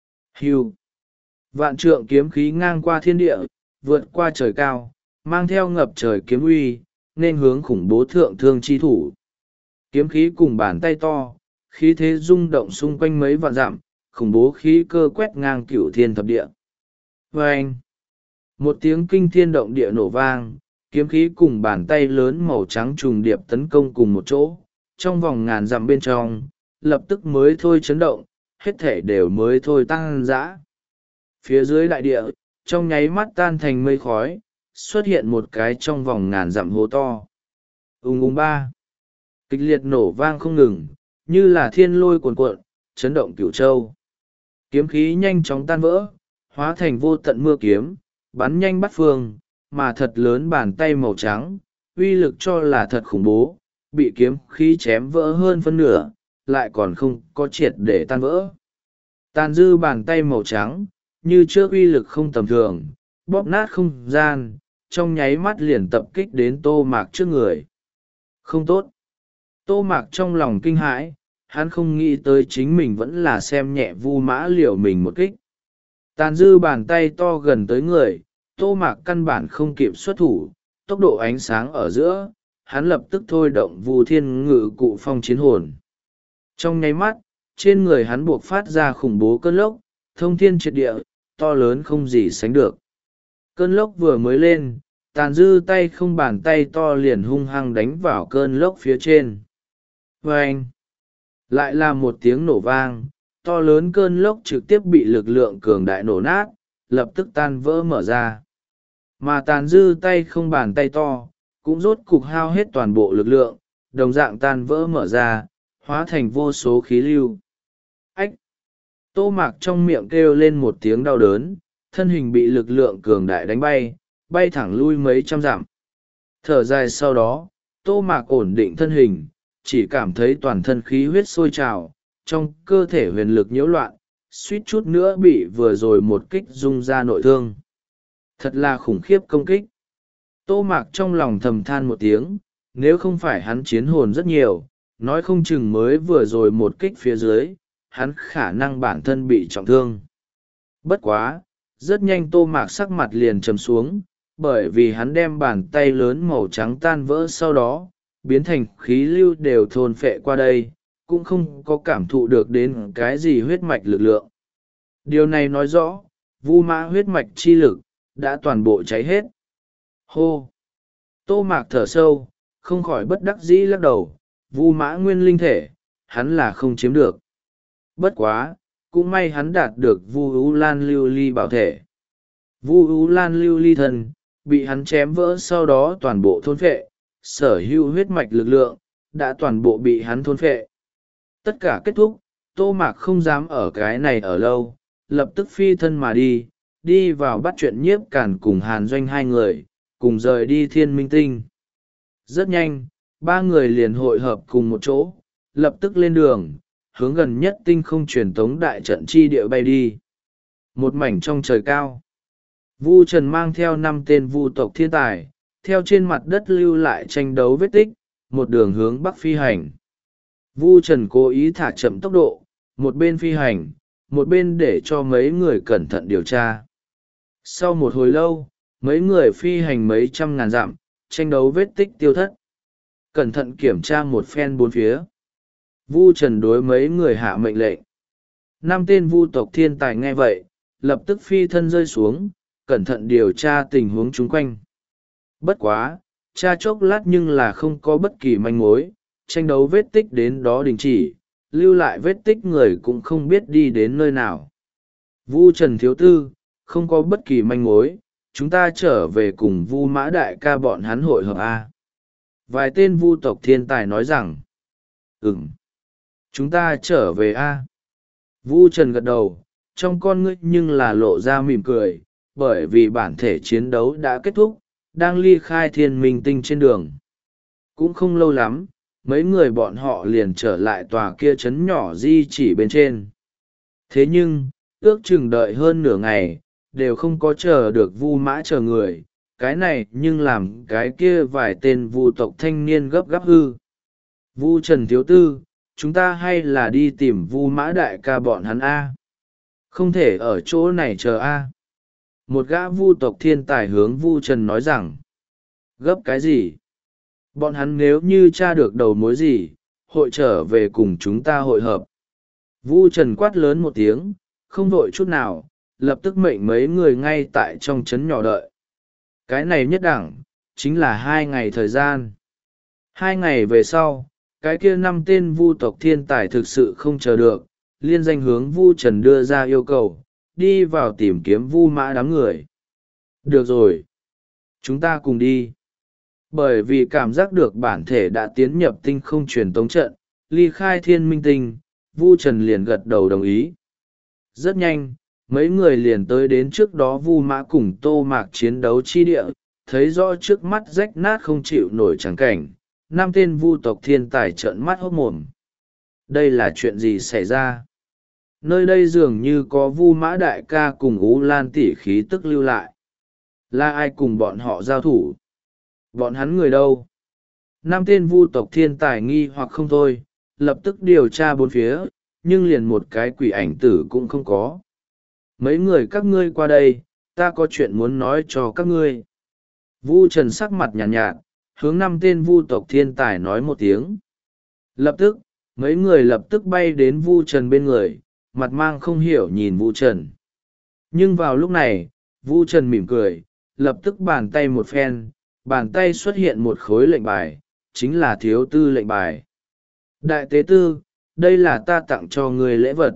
Hưu! Vạn trượng kiếm khí ngang qua thiên địa, vượt qua trời cao, mang theo ngập trời kiếm uy, nên hướng khủng bố thượng thương chi thủ. Kiếm khí cùng bàn tay to, khí thế rung động xung quanh mấy vạn dặm, khủng bố khí cơ quét ngang cửu thiên thập địa. Vâng! Một tiếng kinh thiên động địa nổ vang, kiếm khí cùng bàn tay lớn màu trắng trùng điệp tấn công cùng một chỗ, trong vòng ngàn dặm bên trong, lập tức mới thôi chấn động, hết thể đều mới thôi tăng dã. Phía dưới đại địa, trong nháy mắt tan thành mây khói, xuất hiện một cái trong vòng ngàn dặm hố to. Ùng ùng ba. Kịch liệt nổ vang không ngừng, như là thiên lôi cuồn cuộn, chấn động cửu châu. Kiếm khí nhanh chóng tan vỡ, hóa thành vô tận mưa kiếm, bắn nhanh bắt phương, mà thật lớn bàn tay màu trắng, uy lực cho là thật khủng bố, bị kiếm khí chém vỡ hơn phân nửa, lại còn không có triệt để tan vỡ. Tàn dư bàn tay màu trắng, như trước uy lực không tầm thường, bóp nát không gian, trong nháy mắt liền tập kích đến Tô Mạc trước người. Không tốt. Tô Mạc trong lòng kinh hãi, hắn không nghĩ tới chính mình vẫn là xem nhẹ Vu Mã liều mình một kích. Tàn dư bàn tay to gần tới người, Tô Mạc căn bản không kịp xuất thủ, tốc độ ánh sáng ở giữa, hắn lập tức thôi động Vu Thiên Ngự Cụ Phong chiến hồn. Trong nháy mắt, trên người hắn buộc phát ra khủng bố cơn lốc, thông thiên triệt địa, to lớn không gì sánh được. Cơn lốc vừa mới lên, tàn dư tay không bàn tay to liền hung hăng đánh vào cơn lốc phía trên. Vâng! Lại là một tiếng nổ vang, to lớn cơn lốc trực tiếp bị lực lượng cường đại nổ nát, lập tức tan vỡ mở ra. Mà tàn dư tay không bàn tay to, cũng rốt cục hao hết toàn bộ lực lượng, đồng dạng tan vỡ mở ra, hóa thành vô số khí lưu. Ách! Tô Mạc trong miệng kêu lên một tiếng đau đớn, thân hình bị lực lượng cường đại đánh bay, bay thẳng lui mấy trăm dặm. Thở dài sau đó, Tô Mạc ổn định thân hình, chỉ cảm thấy toàn thân khí huyết sôi trào, trong cơ thể huyền lực nhiễu loạn, suýt chút nữa bị vừa rồi một kích rung ra nội thương. Thật là khủng khiếp công kích. Tô Mạc trong lòng thầm than một tiếng, nếu không phải hắn chiến hồn rất nhiều, nói không chừng mới vừa rồi một kích phía dưới, hắn khả năng bản thân bị trọng thương. Bất quá, rất nhanh Tô Mạc sắc mặt liền trầm xuống, bởi vì hắn đem bàn tay lớn màu trắng tan vỡ sau đó, biến thành khí lưu đều thôn phệ qua đây, cũng không có cảm thụ được đến cái gì huyết mạch lực lượng. Điều này nói rõ, Vu Mã huyết mạch chi lực đã toàn bộ cháy hết. Hô! Tô Mạc thở sâu, không khỏi bất đắc dĩ lắc đầu, Vu Mã nguyên linh thể, hắn là không chiếm được. Bất quá, cũng may hắn đạt được Vu Ú Lan lưu ly bảo thể. Vu Ú Lan lưu ly thân, bị hắn chém vỡ sau đó toàn bộ thôn phệ, sở hữu huyết mạch lực lượng, đã toàn bộ bị hắn thôn phệ. Tất cả kết thúc, Tô Mạc không dám ở cái này ở lâu, lập tức phi thân mà đi, đi vào bắt chuyện Nhiếp Cản cùng Hàn Doanh hai người, cùng rời đi Thiên Minh Tinh. Rất nhanh, ba người liền hội hợp cùng một chỗ, lập tức lên đường, hướng gần nhất tinh không truyền tống đại trận chi địa bay đi. Một mảnh trong trời cao, Vu Trần mang theo năm tên vu tộc thiên tài, theo trên mặt đất lưu lại tranh đấu vết tích, một đường hướng bắc phi hành. Vu Trần cố ý thả chậm tốc độ, một bên phi hành, một bên để cho mấy người cẩn thận điều tra. Sau một hồi lâu, mấy người phi hành mấy trăm ngàn dặm, tranh đấu vết tích tiêu thất. Cẩn thận kiểm tra một phen bốn phía. Vu Trần đối mấy người hạ mệnh lệnh. Năm tên vu tộc thiên tài nghe vậy, lập tức phi thân rơi xuống, cẩn thận điều tra tình huống chung quanh. Bất quá, tra chốc lát nhưng là không có bất kỳ manh mối, tranh đấu vết tích đến đó đình chỉ, lưu lại vết tích người cũng không biết đi đến nơi nào. Vu Trần thiếu tư, không có bất kỳ manh mối, chúng ta trở về cùng Vu Mã đại ca bọn hắn hội hợp A. Vài tên vu tộc thiên tài nói rằng, ừm, chúng ta trở về A. Vu Trần gật đầu, trong con ngươi nhưng là lộ ra mỉm cười, bởi vì bản thể chiến đấu đã kết thúc, đang ly khai Thiên Minh Tinh trên đường. Cũng không lâu lắm, mấy người bọn họ liền trở lại tòa kia trấn nhỏ di chỉ bên trên. Thế nhưng, ước chừng đợi hơn nửa ngày, đều không có chờ được Vu Mã chờ người, cái này nhưng làm cái kia vài tên vu tộc thanh niên gấp gáp hư. Vu Trần thiếu tư, chúng ta hay là đi tìm Vu Mã đại ca bọn hắn A. Không thể ở chỗ này chờ A. Một gã vu tộc thiên tài hướng Vu Trần nói rằng, gấp cái gì? Bọn hắn nếu như tra được đầu mối gì, hội trở về cùng chúng ta hội hợp. Vu Trần quát lớn một tiếng, không vội chút nào, lập tức mệnh mấy người ngay tại trong trấn nhỏ đợi. Cái này nhất đẳng, chính là hai ngày thời gian. Hai ngày về sau, cái kia năm tên vu tộc thiên tài thực sự không chờ được, liên danh hướng Vu Trần đưa ra yêu cầu, đi vào tìm kiếm Vu Mã đám người. Được rồi, chúng ta cùng đi. Bởi vì cảm giác được bản thể đã tiến nhập tinh không truyền tống trận, ly khai Thiên Minh Tinh, Vu Trần liền gật đầu đồng ý. Rất nhanh, mấy người liền tới đến trước đó Vu Mã cùng Tô Mạc chiến đấu chi địa, thấy rõ trước mắt rách nát không chịu nổi trắng cảnh, năm tên vu tộc thiên tài trợn mắt hốt mồm. Đây là chuyện gì xảy ra? Nơi đây dường như có Vu Mã đại ca cùng Ú Lan tỷ khí tức lưu lại. Là ai cùng bọn họ giao thủ? Bọn hắn người đâu? Năm tên vu tộc thiên tài nghi hoặc không thôi, lập tức điều tra bốn phía, nhưng liền một cái quỷ ảnh tử cũng không có. Mấy người các ngươi qua đây, ta có chuyện muốn nói cho các ngươi. Vu Trần sắc mặt nhàn nhạt, nhạt, hướng năm tên vu tộc thiên tài nói một tiếng. Lập tức, mấy người lập tức bay đến Vu Trần bên người, mặt mang không hiểu nhìn Vu Trần. Nhưng vào lúc này, Vu Trần mỉm cười, lập tức bàn tay một phen, bàn tay xuất hiện một khối lệnh bài, chính là thiếu tư lệnh bài. Đại tế tư, đây là ta tặng cho người lễ vật.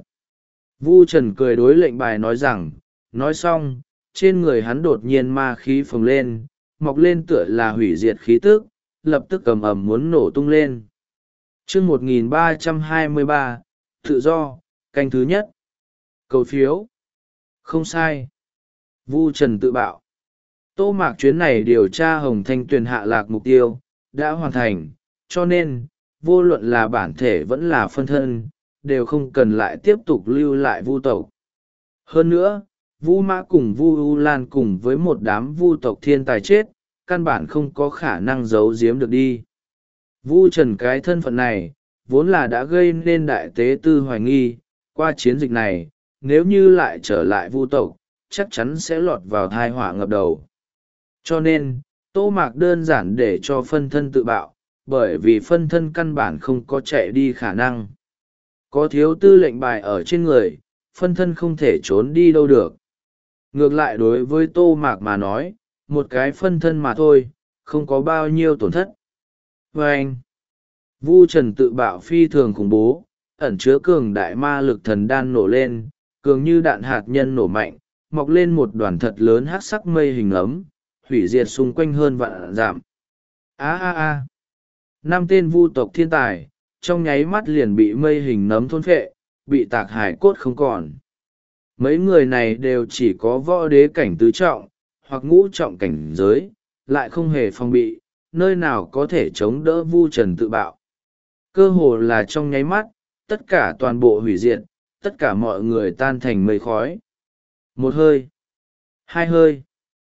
Vu Trần cười đối lệnh bài nói rằng, nói xong, trên người hắn đột nhiên ma khí phồng lên, mọc lên tựa là hủy diệt khí tức, lập tức cầm ầm muốn nổ tung lên. chương một nghìn ba trăm hai mươi ba, tự do, canh thứ nhất. Cầu phiếu. Không sai. Vu Trần tự bạo. Tô Mạc chuyến này điều tra Hồng Thanh Tuyền hạ lạc mục tiêu, đã hoàn thành, cho nên, vô luận là bản thể vẫn là phân thân, đều không cần lại tiếp tục lưu lại vu tộc. Hơn nữa, Vu Mã cùng Vu U Lan cùng với một đám vu tộc thiên tài chết, căn bản không có khả năng giấu giếm được đi. Vu Trần cái thân phận này, vốn là đã gây nên đại tế tư hoài nghi, qua chiến dịch này, nếu như lại trở lại vu tộc, chắc chắn sẽ lọt vào thai họa ngập đầu. Cho nên, Tô Mạc đơn giản để cho phân thân tự bạo, bởi vì phân thân căn bản không có chạy đi khả năng. Có thiếu tư lệnh bài ở trên người, phân thân không thể trốn đi đâu được. Ngược lại đối với Tô Mạc mà nói, một cái phân thân mà thôi, không có bao nhiêu tổn thất. Và anh, Vu Trần tự bạo phi thường khủng bố, ẩn chứa cường đại ma lực thần đan nổ lên, cường như đạn hạt nhân nổ mạnh, mọc lên một đoàn thật lớn hắc sắc mây hình ấm, hủy diệt xung quanh hơn vạn dặm. A a a, năm tên vu tộc thiên tài, trong nháy mắt liền bị mây hình nấm thôn phệ, bị tạc hải cốt không còn. Mấy người này đều chỉ có võ đế cảnh tứ trọng, hoặc ngũ trọng cảnh giới, lại không hề phòng bị, nơi nào có thể chống đỡ Vu Trần tự bạo. Cơ hồ là trong nháy mắt, tất cả toàn bộ hủy diệt, tất cả mọi người tan thành mây khói. Một hơi, hai hơi,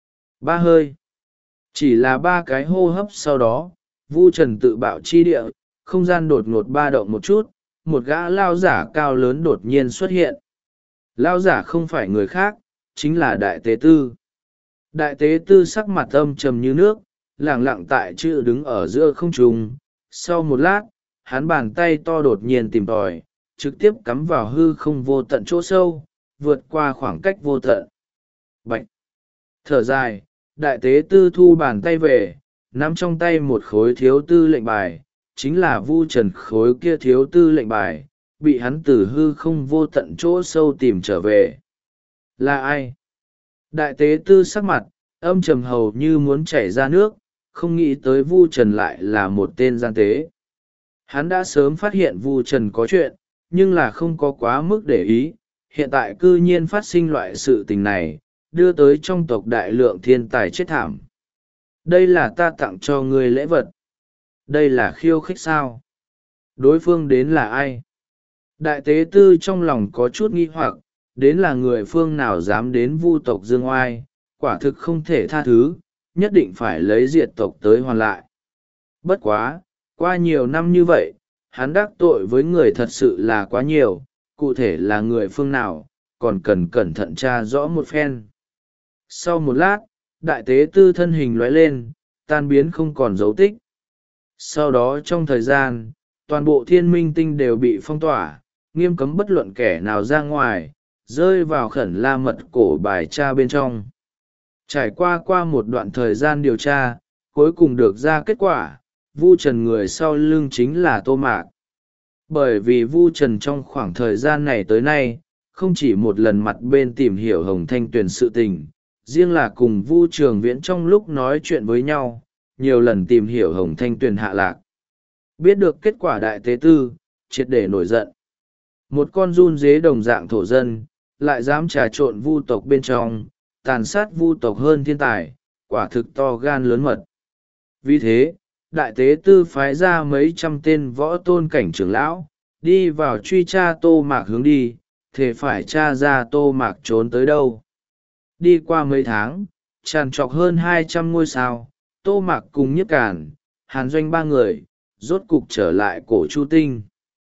ba hơi. Chỉ là ba cái hô hấp sau đó, Vu Trần tự bạo chi địa, không gian đột ngột ba động một chút, một gã lao giả cao lớn đột nhiên xuất hiện. Lao giả không phải người khác, chính là Đại Tế Tư. Đại Tế Tư sắc mặt âm trầm như nước, lẳng lặng tại chữ đứng ở giữa không trung. Sau một lát, hắn bàn tay to đột nhiên tìm tòi, trực tiếp cắm vào hư không vô tận chỗ sâu, vượt qua khoảng cách vô tận. Bạch! Thở dài, Đại Tế Tư thu bàn tay về, nắm trong tay một khối thiếu tư lệnh bài, chính là Vu Trần khối kia thiếu tư lệnh bài, bị hắn từ hư không vô tận chỗ sâu tìm trở về. Là ai? Đại Tế Tư sắc mặt, âm trầm hầu như muốn chảy ra nước, không nghĩ tới Vu Trần lại là một tên gian tế. Hắn đã sớm phát hiện Vu Trần có chuyện, nhưng là không có quá mức để ý, hiện tại cư nhiên phát sinh loại sự tình này, đưa tới trong tộc đại lượng thiên tài chết thảm. Đây là ta tặng cho ngươi lễ vật. Đây là khiêu khích sao? Đối phương đến là ai? Đại Tế Tư trong lòng có chút nghi hoặc, đến là người phương nào dám đến vu tộc Dương Oai, quả thực không thể tha thứ, nhất định phải lấy diệt tộc tới hoàn lại. Bất quá, qua nhiều năm như vậy, hắn đắc tội với người thật sự là quá nhiều, cụ thể là người phương nào, còn cần cẩn thận tra rõ một phen. Sau một lát, Đại Tế Tư thân hình lóe lên, tan biến không còn dấu tích. Sau đó trong thời gian, toàn bộ thiên minh tinh đều bị phong tỏa, nghiêm cấm bất luận kẻ nào ra ngoài, rơi vào khẩn la mật cổ bài tra bên trong. Trải qua qua một đoạn thời gian điều tra, cuối cùng được ra kết quả, Vu Trần người sau lưng chính là Tô Mạc. Bởi vì Vu Trần trong khoảng thời gian này tới nay, không chỉ một lần mặt bên tìm hiểu Hồng Thanh Tuyền sự tình, riêng là cùng Vu Trường Viễn trong lúc nói chuyện với nhau, nhiều lần tìm hiểu Hồng Thanh Tuyền hạ lạc. Biết được kết quả Đại Tế Tư, triệt để nổi giận. Một con run dế đồng dạng thổ dân, lại dám trà trộn vu tộc bên trong, tàn sát vu tộc hơn thiên tài, quả thực to gan lớn mật. Vì thế, Đại Tế Tư phái ra mấy trăm tên võ tôn cảnh trưởng lão, đi vào truy tra Tô Mạc hướng đi, thể phải tra ra Tô Mạc trốn tới đâu. Đi qua mấy tháng, tràn trọc hơn hai trăm ngôi sao, Tô Mạc cùng Nhiếp Cản, Hàn Doanh ba người, rốt cục trở lại cổ Chu Tinh.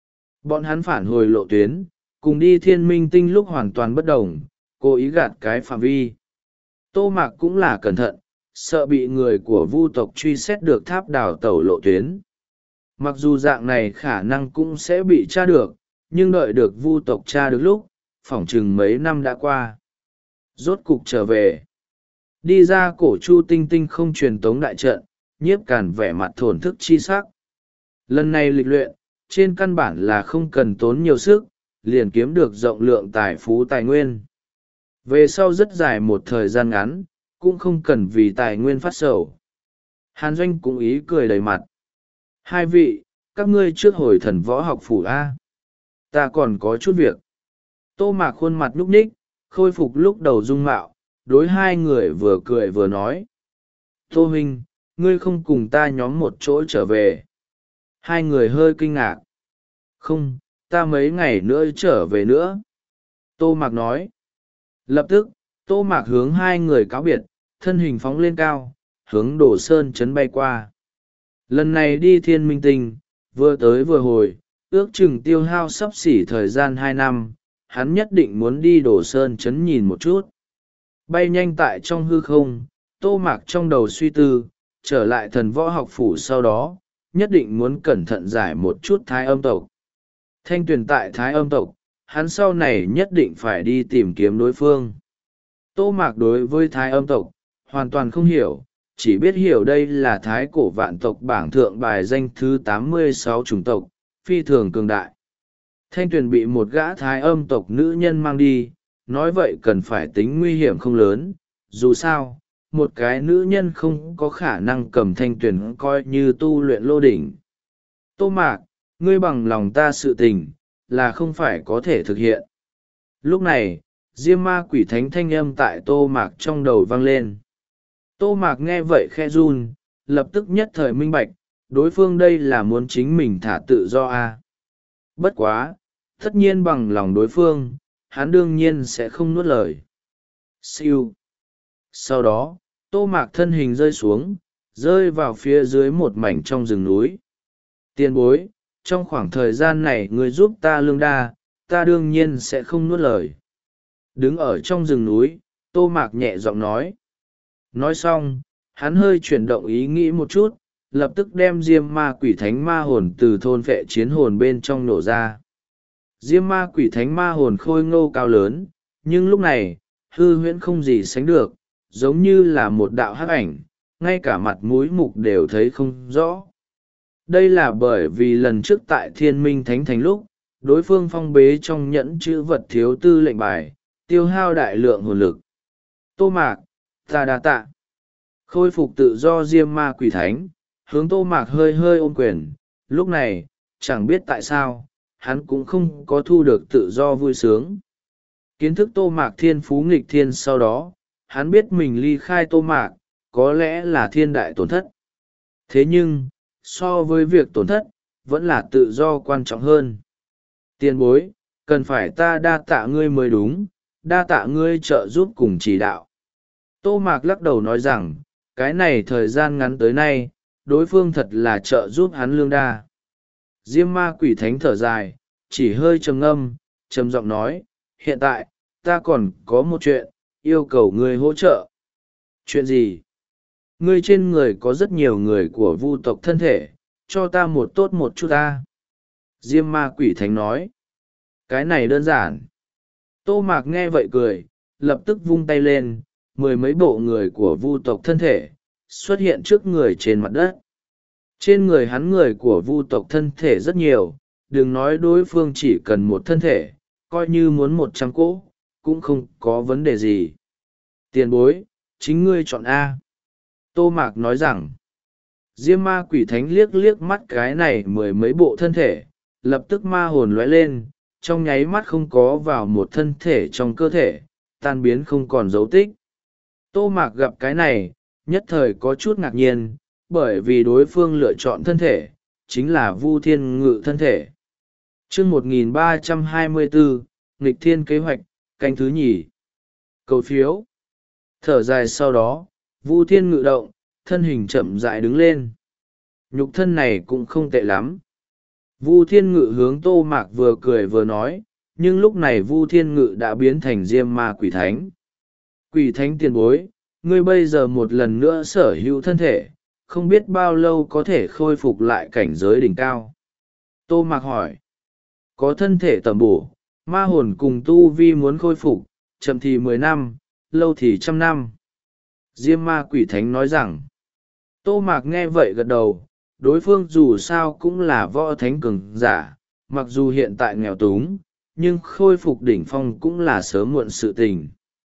Bọn hắn phản hồi lộ tuyến, cùng đi thiên minh tinh lúc hoàn toàn bất đồng, cố ý gạt cái phạm vi. Tô Mạc cũng là cẩn thận, sợ bị người của vu tộc truy xét được tháp đào tẩu lộ tuyến. Mặc dù dạng này khả năng cũng sẽ bị tra được, nhưng đợi được vu tộc tra được lúc, phỏng chừng mấy năm đã qua. Rốt cục trở về. Đi ra cổ Chu Tinh Tinh không truyền tống đại trận, Nhiếp Cản vẻ mặt thổn thức chi sắc. Lần này lịch luyện, trên căn bản là không cần tốn nhiều sức, liền kiếm được rộng lượng tài phú tài nguyên. Về sau rất dài một thời gian ngắn, cũng không cần vì tài nguyên phát sầu. Hàn Doanh cũng ý cười đầy mặt. Hai vị, các ngươi trước hồi thần võ học phủ A. Ta còn có chút việc. Tô Mạc khuôn mặt lúc ních, khôi phục lúc đầu dung mạo, đối hai người vừa cười vừa nói. Tô huynh, ngươi không cùng ta nhóm một chỗ trở về. Hai người hơi kinh ngạc. Không, ta mấy ngày nữa trở về nữa. Tô Mạc nói. Lập tức, Tô Mạc hướng hai người cáo biệt, thân hình phóng lên cao, hướng Đồ Sơn Trấn bay qua. Lần này đi Thiên Minh Tinh, vừa tới vừa hồi, ước chừng tiêu hao sắp xỉ thời gian hai năm, hắn nhất định muốn đi Đồ Sơn Trấn nhìn một chút. Bay nhanh tại trong hư không, Tô Mạc trong đầu suy tư, trở lại thần võ học phủ sau đó, nhất định muốn cẩn thận giải một chút Thái Âm tộc. Thanh Tuyền tại Thái Âm tộc, hắn sau này nhất định phải đi tìm kiếm đối phương. Tô Mạc đối với Thái Âm tộc, hoàn toàn không hiểu, chỉ biết hiểu đây là Thái cổ vạn tộc bảng thượng bài danh thứ tám mươi sáu chủng tộc, phi thường cường đại. Thanh Tuyền bị một gã Thái Âm tộc nữ nhân mang đi, nói vậy cần phải tính nguy hiểm không lớn, dù sao, một cái nữ nhân không có khả năng cầm Thanh Tuyền coi như tu luyện lô đỉnh. Tô Mạc, ngươi bằng lòng ta sự tình, là không phải có thể thực hiện. Lúc này, Diêm Ma Quỷ Thánh thanh âm tại Tô Mạc trong đầu vang lên. Tô Mạc nghe vậy khe run, lập tức nhất thời minh bạch, đối phương đây là muốn chính mình thả tự do a. Bất quá, tất nhiên bằng lòng đối phương, hắn đương nhiên sẽ không nuốt lời. Siêu. Sau đó, Tô Mạc thân hình rơi xuống, rơi vào phía dưới một mảnh trong rừng núi. Tiền bối, trong khoảng thời gian này người giúp ta lương đa, ta đương nhiên sẽ không nuốt lời. Đứng ở trong rừng núi, Tô Mạc nhẹ giọng nói. Nói xong, hắn hơi chuyển động ý nghĩ một chút, lập tức đem Diêm Ma Quỷ Thánh ma hồn từ thôn vệ chiến hồn bên trong nổ ra. Diêm Ma Quỷ Thánh ma hồn khôi ngô cao lớn, nhưng lúc này, hư huyễn không gì sánh được, giống như là một đạo hắc ảnh, ngay cả mặt mũi mục đều thấy không rõ. Đây là bởi vì lần trước tại Thiên Minh Thánh Thành lúc, đối phương phong bế trong nhẫn chữ vật thiếu tư lệnh bài, tiêu hao đại lượng hồn lực. Tô Mạc, ta đa tạ. Khôi phục tự do Diêm Ma Quỷ Thánh, hướng Tô Mạc hơi hơi ôm quyền, lúc này, chẳng biết tại sao, hắn cũng không có thu được tự do vui sướng. Kiến thức Tô Mạc thiên phú nghịch thiên sau đó, hắn biết mình ly khai Tô Mạc, có lẽ là thiên đại tổn thất. Thế nhưng, so với việc tổn thất, vẫn là tự do quan trọng hơn. Tiền bối, cần phải ta đa tạ ngươi mới đúng, đa tạ ngươi trợ giúp cùng chỉ đạo. Tô Mạc lắc đầu nói rằng, cái này thời gian ngắn tới nay, đối phương thật là trợ giúp hắn lương đa. Diêm Ma Quỷ Thánh thở dài, chỉ hơi trầm ngâm, trầm giọng nói, hiện tại, ta còn có một chuyện, yêu cầu ngươi hỗ trợ. Chuyện gì? Ngươi trên người có rất nhiều người của vu tộc thân thể, cho ta một tốt một chút ta. Diêm Ma Quỷ Thánh nói, cái này đơn giản. Tô Mạc nghe vậy cười, lập tức vung tay lên, mười mấy bộ người của vu tộc thân thể, xuất hiện trước người trên mặt đất. Trên người hắn người của vu tộc thân thể rất nhiều, đừng nói đối phương chỉ cần một thân thể, coi như muốn một trăm cỗ, cũng không có vấn đề gì. Tiền bối, chính ngươi chọn A. Tô Mạc nói rằng, Diêm Ma Quỷ Thánh liếc liếc mắt cái này mười mấy bộ thân thể, lập tức ma hồn lóe lên, trong nháy mắt không có vào một thân thể trong cơ thể, tan biến không còn dấu tích. Tô Mạc gặp cái này, nhất thời có chút ngạc nhiên, bởi vì đối phương lựa chọn thân thể, chính là Vu Thiên Ngự thân thể. Chương một nghìn ba trăm hai mươi bốn, nghịch thiên kế hoạch, canh thứ nhì. Cầu phiếu. Thở dài sau đó, Vu Thiên Ngự động, thân hình chậm rãi đứng lên. Nhục thân này cũng không tệ lắm. Vu Thiên Ngự hướng Tô Mạc vừa cười vừa nói, nhưng lúc này Vu Thiên Ngự đã biến thành Diêm Ma Quỷ Thánh. Quỷ Thánh tiền bối, ngươi bây giờ một lần nữa sở hữu thân thể, không biết bao lâu có thể khôi phục lại cảnh giới đỉnh cao. Tô Mạc hỏi, có thân thể tầm bổ, ma hồn cùng tu vi muốn khôi phục, chậm thì mười năm, lâu thì trăm năm. Diêm Ma Quỷ Thánh nói rằng, Tô Mạc nghe vậy gật đầu, đối phương dù sao cũng là võ thánh cường giả, mặc dù hiện tại nghèo túng, nhưng khôi phục đỉnh phong cũng là sớm muộn sự tình.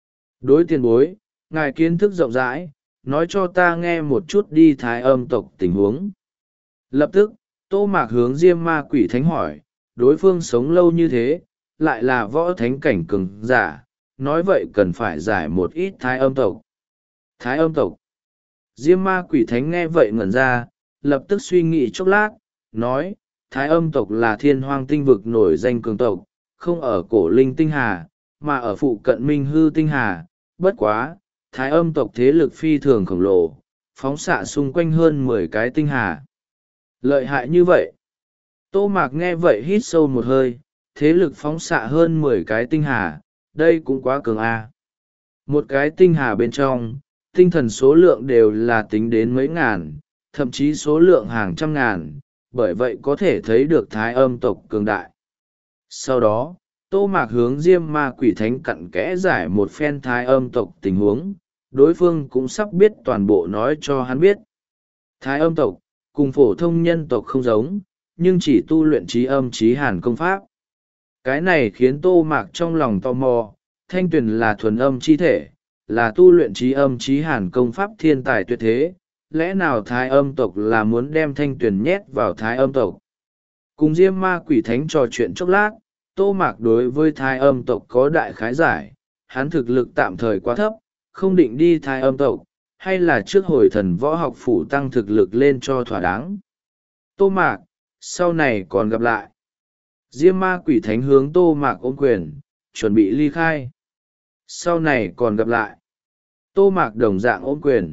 Đối tiền bối, ngài kiến thức rộng rãi, nói cho ta nghe một chút đi Thái Âm tộc tình huống. Lập tức, Tô Mạc hướng Diêm Ma Quỷ Thánh hỏi, đối phương sống lâu như thế, lại là võ thánh cảnh cường giả, nói vậy cần phải giải một ít Thái Âm tộc. Thái Âm tộc. Diêm Ma Quỷ Thánh nghe vậy ngẩn ra, lập tức suy nghĩ chốc lát, nói, Thái Âm tộc là thiên hoang tinh vực nổi danh cường tộc, không ở cổ linh tinh hà, mà ở phụ cận minh hư tinh hà. Bất quá, Thái Âm tộc thế lực phi thường khổng lồ, phóng xạ xung quanh hơn mười cái tinh hà. Lợi hại như vậy. Tô Mạc nghe vậy hít sâu một hơi, thế lực phóng xạ hơn mười cái tinh hà, đây cũng quá cường a. Một cái tinh hà bên trong, tinh thần số lượng đều là tính đến mấy ngàn, thậm chí số lượng hàng trăm ngàn, bởi vậy có thể thấy được Thái Âm tộc cường đại. Sau đó, Tô Mạc hướng Diêm Ma Quỷ Thánh cặn kẽ giải một phen Thái Âm tộc tình huống, đối phương cũng sắp biết toàn bộ nói cho hắn biết. Thái Âm tộc, cùng phổ thông nhân tộc không giống, nhưng chỉ tu luyện trí âm trí hàn công pháp. Cái này khiến Tô Mạc trong lòng tò mò, Thanh Tuyền là thuần âm chi thể, là tu luyện trí âm trí hàn công pháp thiên tài tuyệt thế, lẽ nào Thái Âm tộc là muốn đem Thanh Tuyền nhét vào Thái Âm tộc? Cùng Diêm Ma Quỷ Thánh trò chuyện chốc lát, Tô Mạc đối với Thái Âm tộc có đại khái giải, hắn thực lực tạm thời quá thấp, không định đi Thái Âm tộc, hay là trước hồi thần võ học phủ tăng thực lực lên cho thỏa đáng. Tô Mạc, sau này còn gặp lại. Diêm Ma Quỷ Thánh hướng Tô Mạc ôm quyền, chuẩn bị ly khai. Sau này còn gặp lại. Tô Mạc đồng dạng ôm quyền.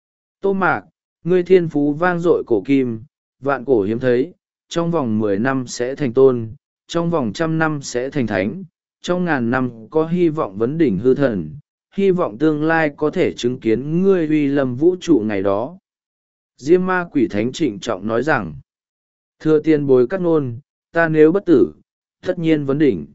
Tô Mạc, ngươi thiên phú vang dội cổ kim, vạn cổ hiếm thấy, trong vòng mười năm sẽ thành tôn, trong vòng trăm năm sẽ thành thánh, trong ngàn năm có hy vọng vấn đỉnh hư thần, hy vọng tương lai có thể chứng kiến ngươi uy lâm vũ trụ ngày đó. Diêm Ma Quỷ Thánh trịnh trọng nói rằng, thưa tiền bối cắt ngôn, ta nếu bất tử, tất nhiên vấn đỉnh.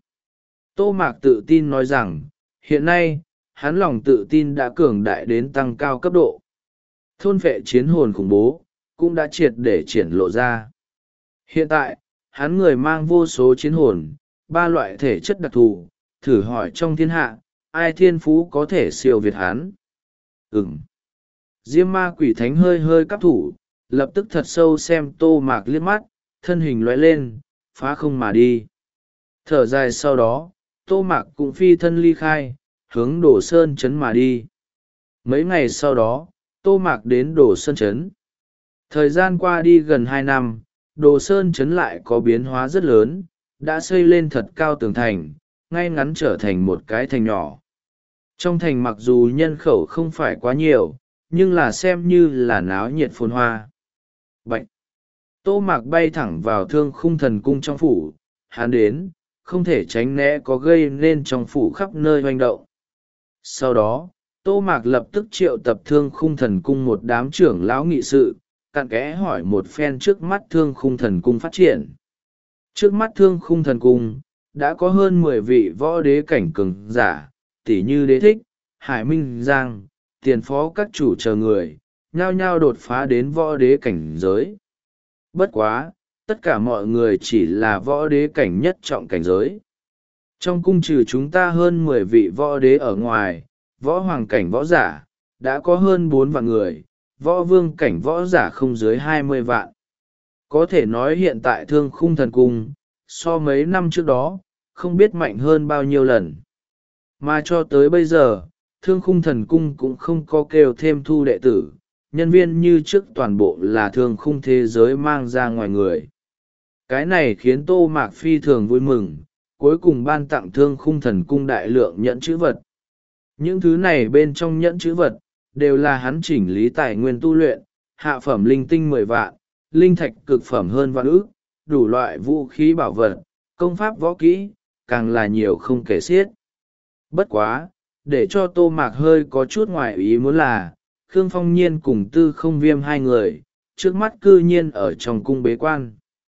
Tô Mạc tự tin nói rằng, hiện nay, hắn lòng tự tin đã cường đại đến tăng cao cấp độ. Thôn phệ chiến hồn khủng bố, cũng đã triệt để triển lộ ra. Hiện tại, hắn người mang vô số chiến hồn, ba loại thể chất đặc thù, thử hỏi trong thiên hạ, ai thiên phú có thể siêu việt hắn? Ừm. Diêm Ma Quỷ Thánh hơi hơi cắp thủ, lập tức thật sâu xem Tô Mạc liếc mắt, thân hình lóe lên, phá không mà đi. Thở dài sau đó, Tô Mạc cũng phi thân ly khai, hướng Đồ Sơn Trấn mà đi. Mấy ngày sau đó, Tô Mạc đến Đồ Sơn Trấn. Thời gian qua đi gần hai năm, Đồ Sơn Trấn lại có biến hóa rất lớn, đã xây lên thật cao tường thành, ngay ngắn trở thành một cái thành nhỏ. Trong thành mặc dù nhân khẩu không phải quá nhiều, nhưng là xem như là náo nhiệt phồn hoa. Bạch! Tô Mạc bay thẳng vào Thương Khung Thần Cung trong phủ, hắn đến, không thể tránh né có gây nên trong phủ khắp nơi hoành động. Sau đó, Tô Mạc lập tức triệu tập Thương Khung Thần Cung một đám trưởng lão nghị sự, cặn kẽ hỏi một phen trước mắt Thương Khung Thần Cung phát triển. Trước mắt Thương Khung Thần Cung, đã có hơn mười vị võ đế cảnh cường giả, tỷ như Đế Thích, Hải Minh Giang, tiền phó các chủ chờ người, nhao nhao đột phá đến võ đế cảnh giới. Bất quá, tất cả mọi người chỉ là võ đế cảnh nhất trọng cảnh giới. Trong cung trừ chúng ta hơn mười vị võ đế ở ngoài, võ hoàng cảnh võ giả, đã có hơn bốn vạn người, võ vương cảnh võ giả không dưới hai mươi vạn. Có thể nói hiện tại Thương Khung Thần Cung, so mấy năm trước đó, không biết mạnh hơn bao nhiêu lần. Mà cho tới bây giờ, Thương Khung Thần Cung cũng không có kêu thêm thu đệ tử, nhân viên như trước toàn bộ là Thương Khung thế giới mang ra ngoài người. Cái này khiến Tô Mạc phi thường vui mừng, cuối cùng ban tặng Thương Khung Thần Cung đại lượng nhẫn chữ vật. Những thứ này bên trong nhẫn chữ vật, đều là hắn chỉnh lý tài nguyên tu luyện, hạ phẩm linh tinh mười vạn, linh thạch cực phẩm hơn vạn ức, đủ loại vũ khí bảo vật, công pháp võ kỹ, càng là nhiều không kể xiết. Bất quá, để cho Tô Mạc hơi có chút ngoài ý muốn là, Khương Phong Nhiên cùng Tư Không Viêm hai người, trước mắt cư nhiên ở trong cung bế quan.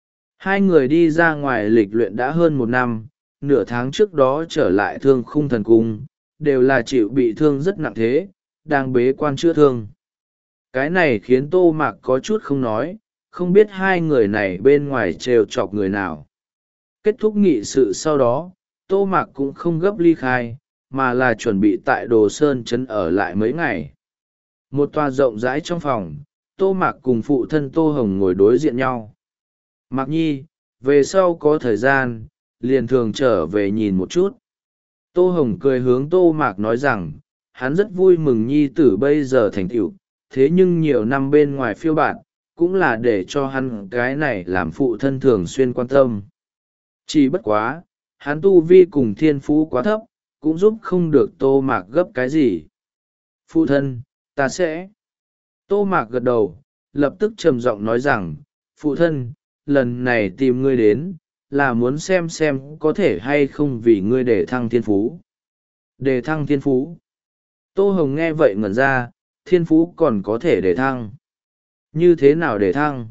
Hai người đi ra ngoài lịch luyện đã hơn một năm, nửa tháng trước đó trở lại Thương Khung Thần Cung, đều là chịu bị thương rất nặng thế, đang bế quan chữa thương. Cái này khiến Tô Mạc có chút không nói, không biết hai người này bên ngoài trêu chọc người nào. Kết thúc nghị sự sau đó, Tô Mạc cũng không gấp ly khai, mà là chuẩn bị tại Đồ Sơn Trấn ở lại mấy ngày. Một tòa rộng rãi trong phòng, Tô Mạc cùng phụ thân Tô Hồng ngồi đối diện nhau. Mạc Nhi, về sau có thời gian, liền thường trở về nhìn một chút. Tô Hồng cười hướng Tô Mạc nói rằng, hắn rất vui mừng Nhi tử bây giờ thành tựu, thế nhưng nhiều năm bên ngoài phiêu bạt, cũng là để cho hắn cái này làm phụ thân thường xuyên quan tâm. Chỉ bất quá, hắn tu vi cùng thiên phú quá thấp, cũng giúp không được Tô Mạc gấp cái gì. Phụ thân, ta sẽ. Tô Mạc gật đầu, lập tức trầm giọng nói rằng, phụ thân, lần này tìm ngươi đến, là muốn xem xem có thể hay không vì ngươi để thăng thiên phú. Đề thăng thiên phú. Tô Hồng nghe vậy ngẩn ra, thiên phú còn có thể để thăng. Như thế nào để thăng?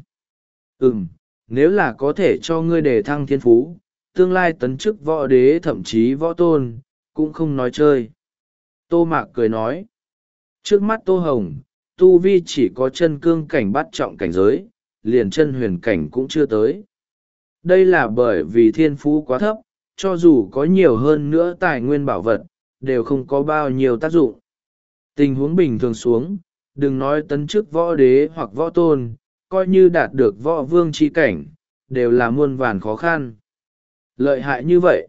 Ừm, nếu là có thể cho ngươi để thăng thiên phú, tương lai tấn chức võ đế thậm chí võ tôn, cũng không nói chơi. Tô Mạc cười nói. Trước mắt Tô Hồng, tu vi chỉ có chân cương cảnh bắt trọng cảnh giới, liền chân huyền cảnh cũng chưa tới. Đây là bởi vì thiên phú quá thấp, cho dù có nhiều hơn nữa tài nguyên bảo vật, đều không có bao nhiêu tác dụng. Tình huống bình thường xuống, đừng nói tấn chức võ đế hoặc võ tôn, coi như đạt được võ vương chi cảnh, đều là muôn vàn khó khăn. Lợi hại như vậy.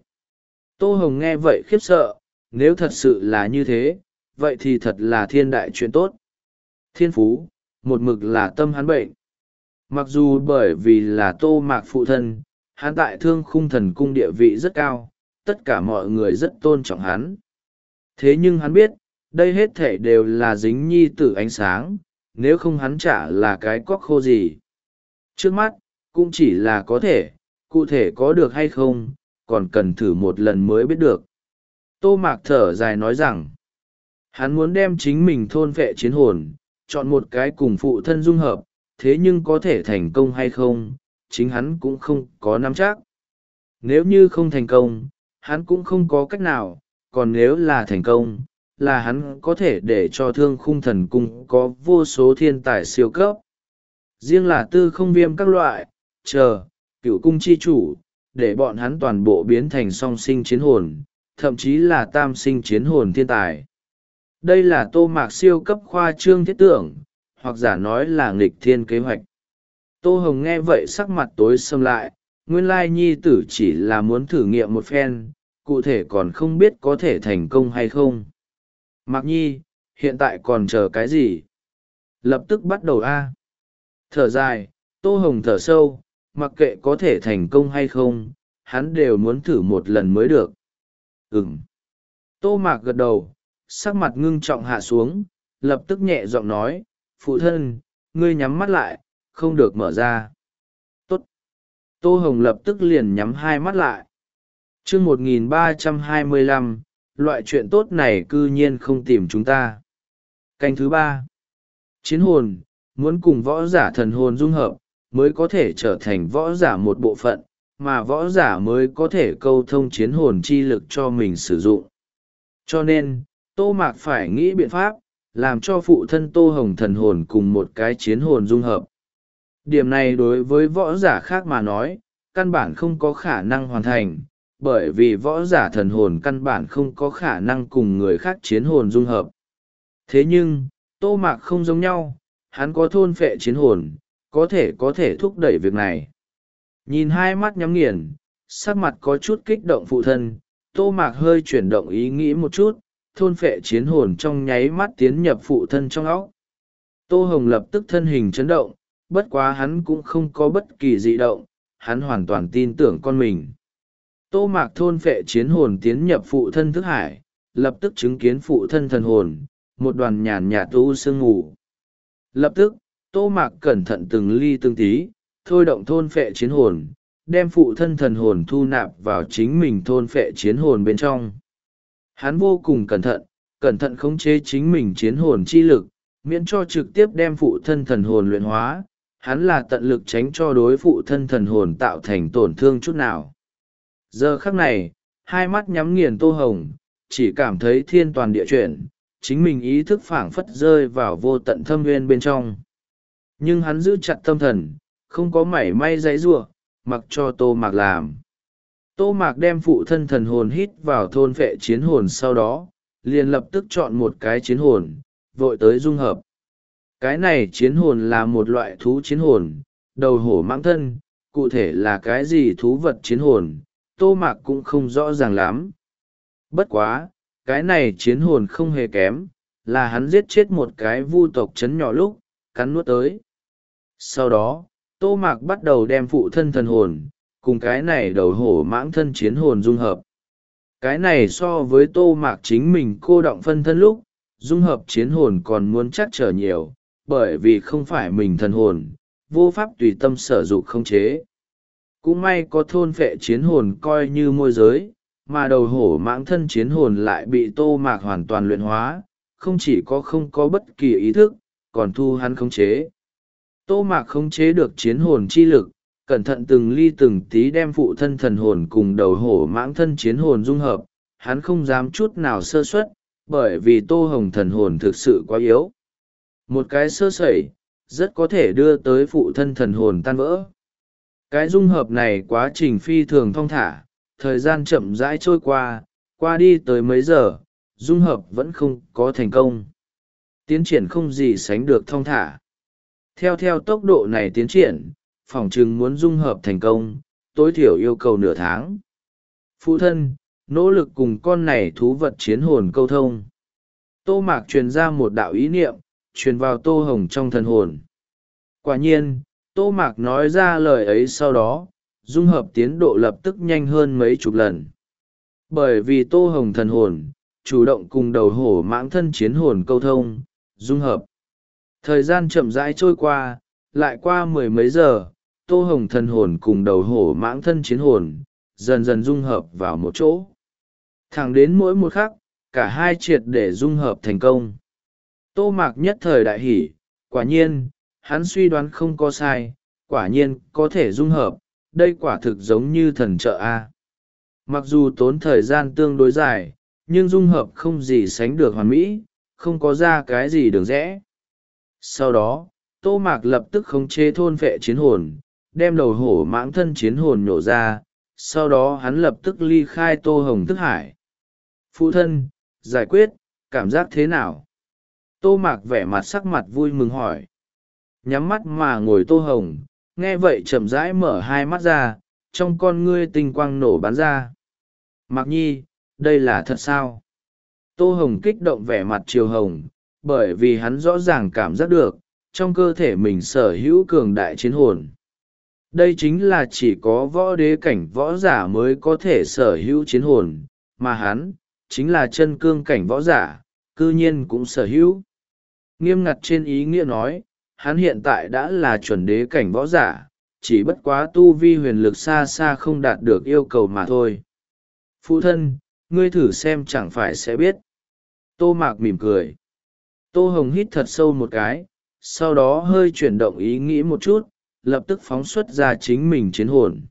Tô Hồng nghe vậy khiếp sợ, nếu thật sự là như thế, vậy thì thật là thiên đại chuyện tốt. Thiên phú, một mực là tâm hắn bệnh. Mặc dù bởi vì là Tô Mạc phụ thân, hắn tại Thương Khung Thần Cung địa vị rất cao, tất cả mọi người rất tôn trọng hắn. Thế nhưng hắn biết, đây hết thể đều là dính nhi tử ánh sáng, nếu không hắn chả là cái cóc khô gì. Trước mắt, cũng chỉ là có thể, cụ thể có được hay không, còn cần thử một lần mới biết được. Tô Mạc thở dài nói rằng, hắn muốn đem chính mình thôn vệ chiến hồn, chọn một cái cùng phụ thân dung hợp, thế nhưng có thể thành công hay không, chính hắn cũng không có nắm chắc. Nếu như không thành công, hắn cũng không có cách nào, còn nếu là thành công, là hắn có thể để cho Thương Khung Thần Cung có vô số thiên tài siêu cấp. Riêng là tư không viêm các loại, chờ, cửu cung chi chủ, để bọn hắn toàn bộ biến thành song sinh chiến hồn, thậm chí là tam sinh chiến hồn thiên tài. Đây là Tô Mạc siêu cấp khoa trương thiết tưởng, hoặc giả nói là nghịch thiên kế hoạch. Tô Hồng nghe vậy sắc mặt tối sầm lại, nguyên lai nhi tử chỉ là muốn thử nghiệm một phen, cụ thể còn không biết có thể thành công hay không. Mạc Nhi, hiện tại còn chờ cái gì? Lập tức bắt đầu A. Thở dài, Tô Hồng thở sâu, mặc kệ có thể thành công hay không, hắn đều muốn thử một lần mới được. Ừm. Tô Mạc gật đầu, sắc mặt ngưng trọng hạ xuống, lập tức nhẹ giọng nói, phụ thân, ngươi nhắm mắt lại, không được mở ra. Tốt. Tô Hồng lập tức liền nhắm hai mắt lại. chương một nghìn ba trăm hai mươi lăm, loại chuyện tốt này cư nhiên không tìm chúng ta. Canh thứ ba. Chiến hồn, muốn cùng võ giả thần hồn dung hợp, mới có thể trở thành võ giả một bộ phận, mà võ giả mới có thể câu thông chiến hồn chi lực cho mình sử dụng. Cho nên, Tô Mạc phải nghĩ biện pháp, làm cho phụ thân Tô Hồng thần hồn cùng một cái chiến hồn dung hợp. Điểm này đối với võ giả khác mà nói, căn bản không có khả năng hoàn thành, bởi vì võ giả thần hồn căn bản không có khả năng cùng người khác chiến hồn dung hợp. Thế nhưng, Tô Mạc không giống nhau, hắn có thôn phệ chiến hồn, có thể có thể thúc đẩy việc này. Nhìn hai mắt nhắm nghiền, sắc mặt có chút kích động phụ thân, Tô Mạc hơi chuyển động ý nghĩ một chút, thôn phệ chiến hồn trong nháy mắt tiến nhập phụ thân trong óc. Tô Hồng lập tức thân hình chấn động, bất quá hắn cũng không có bất kỳ dị động, hắn hoàn toàn tin tưởng con mình. Tô Mạc thôn phệ chiến hồn tiến nhập phụ thân thức hải, lập tức chứng kiến phụ thân thần hồn, một đoàn nhàn nhạt u sương ngủ. Lập tức, Tô Mạc cẩn thận từng ly từng tí, thôi động thôn phệ chiến hồn, đem phụ thân thần hồn thu nạp vào chính mình thôn phệ chiến hồn bên trong. Hắn vô cùng cẩn thận, cẩn thận khống chế chính mình chiến hồn chi lực, miễn cho trực tiếp đem phụ thân thần hồn luyện hóa, hắn là tận lực tránh cho đối phụ thân thần hồn tạo thành tổn thương chút nào. Giờ khắc này, hai mắt nhắm nghiền Tô Hồng, chỉ cảm thấy thiên toàn địa chuyển, chính mình ý thức phảng phất rơi vào vô tận thâm nguyên bên trong. Nhưng hắn giữ chặt tâm thần, không có mảy may giãy giụa, mặc cho Tô Mạc làm. Tô Mạc đem phụ thân thần hồn hít vào thôn phệ chiến hồn sau đó, liền lập tức chọn một cái chiến hồn, vội tới dung hợp. Cái này chiến hồn là một loại thú chiến hồn, đầu hổ mãng thân, cụ thể là cái gì thú vật chiến hồn, Tô Mạc cũng không rõ ràng lắm. Bất quá, cái này chiến hồn không hề kém, là hắn giết chết một cái vu tộc chấn nhỏ lúc, cắn nuốt tới. Sau đó Tô Mạc bắt đầu đem phụ thân thần hồn cùng cái này đầu hổ mãng thân chiến hồn dung hợp. Cái này so với Tô Mạc chính mình cô đọng phân thân lúc dung hợp chiến hồn còn muốn chắc trở nhiều, bởi vì không phải mình thần hồn vô pháp tùy tâm sở dụng khống chế. Cũng may có thôn phệ chiến hồn coi như môi giới, mà đầu hổ mãng thân chiến hồn lại bị Tô Mạc hoàn toàn luyện hóa, không chỉ có không có bất kỳ ý thức, còn thu hắn khống chế. Tô Mạc khống chế được chiến hồn chi lực, cẩn thận từng ly từng tí đem phụ thân thần hồn cùng đầu hổ mãng thân chiến hồn dung hợp, hắn không dám chút nào sơ suất, bởi vì Tô Hồng thần hồn thực sự quá yếu. Một cái sơ sẩy, rất có thể đưa tới phụ thân thần hồn tan vỡ. Cái dung hợp này quá trình phi thường thong thả, thời gian chậm rãi trôi qua, qua đi tới mấy giờ, dung hợp vẫn không có thành công. Tiến triển không gì sánh được thong thả. Theo theo tốc độ này tiến triển, phỏng chừng muốn dung hợp thành công, tối thiểu yêu cầu nửa tháng. Phụ thân, nỗ lực cùng con này thú vật chiến hồn câu thông. Tô Mạc truyền ra một đạo ý niệm, truyền vào Tô Hồng trong thần hồn. Quả nhiên, Tô Mạc nói ra lời ấy sau đó, dung hợp tiến độ lập tức nhanh hơn mấy chục lần. Bởi vì Tô Hồng thần hồn, chủ động cùng đầu hổ mãng thân chiến hồn câu thông, dung hợp. Thời gian chậm rãi trôi qua, lại qua mười mấy giờ, Tô Hồng thần hồn cùng đầu hổ mãng thân chiến hồn, dần dần dung hợp vào một chỗ. Thẳng đến mỗi một khắc, cả hai triệt để dung hợp thành công. Tô Mạc nhất thời đại hỉ, quả nhiên, hắn suy đoán không có sai, quả nhiên có thể dung hợp, đây quả thực giống như thần trợ A. Mặc dù tốn thời gian tương đối dài, nhưng dung hợp không gì sánh được hoàn mỹ, không có ra cái gì đường rẽ. Sau đó, Tô Mạc lập tức khống chế thôn vệ chiến hồn, đem đầu hổ mãng thân chiến hồn nhổ ra, sau đó hắn lập tức ly khai Tô Hồng thức hải. Phụ thân, giải quyết, cảm giác thế nào? Tô Mạc vẻ mặt sắc mặt vui mừng hỏi. Nhắm mắt mà ngồi Tô Hồng, nghe vậy chậm rãi mở hai mắt ra, trong con ngươi tinh quang nổ bắn ra. Mạc Nhi, đây là thật sao? Tô Hồng kích động vẻ mặt chiều hồng, bởi vì hắn rõ ràng cảm giác được, trong cơ thể mình sở hữu cường đại chiến hồn. Đây chính là chỉ có võ đế cảnh võ giả mới có thể sở hữu chiến hồn, mà hắn, chính là chân cương cảnh võ giả, cư nhiên cũng sở hữu. Nghiêm ngặt trên ý nghĩa nói, hắn hiện tại đã là chuẩn đế cảnh võ giả, chỉ bất quá tu vi huyền lực xa xa không đạt được yêu cầu mà thôi. Phụ thân, ngươi thử xem chẳng phải sẽ biết. Tô Mạc mỉm cười. Tô Hồng hít thật sâu một cái, sau đó hơi chuyển động ý nghĩ một chút, lập tức phóng xuất ra chính mình chiến hồn.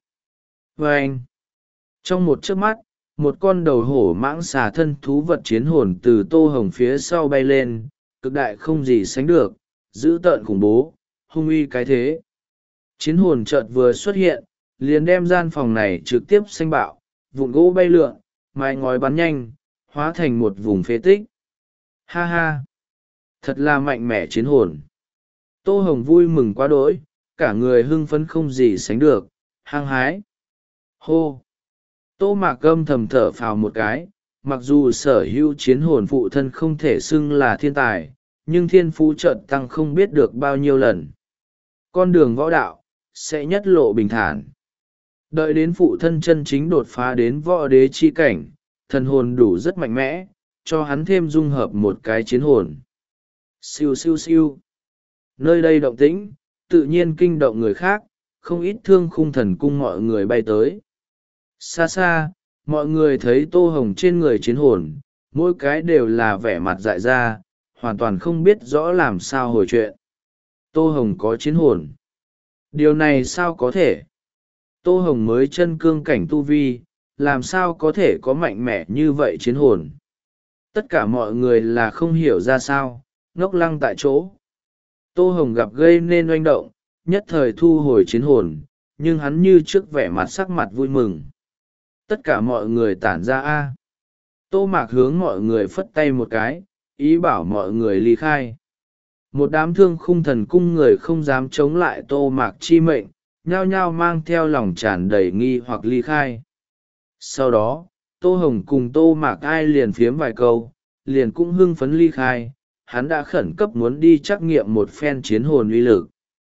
Và anh, trong một chớp mắt, một con đầu hổ mãng xà thân thú vật chiến hồn từ Tô Hồng phía sau bay lên, cực đại không gì sánh được, dữ tợn khủng bố, hung uy cái thế. Chiến hồn chợt vừa xuất hiện, liền đem gian phòng này trực tiếp xanh bạo, vụn gỗ bay lượn, mái ngói bắn nhanh, hóa thành một vùng phế tích. Ha ha! Thật là mạnh mẽ chiến hồn. Tô Hồng vui mừng quá đỗi, cả người hưng phấn không gì sánh được, hăng hái. Hô! Tô Mạc âm thầm thở phào một cái, mặc dù sở hữu chiến hồn phụ thân không thể xưng là thiên tài, nhưng thiên phú chợt tăng không biết được bao nhiêu lần. Con đường võ đạo, sẽ nhất lộ bình thản. Đợi đến phụ thân chân chính đột phá đến võ đế chi cảnh, thần hồn đủ rất mạnh mẽ, cho hắn thêm dung hợp một cái chiến hồn. Siêu siêu siêu. Nơi đây động tĩnh, tự nhiên kinh động người khác, không ít thương khung thần cung mọi người bay tới. Xa xa, mọi người thấy Tô Hồng trên người chiến hồn, mỗi cái đều là vẻ mặt dại ra, hoàn toàn không biết rõ làm sao hồi chuyện. Tô Hồng có chiến hồn. Điều này sao có thể? Tô Hồng mới chân cương cảnh tu vi, làm sao có thể có mạnh mẽ như vậy chiến hồn? Tất cả mọi người là không hiểu ra sao, ngốc lăng tại chỗ. Tô Hồng gặp gây nên oanh động, nhất thời thu hồi chiến hồn, nhưng hắn như trước vẻ mặt sắc mặt vui mừng. Tất cả mọi người tản ra a. Tô Mạc hướng mọi người phất tay một cái, ý bảo mọi người ly khai. Một đám thương khung thần cung người không dám chống lại Tô Mạc chi mệnh, nhao nhao mang theo lòng tràn đầy nghi hoặc ly khai. Sau đó, Tô Hồng cùng Tô Mạc ai liền phiếm vài câu, liền cũng hưng phấn ly khai, hắn đã khẩn cấp muốn đi trắc nghiệm một phen chiến hồn uy lực.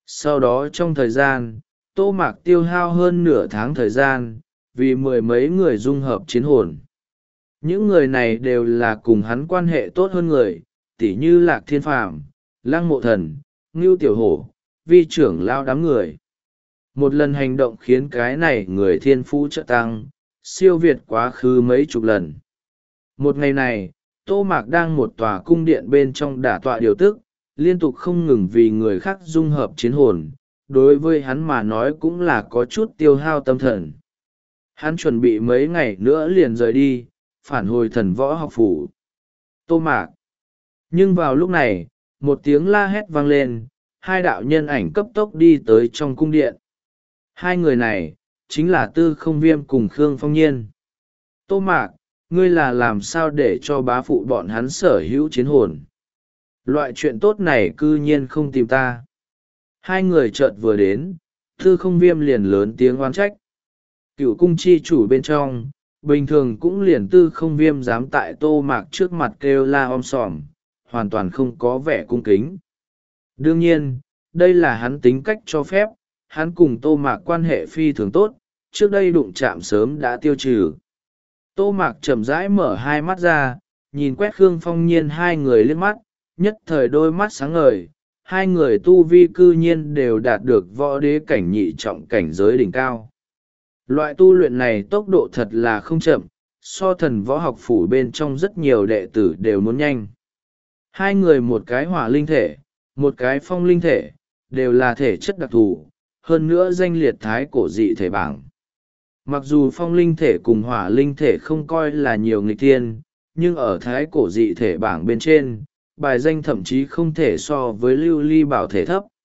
Sau đó trong thời gian, Tô Mạc tiêu hao hơn nửa tháng thời gian, vì mười mấy người dung hợp chiến hồn. Những người này đều là cùng hắn quan hệ tốt hơn người, tỉ như Lạc Thiên Phàm, Lăng Mộ Thần, Ngưu Tiểu Hổ, vi trưởng lao đám người. Một lần hành động khiến cái này người thiên phú trợ tăng, siêu việt quá khứ mấy chục lần. Một ngày này, Tô Mạc đang một tòa cung điện bên trong đả tọa điều tức, liên tục không ngừng vì người khác dung hợp chiến hồn, đối với hắn mà nói cũng là có chút tiêu hao tâm thần. Hắn chuẩn bị mấy ngày nữa liền rời đi, phản hồi thần võ học phủ. Tô Mạc. Nhưng vào lúc này, một tiếng la hét vang lên, hai đạo nhân ảnh cấp tốc đi tới trong cung điện. Hai người này, chính là Tư Không Viêm cùng Khương Phong Nhiên. Tô Mạc, ngươi là làm sao để cho bá phụ bọn hắn sở hữu chiến hồn? Loại chuyện tốt này cư nhiên không tìm ta. Hai người chợt vừa đến, Tư Không Viêm liền lớn tiếng oán trách. Cựu cung chi chủ bên trong, bình thường cũng liền Tư Không Viêm dám tại Tô Mạc trước mặt kêu la om sòm, hoàn toàn không có vẻ cung kính. Đương nhiên, đây là hắn tính cách cho phép, hắn cùng Tô Mạc quan hệ phi thường tốt, trước đây đụng chạm sớm đã tiêu trừ. Tô Mạc chậm rãi mở hai mắt ra, nhìn quét Khương Phong Nhiên hai người liếc mắt, nhất thời đôi mắt sáng ngời, hai người tu vi cư nhiên đều đạt được võ đế cảnh nhị trọng cảnh giới đỉnh cao. Loại tu luyện này tốc độ thật là không chậm, so thần võ học phủ bên trong rất nhiều đệ tử đều muốn nhanh. Hai người một cái hỏa linh thể, một cái phong linh thể, đều là thể chất đặc thù, hơn nữa danh liệt thái cổ dị thể bảng. Mặc dù phong linh thể cùng hỏa linh thể không coi là nhiều nghịch thiên, nhưng ở thái cổ dị thể bảng bên trên, bài danh thậm chí không thể so với lưu ly bảo thể thấp.